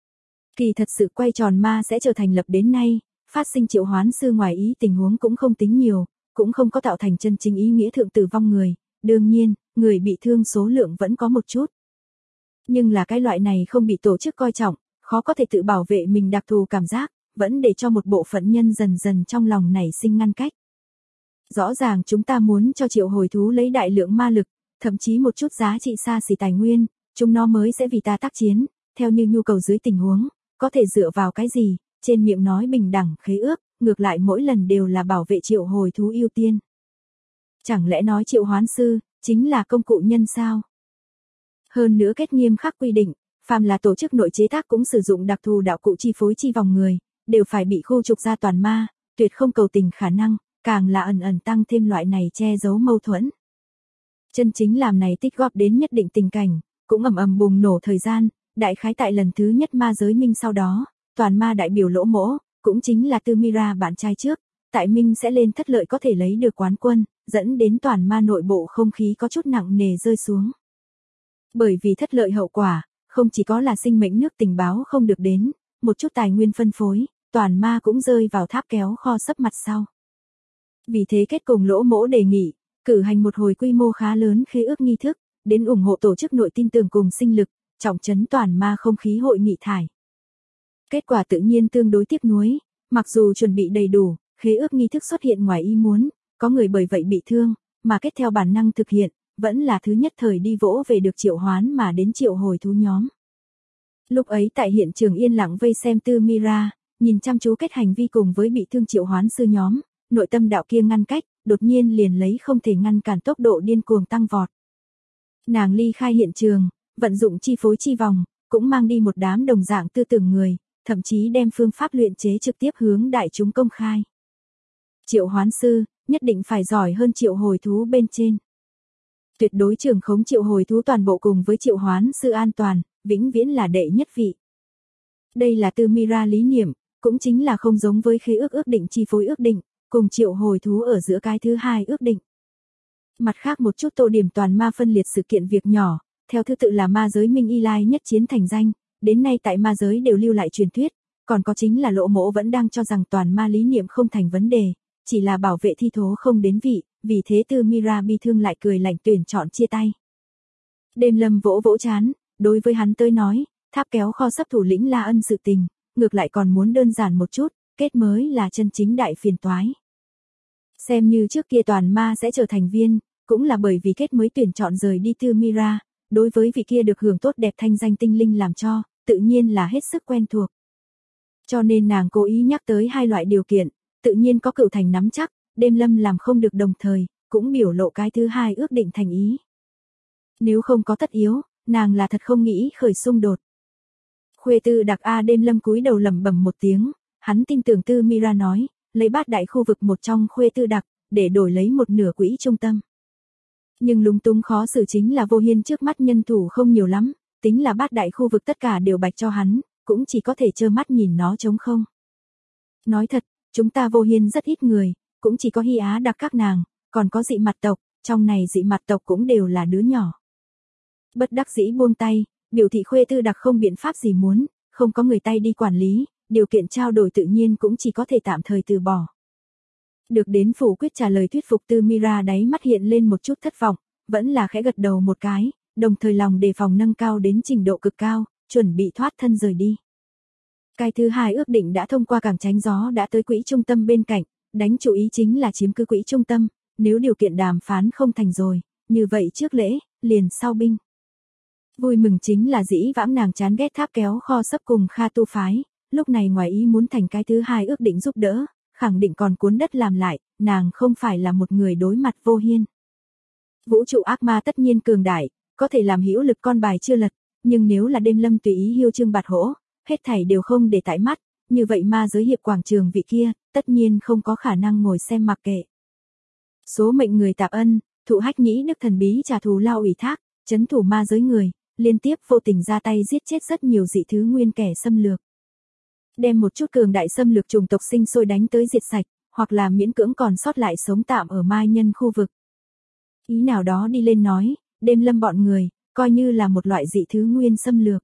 Kỳ thật sự quay tròn ma sẽ trở thành lập đến nay, phát sinh triệu hoán sư ngoài ý tình huống cũng không tính nhiều, cũng không có tạo thành chân chính ý nghĩa thượng tử vong người, đương nhiên, người bị thương số lượng vẫn có một chút. Nhưng là cái loại này không bị tổ chức coi trọng, khó có thể tự bảo vệ mình đặc thù cảm giác, vẫn để cho một bộ phận nhân dần dần trong lòng nảy sinh ngăn cách. Rõ ràng chúng ta muốn cho triệu hồi thú lấy đại lượng ma lực, thậm chí một chút giá trị xa xỉ tài nguyên, chúng nó mới sẽ vì ta tác chiến, theo như nhu cầu dưới tình huống, có thể dựa vào cái gì, trên miệng nói bình đẳng khế ước, ngược lại mỗi lần đều là bảo vệ triệu hồi thú ưu tiên. Chẳng lẽ nói triệu hoán sư, chính là công cụ nhân sao? Hơn nữa kết nghiêm khắc quy định, phàm là tổ chức nội chế tác cũng sử dụng đặc thù đạo cụ chi phối chi vòng người, đều phải bị khu trục ra toàn ma, tuyệt không cầu tình khả năng, càng là ẩn ẩn tăng thêm loại này che giấu mâu thuẫn. Chân chính làm này tích góp đến nhất định tình cảnh, cũng ầm ầm bùng nổ thời gian, đại khái tại lần thứ nhất ma giới minh sau đó, toàn ma đại biểu Lỗ Mỗ, cũng chính là Tư Mira bạn trai trước, tại minh sẽ lên thất lợi có thể lấy được quán quân, dẫn đến toàn ma nội bộ không khí có chút nặng nề rơi xuống. Bởi vì thất lợi hậu quả, không chỉ có là sinh mệnh nước tình báo không được đến, một chút tài nguyên phân phối, toàn ma cũng rơi vào tháp kéo kho sấp mặt sau. Vì thế kết cùng Lỗ Mỗ đề nghị, cử hành một hồi quy mô khá lớn khế ước nghi thức, đến ủng hộ tổ chức nội tin tưởng cùng sinh lực, trọng trấn toàn ma không khí hội nghị thải. Kết quả tự nhiên tương đối tiếc nuối, mặc dù chuẩn bị đầy đủ, khế ước nghi thức xuất hiện ngoài ý muốn, có người bởi vậy bị thương, mà kết theo bản năng thực hiện, vẫn là thứ nhất thời đi vỗ về được triệu hoán mà đến triệu hồi thú nhóm. Lúc ấy tại hiện trường yên lặng vây xem Tư Mira, nhìn chăm chú kết hành vi cùng với bị thương triệu hoán sư nhóm, nội tâm đạo kia ngăn cách, đột nhiên liền lấy không thể ngăn cản tốc độ điên cuồng tăng vọt. Nàng ly khai hiện trường, vận dụng chi phối chi vòng, cũng mang đi một đám đồng dạng tư tưởng người, thậm chí đem phương pháp luyện chế trực tiếp hướng đại chúng công khai. Triệu hoán sư, nhất định phải giỏi hơn triệu hồi thú bên trên. Tuyệt đối trưởng khống triệu hồi thú toàn bộ cùng với triệu hoán sư an toàn, vĩnh viễn là đệ nhất vị. Đây là Tư Mira lý niệm, cũng chính là không giống với khế ước ước định chi phối ước định, cùng triệu hồi thú ở giữa cái thứ hai ước định. Mặt khác một chút tô điểm toàn ma phân liệt sự kiện việc nhỏ, theo thứ tự là ma giới Minh Y Lai nhất chiến thành danh, đến nay tại ma giới đều lưu lại truyền thuyết, còn có chính là Lỗ Mỗ vẫn đang cho rằng toàn ma lý niệm không thành vấn đề, chỉ là bảo vệ thi thố không đến vị, vì thế Tư Mira bi thương lại cười lạnh tuyển chọn chia tay. Đêm Lâm vỗ vỗ chán, đối với hắn tới nói, tháp kéo kho sắp thủ lĩnh La Ân sự tình, ngược lại còn muốn đơn giản một chút, kết mới là chân chính đại phiền toái. Xem như trước kia toàn ma sẽ trở thành viên, cũng là bởi vì kết mới tuyển chọn rời đi Tư Mira, đối với vị kia được hưởng tốt đẹp thanh danh tinh linh làm cho, tự nhiên là hết sức quen thuộc. Cho nên nàng cố ý nhắc tới hai loại điều kiện, tự nhiên có Cửu Thành nắm chắc, Đêm Lâm làm không được đồng thời, cũng biểu lộ cái thứ hai ước định thành ý. Nếu không có tất yếu, nàng là thật không nghĩ khởi xung đột. Khuê Tư Đặc A Đêm Lâm cúi đầu lẩm bẩm một tiếng, hắn tin tưởng Tư Mira nói, lấy bát đại khu vực một trong Khuê Tư Đặc, để đổi lấy một nửa quỹ trung tâm. Nhưng lúng túng khó xử chính là Vô Hiên trước mắt nhân thủ không nhiều lắm, tính là bát đại khu vực tất cả đều bạch cho hắn, cũng chỉ có thể trơ mắt nhìn nó trống không. Nói thật, chúng ta Vô Hiên rất ít người, cũng chỉ có Hy Á Đặc các nàng, còn có dị mặt tộc, trong này dị mặt tộc cũng đều là đứa nhỏ. Bất đắc dĩ buông tay, biểu thị Khuê Tư Đặc không biện pháp gì muốn, không có người tay đi quản lý, điều kiện trao đổi tự nhiên cũng chỉ có thể tạm thời từ bỏ. Được đến phủ quyết trả lời thuyết phục Tư Mira đáy mắt hiện lên một chút thất vọng, vẫn là khẽ gật đầu một cái, đồng thời lòng đề phòng nâng cao đến trình độ cực cao, chuẩn bị thoát thân rời đi. Cái thứ hai ước định đã thông qua cảng tránh gió đã tới quỹ trung tâm bên cạnh, đánh chủ ý chính là chiếm cứ quỹ trung tâm, nếu điều kiện đàm phán không thành rồi, như vậy trước lễ, liền sau binh. Vui mừng chính là dĩ vãng nàng chán ghét tháp kéo kho sấp cùng Kha tu phái, lúc này ngoài ý muốn thành cái thứ hai ước định giúp đỡ, khẳng định còn cuốn đất làm lại, nàng không phải là một người đối mặt Vô Hiên. Vũ trụ ác ma tất nhiên cường đại, có thể làm hữu lực con bài chưa lật, nhưng nếu là Đêm Lâm tùy ý hiêu trương bạt hỗ, hết thảy đều không để tại mắt, như vậy ma giới hiệp quảng trường vị kia, tất nhiên không có khả năng ngồi xem mặc kệ. Số mệnh người tạp ân, thụ hách nhĩ đức thần bí trả thù lao ủy thác, chấn thủ ma giới người, liên tiếp vô tình ra tay giết chết rất nhiều dị thứ nguyên kẻ xâm lược. Đem một chút cường đại xâm lược chủng tộc sinh sôi đánh tới diệt sạch, hoặc là miễn cưỡng còn sót lại sống tạm ở mai nhân khu vực. Ý nào đó đi lên nói, Đêm Lâm bọn người, coi như là một loại dị thứ nguyên xâm lược.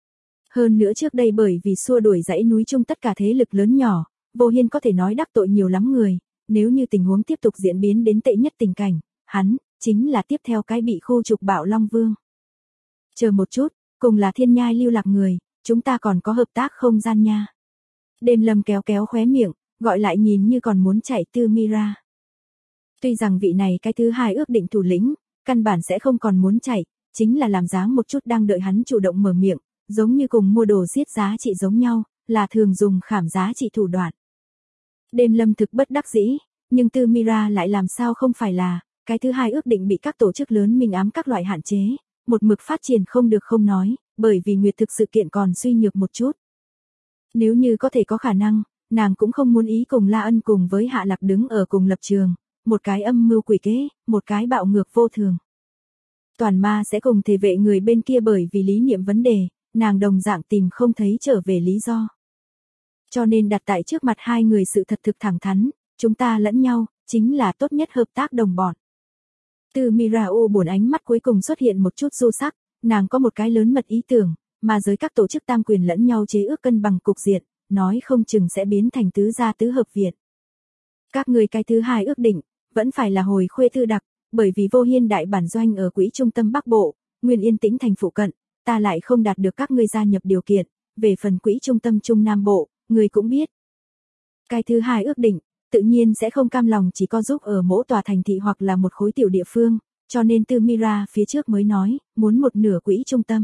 Hơn nữa trước đây bởi vì xua đuổi dãy núi chung tất cả thế lực lớn nhỏ, Vô Hiên có thể nói đắc tội nhiều lắm người, nếu như tình huống tiếp tục diễn biến đến tệ nhất tình cảnh, hắn, chính là tiếp theo cái bị khu trục Bạo Long Vương. Chờ một chút, cùng là thiên nhai lưu lạc người, chúng ta còn có hợp tác không gian nha. Đêm Lâm kéo kéo khóe miệng, gọi lại nhìn như còn muốn chạy Tư Mira. Tuy rằng vị này cái thứ hai ước định thủ lĩnh, căn bản sẽ không còn muốn chạy, chính là làm dáng một chút đang đợi hắn chủ động mở miệng, giống như cùng mua đồ giết giá trị giống nhau, là thường dùng khảm giá trị thủ đoạn. Đêm Lâm thực bất đắc dĩ, nhưng Tư Mira lại làm sao không phải là, cái thứ hai ước định bị các tổ chức lớn minh ám các loại hạn chế, một mực phát triển không được không nói, bởi vì nguyệt thực sự kiện còn suy nhược một chút. Nếu như có thể có khả năng, nàng cũng không muốn ý cùng La Ân cùng với Hạ Lạc đứng ở cùng lập trường, một cái âm mưu quỷ kế, một cái bạo ngược vô thường. Toàn ma sẽ cùng thể vệ người bên kia bởi vì lý niệm vấn đề, nàng đồng dạng tìm không thấy trở về lý do. Cho nên đặt tại trước mặt hai người sự thật thực thẳng thắn, chúng ta lẫn nhau, chính là tốt nhất hợp tác đồng bọn. Từ Mirao buồn ánh mắt cuối cùng xuất hiện một chút du sắc, nàng có một cái lớn mật ý tưởng, mà giới các tổ chức tam quyền lẫn nhau chế ước cân bằng cục diện, nói không chừng sẽ biến thành tứ gia tứ hợp viện. Các người cái thứ hai ước định, vẫn phải là hồi khuê thư đặc, bởi vì Vô Hiên đại bản doanh ở quỹ trung tâm Bắc Bộ, Nguyên Yên Tĩnh thành phụ cận, ta lại không đạt được các ngươi gia nhập điều kiện, về phần quỹ trung tâm Trung Nam Bộ, người cũng biết. Cái thứ hai ước định, tự nhiên sẽ không cam lòng chỉ có giúp ở mỗi tòa thành thị hoặc là một khối tiểu địa phương, cho nên Tư Mira phía trước mới nói, muốn một nửa quỹ trung tâm.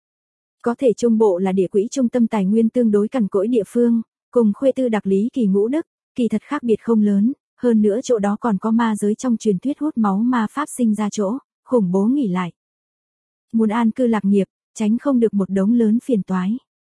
Có thể Trung Bộ là địa quỹ trung tâm tài nguyên tương đối cằn cỗi địa phương, cùng khuê tư đặc lý kỳ ngũ đức, kỳ thật khác biệt không lớn, hơn nữa chỗ đó còn có ma giới trong truyền thuyết hút máu ma pháp sinh ra chỗ, khủng bố nghỉ lại. Muốn an cư lạc nghiệp, tránh không được một đống lớn phiền toái.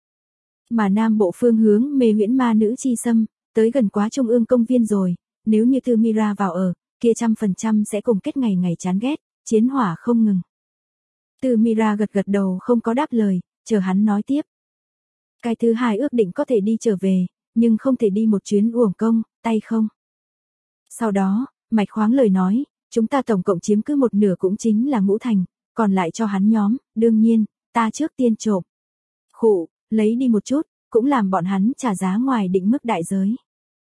Mà Nam Bộ phương hướng mê huyễn ma nữ chi xâm, tới gần quá trung ương công viên rồi, nếu như Tư Mira vào ở, kia 100% sẽ cùng kết ngày ngày chán ghét, chiến hỏa không ngừng. Tư Mira gật gật đầu không có đáp lời, chờ hắn nói tiếp. Cái thứ hai ước định có thể đi trở về, nhưng không thể đi một chuyến uổng công, tay không. Sau đó, mạch khoáng lời nói, chúng ta tổng cộng chiếm cứ một nửa cũng chính là Ngũ Thành, còn lại cho hắn nhóm, đương nhiên, ta trước tiên trộm. Khụ, lấy đi một chút, cũng làm bọn hắn trả giá ngoài định mức đại giới.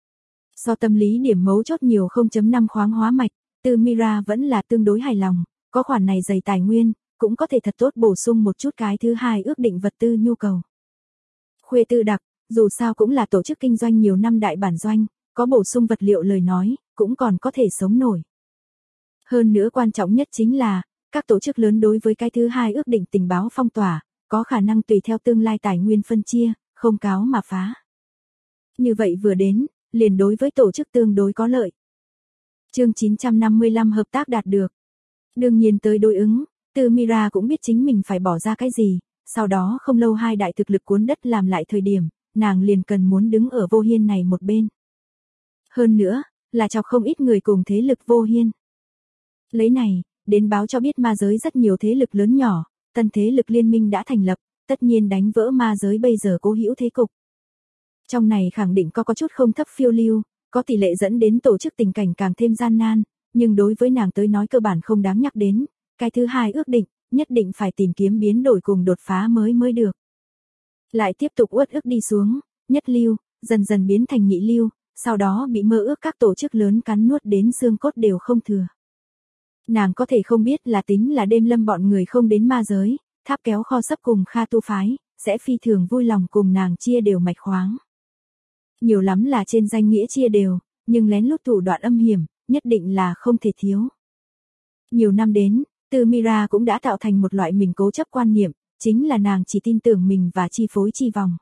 Do tâm lý điểm mấu chốt nhiều 0.5 khoáng hóa mạch, Tư Mira vẫn là tương đối hài lòng, có khoản này dày tài nguyên, cũng có thể thật tốt bổ sung một chút cái thứ hai ước định vật tư nhu cầu. Khuê tư đặc, dù sao cũng là tổ chức kinh doanh nhiều năm đại bản doanh, có bổ sung vật liệu lời nói, cũng còn có thể sống nổi. Hơn nữa quan trọng nhất chính là, các tổ chức lớn đối với cái thứ hai ước định tình báo phong tỏa, có khả năng tùy theo tương lai tài nguyên phân chia, không cáo mà phá. Như vậy vừa đến, liền đối với tổ chức tương đối có lợi. Chương 955 hợp tác đạt được. Đương nhiên tới đối ứng, Tư Mira cũng biết chính mình phải bỏ ra cái gì, sau đó không lâu hai đại thực lực cuốn đất làm lại thời điểm, nàng liền cần muốn đứng ở Vô Hiên này một bên. Hơn nữa, là chọc không ít người cùng thế lực Vô Hiên. Lấy này, đến báo cho biết ma giới rất nhiều thế lực lớn nhỏ, tân thế lực liên minh đã thành lập, tất nhiên đánh vỡ ma giới bây giờ cố hữu thế cục. Trong này khẳng định có chút không thấp phiêu lưu, có tỷ lệ dẫn đến tổ chức tình cảnh càng thêm gian nan, nhưng đối với nàng tới nói cơ bản không đáng nhắc đến, cái thứ hai ước định, nhất định phải tìm kiếm biến đổi cùng đột phá mới được. Lại tiếp tục uất ức đi xuống, nhất lưu, dần dần biến thành nhị lưu, sau đó bị mơ ước các tổ chức lớn cắn nuốt đến xương cốt đều không thừa. Nàng có thể không biết là tính là đêm lâm bọn người không đến ma giới, tháp kéo kho sấp cùng Kha tu phái, sẽ phi thường vui lòng cùng nàng chia đều mạch khoáng. Nhiều lắm là trên danh nghĩa chia đều, nhưng lén lút thủ đoạn âm hiểm, nhất định là không thể thiếu. Nhiều năm đến, Tư Mira cũng đã tạo thành một loại mình cố chấp quan niệm, chính là nàng chỉ tin tưởng mình và chi phối chi vòng.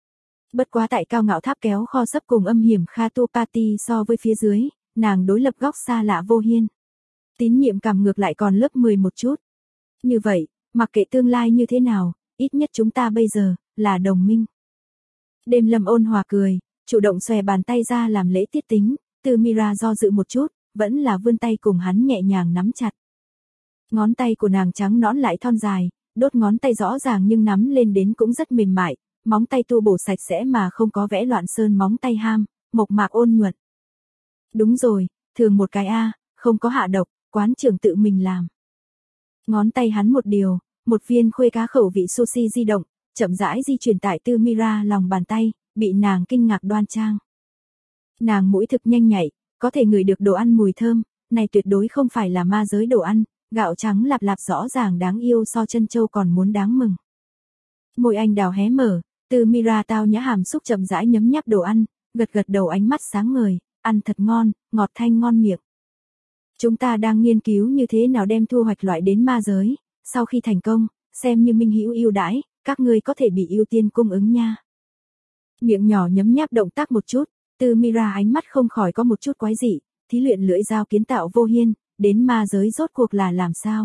Bất quá tại cao ngạo tháp kéo kho sấp cùng âm hiểm Kha tu Party so với phía dưới, nàng đối lập góc xa lạ Vô Hiên. Tín nhiệm cảm ngược lại còn lớp 10 một chút. Như vậy, mặc kệ tương lai như thế nào, ít nhất chúng ta bây giờ, là đồng minh. Đêm lâm ôn hòa cười, chủ động xòe bàn tay ra làm lễ tiết tính, Tư Mira do dự một chút, vẫn là vươn tay cùng hắn nhẹ nhàng nắm chặt. Ngón tay của nàng trắng nõn lại thon dài, đốt ngón tay rõ ràng nhưng nắm lên đến cũng rất mềm mại, móng tay tu bổ sạch sẽ mà không có vẽ loạn sơn móng tay ham, mộc mạc ôn nhuận. Đúng rồi, thường một cái A, không có hạ độc, quán trưởng tự mình làm. Ngón tay hắn một điều, một viên khuê cá khẩu vị sushi di động, chậm rãi di chuyển tại Tư Mira lòng bàn tay, bị nàng kinh ngạc đoan trang. Nàng mũi thực nhanh nhạy, có thể ngửi được đồ ăn mùi thơm, này tuyệt đối không phải là ma giới đồ ăn, gạo trắng lạp lạp rõ ràng đáng yêu so chân châu còn muốn đáng mừng. Môi anh đào hé mở, Tư Mira tao nhã hàm xúc chậm rãi nhấm nháp đồ ăn, gật gật đầu ánh mắt sáng ngời, ăn thật ngon, ngọt thanh ngon miệng. Chúng ta đang nghiên cứu như thế nào đem thu hoạch loại đến ma giới, sau khi thành công, xem như minh hữu ưu đãi, các ngươi có thể bị ưu tiên cung ứng nha. Miệng nhỏ nhấm nháp động tác một chút, Tư Mira ánh mắt không khỏi có một chút quái dị, thí luyện lưỡi dao kiến tạo Vô Hiên, đến ma giới rốt cuộc là làm sao?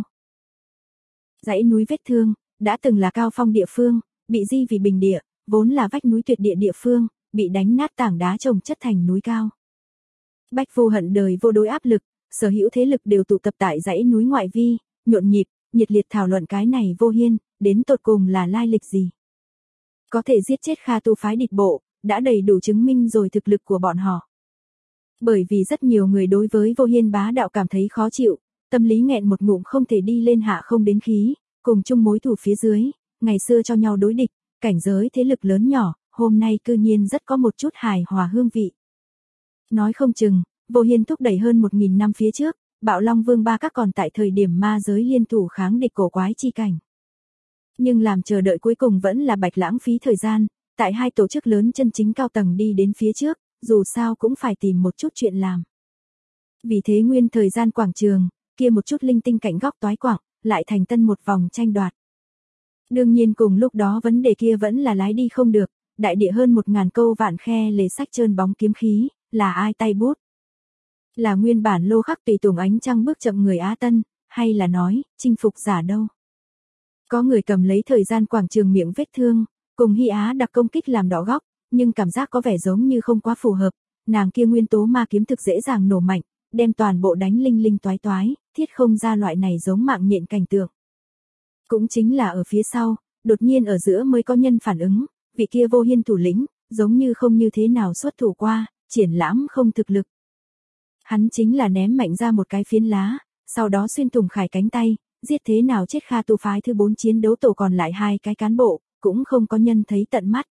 Dãy núi vết thương, đã từng là cao phong địa phương, bị di vì bình địa, vốn là vách núi tuyệt địa địa phương, bị đánh nát tảng đá chồng chất thành núi cao. Bách Vô Hận đời vô đối áp lực, sở hữu thế lực đều tụ tập tại dãy núi ngoại vi, nhộn nhịp, nhiệt liệt thảo luận cái này Vô Hiên, đến tột cùng là lai lịch gì. Có thể giết chết Kha tu phái địch bộ, đã đầy đủ chứng minh rồi thực lực của bọn họ. Bởi vì rất nhiều người đối với Vô Hiên bá đạo cảm thấy khó chịu, tâm lý nghẹn một ngụm không thể đi lên hạ không đến khí, cùng chung mối thù phía dưới, ngày xưa cho nhau đối địch, cảnh giới thế lực lớn nhỏ, hôm nay cư nhiên rất có một chút hài hòa hương vị. Nói không chừng, Vô Hiên thúc đẩy hơn 1000 năm phía trước, Bạo Long Vương ba các còn tại thời điểm ma giới liên thủ kháng địch cổ quái chi cảnh. Nhưng làm chờ đợi cuối cùng vẫn là bạch lãng phí thời gian, tại hai tổ chức lớn chân chính cao tầng đi đến phía trước, dù sao cũng phải tìm một chút chuyện làm. Vì thế nguyên thời gian quảng trường, kia một chút linh tinh cạnh góc toái quảng, lại thành tân một vòng tranh đoạt. Đương nhiên cùng lúc đó vấn đề kia vẫn là lái đi không được, đại địa hơn 1000 câu vạn khe lề sách trơn bóng kiếm khí, là ai tay bút? Là nguyên bản lô khắc tùy tùng ánh trăng bước chậm người Á Tân, hay là nói, chinh phục giả đâu? Có người cầm lấy thời gian quảng trường miệng vết thương, cùng Hy Á đặc công kích làm đỏ góc, nhưng cảm giác có vẻ giống như không quá phù hợp, nàng kia nguyên tố ma kiếm thực dễ dàng nổ mạnh, đem toàn bộ đánh linh linh toái toái, thiết không ra loại này giống mạng nhện cảnh tượng. Cũng chính là ở phía sau, đột nhiên ở giữa mới có nhân phản ứng, vị kia Vô Hiên thủ lĩnh, giống như không như thế nào xuất thủ qua, triển lãm không thực lực. Hắn chính là ném mạnh ra một cái phiến lá, sau đó xuyên thủng Khải cánh tay, giết thế nào chết Kha tu phái thứ 4 chiến đấu tổ còn lại 2 cái cán bộ, cũng không có nhân thấy tận mắt.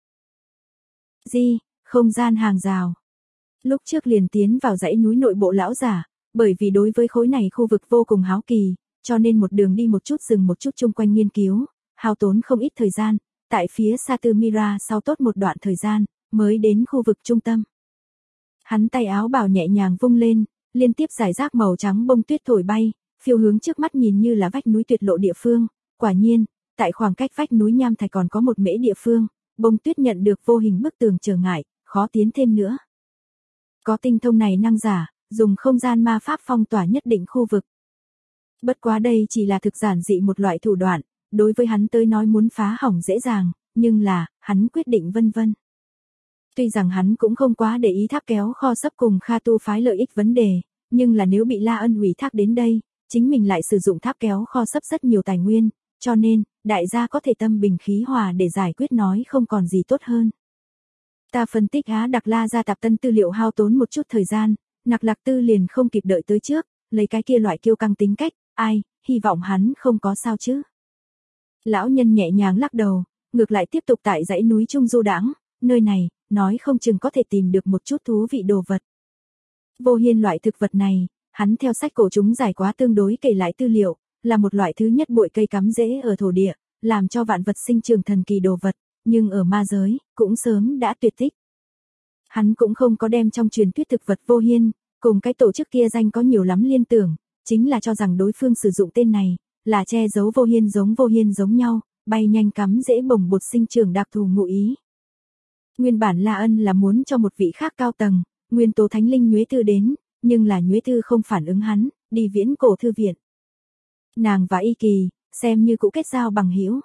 Không gian hàng rào. Lúc trước liền tiến vào dãy núi nội bộ lão giả, bởi vì đối với khối này khu vực vô cùng háo kỳ, cho nên một đường đi một chút dừng một chút chung quanh nghiên cứu, hao tốn không ít thời gian, tại phía Satu Mira sau tốt một đoạn thời gian, mới đến khu vực trung tâm. Hắn tay áo bào nhẹ nhàng vung lên, liên tiếp giải rác màu trắng bông tuyết thổi bay, phiêu hướng trước mắt nhìn như là vách núi tuyệt lộ địa phương, quả nhiên, tại khoảng cách vách núi nham thạch còn có một mễ địa phương, bông tuyết nhận được vô hình bức tường trở ngại, khó tiến thêm nữa. Có tinh thông này năng giả, dùng không gian ma pháp phong tỏa nhất định khu vực. Bất quá đây chỉ là thực giản dị một loại thủ đoạn, đối với hắn tới nói muốn phá hỏng dễ dàng, nhưng là, hắn quyết định vân vân. Tuy rằng hắn cũng không quá để ý tháp kéo kho sấp cùng Kha tu phái lợi ích vấn đề, nhưng là nếu bị La Ân ủy thác đến đây, chính mình lại sử dụng tháp kéo kho sấp rất nhiều tài nguyên, cho nên, đại gia có thể tâm bình khí hòa để giải quyết nói không còn gì tốt hơn. Ta phân tích Á Đặc La ra tạp tân tư liệu hao tốn một chút thời gian, Nặc Lạc Tư liền không kịp đợi tới trước, lấy cái kia loại kiêu căng tính cách, hy vọng hắn không có sao chứ. Lão nhân nhẹ nhàng lắc đầu, ngược lại tiếp tục tại dãy núi Trung du đãng, nơi này, nói không chừng có thể tìm được một chút thú vị đồ vật. Vô Hiên loại thực vật này, hắn theo sách cổ chúng giải quá tương đối kể lại tư liệu, là một loại thứ nhất bụi cây cắm rễ ở thổ địa, làm cho vạn vật sinh trưởng thần kỳ đồ vật, nhưng ở ma giới, cũng sớm đã tuyệt tích. Hắn cũng không có đem trong truyền thuyết thực vật Vô Hiên, cùng cái tổ chức kia danh có nhiều lắm liên tưởng, chính là cho rằng đối phương sử dụng tên này, là che giấu Vô Hiên giống nhau, bay nhanh cắm rễ bồng bột sinh trưởng đặc thù ngụ ý. Nguyên bản La Ân là muốn cho một vị khác cao tầng, nguyên tố thánh linh Nhuế Tư đến, nhưng là Nhuế Tư không phản ứng hắn, đi viễn cổ thư viện. Nàng và Y Kỳ, xem như cũ kết giao bằng hữu.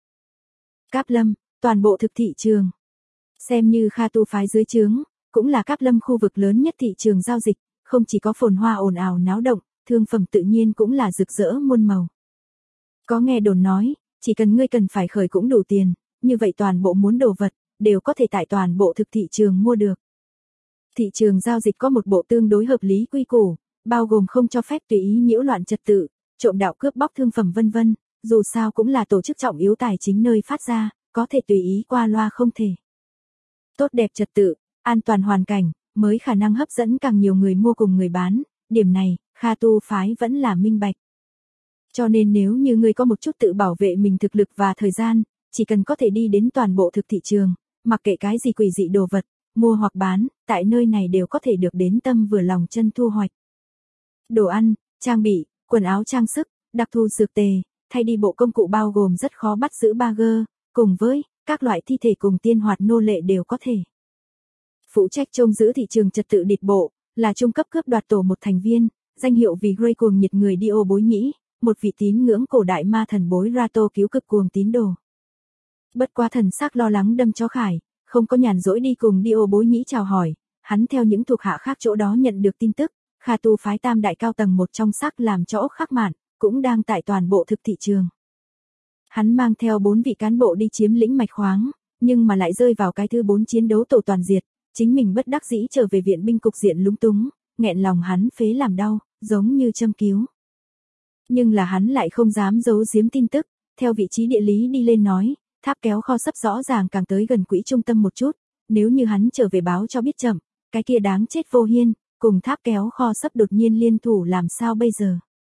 Cáp Lâm, toàn bộ thực thị trường. Xem như Kha tu phái dưới trướng, cũng là Cáp Lâm khu vực lớn nhất thị trường giao dịch, không chỉ có phồn hoa ồn ào náo động, thương phẩm tự nhiên cũng là rực rỡ muôn màu. Có nghe đồn nói, chỉ cần ngươi cần phải khởi cũng đủ tiền, như vậy toàn bộ muốn đồ vật, đều có thể tại toàn bộ thực thị trường mua được. Thị trường giao dịch có một bộ tương đối hợp lý quy củ, bao gồm không cho phép tùy ý nhiễu loạn trật tự, trộm đạo cướp bóc thương phẩm vân vân, dù sao cũng là tổ chức trọng yếu tài chính nơi phát ra, có thể tùy ý qua loa không thể. Tốt đẹp trật tự, an toàn hoàn cảnh, mới khả năng hấp dẫn càng nhiều người mua cùng người bán, điểm này, Kha tu phái vẫn là minh bạch. Cho nên nếu như ngươi có một chút tự bảo vệ mình thực lực và thời gian, chỉ cần có thể đi đến toàn bộ thực thị trường, mặc kệ cái gì quỷ dị đồ vật, mua hoặc bán, tại nơi này đều có thể được đến tâm vừa lòng chân thu hoạch. Đồ ăn, trang bị, quần áo trang sức, đặc thù dược tề, thay đi bộ công cụ bao gồm rất khó bắt giữ bagger, cùng với các loại thi thể cùng tiên hoạt nô lệ đều có thể. Phụ trách trông giữ thị trường trật tự địch bộ, là trung cấp cướp đoạt tổ một thành viên, danh hiệu vì Grey cuồng nhiệt người Dio bối nhĩ, một vị tín ngưỡng cổ đại ma thần bối Rato cứu cực cuồng tín đồ. Bất quá thần sắc lo lắng đâm cho Khải, không có nhàn rỗi đi cùng Dio Bối Nhĩ chào hỏi, hắn theo những thuộc hạ khác chỗ đó nhận được tin tức, Kha Tu phái tam đại cao tầng một trong Sắc làm cho Ốc Khắc Mạn, cũng đang tại toàn bộ thực thị trường. Hắn mang theo 4 vị cán bộ đi chiếm lĩnh mạch khoáng, nhưng mà lại rơi vào cái thứ 4 chiến đấu tổ toàn diệt, chính mình bất đắc dĩ trở về viện binh cục diện lúng túng, nghẹn lòng hắn phế làm đau, giống như châm cứu. Nhưng là hắn lại không dám giấu giếm tin tức, theo vị trí địa lý đi lên nói, tháp kéo kho sắp rõ ràng càng tới gần quỹ trung tâm một chút, nếu như hắn trở về báo cho biết chậm, cái kia đáng chết Vô Hiên, cùng tháp kéo kho sắp đột nhiên liên thủ làm sao bây giờ.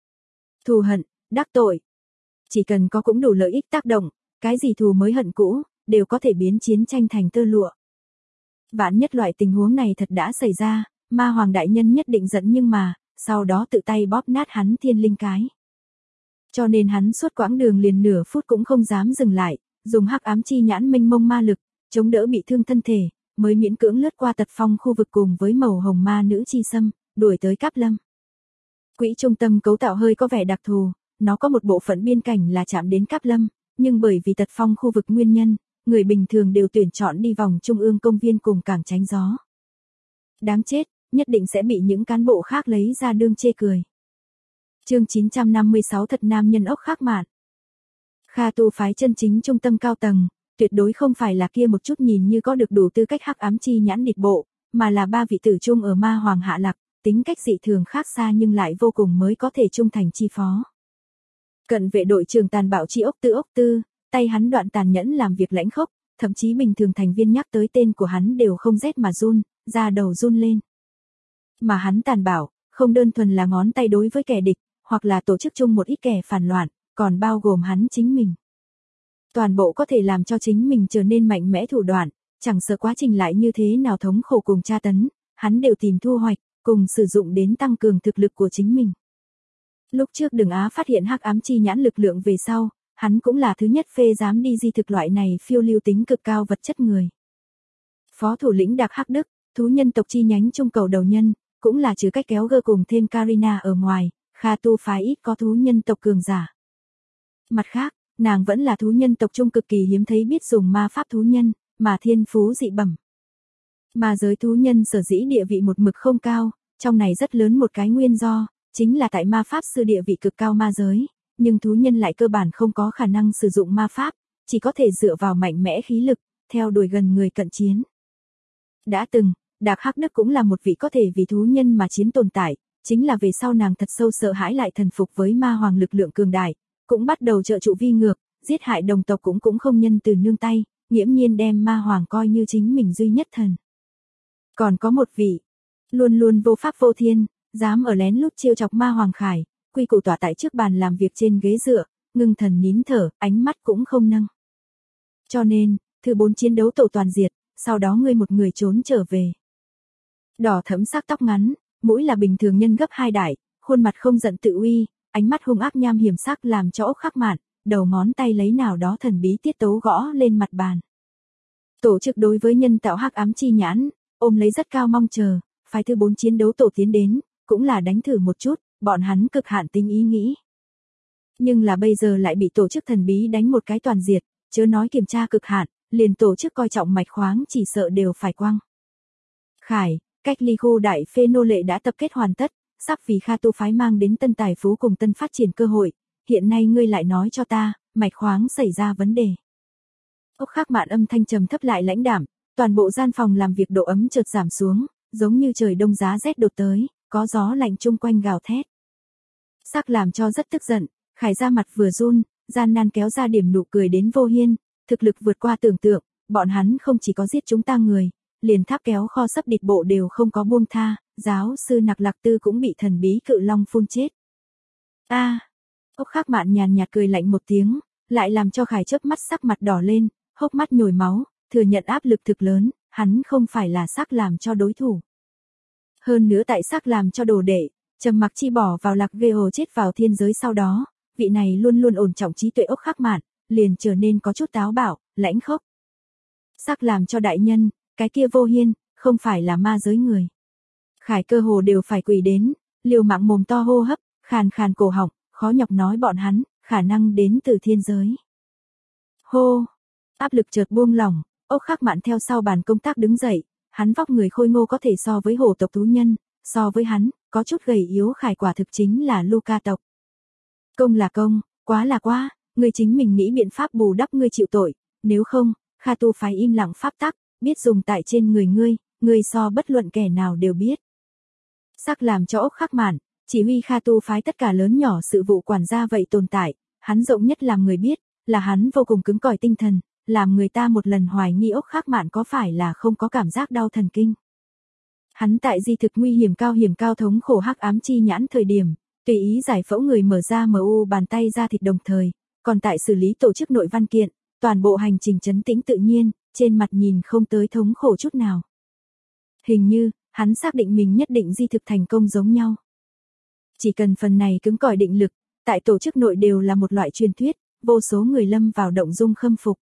Thù hận, đắc tội. Chỉ cần có cũng đủ lợi ích tác động, cái gì thù mới hận cũ, đều có thể biến chiến tranh thành tơ lụa. Vạn nhất loại tình huống này thật đã xảy ra, Ma Hoàng đại nhân nhất định giận nhưng mà, sau đó tự tay bóp nát hắn thiên linh cái. Cho nên hắn suốt quãng đường liền nửa phút cũng không dám dừng lại, dùng hắc ám chi nhãn mênh mông ma lực, chống đỡ bị thương thân thể, mới miễn cưỡng lướt qua tật phong khu vực cùng với màu hồng ma nữ chi sâm, đuổi tới Cáp Lâm. Quỹ trung tâm cấu tạo hơi có vẻ đặc thù, nó có một bộ phận biên cảnh là chạm đến Cáp Lâm, nhưng bởi vì tật phong khu vực nguyên nhân, người bình thường đều tuyển chọn đi vòng trung ương công viên cùng cảng tránh gió. Đáng chết, nhất định sẽ bị những cán bộ khác lấy ra đương chê cười. Chương 956 Thật nam nhân Ốc Khắc Mạn. Kha Tu phái chân chính trung tâm cao tầng, tuyệt đối không phải là kia một chút nhìn như có được đủ tư cách hắc ám chi nhãn địch bộ, mà là 3 vị tử trung ở Ma Hoàng hạ lạc, tính cách dị thường khác xa nhưng lại vô cùng mới có thể trung thành chi phó. Cận vệ đội trưởng tàn bạo chi Ốc Tư, tay hắn đoạn tàn nhẫn làm việc lãnh khốc, thậm chí bình thường thành viên nhắc tới tên của hắn đều không rét mà run, da đầu run lên. Mà hắn tàn bạo, không đơn thuần là ngón tay đối với kẻ địch, hoặc là tổ chức chung một ít kẻ phản loạn, còn bao gồm hắn chính mình. Toàn bộ có thể làm cho chính mình trở nên mạnh mẽ thủ đoạn, chẳng sợ quá trình lại như thế nào thống khổ cùng tra tấn, hắn đều tìm thu hoạch, cùng sử dụng đến tăng cường thực lực của chính mình. Lúc trước Đường Á phát hiện hắc ám chi nhãn lực lượng về sau, hắn cũng là thứ nhất phê dám đi di thực loại này phiêu lưu tính cực cao vật chất người. Phó thủ lĩnh Đạc Hắc Đức, thú nhân tộc chi nhánh trung cầu đầu nhân, cũng là trừ cách kéo gơ cùng thêm Karina ở ngoài, Kha Tu phái ít có thú nhân tộc cường giả. Mặt khác, nàng vẫn là thú nhân tộc trung cực kỳ hiếm thấy biết dùng ma pháp thú nhân, mà thiên phú dị bẩm. Mà giới thú nhân sở dĩ địa vị một mực không cao, trong này rất lớn một cái nguyên do, chính là tại ma pháp sư địa vị cực cao ma giới, nhưng thú nhân lại cơ bản không có khả năng sử dụng ma pháp, chỉ có thể dựa vào mạnh mẽ khí lực, theo đuổi gần người cận chiến. Đã từng, Đạc Hắc Đức cũng là một vị có thể vì thú nhân mà chiến tồn tại, chính là về sau nàng thật sâu sợ hãi lại thần phục với Ma Hoàng lực lượng cường đại, cũng bắt đầu trợ trụ vi ngược, giết hại đồng tộc cũng không nhân từ nương tay, nghiễm nhiên đem Ma Hoàng coi như chính mình duy nhất thần. Còn có một vị, luôn luôn vô pháp vô thiên, dám ở lén lút trêu chọc Ma Hoàng Khải, quy củ tỏa tại trước bàn làm việc trên ghế dựa, ngưng thần nín thở, ánh mắt cũng không nâng. Cho nên, thứ 4 chiến đấu tổ toàn diệt, sau đó ngươi một người trốn trở về. Đỏ thẫm sắc tóc ngắn, mũi là bình thường nhân gấp 2 đại, khuôn mặt không giận tự uy, ánh mắt hung ác nham hiểm sắc làm cho Ốc Khắc Mạn, đầu ngón tay lấy nào đó thần bí tiết tấu gõ lên mặt bàn. Tổ chức đối với nhân tạo hắc ám chi nhãn, ôm lấy rất cao mong chờ, phái thứ 4 chiến đấu tổ tiến đến, cũng là đánh thử một chút, bọn hắn cực hạn tính ý nghĩ. Nhưng là bây giờ lại bị tổ chức thần bí đánh một cái toàn diệt, chớ nói kiểm tra cực hạn, liền tổ chức coi trọng mạch khoáng chỉ sợ đều phải quăng. Khải, cách ly khu đại phê nô lệ đã tập kết hoàn tất, sắp vì Kha Tu phái mang đến tân tài phú cùng tân phát triển cơ hội, hiện nay ngươi lại nói cho ta, mạch khoáng xảy ra vấn đề. Ốc Khắc Mạn âm thanh trầm thấp lại lãnh đạm, toàn bộ gian phòng làm việc độ ấm chợt giảm xuống, giống như trời đông giá rét đột tới, có gió lạnh chung quanh gào thét. Sắc làm cho rất tức giận, Khải ra mặt vừa run, gian nan kéo ra điểm nụ cười đến Vô Hiên, thực lực vượt qua tưởng tượng, bọn hắn không chỉ có giết chúng ta người, liền tháp kéo kho sắp địch bộ đều không có buông tha, giáo sư Nặc Lạc Tư cũng bị thần bí cự long phun chết. Ốc Khắc Mạn nhàn nhạt cười lạnh một tiếng, lại làm cho Khải chớp mắt sắc mặt đỏ lên, hốc mắt nhồi máu, thừa nhận áp lực thực lớn, hắn không phải là Sắc làm cho đối thủ. Hơn nữa tại Sắc làm cho đồ đệ, trầm mặc chi bỏ vào Lạc Gêu chết vào thiên giới sau đó, vị này luôn luôn ổn trọng trí tuệ Ốc Khắc Mạn, liền trở nên có chút táo bạo, lãnh khốc. Sắc làm cho đại nhân, cái kia Vô Hiên, không phải là ma giới người. Khải cơ hồ đều phải quỳ đến, liều mạng mồm to hô hấp, khàn khàn cổ họng, khó nhọc nói bọn hắn, khả năng đến từ thiên giới. Hô, áp lực chợt buông lỏng, Ốc Khắc Mạn theo sau bàn công tác đứng dậy, hắn vóc người khôi ngô có thể so với hổ tộc thú nhân, so với hắn, có chút gầy yếu khải quả thực chính là Luca tộc. Công là công, quá là quá, ngươi chính mình nghĩ biện pháp bù đắp ngươi chịu tội, nếu không, Kha Tu phái im lặng pháp tắc, biết dùng tại trên người ngươi so bất luận kẻ nào đều biết. Sắc làm cho Ốc Khắc Mạn, chỉ huy Kha Tu phái tất cả lớn nhỏ sự vụ quản gia vậy tồn tại, hắn rộng nhất làm người biết, là hắn vô cùng cứng cỏi tinh thần, làm người ta một lần hoài nghi Ốc Khắc Mạn có phải là không có cảm giác đau thần kinh. Hắn tại di thực nguy hiểm cao thống khổ hắc ám chi nhãn thời điểm, tùy ý giải phẫu người mở ra MU bàn tay ra thịt đồng thời, còn tại xử lý tổ chức nội văn kiện, toàn bộ hành trình trấn tĩnh tự nhiên, trên mặt nhìn không tới thống khổ chút nào. Hình như, hắn xác định mình nhất định di thực thành công giống nhau. Chỉ cần phần này cứng cỏi định lực, tại tổ chức nội đều là một loại truyền thuyết, vô số người lâm vào động dung khâm phục.